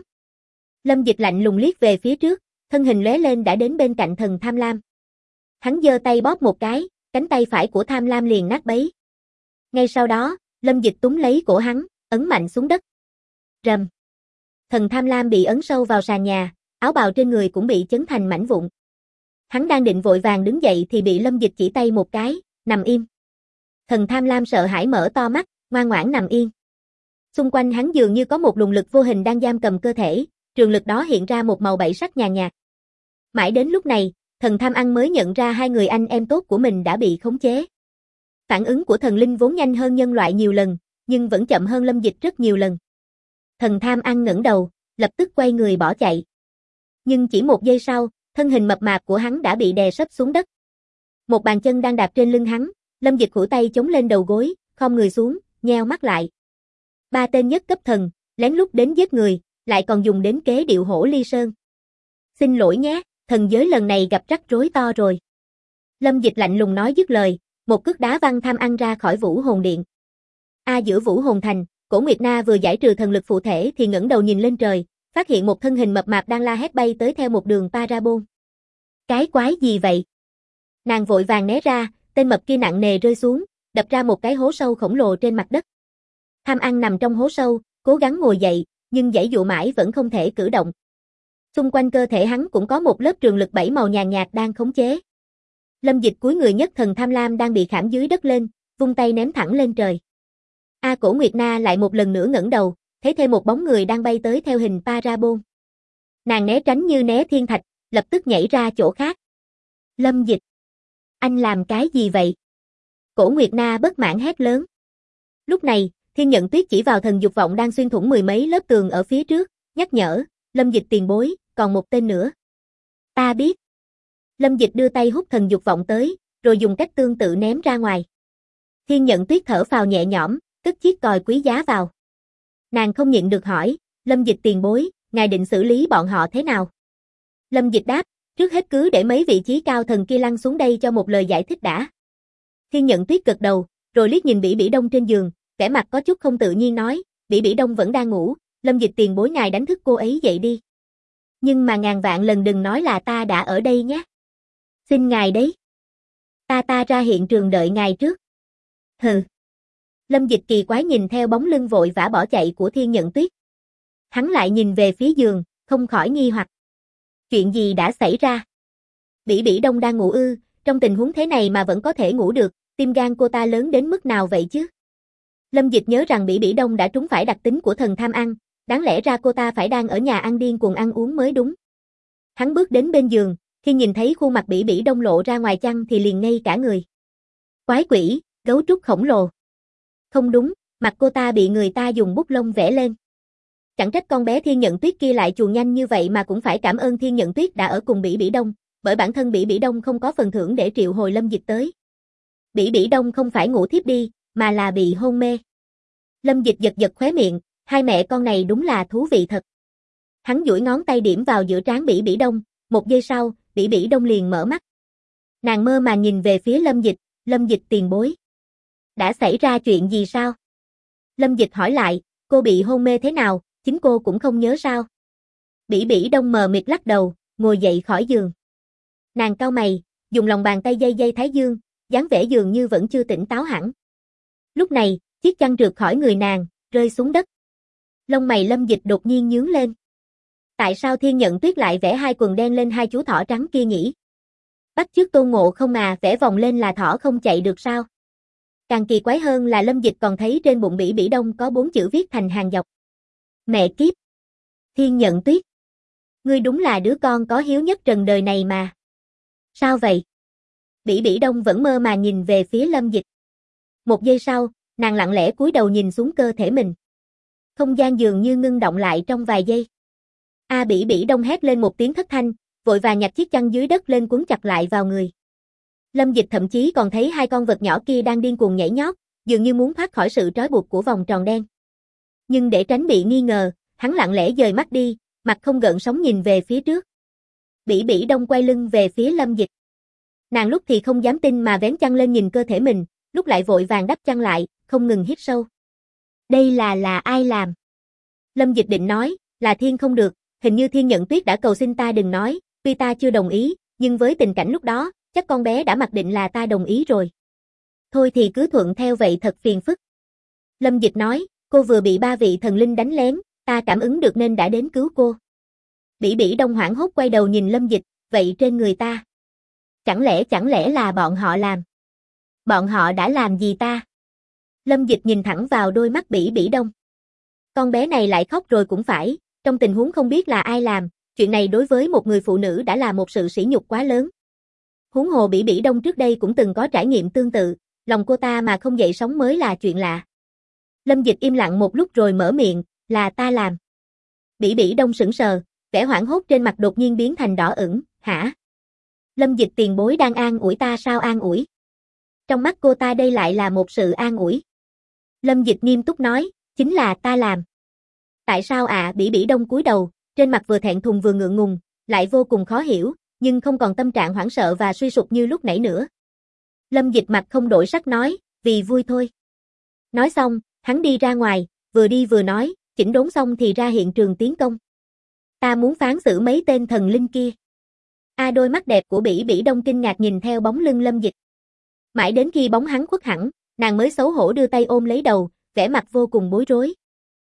Lâm Dịch lạnh lùng liếc về phía trước, thân hình lóe lên đã đến bên cạnh Thần Tham Lam. Hắn giơ tay bóp một cái, cánh tay phải của Tham Lam liền nát bấy. Ngay sau đó, Lâm Dịch túm lấy cổ hắn, ấn mạnh xuống đất. Rầm. Thần Tham Lam bị ấn sâu vào sàn nhà, áo bào trên người cũng bị chấn thành mảnh vụn. Hắn đang định vội vàng đứng dậy thì bị Lâm Dịch chỉ tay một cái, nằm im. Thần Tham Lam sợ hãi mở to mắt, ngoan ngoãn nằm yên. Xung quanh hắn dường như có một luồng lực vô hình đang giam cầm cơ thể, trường lực đó hiện ra một màu bảy sắc nhàn nhạt. Mãi đến lúc này, Thần Tham Ăn mới nhận ra hai người anh em tốt của mình đã bị khống chế. Phản ứng của thần linh vốn nhanh hơn nhân loại nhiều lần, nhưng vẫn chậm hơn Lâm Dịch rất nhiều lần. Thần Tham Ăn ngẩng đầu, lập tức quay người bỏ chạy. Nhưng chỉ một giây sau, thân hình mập mạp của hắn đã bị đè sấp xuống đất. Một bàn chân đang đạp trên lưng hắn, Lâm Dịch khuỷu tay chống lên đầu gối, khom người xuống, nheo mắt lại. Ba tên nhất cấp thần, lén lút đến giết người, lại còn dùng đến kế điệu hổ ly sơn. Xin lỗi nhé, thần giới lần này gặp rắc rối to rồi. Lâm Dịch lạnh lùng nói dứt lời, một cước đá văng Tham Ăn ra khỏi Vũ Hồn Điện. Giữa Vũ Hồn Thành, Cổ Nguyệt Na vừa giải trừ thần lực phụ thể thì ngẩng đầu nhìn lên trời, phát hiện một thân hình mập mạp đang la hét bay tới theo một đường parabol. Cái quái gì vậy? Nàng vội vàng né ra, tên mập kia nặng nề rơi xuống, đập ra một cái hố sâu khổng lồ trên mặt đất. Tham Ăn nằm trong hố sâu, cố gắng ngồi dậy, nhưng giãy dụa mãi vẫn không thể cử động. Xung quanh cơ thể hắn cũng có một lớp trường lực bảy màu nhàn nhạt đang khống chế. Lâm Dịch cúi người nhấc Thần Tham Lam đang bị khảm dưới đất lên, vung tay ném thẳng lên trời. Cổ Nguyệt Na lại một lần nữa ngẩng đầu, thấy thêm một bóng người đang bay tới theo hình parabol. Nàng né tránh như né thiên thạch, lập tức nhảy ra chỗ khác. Lâm Dịch, anh làm cái gì vậy? Cổ Nguyệt Na bất mãn hét lớn. Lúc này, Thiên Nhận Tuyết chỉ vào Thần Dục Vọng đang xuyên thủng mười mấy lớp tường ở phía trước, nhắc nhở, Lâm Dịch tiền bối, còn một tên nữa. Ta biết. Lâm Dịch đưa tay hút Thần Dục Vọng tới, rồi dùng cách tương tự ném ra ngoài. Thiên Nhận Tuyết thở phào nhẹ nhõm, cất chiếc còi quý giá vào. Nàng không nhịn được hỏi, Lâm Dịch tiền bối, ngài định xử lý bọn họ thế nào? Lâm Dịch đáp, trước hết cứ để mấy vị trí cao thần kia lăn xuống đây cho một lời giải thích đã. Thiên Nhận Tuyết gật đầu, rồi liếc nhìn Bỉ Bỉ Đông trên giường, vẻ mặt có chút không tự nhiên nói, Bỉ Bỉ Đông vẫn đang ngủ, Lâm Dịch tiền bối ngài đánh thức cô ấy dậy đi. Nhưng mà ngàn vạn lần đừng nói là ta đã ở đây nhé. Xin ngài đấy. Ta ra hiện trường đợi ngài trước. Hừ. Lâm Dịch kỳ quái nhìn theo bóng lưng vội vã bỏ chạy của Thiên Nhận Tuyết. Hắn lại nhìn về phía giường, không khỏi nghi hoặc. Chuyện gì đã xảy ra? Bỉ Bỉ Đông đang ngủ ư, trong tình huống thế này mà vẫn có thể ngủ được, tim gan cô ta lớn đến mức nào vậy chứ? Lâm Dịch nhớ rằng Bỉ Bỉ Đông đã trúng phải đặc tính của thần tham ăn, đáng lẽ ra cô ta phải đang ở nhà ăn điên cuồng ăn uống mới đúng. Hắn bước đến bên giường, khi nhìn thấy khuôn mặt Bỉ Bỉ Đông lộ ra ngoài chăn thì liền ngây cả người. Quái quỷ, gấu trúc khổng lồ. Không đúng, mặt cô ta bị người ta dùng bút lông vẽ lên. Chẳng trách con bé Thiên Nhận Tuyết kia lại chuồn nhanh như vậy mà cũng phải cảm ơn Thiên Nhận Tuyết đã ở cùng Bỉ Bỉ Đông, bởi bản thân Bỉ Bỉ Đông không có phần thưởng để triệu hồi Lâm Dịch tới. Bỉ Bỉ Đông không phải ngủ thiếp đi, mà là bị hôn mê. Lâm Dịch giật giật khóe miệng, hai mẹ con này đúng là thú vị thật. Hắn duỗi ngón tay điểm vào giữa trán Bỉ Bỉ Đông, một giây sau, Bỉ Bỉ Đông liền mở mắt. Nàng mơ màng nhìn về phía Lâm Dịch tiền bối. Đã xảy ra chuyện gì sao? Lâm Dịch hỏi lại, cô bị hôn mê thế nào, chính cô cũng không nhớ sao? Bỉ Bỉ Đông mờ mịt lắc đầu, ngồi dậy khỏi giường. Nàng cau mày, dùng lòng bàn tay dây thái dương, dáng vẻ dường như vẫn chưa tỉnh táo hẳn. Lúc này, chiếc chăn trượt khỏi người nàng, rơi xuống đất. Lông mày Lâm Dịch đột nhiên nhướng lên. Tại sao Thiên Nhận Tuyết lại vẽ hai quần đen lên hai chú thỏ trắng kia nhỉ? Bắt chước Tôn Ngộ Không à, vẽ vòng lên là thỏ không chạy được sao? Càng kỳ quái hơn là Lâm Dịch còn thấy trên bụng Bỉ Bỉ Đông có 4 chữ viết thành hàng dọc. Mẹ kiếp! Thiên Nhận Tuyết! Ngươi đúng là đứa con có hiếu nhất trần đời này mà. Sao vậy? Bỉ Bỉ Đông vẫn mơ màng nhìn về phía Lâm Dịch. Một giây sau, nàng lặng lẽ cúi đầu nhìn xuống cơ thể mình. Không gian dường như ngưng động lại trong vài giây. Bỉ Bỉ Đông hét lên một tiếng thất thanh, vội vàng nhặt chiếc chăn dưới đất lên quấn chặt lại vào người. Lâm Dịch thậm chí còn thấy hai con vật nhỏ kia đang điên cuồng nhảy nhót, dường như muốn thoát khỏi sự trói buộc của vòng tròn đen. Nhưng để tránh bị nghi ngờ, hắn lặng lẽ dời mắt đi, mặt không gợn sóng nhìn về phía trước. Bỉ Bỉ Đông quay lưng về phía Lâm Dịch. Nàng lúc thì không dám tin mà vén chăn lên nhìn cơ thể mình, lúc lại vội vàng đắp chăn lại, không ngừng hít sâu. Đây là ai làm? Lâm Dịch định nói, là Thiên không được, hình như Thiên Nhận Tuyết đã cầu xin ta đừng nói, tuy ta chưa đồng ý, nhưng với tình cảnh lúc đó, chắc con bé đã mặc định là ta đồng ý rồi. Thôi thì cứ thuận theo vậy thật phiền phức. Lâm Dịch nói, cô vừa bị 3 vị thần linh đánh lén, ta cảm ứng được nên đã đến cứu cô. Bỉ Bỉ Đông hoảng hốt quay đầu nhìn Lâm Dịch, vậy trên người ta? Chẳng lẽ là bọn họ làm? Bọn họ đã làm gì ta? Lâm Dịch nhìn thẳng vào đôi mắt Bỉ Bỉ Đông. Con bé này lại khóc rồi cũng phải, trong tình huống không biết là ai làm, chuyện này đối với một người phụ nữ đã là một sự sỉ nhục quá lớn. Huống hồ Bỉ Bỉ Đông trước đây cũng từng có trải nghiệm tương tự, lòng cô ta mà không dậy sóng mới là chuyện lạ. Lâm Dịch im lặng một lúc rồi mở miệng, là ta làm. Bỉ Bỉ Đông sững sờ, vẻ hoảng hốt trên mặt đột nhiên biến thành đỏ ửng, hả? Lâm Dịch tiền bối đang an ủi ta sao an ủi? Trong mắt cô ta đây lại là một sự an ủi. Lâm Dịch nghiêm túc nói, chính là ta làm. Tại sao ạ? Bỉ Bỉ Đông cúi đầu, trên mặt vừa thẹn thùng vừa ngượng ngùng, lại vô cùng khó hiểu, nhưng không còn tâm trạng hoảng sợ và suy sụp như lúc nãy nữa. Lâm Dịch mặt không đổi sắc nói, vì vui thôi. Nói xong, hắn đi ra ngoài, vừa đi vừa nói, chỉnh đốn xong thì ra hiện trường tiến công. Ta muốn phán xử mấy tên thần linh kia. Đôi mắt đẹp của Bỉ Bỉ Đông kinh ngạc nhìn theo bóng lưng Lâm Dịch. Mãi đến khi bóng hắn khuất hẳn, nàng mới xấu hổ đưa tay ôm lấy đầu, vẻ mặt vô cùng bối rối.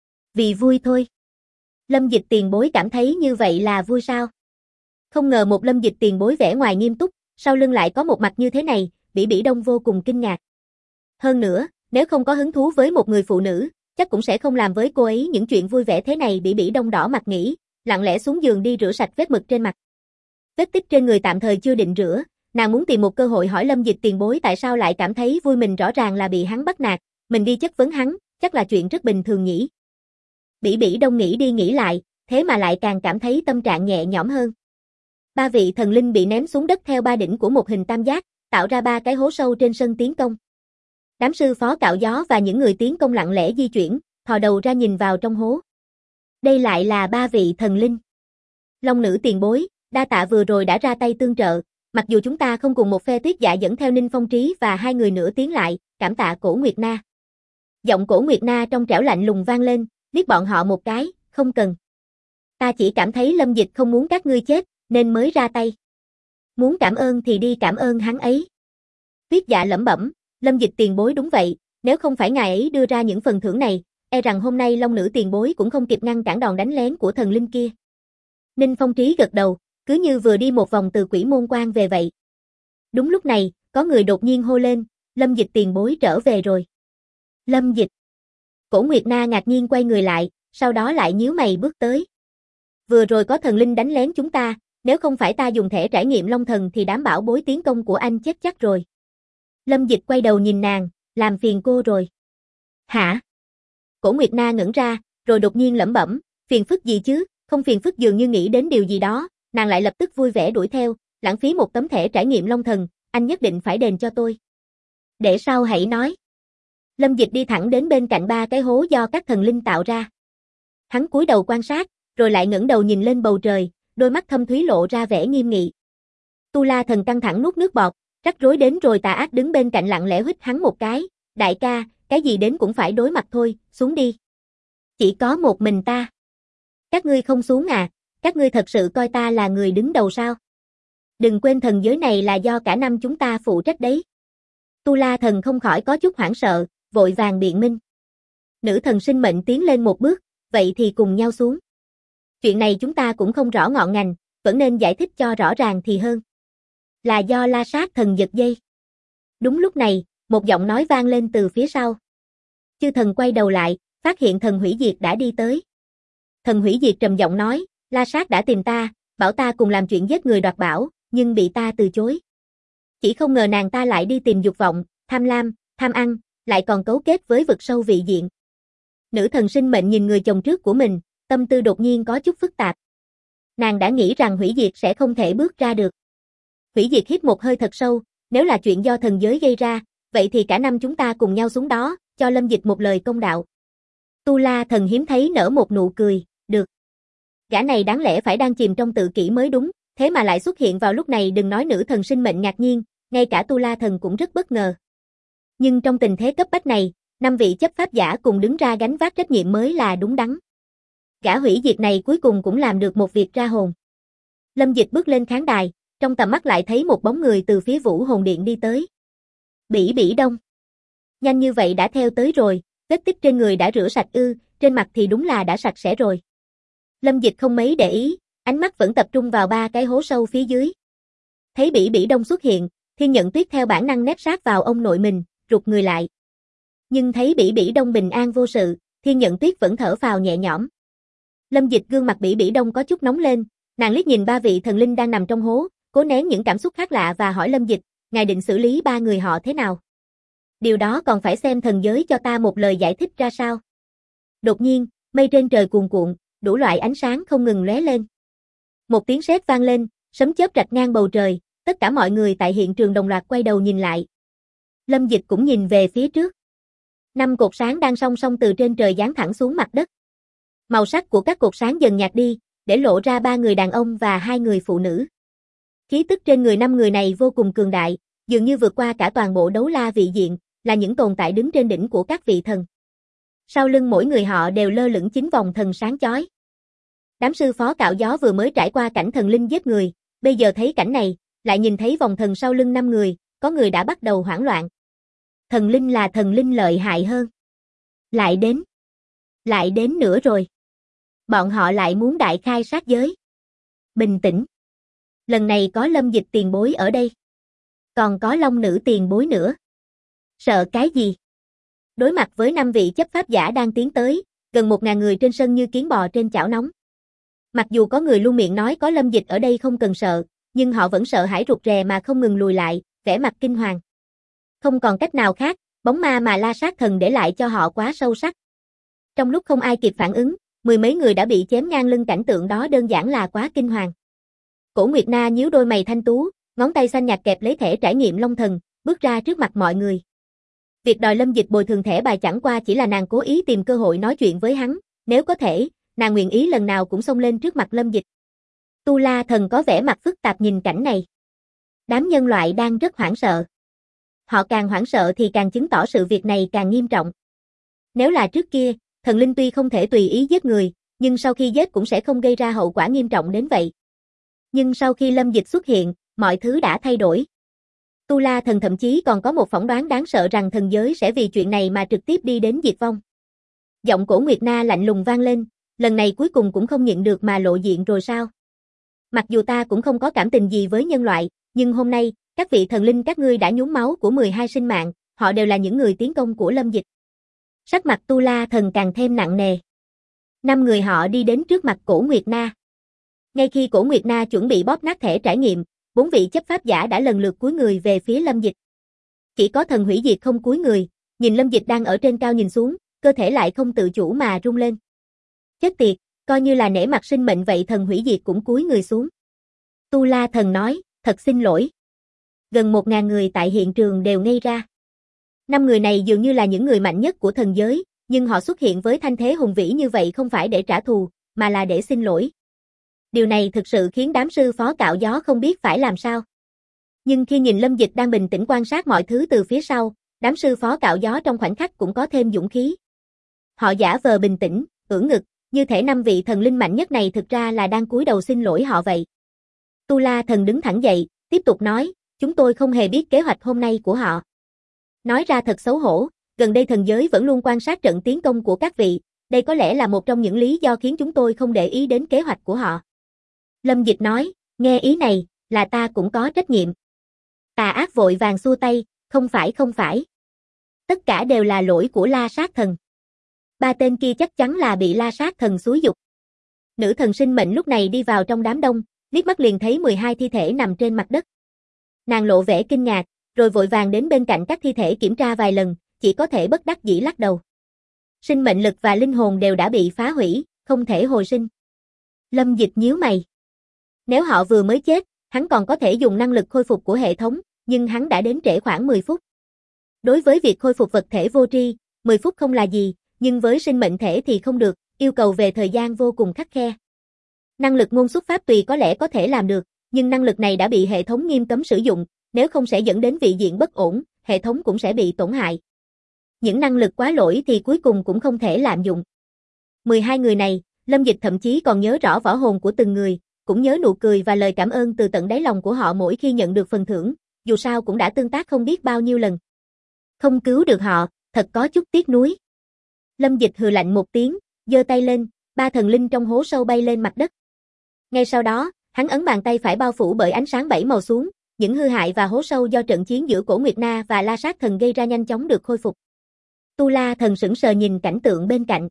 Vì vui thôi. Lâm Dịch tiền bối cảm thấy như vậy là vui sao? Không ngờ một Lâm Dịch tiền bối vẻ ngoài nghiêm túc, sau lưng lại có một mặt như thế này, Bỉ Bỉ Đông vô cùng kinh ngạc. Hơn nữa, nếu không có hứng thú với một người phụ nữ, chắc cũng sẽ không làm với cô ấy những chuyện vui vẻ thế này. Bỉ Bỉ Đông đỏ mặt nghĩ, lặng lẽ xuống giường đi rửa sạch vết mực trên mặt. Vết tích trên người tạm thời chưa định rửa, nàng muốn tìm một cơ hội hỏi Lâm Dịch tiền bối tại sao lại cảm thấy vui, mình rõ ràng là bị hắn bắt nạt, mình đi chất vấn hắn, chắc là chuyện rất bình thường nhỉ. Bỉ Bỉ Đông nghĩ đi nghĩ lại, thế mà lại càng cảm thấy tâm trạng nhẹ nhõm hơn. 3 vị thần linh bị ném xuống đất theo 3 đỉnh của một hình tam giác, tạo ra 3 cái hố sâu trên sân tiến công. Đám sư phó cạo gió và những người tiến công lặng lẽ di chuyển, thò đầu ra nhìn vào trong hố. Đây lại là 3 vị thần linh. Long nữ tiền bối, đa tạ vừa rồi đã ra tay tương trợ, mặc dù chúng ta không cùng một phe. Tuyết Dạ dẫn theo Ninh Phong Trí và 2 người nữa tiến lại, cảm tạ Cổ Nguyệt Na. Giọng Cổ Nguyệt Na trong trẻo lạnh lùng vang lên, liếc bọn họ một cái, không cần. Ta chỉ cảm thấy Lâm Dịch không muốn các ngươi chết, nên mới ra tay. Muốn cảm ơn thì đi cảm ơn hắn ấy. Tuyết Dạ lẩm bẩm, Lâm Dịch tiền bối đúng vậy, nếu không phải ngài ấy đưa ra những phần thưởng này, e rằng hôm nay Long nữ tiền bối cũng không kịp ngăn cản đòn đánh lén của thần linh kia. Ninh Phong Trí gật đầu, cứ như vừa đi một vòng từ Quỷ Môn Quan về vậy. Đúng lúc này, có người đột nhiên hô lên, Lâm Dịch tiền bối trở về rồi. Lâm Dịch. Cổ Nguyệt Na ngạc nhiên quay người lại, sau đó lại nhíu mày bước tới. Vừa rồi có thần linh đánh lén chúng ta, nếu không phải ta dùng thẻ trải nghiệm Long Thần thì đám bảo bối tiến công của anh chết chắc rồi. Lâm Dịch quay đầu nhìn nàng, làm phiền cô rồi. Hả? Cổ Nguyệt Na ngẩn ra, rồi đột nhiên lẩm bẩm, phiền phức gì chứ, không phiền phức. Dường như nghĩ đến điều gì đó, nàng lại lập tức vui vẻ đuổi theo, lãng phí một tấm thẻ trải nghiệm Long Thần, anh nhất định phải đền cho tôi. Để sau hãy nói. Lâm Dịch đi thẳng đến bên cạnh 3 cái hố do các thần linh tạo ra. Hắn cúi đầu quan sát, rồi lại ngẩng đầu nhìn lên bầu trời, đôi mắt thâm thúy lộ ra vẻ nghiêm nghị. Tu La Thần căng thẳng nuốt nước bọt, rắc rối đến rồi tà ác đứng bên cạnh lặng lẽ huých hắn một cái, đại ca, cái gì đến cũng phải đối mặt thôi, xuống đi. Chỉ có một mình ta. Các ngươi không xuống à, các ngươi thật sự coi ta là người đứng đầu sao? Đừng quên thần giới này là do cả năm chúng ta phụ trách đấy. Tu La Thần không khỏi có chút hoảng sợ, vội vàng biện minh. Nữ thần sinh mệnh tiến lên một bước, vậy thì cùng nhau xuống. Chuyện này chúng ta cũng không rõ ngọn ngành, vẫn nên giải thích cho rõ ràng thì hơn. Là do La Sát Thần giật dây. Đúng lúc này, một giọng nói vang lên từ phía sau. Chư thần quay đầu lại, phát hiện thần hủy diệt đã đi tới. Thần hủy diệt trầm giọng nói, La Sát đã tìm ta, bảo ta cùng làm chuyện giết người đoạt bảo, nhưng bị ta từ chối. Chỉ không ngờ nàng ta lại đi tìm dục vọng, tham lam, tham ăn, lại còn cấu kết với vực sâu vị diện. Nữ thần sinh mệnh nhìn người chồng trước của mình, tâm tư đột nhiên có chút phức tạp. Nàng đã nghĩ rằng hủy diệt sẽ không thể bước ra được. Hủy diệt hít một hơi thật sâu, nếu là chuyện do thần giới gây ra, vậy thì cả năm chúng ta cùng nhau xuống đó, cho Lâm Dịch một lời công đạo. Tu La thần hiếm thấy nở một nụ cười, được. Gã này đáng lẽ phải đang chìm trong tự kỷ mới đúng, thế mà lại xuất hiện vào lúc này. Đừng nói nữ thần sinh mệnh ngạc nhiên, ngay cả Tu La thần cũng rất bất ngờ. Nhưng trong tình thế cấp bách này, 5 vị chấp pháp giả cùng đứng ra gánh vác trách nhiệm mới là đúng đắn. Gã hủy diệt này cuối cùng cũng làm được một việc ra hồn. Lâm Dịch bước lên khán đài, trong tầm mắt lại thấy một bóng người từ phía Vũ Hồn Điện đi tới. Bỉ Bỉ Đông. Nhanh như vậy đã theo tới rồi, vết tích trên người đã rửa sạch ư, trên mặt thì đúng là đã sạch sẽ rồi. Lâm Dịch không mấy để ý, ánh mắt vẫn tập trung vào 3 cái hố sâu phía dưới. Thấy Bỉ Bỉ Đông xuất hiện, Thiên Nhận Tuyết theo bản năng nép sát vào ông nội mình, rụt người lại. Nhưng thấy Bỉ Bỉ Đông bình an vô sự, Thiên Nhận Tuyết vẫn thở phào nhẹ nhõm. Lâm Dịch gương mặt Bỉ Bỉ Đông có chút nóng lên, nàng liếc nhìn 3 vị thần linh đang nằm trong hố, cố nén những cảm xúc khác lạ và hỏi Lâm Dịch, ngài định xử lý 3 người họ thế nào? Điều đó còn phải xem thần giới cho ta một lời giải thích ra sao. Đột nhiên, mây trên trời cuồn cuộn, đủ loại ánh sáng không ngừng lóe lên. Một tiếng sét vang lên, sấm chớp rạch ngang bầu trời, tất cả mọi người tại hiện trường đồng loạt quay đầu nhìn lại. Lâm Dịch cũng nhìn về phía trước. 5 cột sáng đang song song từ trên trời giáng thẳng xuống mặt đất. Màu sắc của các cột sáng dần nhạt đi, để lộ ra 3 người đàn ông và 2 người phụ nữ. Khí tức trên người 5 người này vô cùng cường đại, dường như vượt qua cả toàn bộ đấu la vị diện, là những tồn tại đứng trên đỉnh của các vị thần. Sau lưng mỗi người họ đều lơ lửng 9 vòng thần sáng chói. Đám sư phó cạo gió vừa mới trải qua cảnh thần linh giết người, bây giờ thấy cảnh này, lại nhìn thấy vòng thần sau lưng 5 người, có người đã bắt đầu hoảng loạn. Thần linh là thần linh lợi hại hơn. Lại đến nữa rồi. Bọn họ lại muốn đại khai sát giới. Bình tĩnh. Lần này có Lâm Dịch tiền bối ở đây. Còn có Long nữ tiền bối nữa. Sợ cái gì? Đối mặt với 5 vị chấp pháp giả đang tiến tới, gần 1000 người trên sân như kiến bò trên chảo nóng. Mặc dù có người luôn miệng nói có Lâm Dịch ở đây không cần sợ, nhưng họ vẫn sợ hãi rụt rè mà không ngừng lùi lại, vẻ mặt kinh hoàng. Không còn cách nào khác, bóng ma mà La Sát Thần để lại cho họ quá sâu sắc. Trong lúc không ai kịp phản ứng, 10 mấy người đã bị chém ngang lưng, cảnh tượng đó đơn giản là quá kinh hoàng. Cổ Nguyệt Na nhíu đôi mày thanh tú, ngón tay xanh nhạt kẹp lấy thẻ trải nghiệm Long Thần, bước ra trước mặt mọi người. Việc đòi Lâm Dịch bồi thường thẻ bài chẳng qua chỉ là nàng cố ý tìm cơ hội nói chuyện với hắn, nếu có thể, nàng nguyện ý lần nào cũng xông lên trước mặt Lâm Dịch. Tu La Thần có vẻ mặt phức tạp nhìn cảnh này. Đám nhân loại đang rất hoảng sợ. Họ càng hoảng sợ thì càng chứng tỏ sự việc này càng nghiêm trọng. Nếu là trước kia, thần linh tuy không thể tùy ý giết người, nhưng sau khi giết cũng sẽ không gây ra hậu quả nghiêm trọng đến vậy. Nhưng sau khi Lâm Dịch xuất hiện, mọi thứ đã thay đổi. Tu La Thần thậm chí còn có một phỏng đoán đáng sợ rằng thần giới sẽ vì chuyện này mà trực tiếp đi đến diệt vong. Giọng Cổ Nguyệt Na lạnh lùng vang lên, lần này cuối cùng cũng không nhịn được mà lộ diện rồi sao? Mặc dù ta cũng không có cảm tình gì với nhân loại, nhưng hôm nay, các vị thần linh các ngươi đã nhuốm máu của 12 sinh mạng, họ đều là những người tiến công của Lâm Dịch. Sắc mặt Tu La Thần càng thêm nặng nề. 5 người họ đi đến trước mặt Cổ Nguyệt Na. Ngay khi Cổ Nguyệt Na chuẩn bị bóp nát thẻ trải nghiệm, 4 vị chấp pháp giả đã lần lượt cúi người về phía Lâm Dịch. Chỉ có thần hủy diệt không cúi người, nhìn Lâm Dịch đang ở trên cao nhìn xuống, cơ thể lại không tự chủ mà rung lên. Chết tiệt, coi như là nể mặt sinh mệnh vậy thần hủy diệt cũng cúi người xuống. Tu La Thần nói, thật xin lỗi. Gần 1000 người tại hiện trường đều ngây ra. 5 người này dường như là những người mạnh nhất của thần giới, nhưng họ xuất hiện với thanh thế hùng vĩ như vậy không phải để trả thù, mà là để xin lỗi. Điều này thực sự khiến đám sư phó cạo gió không biết phải làm sao. Nhưng khi nhìn Lâm Dịch đang bình tĩnh quan sát mọi thứ từ phía sau, đám sư phó cạo gió trong khoảnh khắc cũng có thêm dũng khí. Họ giả vờ bình tĩnh, ưỡn ngực, như thể 5 vị thần linh mạnh nhất này thực ra là đang cúi đầu xin lỗi họ vậy. Tu La Thần đứng thẳng dậy, tiếp tục nói, chúng tôi không hề biết kế hoạch hôm nay của họ. Nói ra thật xấu hổ, gần đây thần giới vẫn luôn quan sát trận tiến công của các vị, đây có lẽ là một trong những lý do khiến chúng tôi không để ý đến kế hoạch của họ. Lâm Dịch nói, nghe ý này, là ta cũng có trách nhiệm. Tà ác vội vàng xua tay, không phải. Tất cả đều là lỗi của La Sát Thần. 3 tên kia chắc chắn là bị La Sát Thần xúi giục. Nữ thần sinh mệnh lúc này đi vào trong đám đông, liếc mắt liền thấy 12 thi thể nằm trên mặt đất. Nàng lộ vẻ kinh ngạc, rồi vội vàng đến bên cạnh các thi thể kiểm tra vài lần, chỉ có thể bất đắc dĩ lắc đầu. Sinh mệnh lực và linh hồn đều đã bị phá hủy, không thể hồi sinh. Lâm Dịch nhíu mày. Nếu họ vừa mới chết, hắn còn có thể dùng năng lực khôi phục của hệ thống, nhưng hắn đã đến trễ khoảng 10 phút. Đối với việc khôi phục vật thể vô tri, 10 phút không là gì, nhưng với sinh mệnh thể thì không được, yêu cầu về thời gian vô cùng khắt khe. Năng lực ngôn xuất pháp tùy có lẽ có thể làm được, nhưng năng lực này đã bị hệ thống nghiêm cấm sử dụng, nếu không sẽ dẫn đến vị diện bất ổn, hệ thống cũng sẽ bị tổn hại. Những năng lực quá lỗi thì cuối cùng cũng không thể lạm dụng. 12 người này, Lâm Dịch thậm chí còn nhớ rõ võ hồn của từng người, cũng nhớ nụ cười và lời cảm ơn từ tận đáy lòng của họ mỗi khi nhận được phần thưởng, dù sao cũng đã tương tác không biết bao nhiêu lần. Không cứu được họ, thật có chút tiếc nuối. Lâm Dịch hừ lạnh một tiếng, giơ tay lên, 3 thần linh trong hố sâu bay lên mặt đất. Ngay sau đó, hắn ấn bàn tay phải bao phủ bởi ánh sáng 7 màu xuống, những hư hại và hố sâu do trận chiến giữa Cổ Nguyệt Na và La Sát Thần gây ra nhanh chóng được khôi phục. Tu La Thần sững sờ nhìn cảnh tượng bên cạnh.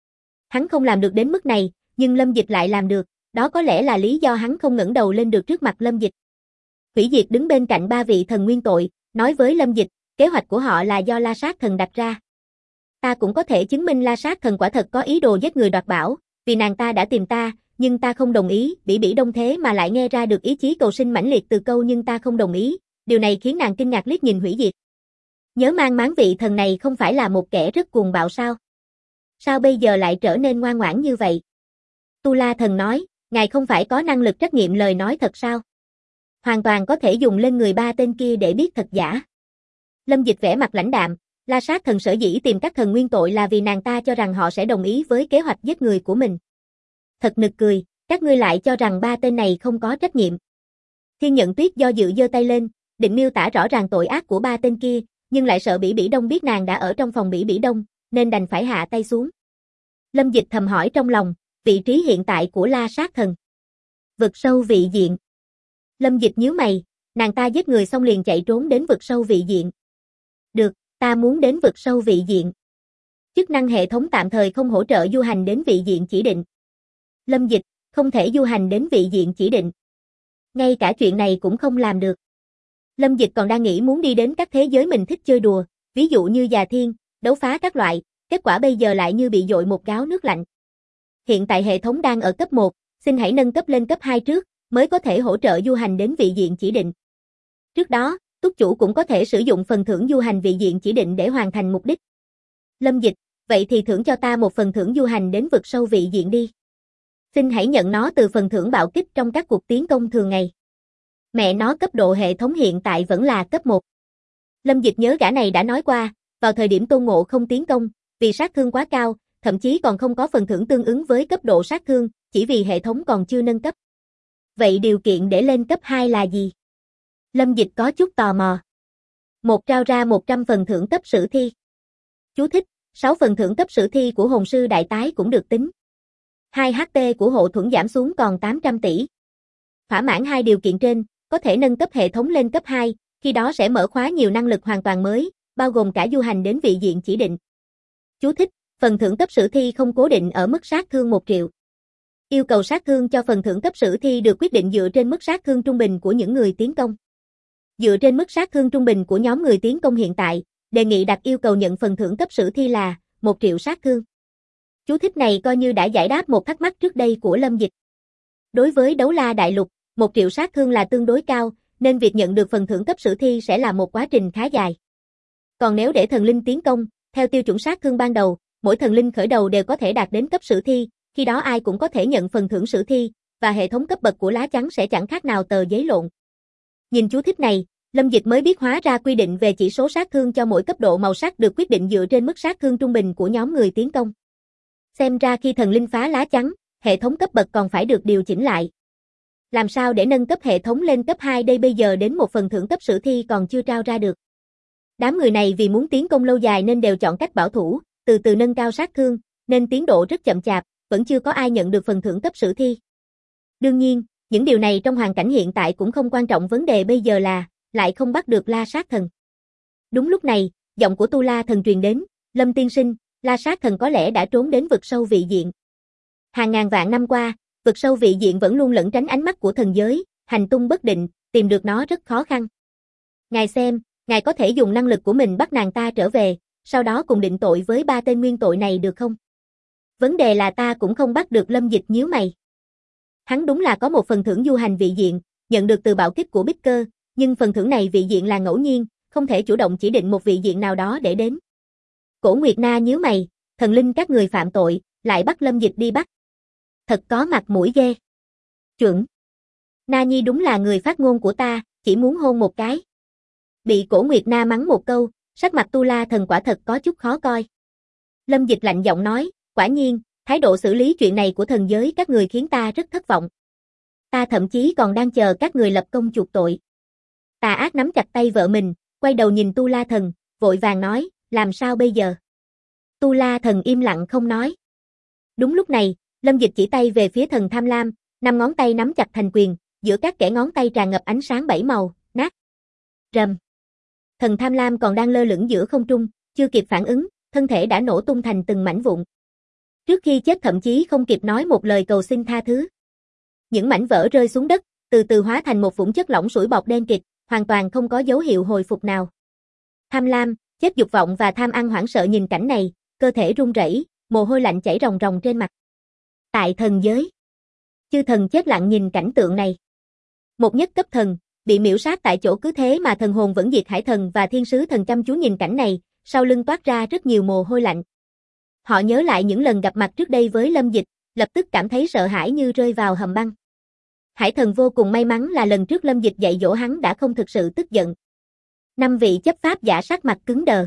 Hắn không làm được đến mức này, nhưng Lâm Dịch lại làm được, đó có lẽ là lý do hắn không ngẩng đầu lên được trước mặt Lâm Dịch. Hủy Diệt đứng bên cạnh 3 vị thần nguyên tội, nói với Lâm Dịch, kế hoạch của họ là do La Sát Thần đặt ra. Ta cũng có thể chứng minh La Sát Thần quả thật có ý đồ giết người đoạt bảo, vì nàng ta đã tìm ta, nhưng ta không đồng ý, Bỉ Đông thế mà lại nghe ra được ý chí cầu sinh mãnh liệt từ câu nhưng ta không đồng ý, điều này khiến nàng kinh ngạc liếc nhìn Hủy Diệt. Nhớ mang máng vị thần này không phải là một kẻ rất cuồng bạo sao? Sao bây giờ lại trở nên ngoan ngoãn như vậy? Tu La Thần nói, ngài không phải có năng lực trắc nghiệm lời nói thật sao? Hoàn toàn có thể dùng lên người 3 tên kia để biết thật giả. Lâm Dịch vẻ mặt lãnh đạm, La Sát Thần sở dĩ tìm các thần nguyên tội là vì nàng ta cho rằng họ sẽ đồng ý với kế hoạch giết người của mình. Thật nực cười, các ngươi lại cho rằng 3 tên này không có trách nhiệm. Thiên Nhận Tuyết do dự giơ tay lên, định miêu tả rõ ràng tội ác của 3 tên kia, nhưng lại sợ Bỉ Đông biết nàng đã ở trong phòng Bỉ Đông, nên đành phải hạ tay xuống. Lâm Dịch thầm hỏi trong lòng, vị trí hiện tại của La Sát Thần. Vực sâu vị diện. Lâm Dịch nhíu mày, nàng ta giết người xong liền chạy trốn đến vực sâu vị diện. Được, ta muốn đến vực sâu vị diện. Chức năng hệ thống tạm thời không hỗ trợ du hành đến vị diện chỉ định. Lâm Dịch, không thể du hành đến vị diện chỉ định. Ngay cả chuyện này cũng không làm được. Lâm Dịch còn đang nghĩ muốn đi đến các thế giới mình thích chơi đùa, ví dụ như Già Thiên, đấu phá các loại, kết quả bây giờ lại như bị dội một gáo nước lạnh. Hiện tại hệ thống đang ở cấp 1, xin hãy nâng cấp lên cấp 2 trước, mới có thể hỗ trợ du hành đến vị diện chỉ định. Trước đó, túc chủ cũng có thể sử dụng phần thưởng du hành vị diện chỉ định để hoàn thành mục đích. Lâm Dịch, vậy thì thưởng cho ta một phần thưởng du hành đến vực sâu vị diện đi. Xin hãy nhận nó từ phần thưởng bạo kích trong các cuộc tiến công thường ngày. Mẹ nó cấp độ hệ thống hiện tại vẫn là cấp 1. Lâm Dịch nhớ gã này đã nói qua, vào thời điểm Tôn Ngộ không tiến công, vì sát thương quá cao, thậm chí còn không có phần thưởng tương ứng với cấp độ sát thương, chỉ vì hệ thống còn chưa nâng cấp. Vậy điều kiện để lên cấp 2 là gì? Lâm Dịch có chút tò mò. Một trao ra 100 phần thưởng cấp sử thi. Chú thích, 6 phần thưởng cấp sử thi của hồn sư đại tái cũng được tính. 2 HP của hộ thuẫn giảm xuống còn 800 tỷ. Thỏa mãn 2 điều kiện trên, có thể nâng cấp hệ thống lên cấp 2, khi đó sẽ mở khóa nhiều năng lực hoàn toàn mới, bao gồm cả du hành đến vị diện chỉ định. Chú thích, phần thưởng cấp sử thi không cố định ở mức sát thương 1 triệu. Yêu cầu sát thương cho phần thưởng cấp sử thi được quyết định dựa trên mức sát thương trung bình của những người tiến công. Dựa trên mức sát thương trung bình của nhóm người tiến công hiện tại, đề nghị đặt yêu cầu nhận phần thưởng cấp sử thi là 1 triệu sát thương. Chú thích này coi như đã giải đáp một thắc mắc trước đây của Lâm Dịch. Đối với Đấu La Đại Lục, 1 triệu sát thương là tương đối cao, nên việc nhận được phần thưởng cấp sử thi sẽ là một quá trình khá dài. Còn nếu để thần linh tiến công, theo tiêu chuẩn sát thương ban đầu, mỗi thần linh khởi đầu đều có thể đạt đến cấp sử thi, khi đó ai cũng có thể nhận phần thưởng sử thi, và hệ thống cấp bậc của lá chắn sẽ chẳng khác nào tờ giấy lộn. Nhìn chú thích này, Lâm Dịch mới biết hóa ra quy định về chỉ số sát thương cho mỗi cấp độ màu sắc được quyết định dựa trên mức sát thương trung bình của nhóm người tiến công. Xem ra khi thần linh phá lá chắn, hệ thống cấp bậc còn phải được điều chỉnh lại. Làm sao để nâng cấp hệ thống lên cấp 2 đây bây giờ đến một phần thưởng cấp sử thi còn chưa trao ra được. Đám người này vì muốn tiến công lâu dài nên đều chọn cách bảo thủ, từ từ nâng cao sát thương, nên tiến độ rất chậm chạp, vẫn chưa có ai nhận được phần thưởng cấp sử thi. Đương nhiên, những điều này trong hoàn cảnh hiện tại cũng không quan trọng, vấn đề bây giờ là, lại không bắt được La Sát Thần. Đúng lúc này, giọng của Tu La Thần truyền đến, Lâm tiên sinh, La Sát Thần có lẽ đã trốn đến vực sâu vị diện. Hàng ngàn vạn năm qua, vực sâu vị diện vẫn luôn lẩn tránh ánh mắt của thần giới, hành tung bất định, tìm được nó rất khó khăn. Ngài xem, ngài có thể dùng năng lực của mình bắt nàng ta trở về, sau đó cùng định tội với 3 tên nguyên tội này được không? Vấn đề là ta cũng không bắt được. Lâm Dịch nhíu mày. Hắn đúng là có một phần thưởng du hành vị diện, nhận được từ bạo kích của Bích Cơ, nhưng phần thưởng này vị diện là ngẫu nhiên, không thể chủ động chỉ định một vị diện nào đó để đến. Cổ Nguyệt Na nhíu mày, thần linh các người phạm tội, lại bắt Lâm Dịch đi bắt. Thật có mặt mũi ghê. Chuẩn. Na Nhi đúng là người phát ngôn của ta, chỉ muốn hôn một cái. Bị Cổ Nguyệt Na mắng một câu, sắc mặt Tu La Thần quả thật có chút khó coi. Lâm Dịch lạnh giọng nói, quả nhiên, thái độ xử lý chuyện này của thần giới các người khiến ta rất thất vọng. Ta thậm chí còn đang chờ các người lập công chuộc tội. Tà ác nắm chặt tay vợ mình, quay đầu nhìn Tu La Thần, vội vàng nói, làm sao bây giờ? Tu La Thần im lặng không nói. Đúng lúc này, Lâm Dịch chỉ tay về phía thần tham lam, 5 ngón tay nắm chặt thành quyền, giữa các kẽ ngón tay tràn ngập ánh sáng 7 màu, nát. Rầm. Thần tham lam còn đang lơ lửng giữa không trung, chưa kịp phản ứng, thân thể đã nổ tung thành từng mảnh vụn. Trước khi chết thậm chí không kịp nói một lời cầu xin tha thứ. Những mảnh vỡ rơi xuống đất, từ từ hóa thành một vũng chất lỏng sủi bọt đen kịt, hoàn toàn không có dấu hiệu hồi phục nào. Tham lam, chết dục vọng và tham ăn hoảng sợ nhìn cảnh này, cơ thể run rẩy, mồ hôi lạnh chảy ròng ròng trên mặt. Tại thần giới, chư thần chết lặng nhìn cảnh tượng này. Một nhất cấp thần, bị miễu sát tại chỗ, cứ thế mà thần hồn vẫn diệt. Hải thần và thiên sứ thần chăm chú nhìn cảnh này, sau lưng toát ra rất nhiều mồ hôi lạnh. Họ nhớ lại những lần gặp mặt trước đây với Lâm Dịch, lập tức cảm thấy sợ hãi như rơi vào hầm băng. Hải thần vô cùng may mắn là lần trước Lâm Dịch dạy dỗ hắn đã không thực sự tức giận. 5 vị chấp pháp giả sắc mặt cứng đờ.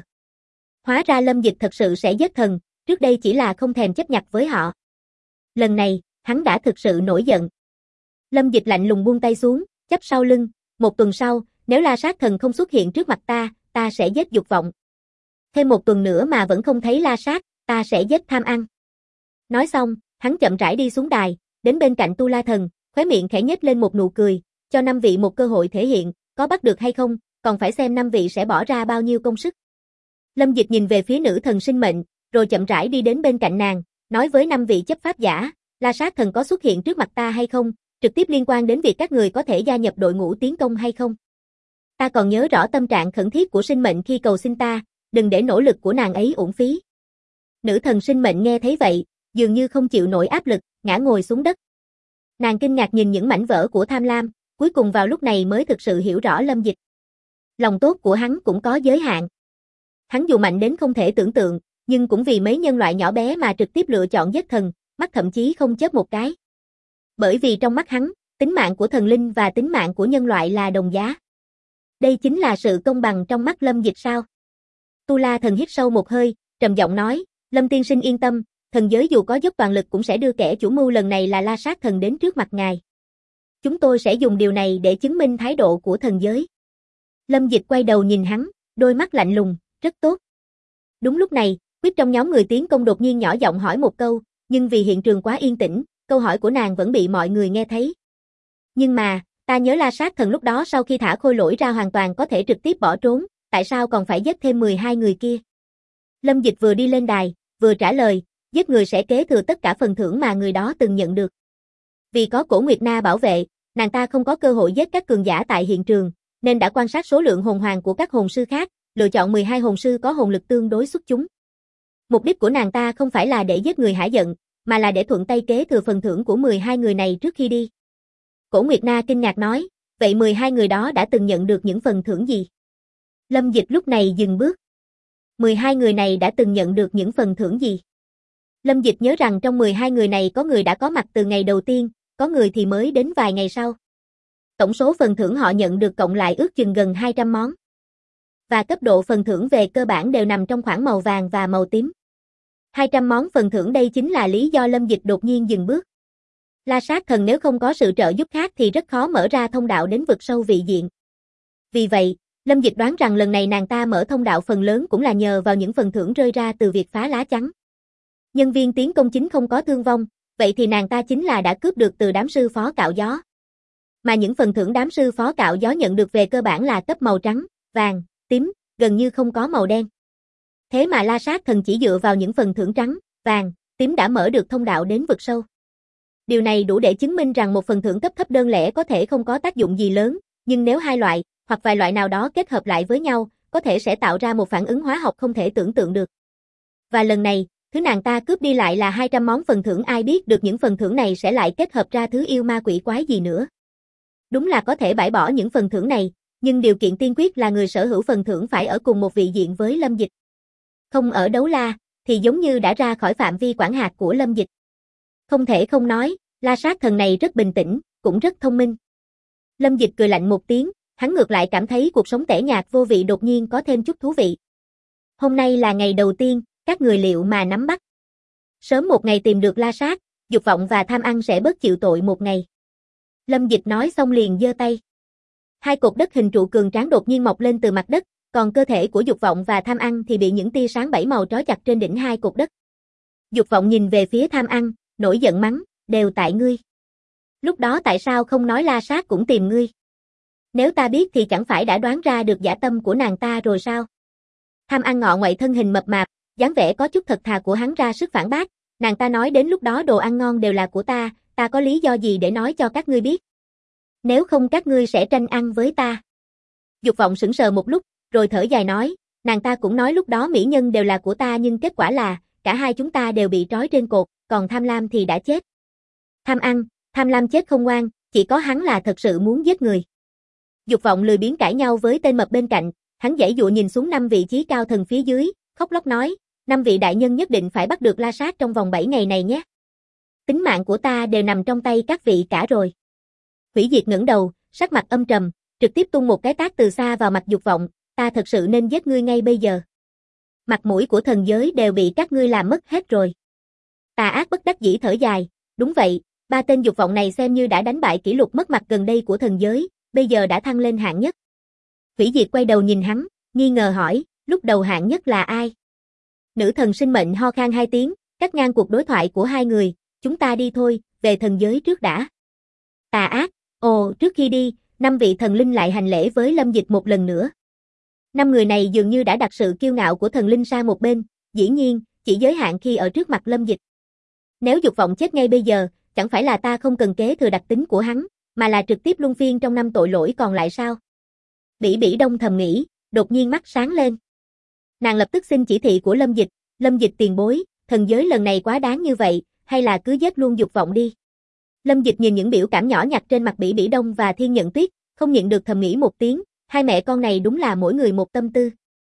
Hóa ra Lâm Dịch thật sự sẽ giết thần, trước đây chỉ là không thèm chấp nhặt với họ. Lần này, hắn đã thực sự nổi giận. Lâm Dịch lạnh lùng buông tay xuống, chắp sau lưng, 1 tuần sau, nếu La Sát Thần không xuất hiện trước mặt ta sẽ giết dục vọng. Thêm 1 tuần nữa mà vẫn không thấy La Sát, ta sẽ giết tham ăn. Nói xong, hắn chậm rãi đi xuống đài, đến bên cạnh Tu La Thần, khóe miệng khẽ nhếch lên một nụ cười, cho 5 vị một cơ hội thể hiện, có bắt được hay không, còn phải xem 5 vị sẽ bỏ ra bao nhiêu công sức. Lâm Dịch nhìn về phía nữ thần sinh mệnh, rồi chậm rãi đi đến bên cạnh nàng, nói với 5 vị chấp pháp giả, La Sát Thần có xuất hiện trước mặt ta hay không, trực tiếp liên quan đến việc các người có thể gia nhập đội ngũ tiến công hay không. Ta còn nhớ rõ tâm trạng khẩn thiết của sinh mệnh khi cầu xin ta, đừng để nỗ lực của nàng ấy uổng phí. Nữ thần sinh mệnh nghe thấy vậy, dường như không chịu nổi áp lực, ngã ngồi xuống đất. Nàng kinh ngạc nhìn những mảnh vỡ của tham lam, cuối cùng vào lúc này mới thực sự hiểu rõ Lâm Dịch. Lòng tốt của hắn cũng có giới hạn. Hắn dù mạnh đến không thể tưởng tượng, nhưng cũng vì mấy nhân loại nhỏ bé mà trực tiếp lựa chọn giết thần, mắt thậm chí không chớp một cái. Bởi vì trong mắt hắn, tính mạng của thần linh và tính mạng của nhân loại là đồng giá. Đây chính là sự công bằng trong mắt Lâm Dịch sao? Tu La Thần hít sâu một hơi, trầm giọng nói, Lâm tiên sinh yên tâm, thần giới dù có dốc toàn lực cũng sẽ đưa kẻ chủ mưu lần này là La Sát Thần đến trước mặt ngài. Chúng tôi sẽ dùng điều này để chứng minh thái độ của thần giới. Lâm Dịch quay đầu nhìn hắn, đôi mắt lạnh lùng, rất tốt. Đúng lúc này, Quyết trong nhóm người tiến công đột nhiên nhỏ giọng hỏi một câu, nhưng vì hiện trường quá yên tĩnh, câu hỏi của nàng vẫn bị mọi người nghe thấy. Nhưng mà, ta nhớ La Sát Thần lúc đó sau khi thả Khôi Lỗi ra hoàn toàn có thể trực tiếp bỏ trốn, tại sao còn phải giết thêm 12 người kia? Lâm Dịch vừa đi lên đài, vừa trả lời, giết người sẽ kế thừa tất cả phần thưởng mà người đó từng nhận được. Vì có Cổ Nguyệt Na bảo vệ, nàng ta không có cơ hội giết các cường giả tại hiện trường, nên đã quan sát số lượng hồn hoàng của các hồn sư khác, lựa chọn 12 hồn sư có hồn lực tương đối xuất chúng. Mục đích của nàng ta không phải là để giết người hả giận, mà là để thuận tay kế thừa phần thưởng của 12 người này trước khi đi. Cổ Nguyệt Na kinh ngạc nói, vậy 12 người đó đã từng nhận được những phần thưởng gì? Lâm Dịch lúc này dừng bước. 12 người này đã từng nhận được những phần thưởng gì? Lâm Dịch nhớ rằng trong 12 người này có người đã có mặt từ ngày đầu tiên, có người thì mới đến vài ngày sau. Tổng số phần thưởng họ nhận được cộng lại ước chừng gần 200 món. Và cấp độ phần thưởng về cơ bản đều nằm trong khoảng màu vàng và màu tím. 200 món phần thưởng, đây chính là lý do Lâm Dịch đột nhiên dừng bước. La Sát Thần nếu không có sự trợ giúp khác thì rất khó mở ra thông đạo đến vực sâu vị diện. Vì vậy, Lâm Dịch đoán rằng lần này nàng ta mở thông đạo phần lớn cũng là nhờ vào những phần thưởng rơi ra từ việc phá lá chắn. Nhân viên tiến công chính không có thương vong, vậy thì nàng ta chính là đã cướp được từ đám sư phó cạo gió. Mà những phần thưởng đám sư phó cạo gió nhận được về cơ bản là cấp màu trắng, vàng, tím, gần như không có màu đen. Thế mà La Sát Thần chỉ dựa vào những phần thưởng trắng, vàng, tím đã mở được thông đạo đến vực sâu. Điều này đủ để chứng minh rằng một phần thưởng cấp thấp đơn lẻ có thể không có tác dụng gì lớn, nhưng nếu hai loại, hoặc vài loại nào đó kết hợp lại với nhau, có thể sẽ tạo ra một phản ứng hóa học không thể tưởng tượng được. Và lần này, thứ nàng ta cướp đi lại là 200 món phần thưởng, ai biết được những phần thưởng này sẽ lại kết hợp ra thứ yêu ma quỷ quái gì nữa. Đúng là có thể bãi bỏ những phần thưởng này, nhưng điều kiện tiên quyết là người sở hữu phần thưởng phải ở cùng một vị diện với Lâm Dịch. Không ở Đấu La, thì giống như đã ra khỏi phạm vi quản hạt của Lâm Dịch. Không thể không nói, La Sát Thần này rất bình tĩnh, cũng rất thông minh. Lâm Dịch cười lạnh một tiếng, hắn ngược lại cảm thấy cuộc sống tẻ nhạt vô vị đột nhiên có thêm chút thú vị. Hôm nay là ngày đầu tiên, các người liệu mà nắm bắt. Sớm một ngày tìm được La Sát, dục vọng và tham ăn sẽ bớt chịu tội một ngày. Lâm Dịch nói xong liền giơ tay. Hai cột đất hình trụ cường tráng đột nhiên mọc lên từ mặt đất, còn cơ thể của dục vọng và tham ăn thì bị những tia sáng bảy màu trói chặt trên đỉnh hai cột đất. Dục vọng nhìn về phía tham ăn, nổi giận mắng, đều tại ngươi. Lúc đó tại sao không nói La Sát cũng tìm ngươi? Nếu ta biết thì chẳng phải đã đoán ra được dã tâm của nàng ta rồi sao? Tham ăn ngọ ngoại thân hình mập mạp, dáng vẻ có chút thật thà của hắn ra sức phản bác, nàng ta nói đến lúc đó đồ ăn ngon đều là của ta có lý do gì để nói cho các ngươi biết? Nếu không các ngươi sẽ tranh ăn với ta. Dục vọng sững sờ một lúc, rồi thở dài nói, nàng ta cũng nói lúc đó mỹ nhân đều là của ta nhưng kết quả là, cả hai chúng ta đều bị trói trên cột, còn tham lam thì đã chết. Tham ăn, tham lam chết không ngoan, chỉ có hắn là thật sự muốn giết người. Dục vọng lười biếng cãi nhau với tên mập bên cạnh, hắn giãy giụa nhìn xuống 5 vị trí cao thần phía dưới, khóc lóc nói, 5 vị đại nhân nhất định phải bắt được La Sát trong vòng 7 ngày này nhé. Tính mạng của ta đều nằm trong tay các vị cả rồi. Hủy Diệt ngẩng đầu, sắc mặt âm trầm, trực tiếp tung một cái tát từ xa vào mặt dục vọng, ta thật sự nên giết ngươi ngay bây giờ. Mặt mũi của thần giới đều bị các ngươi làm mất hết rồi. Tà Ác bất đắc dĩ thở dài, đúng vậy, 3 tên dục vọng này xem như đã đánh bại kỷ lục mất mặt gần đây của thần giới, bây giờ đã thăng lên hạng nhất. Hủy Diệt quay đầu nhìn hắn, nghi ngờ hỏi, lúc đầu hạng nhất là ai? Nữ thần sinh mệnh ho khan 2 tiếng, cắt ngang cuộc đối thoại của hai người, chúng ta đi thôi, về thần giới trước đã. Tà Ác, ồ, trước khi đi, 5 vị thần linh lại hành lễ với Lâm Dịch một lần nữa. 5 người này dường như đã đặt sự kiêu ngạo của thần linh sang một bên, dĩ nhiên, chỉ giới hạn khi ở trước mặt Lâm Dịch. Nếu dục vọng chết ngay bây giờ, chẳng phải là ta không cần kế thừa đặc tính của hắn, mà là trực tiếp luân phiên trong 5 tội lỗi còn lại sao? Bỉ Bỉ Đông thầm nghĩ, đột nhiên mắt sáng lên. Nàng lập tức xin chỉ thị của Lâm Dịch tiền bối, thần giới lần này quá đáng như vậy, hay là cứ giết luôn dục vọng đi. Lâm Dịch nhìn những biểu cảm nhỏ nhặt trên mặt Bỉ Bỉ Đông và Thiên Nhận Tuyết, không nhịn được thầm nghĩ một tiếng, hai mẹ con này đúng là mỗi người một tâm tư.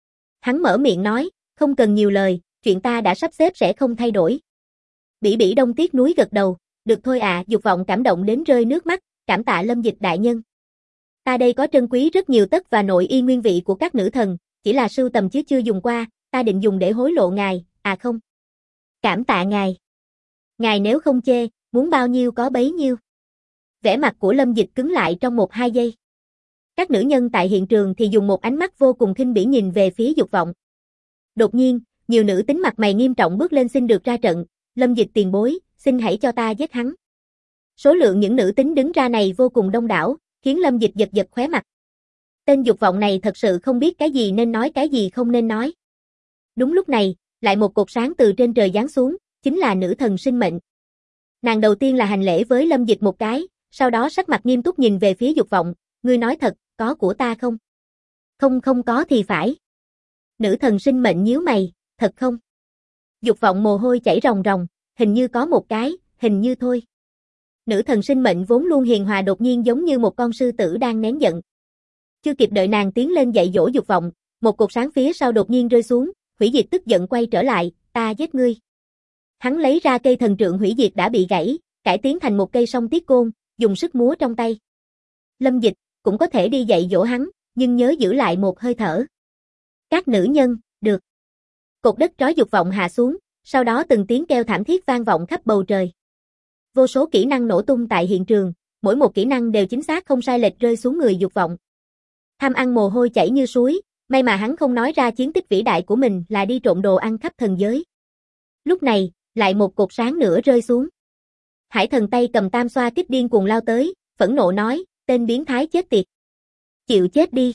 Hắn mở miệng nói, không cần nhiều lời, chuyện ta đã sắp xếp sẽ không thay đổi. Bỉ Bỉ Đông tiếc nuối gật đầu, được thôi ạ, dục vọng cảm động đến rơi nước mắt, cảm tạ Lâm Dịch đại nhân. Ta đây có trân quý rất nhiều tất và nội y nguyên vị của các nữ thần, chỉ là sưu tầm chứ chưa dùng qua, ta định dùng để hối lộ ngài, à không. Cảm tạ ngài. Ngài nếu không chê, muốn bao nhiêu có bấy nhiêu. Vẻ mặt của Lâm Dịch cứng lại trong 1-2 giây. Các nữ nhân tại hiện trường thì dùng một ánh mắt vô cùng khinh bỉ nhìn về phía dục vọng. Đột nhiên, nhiều nữ tính mặt mày nghiêm trọng bước lên xin được ra trận, Lâm Dịch tiền bối, xin hãy cho ta giết hắn. Số lượng những nữ tính đứng ra này vô cùng đông đảo, khiến Lâm Dịch giật giật khóe mặt. Tên dục vọng này thật sự không biết cái gì nên nói cái gì không nên nói. Đúng lúc này, lại một cột sáng từ trên trời giáng xuống, chính là nữ thần sinh mệnh. Nàng đầu tiên là hành lễ với Lâm Dịch một cái, sau đó sắc mặt nghiêm túc nhìn về phía dục vọng, ngươi nói thật, có của ta không? Không có thì phải. Nữ thần sinh mệnh nhíu mày, thật không? Dục vọng mồ hôi chảy ròng ròng, hình như có một cái, hình như thôi. Nữ thần sinh mệnh vốn luôn hiền hòa đột nhiên giống như một con sư tử đang nén giận. Chưa kịp đợi nàng tiến lên dạy dỗ dục vọng, một cột sáng phía sau đột nhiên rơi xuống, Hủy Diệt tức giận quay trở lại, ta giết ngươi. Hắn lấy ra cây thần trượng Hủy Diệt đã bị gãy, cải tiến thành một cây song tiết côn, dùng sức múa trong tay. Lâm Dịch cũng có thể đi dạy dỗ hắn, nhưng nhớ giữ lại một hơi thở. Các nữ nhân, được. Cột đất trói dục vọng hạ xuống, sau đó từng tiếng kêu thảm thiết vang vọng khắp bầu trời. Vô số kỹ năng nổ tung tại hiện trường, mỗi một kỹ năng đều chính xác không sai lệch rơi xuống người dục vọng. Tham ăn mồ hôi chảy như suối, may mà hắn không nói ra chiến tích vĩ đại của mình là đi trộm đồ ăn khắp thần giới. Lúc này, lại một cột sáng nữa rơi xuống. Hải thần tay cầm tam xoa kích điên cuồng lao tới, phẫn nộ nói, tên biến thái chết tiệt. Chịu chết đi.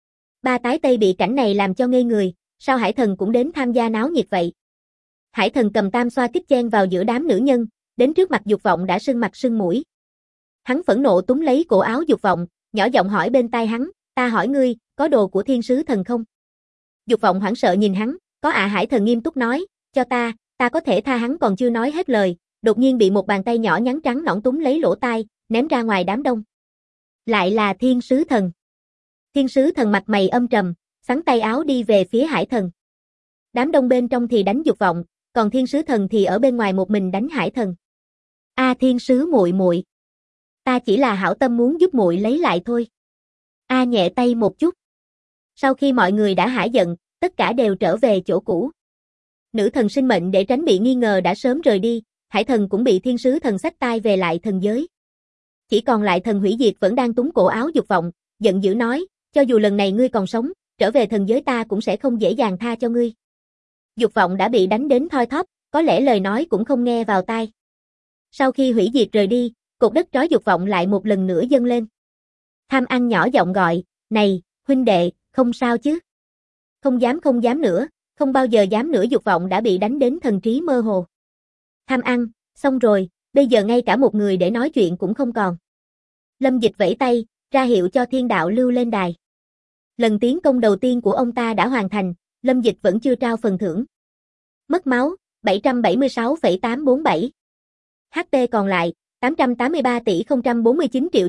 Ba tái tây bị cảnh này làm cho ngây người, sao Hải thần cũng đến tham gia náo nhiệt vậy? Hải thần cầm tam xoa kích chen vào giữa đám nữ nhân, đến trước mặt Dục Vọng đã sưng mặt sưng mũi. Hắn phẫn nộ túm lấy cổ áo Dục Vọng, nhỏ giọng hỏi bên tai hắn, ta hỏi ngươi, có đồ của thiên sứ thần không? Dục Vọng hoảng sợ nhìn hắn, có ạ. Hải Thần nghiêm túc nói, cho ta có thể tha. Hắn còn chưa nói hết lời, đột nhiên bị một bàn tay nhỏ nhắn trắng nõn túm lấy lỗ tai, ném ra ngoài đám đông. Lại là thiên sứ thần. Thiên sứ thần mặt mày âm trầm, xắn tay áo đi về phía Hải Thần. Đám đông bên trong thì đánh Dục Vọng, còn thiên sứ thần thì ở bên ngoài một mình đánh Hải Thần. A thiên sứ muội muội, ta chỉ là hảo tâm muốn giúp muội lấy lại thôi. A nhẹ tay một chút. Sau khi mọi người đã hả giận, tất cả đều trở về chỗ cũ. Nữ thần sinh mệnh để tránh bị nghi ngờ đã sớm rời đi, Hải Thần cũng bị thiên sứ thần xách tay về lại thần giới. Chỉ còn lại thần hủy diệt vẫn đang túm cổ áo Dục Vọng, giận dữ nói, cho dù lần này ngươi còn sống, trở về thần giới ta cũng sẽ không dễ dàng tha cho ngươi. Dục Vọng đã bị đánh đến thoi thóp, có lẽ lời nói cũng không nghe vào tai. Sau khi hủy diệt rời đi, cột đất trói Dục Vọng lại một lần nữa dâng lên. Tham ăn nhỏ giọng gọi, này, huynh đệ, không sao chứ? Không dám nữa, không bao giờ dám nữa. Dục Vọng đã bị đánh đến thần trí mơ hồ. Tham ăn, xong rồi, bây giờ ngay cả một người để nói chuyện cũng không còn. Lâm Dịch vẫy tay, ra hiệu cho Thiên Đạo Lưu lên đài. Lần tiến công đầu tiên của ông ta đã hoàn thành, Lâm Dịch vẫn chưa trao phần thưởng. Mất máu, 776,847. HP còn lại, 883 tỷ 049 triệu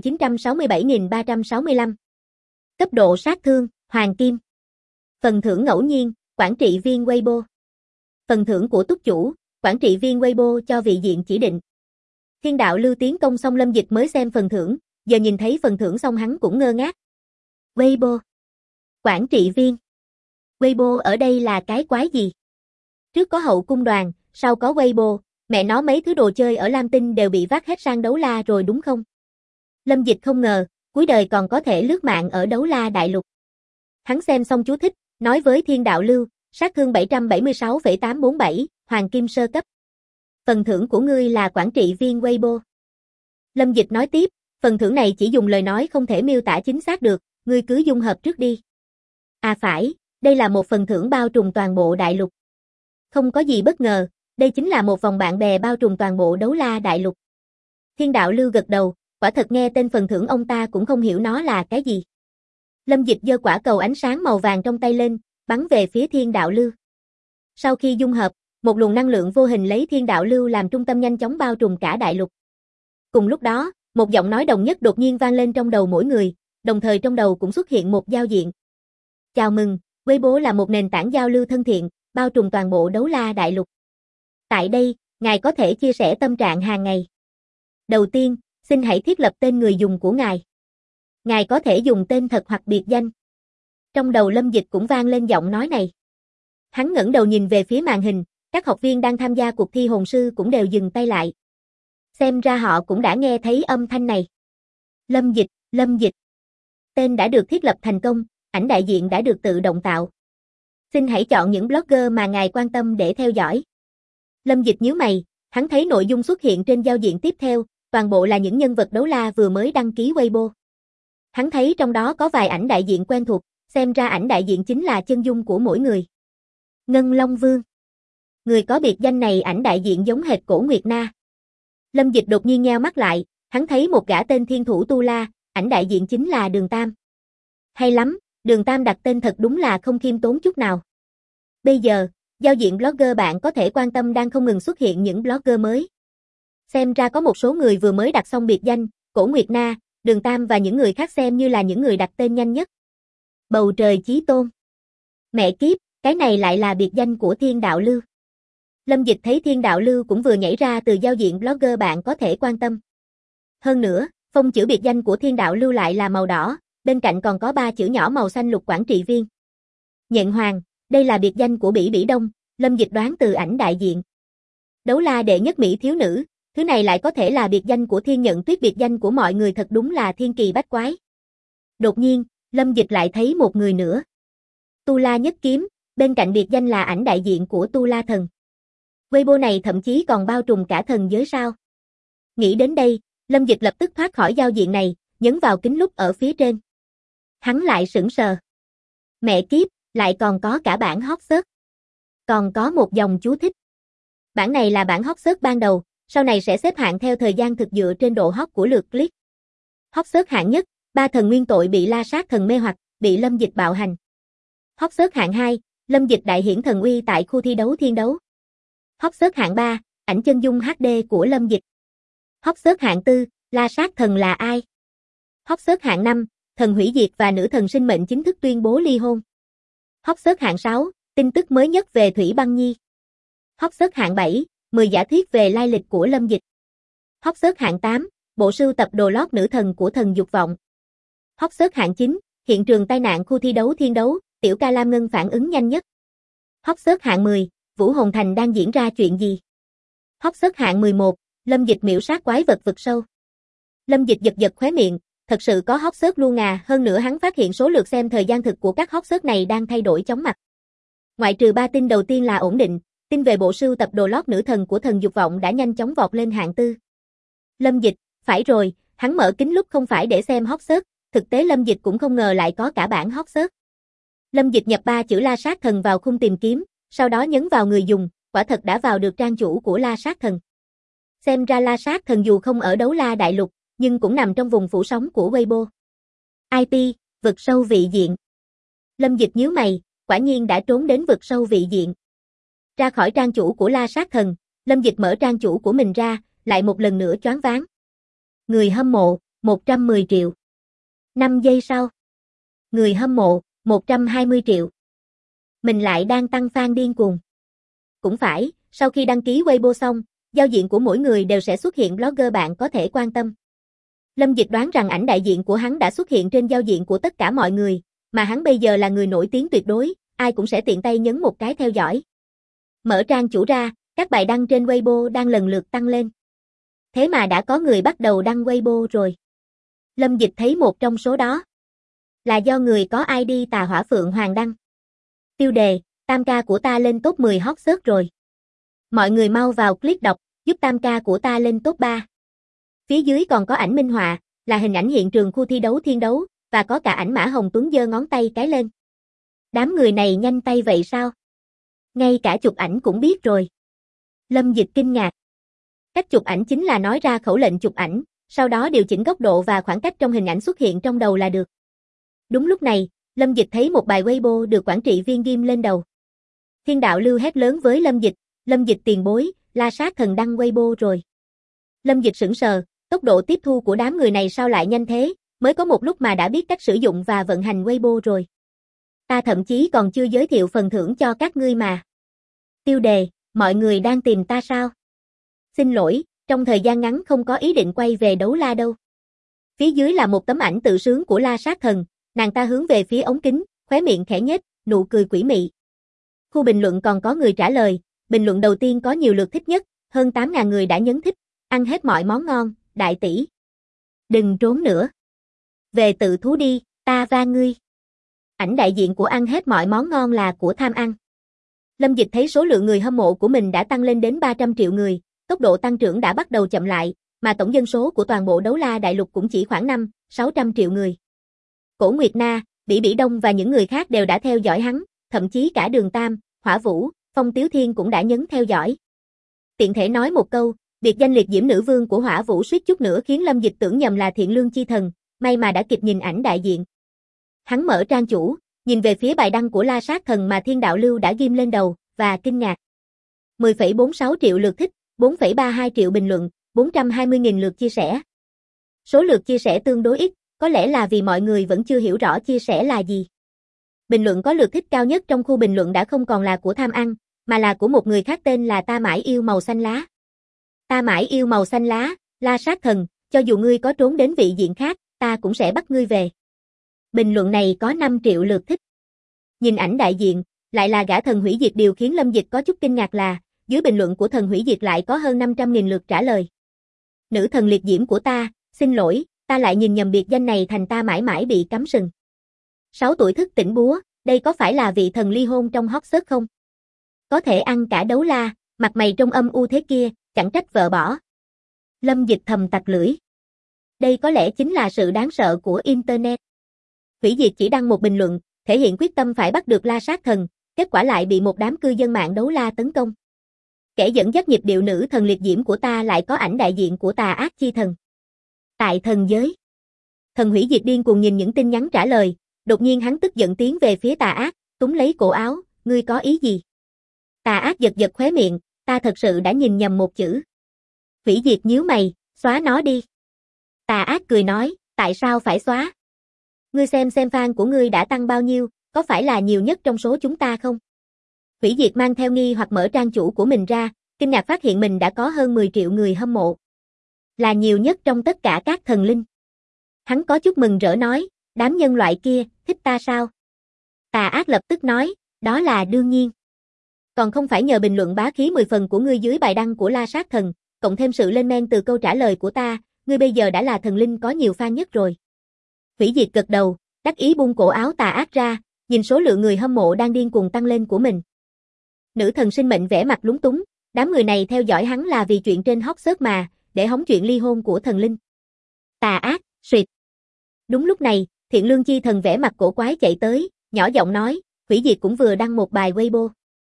967.365. Cấp độ sát thương, Hoàng Kim. Phần thưởng ngẫu nhiên, quản trị viên Weibo. Phần thưởng của túc chủ, quản trị viên Weibo cho vị diện chỉ định. Thiên Đạo Lưu tiến công xong Lâm Dịch mới xem phần thưởng, giờ nhìn thấy phần thưởng xong hắn cũng ngơ ngác. Weibo. Quản trị viên. Weibo ở đây là cái quái gì? Trước có hậu cung đoàn, sau có Weibo, mẹ nó mấy thứ đồ chơi ở Lam Tinh đều bị vác hết sang Đấu La rồi đúng không? Lâm Dịch không ngờ, cuối đời còn có thể lướt mạng ở Đấu La Đại Lục. Hắn xem xong chú thích, nói với Thiên Đạo Lưu, sát thương 776,847, Hoàng Kim sơ cấp. Phần thưởng của ngươi là quản trị viên Weibo. Lâm Dịch nói tiếp, phần thưởng này chỉ dùng lời nói không thể miêu tả chính xác được, ngươi cứ dung hợp trước đi. À phải, đây là một phần thưởng bao trùm toàn bộ đại lục. Không có gì bất ngờ, đây chính là một vòng bạn bè bao trùm toàn bộ Đấu La Đại Lục. Thiên Đạo Lưu gật đầu, quả thật nghe tên phần thưởng ông ta cũng không hiểu nó là cái gì. Lâm Dịch giơ quả cầu ánh sáng màu vàng trong tay lên, bắn về phía Thiên Đạo Lưu. Sau khi dung hợp, một luồng năng lượng vô hình lấy Thiên Đạo Lưu làm trung tâm nhanh chóng bao trùm cả đại lục. Cùng lúc đó, một giọng nói đồng nhất đột nhiên vang lên trong đầu mỗi người, đồng thời trong đầu cũng xuất hiện một giao diện. Chào mừng, Weibo là một nền tảng giao lưu thân thiện, bao trùm toàn bộ Đấu La Đại Lục. Tại đây, ngài có thể chia sẻ tâm trạng hàng ngày. Đầu tiên, xin hãy thiết lập tên người dùng của ngài. Ngài có thể dùng tên thật hoặc biệt danh. Trong đầu Lâm Dịch cũng vang lên giọng nói này. Hắn ngẩng đầu nhìn về phía màn hình, các học viên đang tham gia cuộc thi hồn sư cũng đều dừng tay lại. Xem ra họ cũng đã nghe thấy âm thanh này. Lâm Dịch. Tên đã được thiết lập thành công, ảnh đại diện đã được tự động tạo. Xin hãy chọn những blogger mà ngài quan tâm để theo dõi. Lâm Dịch nhíu mày, hắn thấy nội dung xuất hiện trên giao diện tiếp theo, toàn bộ là những nhân vật Đấu La vừa mới đăng ký Weibo. Hắn thấy trong đó có vài ảnh đại diện quen thuộc, xem ra ảnh đại diện chính là chân dung của mỗi người. Ngân Long Vương. Người có biệt danh này ảnh đại diện giống hệt Cổ Nguyệt Na. Lâm Dịch đột nhiên nheo mắt lại, hắn thấy một gã tên Thiên Thủ Tu La, ảnh đại diện chính là Đường Tam. Hay lắm, Đường Tam đặt tên thật đúng là không khiêm tốn chút nào. Bây giờ, giao diện blogger bạn có thể quan tâm đang không ngừng xuất hiện những blogger mới. Xem ra có một số người vừa mới đặt xong biệt danh, Cổ Nguyệt Na, Đường Tam và những người khác xem như là những người đặt tên nhanh nhất. Bầu trời chí tôn. Mẹ kiếp, cái này lại là biệt danh của Thiên Đạo Lưu. Lâm Dịch thấy Thiên Đạo Lưu cũng vừa nhảy ra từ giao diện blogger bạn có thể quan tâm. Hơn nữa, phông chữ biệt danh của Thiên Đạo Lưu lại là màu đỏ, bên cạnh còn có 3 chữ nhỏ màu xanh lục quản trị viên. Nhện Hoàng, đây là biệt danh của Bỉ Bỉ Đông, Lâm Dịch đoán từ ảnh đại diện. Đấu La đệ nhất mỹ thiếu nữ, thứ này lại có thể là biệt danh của Thiên Nhận Tuyết, biệt danh của mọi người thật đúng là thiên kỳ bách quái. Đột nhiên, Lâm Dịch lại thấy một người nữa. Tu La Nhất Kiếm, bên cạnh biệt danh là ảnh đại diện của Tu La Thần. Weibo này thậm chí còn bao trùm cả thần giới sao? Nghĩ đến đây, Lâm Dịch lập tức thoát khỏi giao diện này, nhấn vào kính lúp ở phía trên. Hắn lại sững sờ. Mẹ kiếp, lại còn có cả bản hot search. Còn có một dòng chú thích. Bản này là bản hot search ban đầu, sau này sẽ xếp hạng theo thời gian thực dựa trên độ hot của lượt click. Hot search hạng nhất, 3 thần nguyên tội bị La Sát Thần mê hoặc, bị Lâm Dịch bạo hành. Hot search hạng 2, Lâm Dịch đại hiển thần uy tại khu thi đấu thiên đấu. Hot search hạng 3, ảnh chân dung HD của Lâm Dịch. Hot search hạng 4, La Sát Thần là ai? Hot search hạng 5, thần hủy diệt và nữ thần sinh mệnh chính thức tuyên bố ly hôn. Hot search hạng 6, tin tức mới nhất về Thủy Băng Nhi. Hot search hạng 7, 10 giả thuyết về lai lịch của Lâm Dịch. Hot search hạng 8, bộ sưu tập đồ lót nữ thần của thần dục vọng. Hot search hạng 9, hiện trường tai nạn khu thi đấu thiên đấu, Tiểu Ca Lam Ngân phản ứng nhanh nhất. Hot search hạng 10, Vũ Hồn Thành đang diễn ra chuyện gì? Hot search hạng 11, Lâm Dịch miểu sát quái vật vực sâu. Lâm Dịch giật giật khóe miệng, thật sự có hot search luôn à, hơn nữa hắn phát hiện số lượt xem thời gian thực của các hot search này đang thay đổi chóng mặt. Ngoại trừ 3 tin đầu tiên là ổn định, tin về bộ sưu tập đồ lót nữ thần của thần dục vọng đã nhanh chóng vọt lên hạng 4. Lâm Dịch, phải rồi, hắn mở kính lúc không phải để xem hot search, thực tế Lâm Dịch cũng không ngờ lại có cả bảng hot search. Lâm Dịch nhập 3 chữ La Sát Thần vào khung tìm kiếm, sau đó nhấn vào người dùng, quả thật đã vào được trang chủ của La Sát Thần. Xem ra La Sát Thần dù không ở Đấu La Đại Lục, nhưng cũng nằm trong vùng phủ sóng của Weibo. IP, vực sâu vị diện. Lâm Dịch nhíu mày, quả nhiên đã trốn đến vực sâu vị diện. Ra khỏi trang chủ của La Sát Thần, Lâm Dịch mở trang chủ của mình ra, lại một lần nữa choáng váng. Người hâm mộ, 110 triệu. 5 giây sau. Người hâm mộ, 120 triệu. Mình lại đang tăng fan điên cuồng. Cũng phải, sau khi đăng ký Weibo xong, giao diện của mỗi người đều sẽ xuất hiện blogger bạn có thể quan tâm. Lâm Dịch đoán rằng ảnh đại diện của hắn đã xuất hiện trên giao diện của tất cả mọi người, mà hắn bây giờ là người nổi tiếng tuyệt đối, ai cũng sẽ tiện tay nhấn một cái theo dõi. Mở trang chủ ra, các bài đăng trên Weibo đang lần lượt tăng lên. Thế mà đã có người bắt đầu đăng Weibo rồi. Lâm Dịch thấy một trong số đó là do người có ID Tà Hỏa Phượng Hoàng đăng. Tiêu đề, tam ca của ta lên top 10 hot search rồi. Mọi người mau vào click đọc, giúp tam ca của ta lên top 3. Phía dưới còn có ảnh minh họa, là hình ảnh hiện trường khu thi đấu thiên đấu, và có cả ảnh Mã Hồng Tuấn giơ ngón tay cái lên. Đám người này nhanh tay vậy sao? Ngay cả chụp ảnh cũng biết rồi. Lâm Dịch kinh ngạc. Cách chụp ảnh chính là nói ra khẩu lệnh chụp ảnh, sau đó điều chỉnh góc độ và khoảng cách trong hình ảnh xuất hiện trong đầu là được. Đúng lúc này, Lâm Dịch thấy một bài Weibo được quản trị viên ghim lên đầu. Thiên đạo lưu hét lớn với Lâm Dịch tiền bối, La Sát Thần đăng Weibo rồi. Lâm Dịch sững sờ, tốc độ tiếp thu của đám người này sao lại nhanh thế, mới có một lúc mà đã biết cách sử dụng và vận hành Weibo rồi. Ta thậm chí còn chưa giới thiệu phần thưởng cho các ngươi mà. Tiêu đề, mọi người đang tìm ta sao? Xin lỗi, trong thời gian ngắn không có ý định quay về Đấu La đâu. Phía dưới là một tấm ảnh tự sướng của La Sát Thần, nàng ta hướng về phía ống kính, khóe miệng khẽ nhếch, nụ cười quỷ mị. Khu bình luận còn có người trả lời, bình luận đầu tiên có nhiều lượt thích nhất, hơn 8.000 người đã nhấn thích, ăn hết mọi món ngon, đại tỷ. Đừng trốn nữa. Về tự thú đi, ta va ngươi. Ảnh đại diện của ăn hết mọi món ngon là của tham ăn. Lâm Dịch thấy số lượng người hâm mộ của mình đã tăng lên đến 300 triệu người, tốc độ tăng trưởng đã bắt đầu chậm lại, mà tổng dân số của toàn bộ Đấu La Đại Lục cũng chỉ khoảng 500-600 triệu người. Cổ Nguyệt Na, Bỉ Bỉ Đông và những người khác đều đã theo dõi hắn, thậm chí cả Đường Tam, Hỏa Vũ, Phong Tiếu Thiên cũng đã nhấn theo dõi. Tiện thể nói một câu, biệt danh liệt diễm nữ vương của Hỏa Vũ suýt chút nữa khiến Lâm Dịch tưởng nhầm là Thiện Lương Chi Thần, may mà đã kịp nhìn ảnh đại diện. Hắn mở trang chủ, nhìn về phía bài đăng của La Sát Thần mà Thiên Đạo Lưu đã ghim lên đầu, và kinh ngạc. 10,46 triệu lượt thích, 4,32 triệu bình luận, 420.000 lượt chia sẻ. Số lượt chia sẻ tương đối ít, có lẽ là vì mọi người vẫn chưa hiểu rõ chia sẻ là gì. Bình luận có lượt thích cao nhất trong khu bình luận đã không còn là của tham ăn, mà là của một người khác tên là Ta Mãi Yêu Màu Xanh Lá. Ta mãi yêu màu xanh lá, La Sát Thần, cho dù ngươi có trốn đến vị diện khác, ta cũng sẽ bắt ngươi về. Bình luận này có 5 triệu lượt thích. Nhìn ảnh đại diện, lại là gã thần hủy diệt, điều khiến Lâm Dịch có chút kinh ngạc là, dưới bình luận của thần hủy diệt lại có hơn 500.000 lượt trả lời. Nữ thần liệt diễm của ta, xin lỗi, ta lại nhìn nhầm biệt danh này thành ta mãi mãi bị cắm sừng. 6 tuổi thức tỉnh búa, đây có phải là vị thần ly hôn trong hot search không? Có thể ăn cả Đấu La, mặt mày trông âm u thế kia, chẳng trách vợ bỏ. Lâm Dịch thầm tặc lưỡi. Đây có lẽ chính là sự đáng sợ của Internet. Hủy diệt chỉ đăng một bình luận, thể hiện quyết tâm phải bắt được La Sát Thần, kết quả lại bị một đám cư dân mạng Đấu La tấn công. Kẻ dẫn dắt nhịp điệu nữ thần liệt diễm của ta lại có ảnh đại diện của tà ác chi thần. Tại thần giới. Thần hủy diệt điên cuồng nhìn những tin nhắn trả lời, đột nhiên hắn tức giận tiến về phía tà ác, túm lấy cổ áo, ngươi có ý gì? Tà ác giật giật khóe miệng, ta thật sự đã nhìn nhầm một chữ. Hủy diệt nhíu mày, xóa nó đi. Tà ác cười nói, tại sao phải xóa? Ngươi xem fan của ngươi đã tăng bao nhiêu, có phải là nhiều nhất trong số chúng ta không? Hủy diệt mang theo nghi hoặc mở trang chủ của mình ra, kinh ngạc phát hiện mình đã có hơn 10 triệu người hâm mộ. Là nhiều nhất trong tất cả các thần linh. Hắn có chút mừng rỡ nói, đám nhân loại kia, thích ta sao? Tà ác lập tức nói, đó là đương nhiên. Còn không phải nhờ bình luận bá khí 10 phần của ngươi dưới bài đăng của La Sát Thần, cộng thêm sự lên men từ câu trả lời của ta, ngươi bây giờ đã là thần linh có nhiều fan nhất rồi. Hủy diệt gật đầu, đắc ý buông cổ áo tà ác ra, nhìn số lượng người hâm mộ đang điên cuồng tăng lên của mình. Nữ thần sinh mệnh vẻ mặt lúng túng, đám người này theo dõi hắn là vì chuyện trên hot search mà, để hóng chuyện ly hôn của thần linh. Tà ác, suyệt. Đúng lúc này, Thiện Lương Chi Thần vẻ mặt cổ quái chạy tới, nhỏ giọng nói, Hủy Diệt cũng vừa đăng một bài Weibo.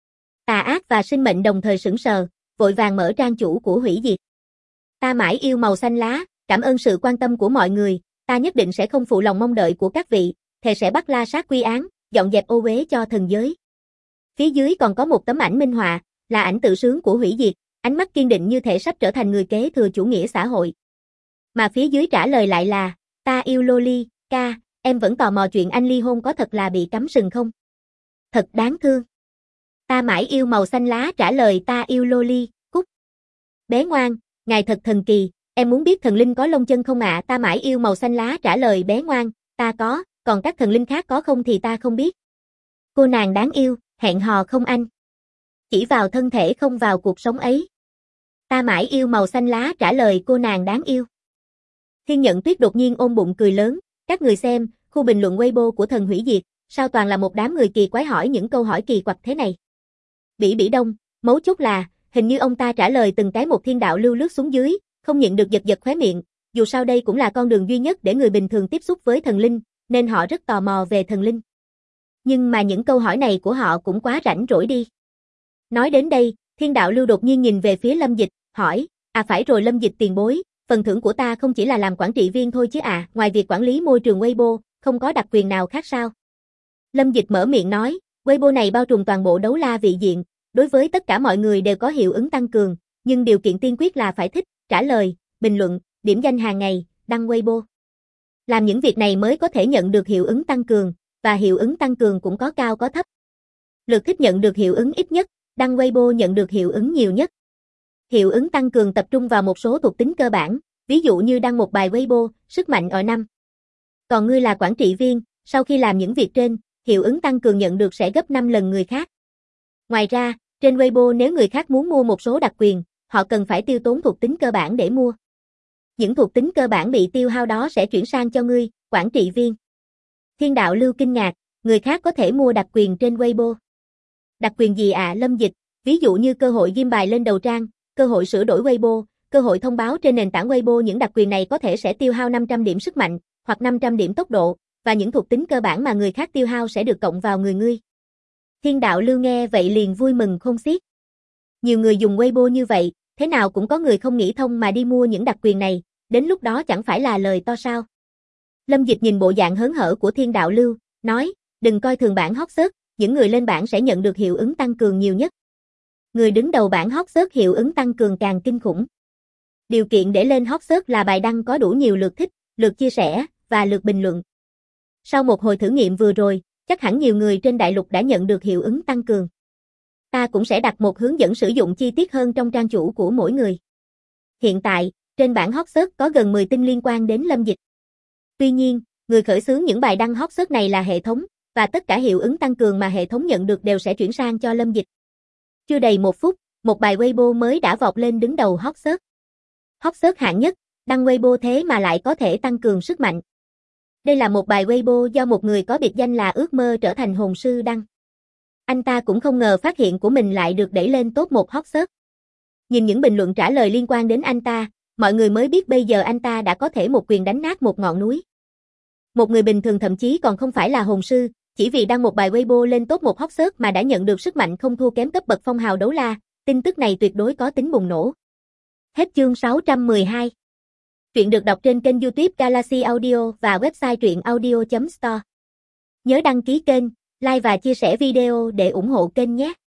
Tà ác và sinh mệnh đồng thời sững sờ, vội vàng mở trang chủ của Hủy Diệt. Ta mãi yêu màu xanh lá, cảm ơn sự quan tâm của mọi người, ta nhất định sẽ không phụ lòng mong đợi của các vị, thề sẽ bắt La Sát quy án, dọn dẹp ô uế cho thần giới. Phía dưới còn có một tấm ảnh minh họa, là ảnh tự sướng của Hủy Diệt, ánh mắt kiên định như thể sắp trở thành người kế thừa chủ nghĩa xã hội. Mà phía dưới trả lời lại là, ta yêu Loli, ca, em vẫn tò mò chuyện anh ly hôn có thật là bị cắm sừng không? Thật đáng thương. Ta mãi yêu màu xanh lá trả lời ta yêu Loli, cút. Bé ngoan, ngài thật thần kỳ, em muốn biết thần linh có lông chân không ạ? Ta mãi yêu màu xanh lá trả lời bé ngoan, ta có, còn các thần linh khác có không thì ta không biết. Cô nàng đáng yêu, hẹn hò không anh? Chỉ vào thân thể không vào cuộc sống ấy. Ta mãi yêu màu xanh lá trả lời cô nàng đáng yêu. Thiên Nhận Tuyết đột nhiên ôm bụng cười lớn, các người xem, khu bình luận Weibo của thần hủy diệt, sao toàn là một đám người kỳ quái hỏi những câu hỏi kỳ quặc thế này. Bỉ Bỉ Đông, mấu chốt là, hình như ông ta trả lời từng cái một thiên đạo lưu lướt xuống dưới, không nhịn được giật giật khóe miệng, dù sao đây cũng là con đường duy nhất để người bình thường tiếp xúc với thần linh, nên họ rất tò mò về thần linh. Nhưng mà những câu hỏi này của họ cũng quá rảnh rỗi đi. Nói đến đây, thiên đạo lưu đột nhiên nhìn về phía Lâm Dịch, hỏi, phải rồi Lâm Dịch tiền bối, phần thưởng của ta không chỉ là làm quản trị viên thôi chứ ngoài việc quản lý môi trường Weibo, không có đặc quyền nào khác sao? Lâm Dịch mở miệng nói, Weibo này bao trùm toàn bộ đấu la vị diện, đối với tất cả mọi người đều có hiệu ứng tăng cường, nhưng điều kiện tiên quyết là phải thích, trả lời, bình luận, điểm danh hàng ngày, đăng Weibo. Làm những việc này mới có thể nhận được hiệu ứng tăng cường, và hiệu ứng tăng cường cũng có cao có thấp. Lượt thích nhận được hiệu ứng ít nhất, đăng Weibo nhận được hiệu ứng nhiều nhất. Hiệu ứng tăng cường tập trung vào một số thuộc tính cơ bản, ví dụ như đăng một bài Weibo, sức mạnh ở 5. Còn ngươi là quản trị viên, sau khi làm những việc trên, hiệu ứng tăng cường nhận được sẽ gấp 5 lần người khác. Ngoài ra, trên Weibo nếu người khác muốn mua một số đặc quyền, họ cần phải tiêu tốn thuộc tính cơ bản để mua. Những thuộc tính cơ bản bị tiêu hao đó sẽ chuyển sang cho ngươi, quản trị viên. Thiên đạo lưu kinh ngạc, người khác có thể mua đặc quyền trên Weibo. Đặc quyền gì Lâm Dịch, ví dụ như cơ hội ghim bài lên đầu trang, cơ hội sửa đổi Weibo, cơ hội thông báo trên nền tảng Weibo. Những đặc quyền này có thể sẽ tiêu hao 500 điểm sức mạnh, hoặc 500 điểm tốc độ, và những thuộc tính cơ bản mà người khác tiêu hao sẽ được cộng vào người ngươi. Thiên đạo lưu nghe vậy liền vui mừng khôn xiết. Nhiều người dùng Weibo như vậy, thế nào cũng có người không nghĩ thông mà đi mua những đặc quyền này, đến lúc đó chẳng phải là lời to sao. Lâm Dịch nhìn bộ dạng hớn hở của thiên đạo lưu, nói, đừng coi thường bảng hot search, những người lên bảng sẽ nhận được hiệu ứng tăng cường nhiều nhất. Người đứng đầu bảng hot search hiệu ứng tăng cường càng kinh khủng. Điều kiện để lên hot search là bài đăng có đủ nhiều lượt thích, lượt chia sẻ, và lượt bình luận. Sau một hồi thử nghiệm vừa rồi, chắc hẳn nhiều người trên đại lục đã nhận được hiệu ứng tăng cường. Ta cũng sẽ đặt một hướng dẫn sử dụng chi tiết hơn trong trang chủ của mỗi người. Hiện tại, trên bảng hot search có gần 10 tin liên quan đến Lâm Dịch. Tuy nhiên, người khởi xướng những bài đăng hot search này là hệ thống, và tất cả hiệu ứng tăng cường mà hệ thống nhận được đều sẽ chuyển sang cho Lâm Dịch. Chưa đầy 1 phút, một bài Weibo mới đã vọt lên đứng đầu hot search. Hot search hạng nhất, đăng Weibo thế mà lại có thể tăng cường sức mạnh. Đây là một bài Weibo do một người có biệt danh là ước mơ trở thành hồn sư đăng. Anh ta cũng không ngờ phát hiện của mình lại được đẩy lên top 1 hot search. Nhìn những bình luận trả lời liên quan đến anh ta, mọi người mới biết bây giờ anh ta đã có thể một quyền đánh nát một ngọn núi. Một người bình thường thậm chí còn không phải là hồn sư, chỉ vì đăng một bài Weibo lên top 1 hot search mà đã nhận được sức mạnh không thua kém cấp bậc phong hào đấu la, Tin tức này tuyệt đối có tính bùng nổ. Hết chương 612. Truyện được đọc trên kênh YouTube Galaxy Audio và website truyệnaudio.store. Nhớ đăng ký kênh, like và chia sẻ video để ủng hộ kênh nhé.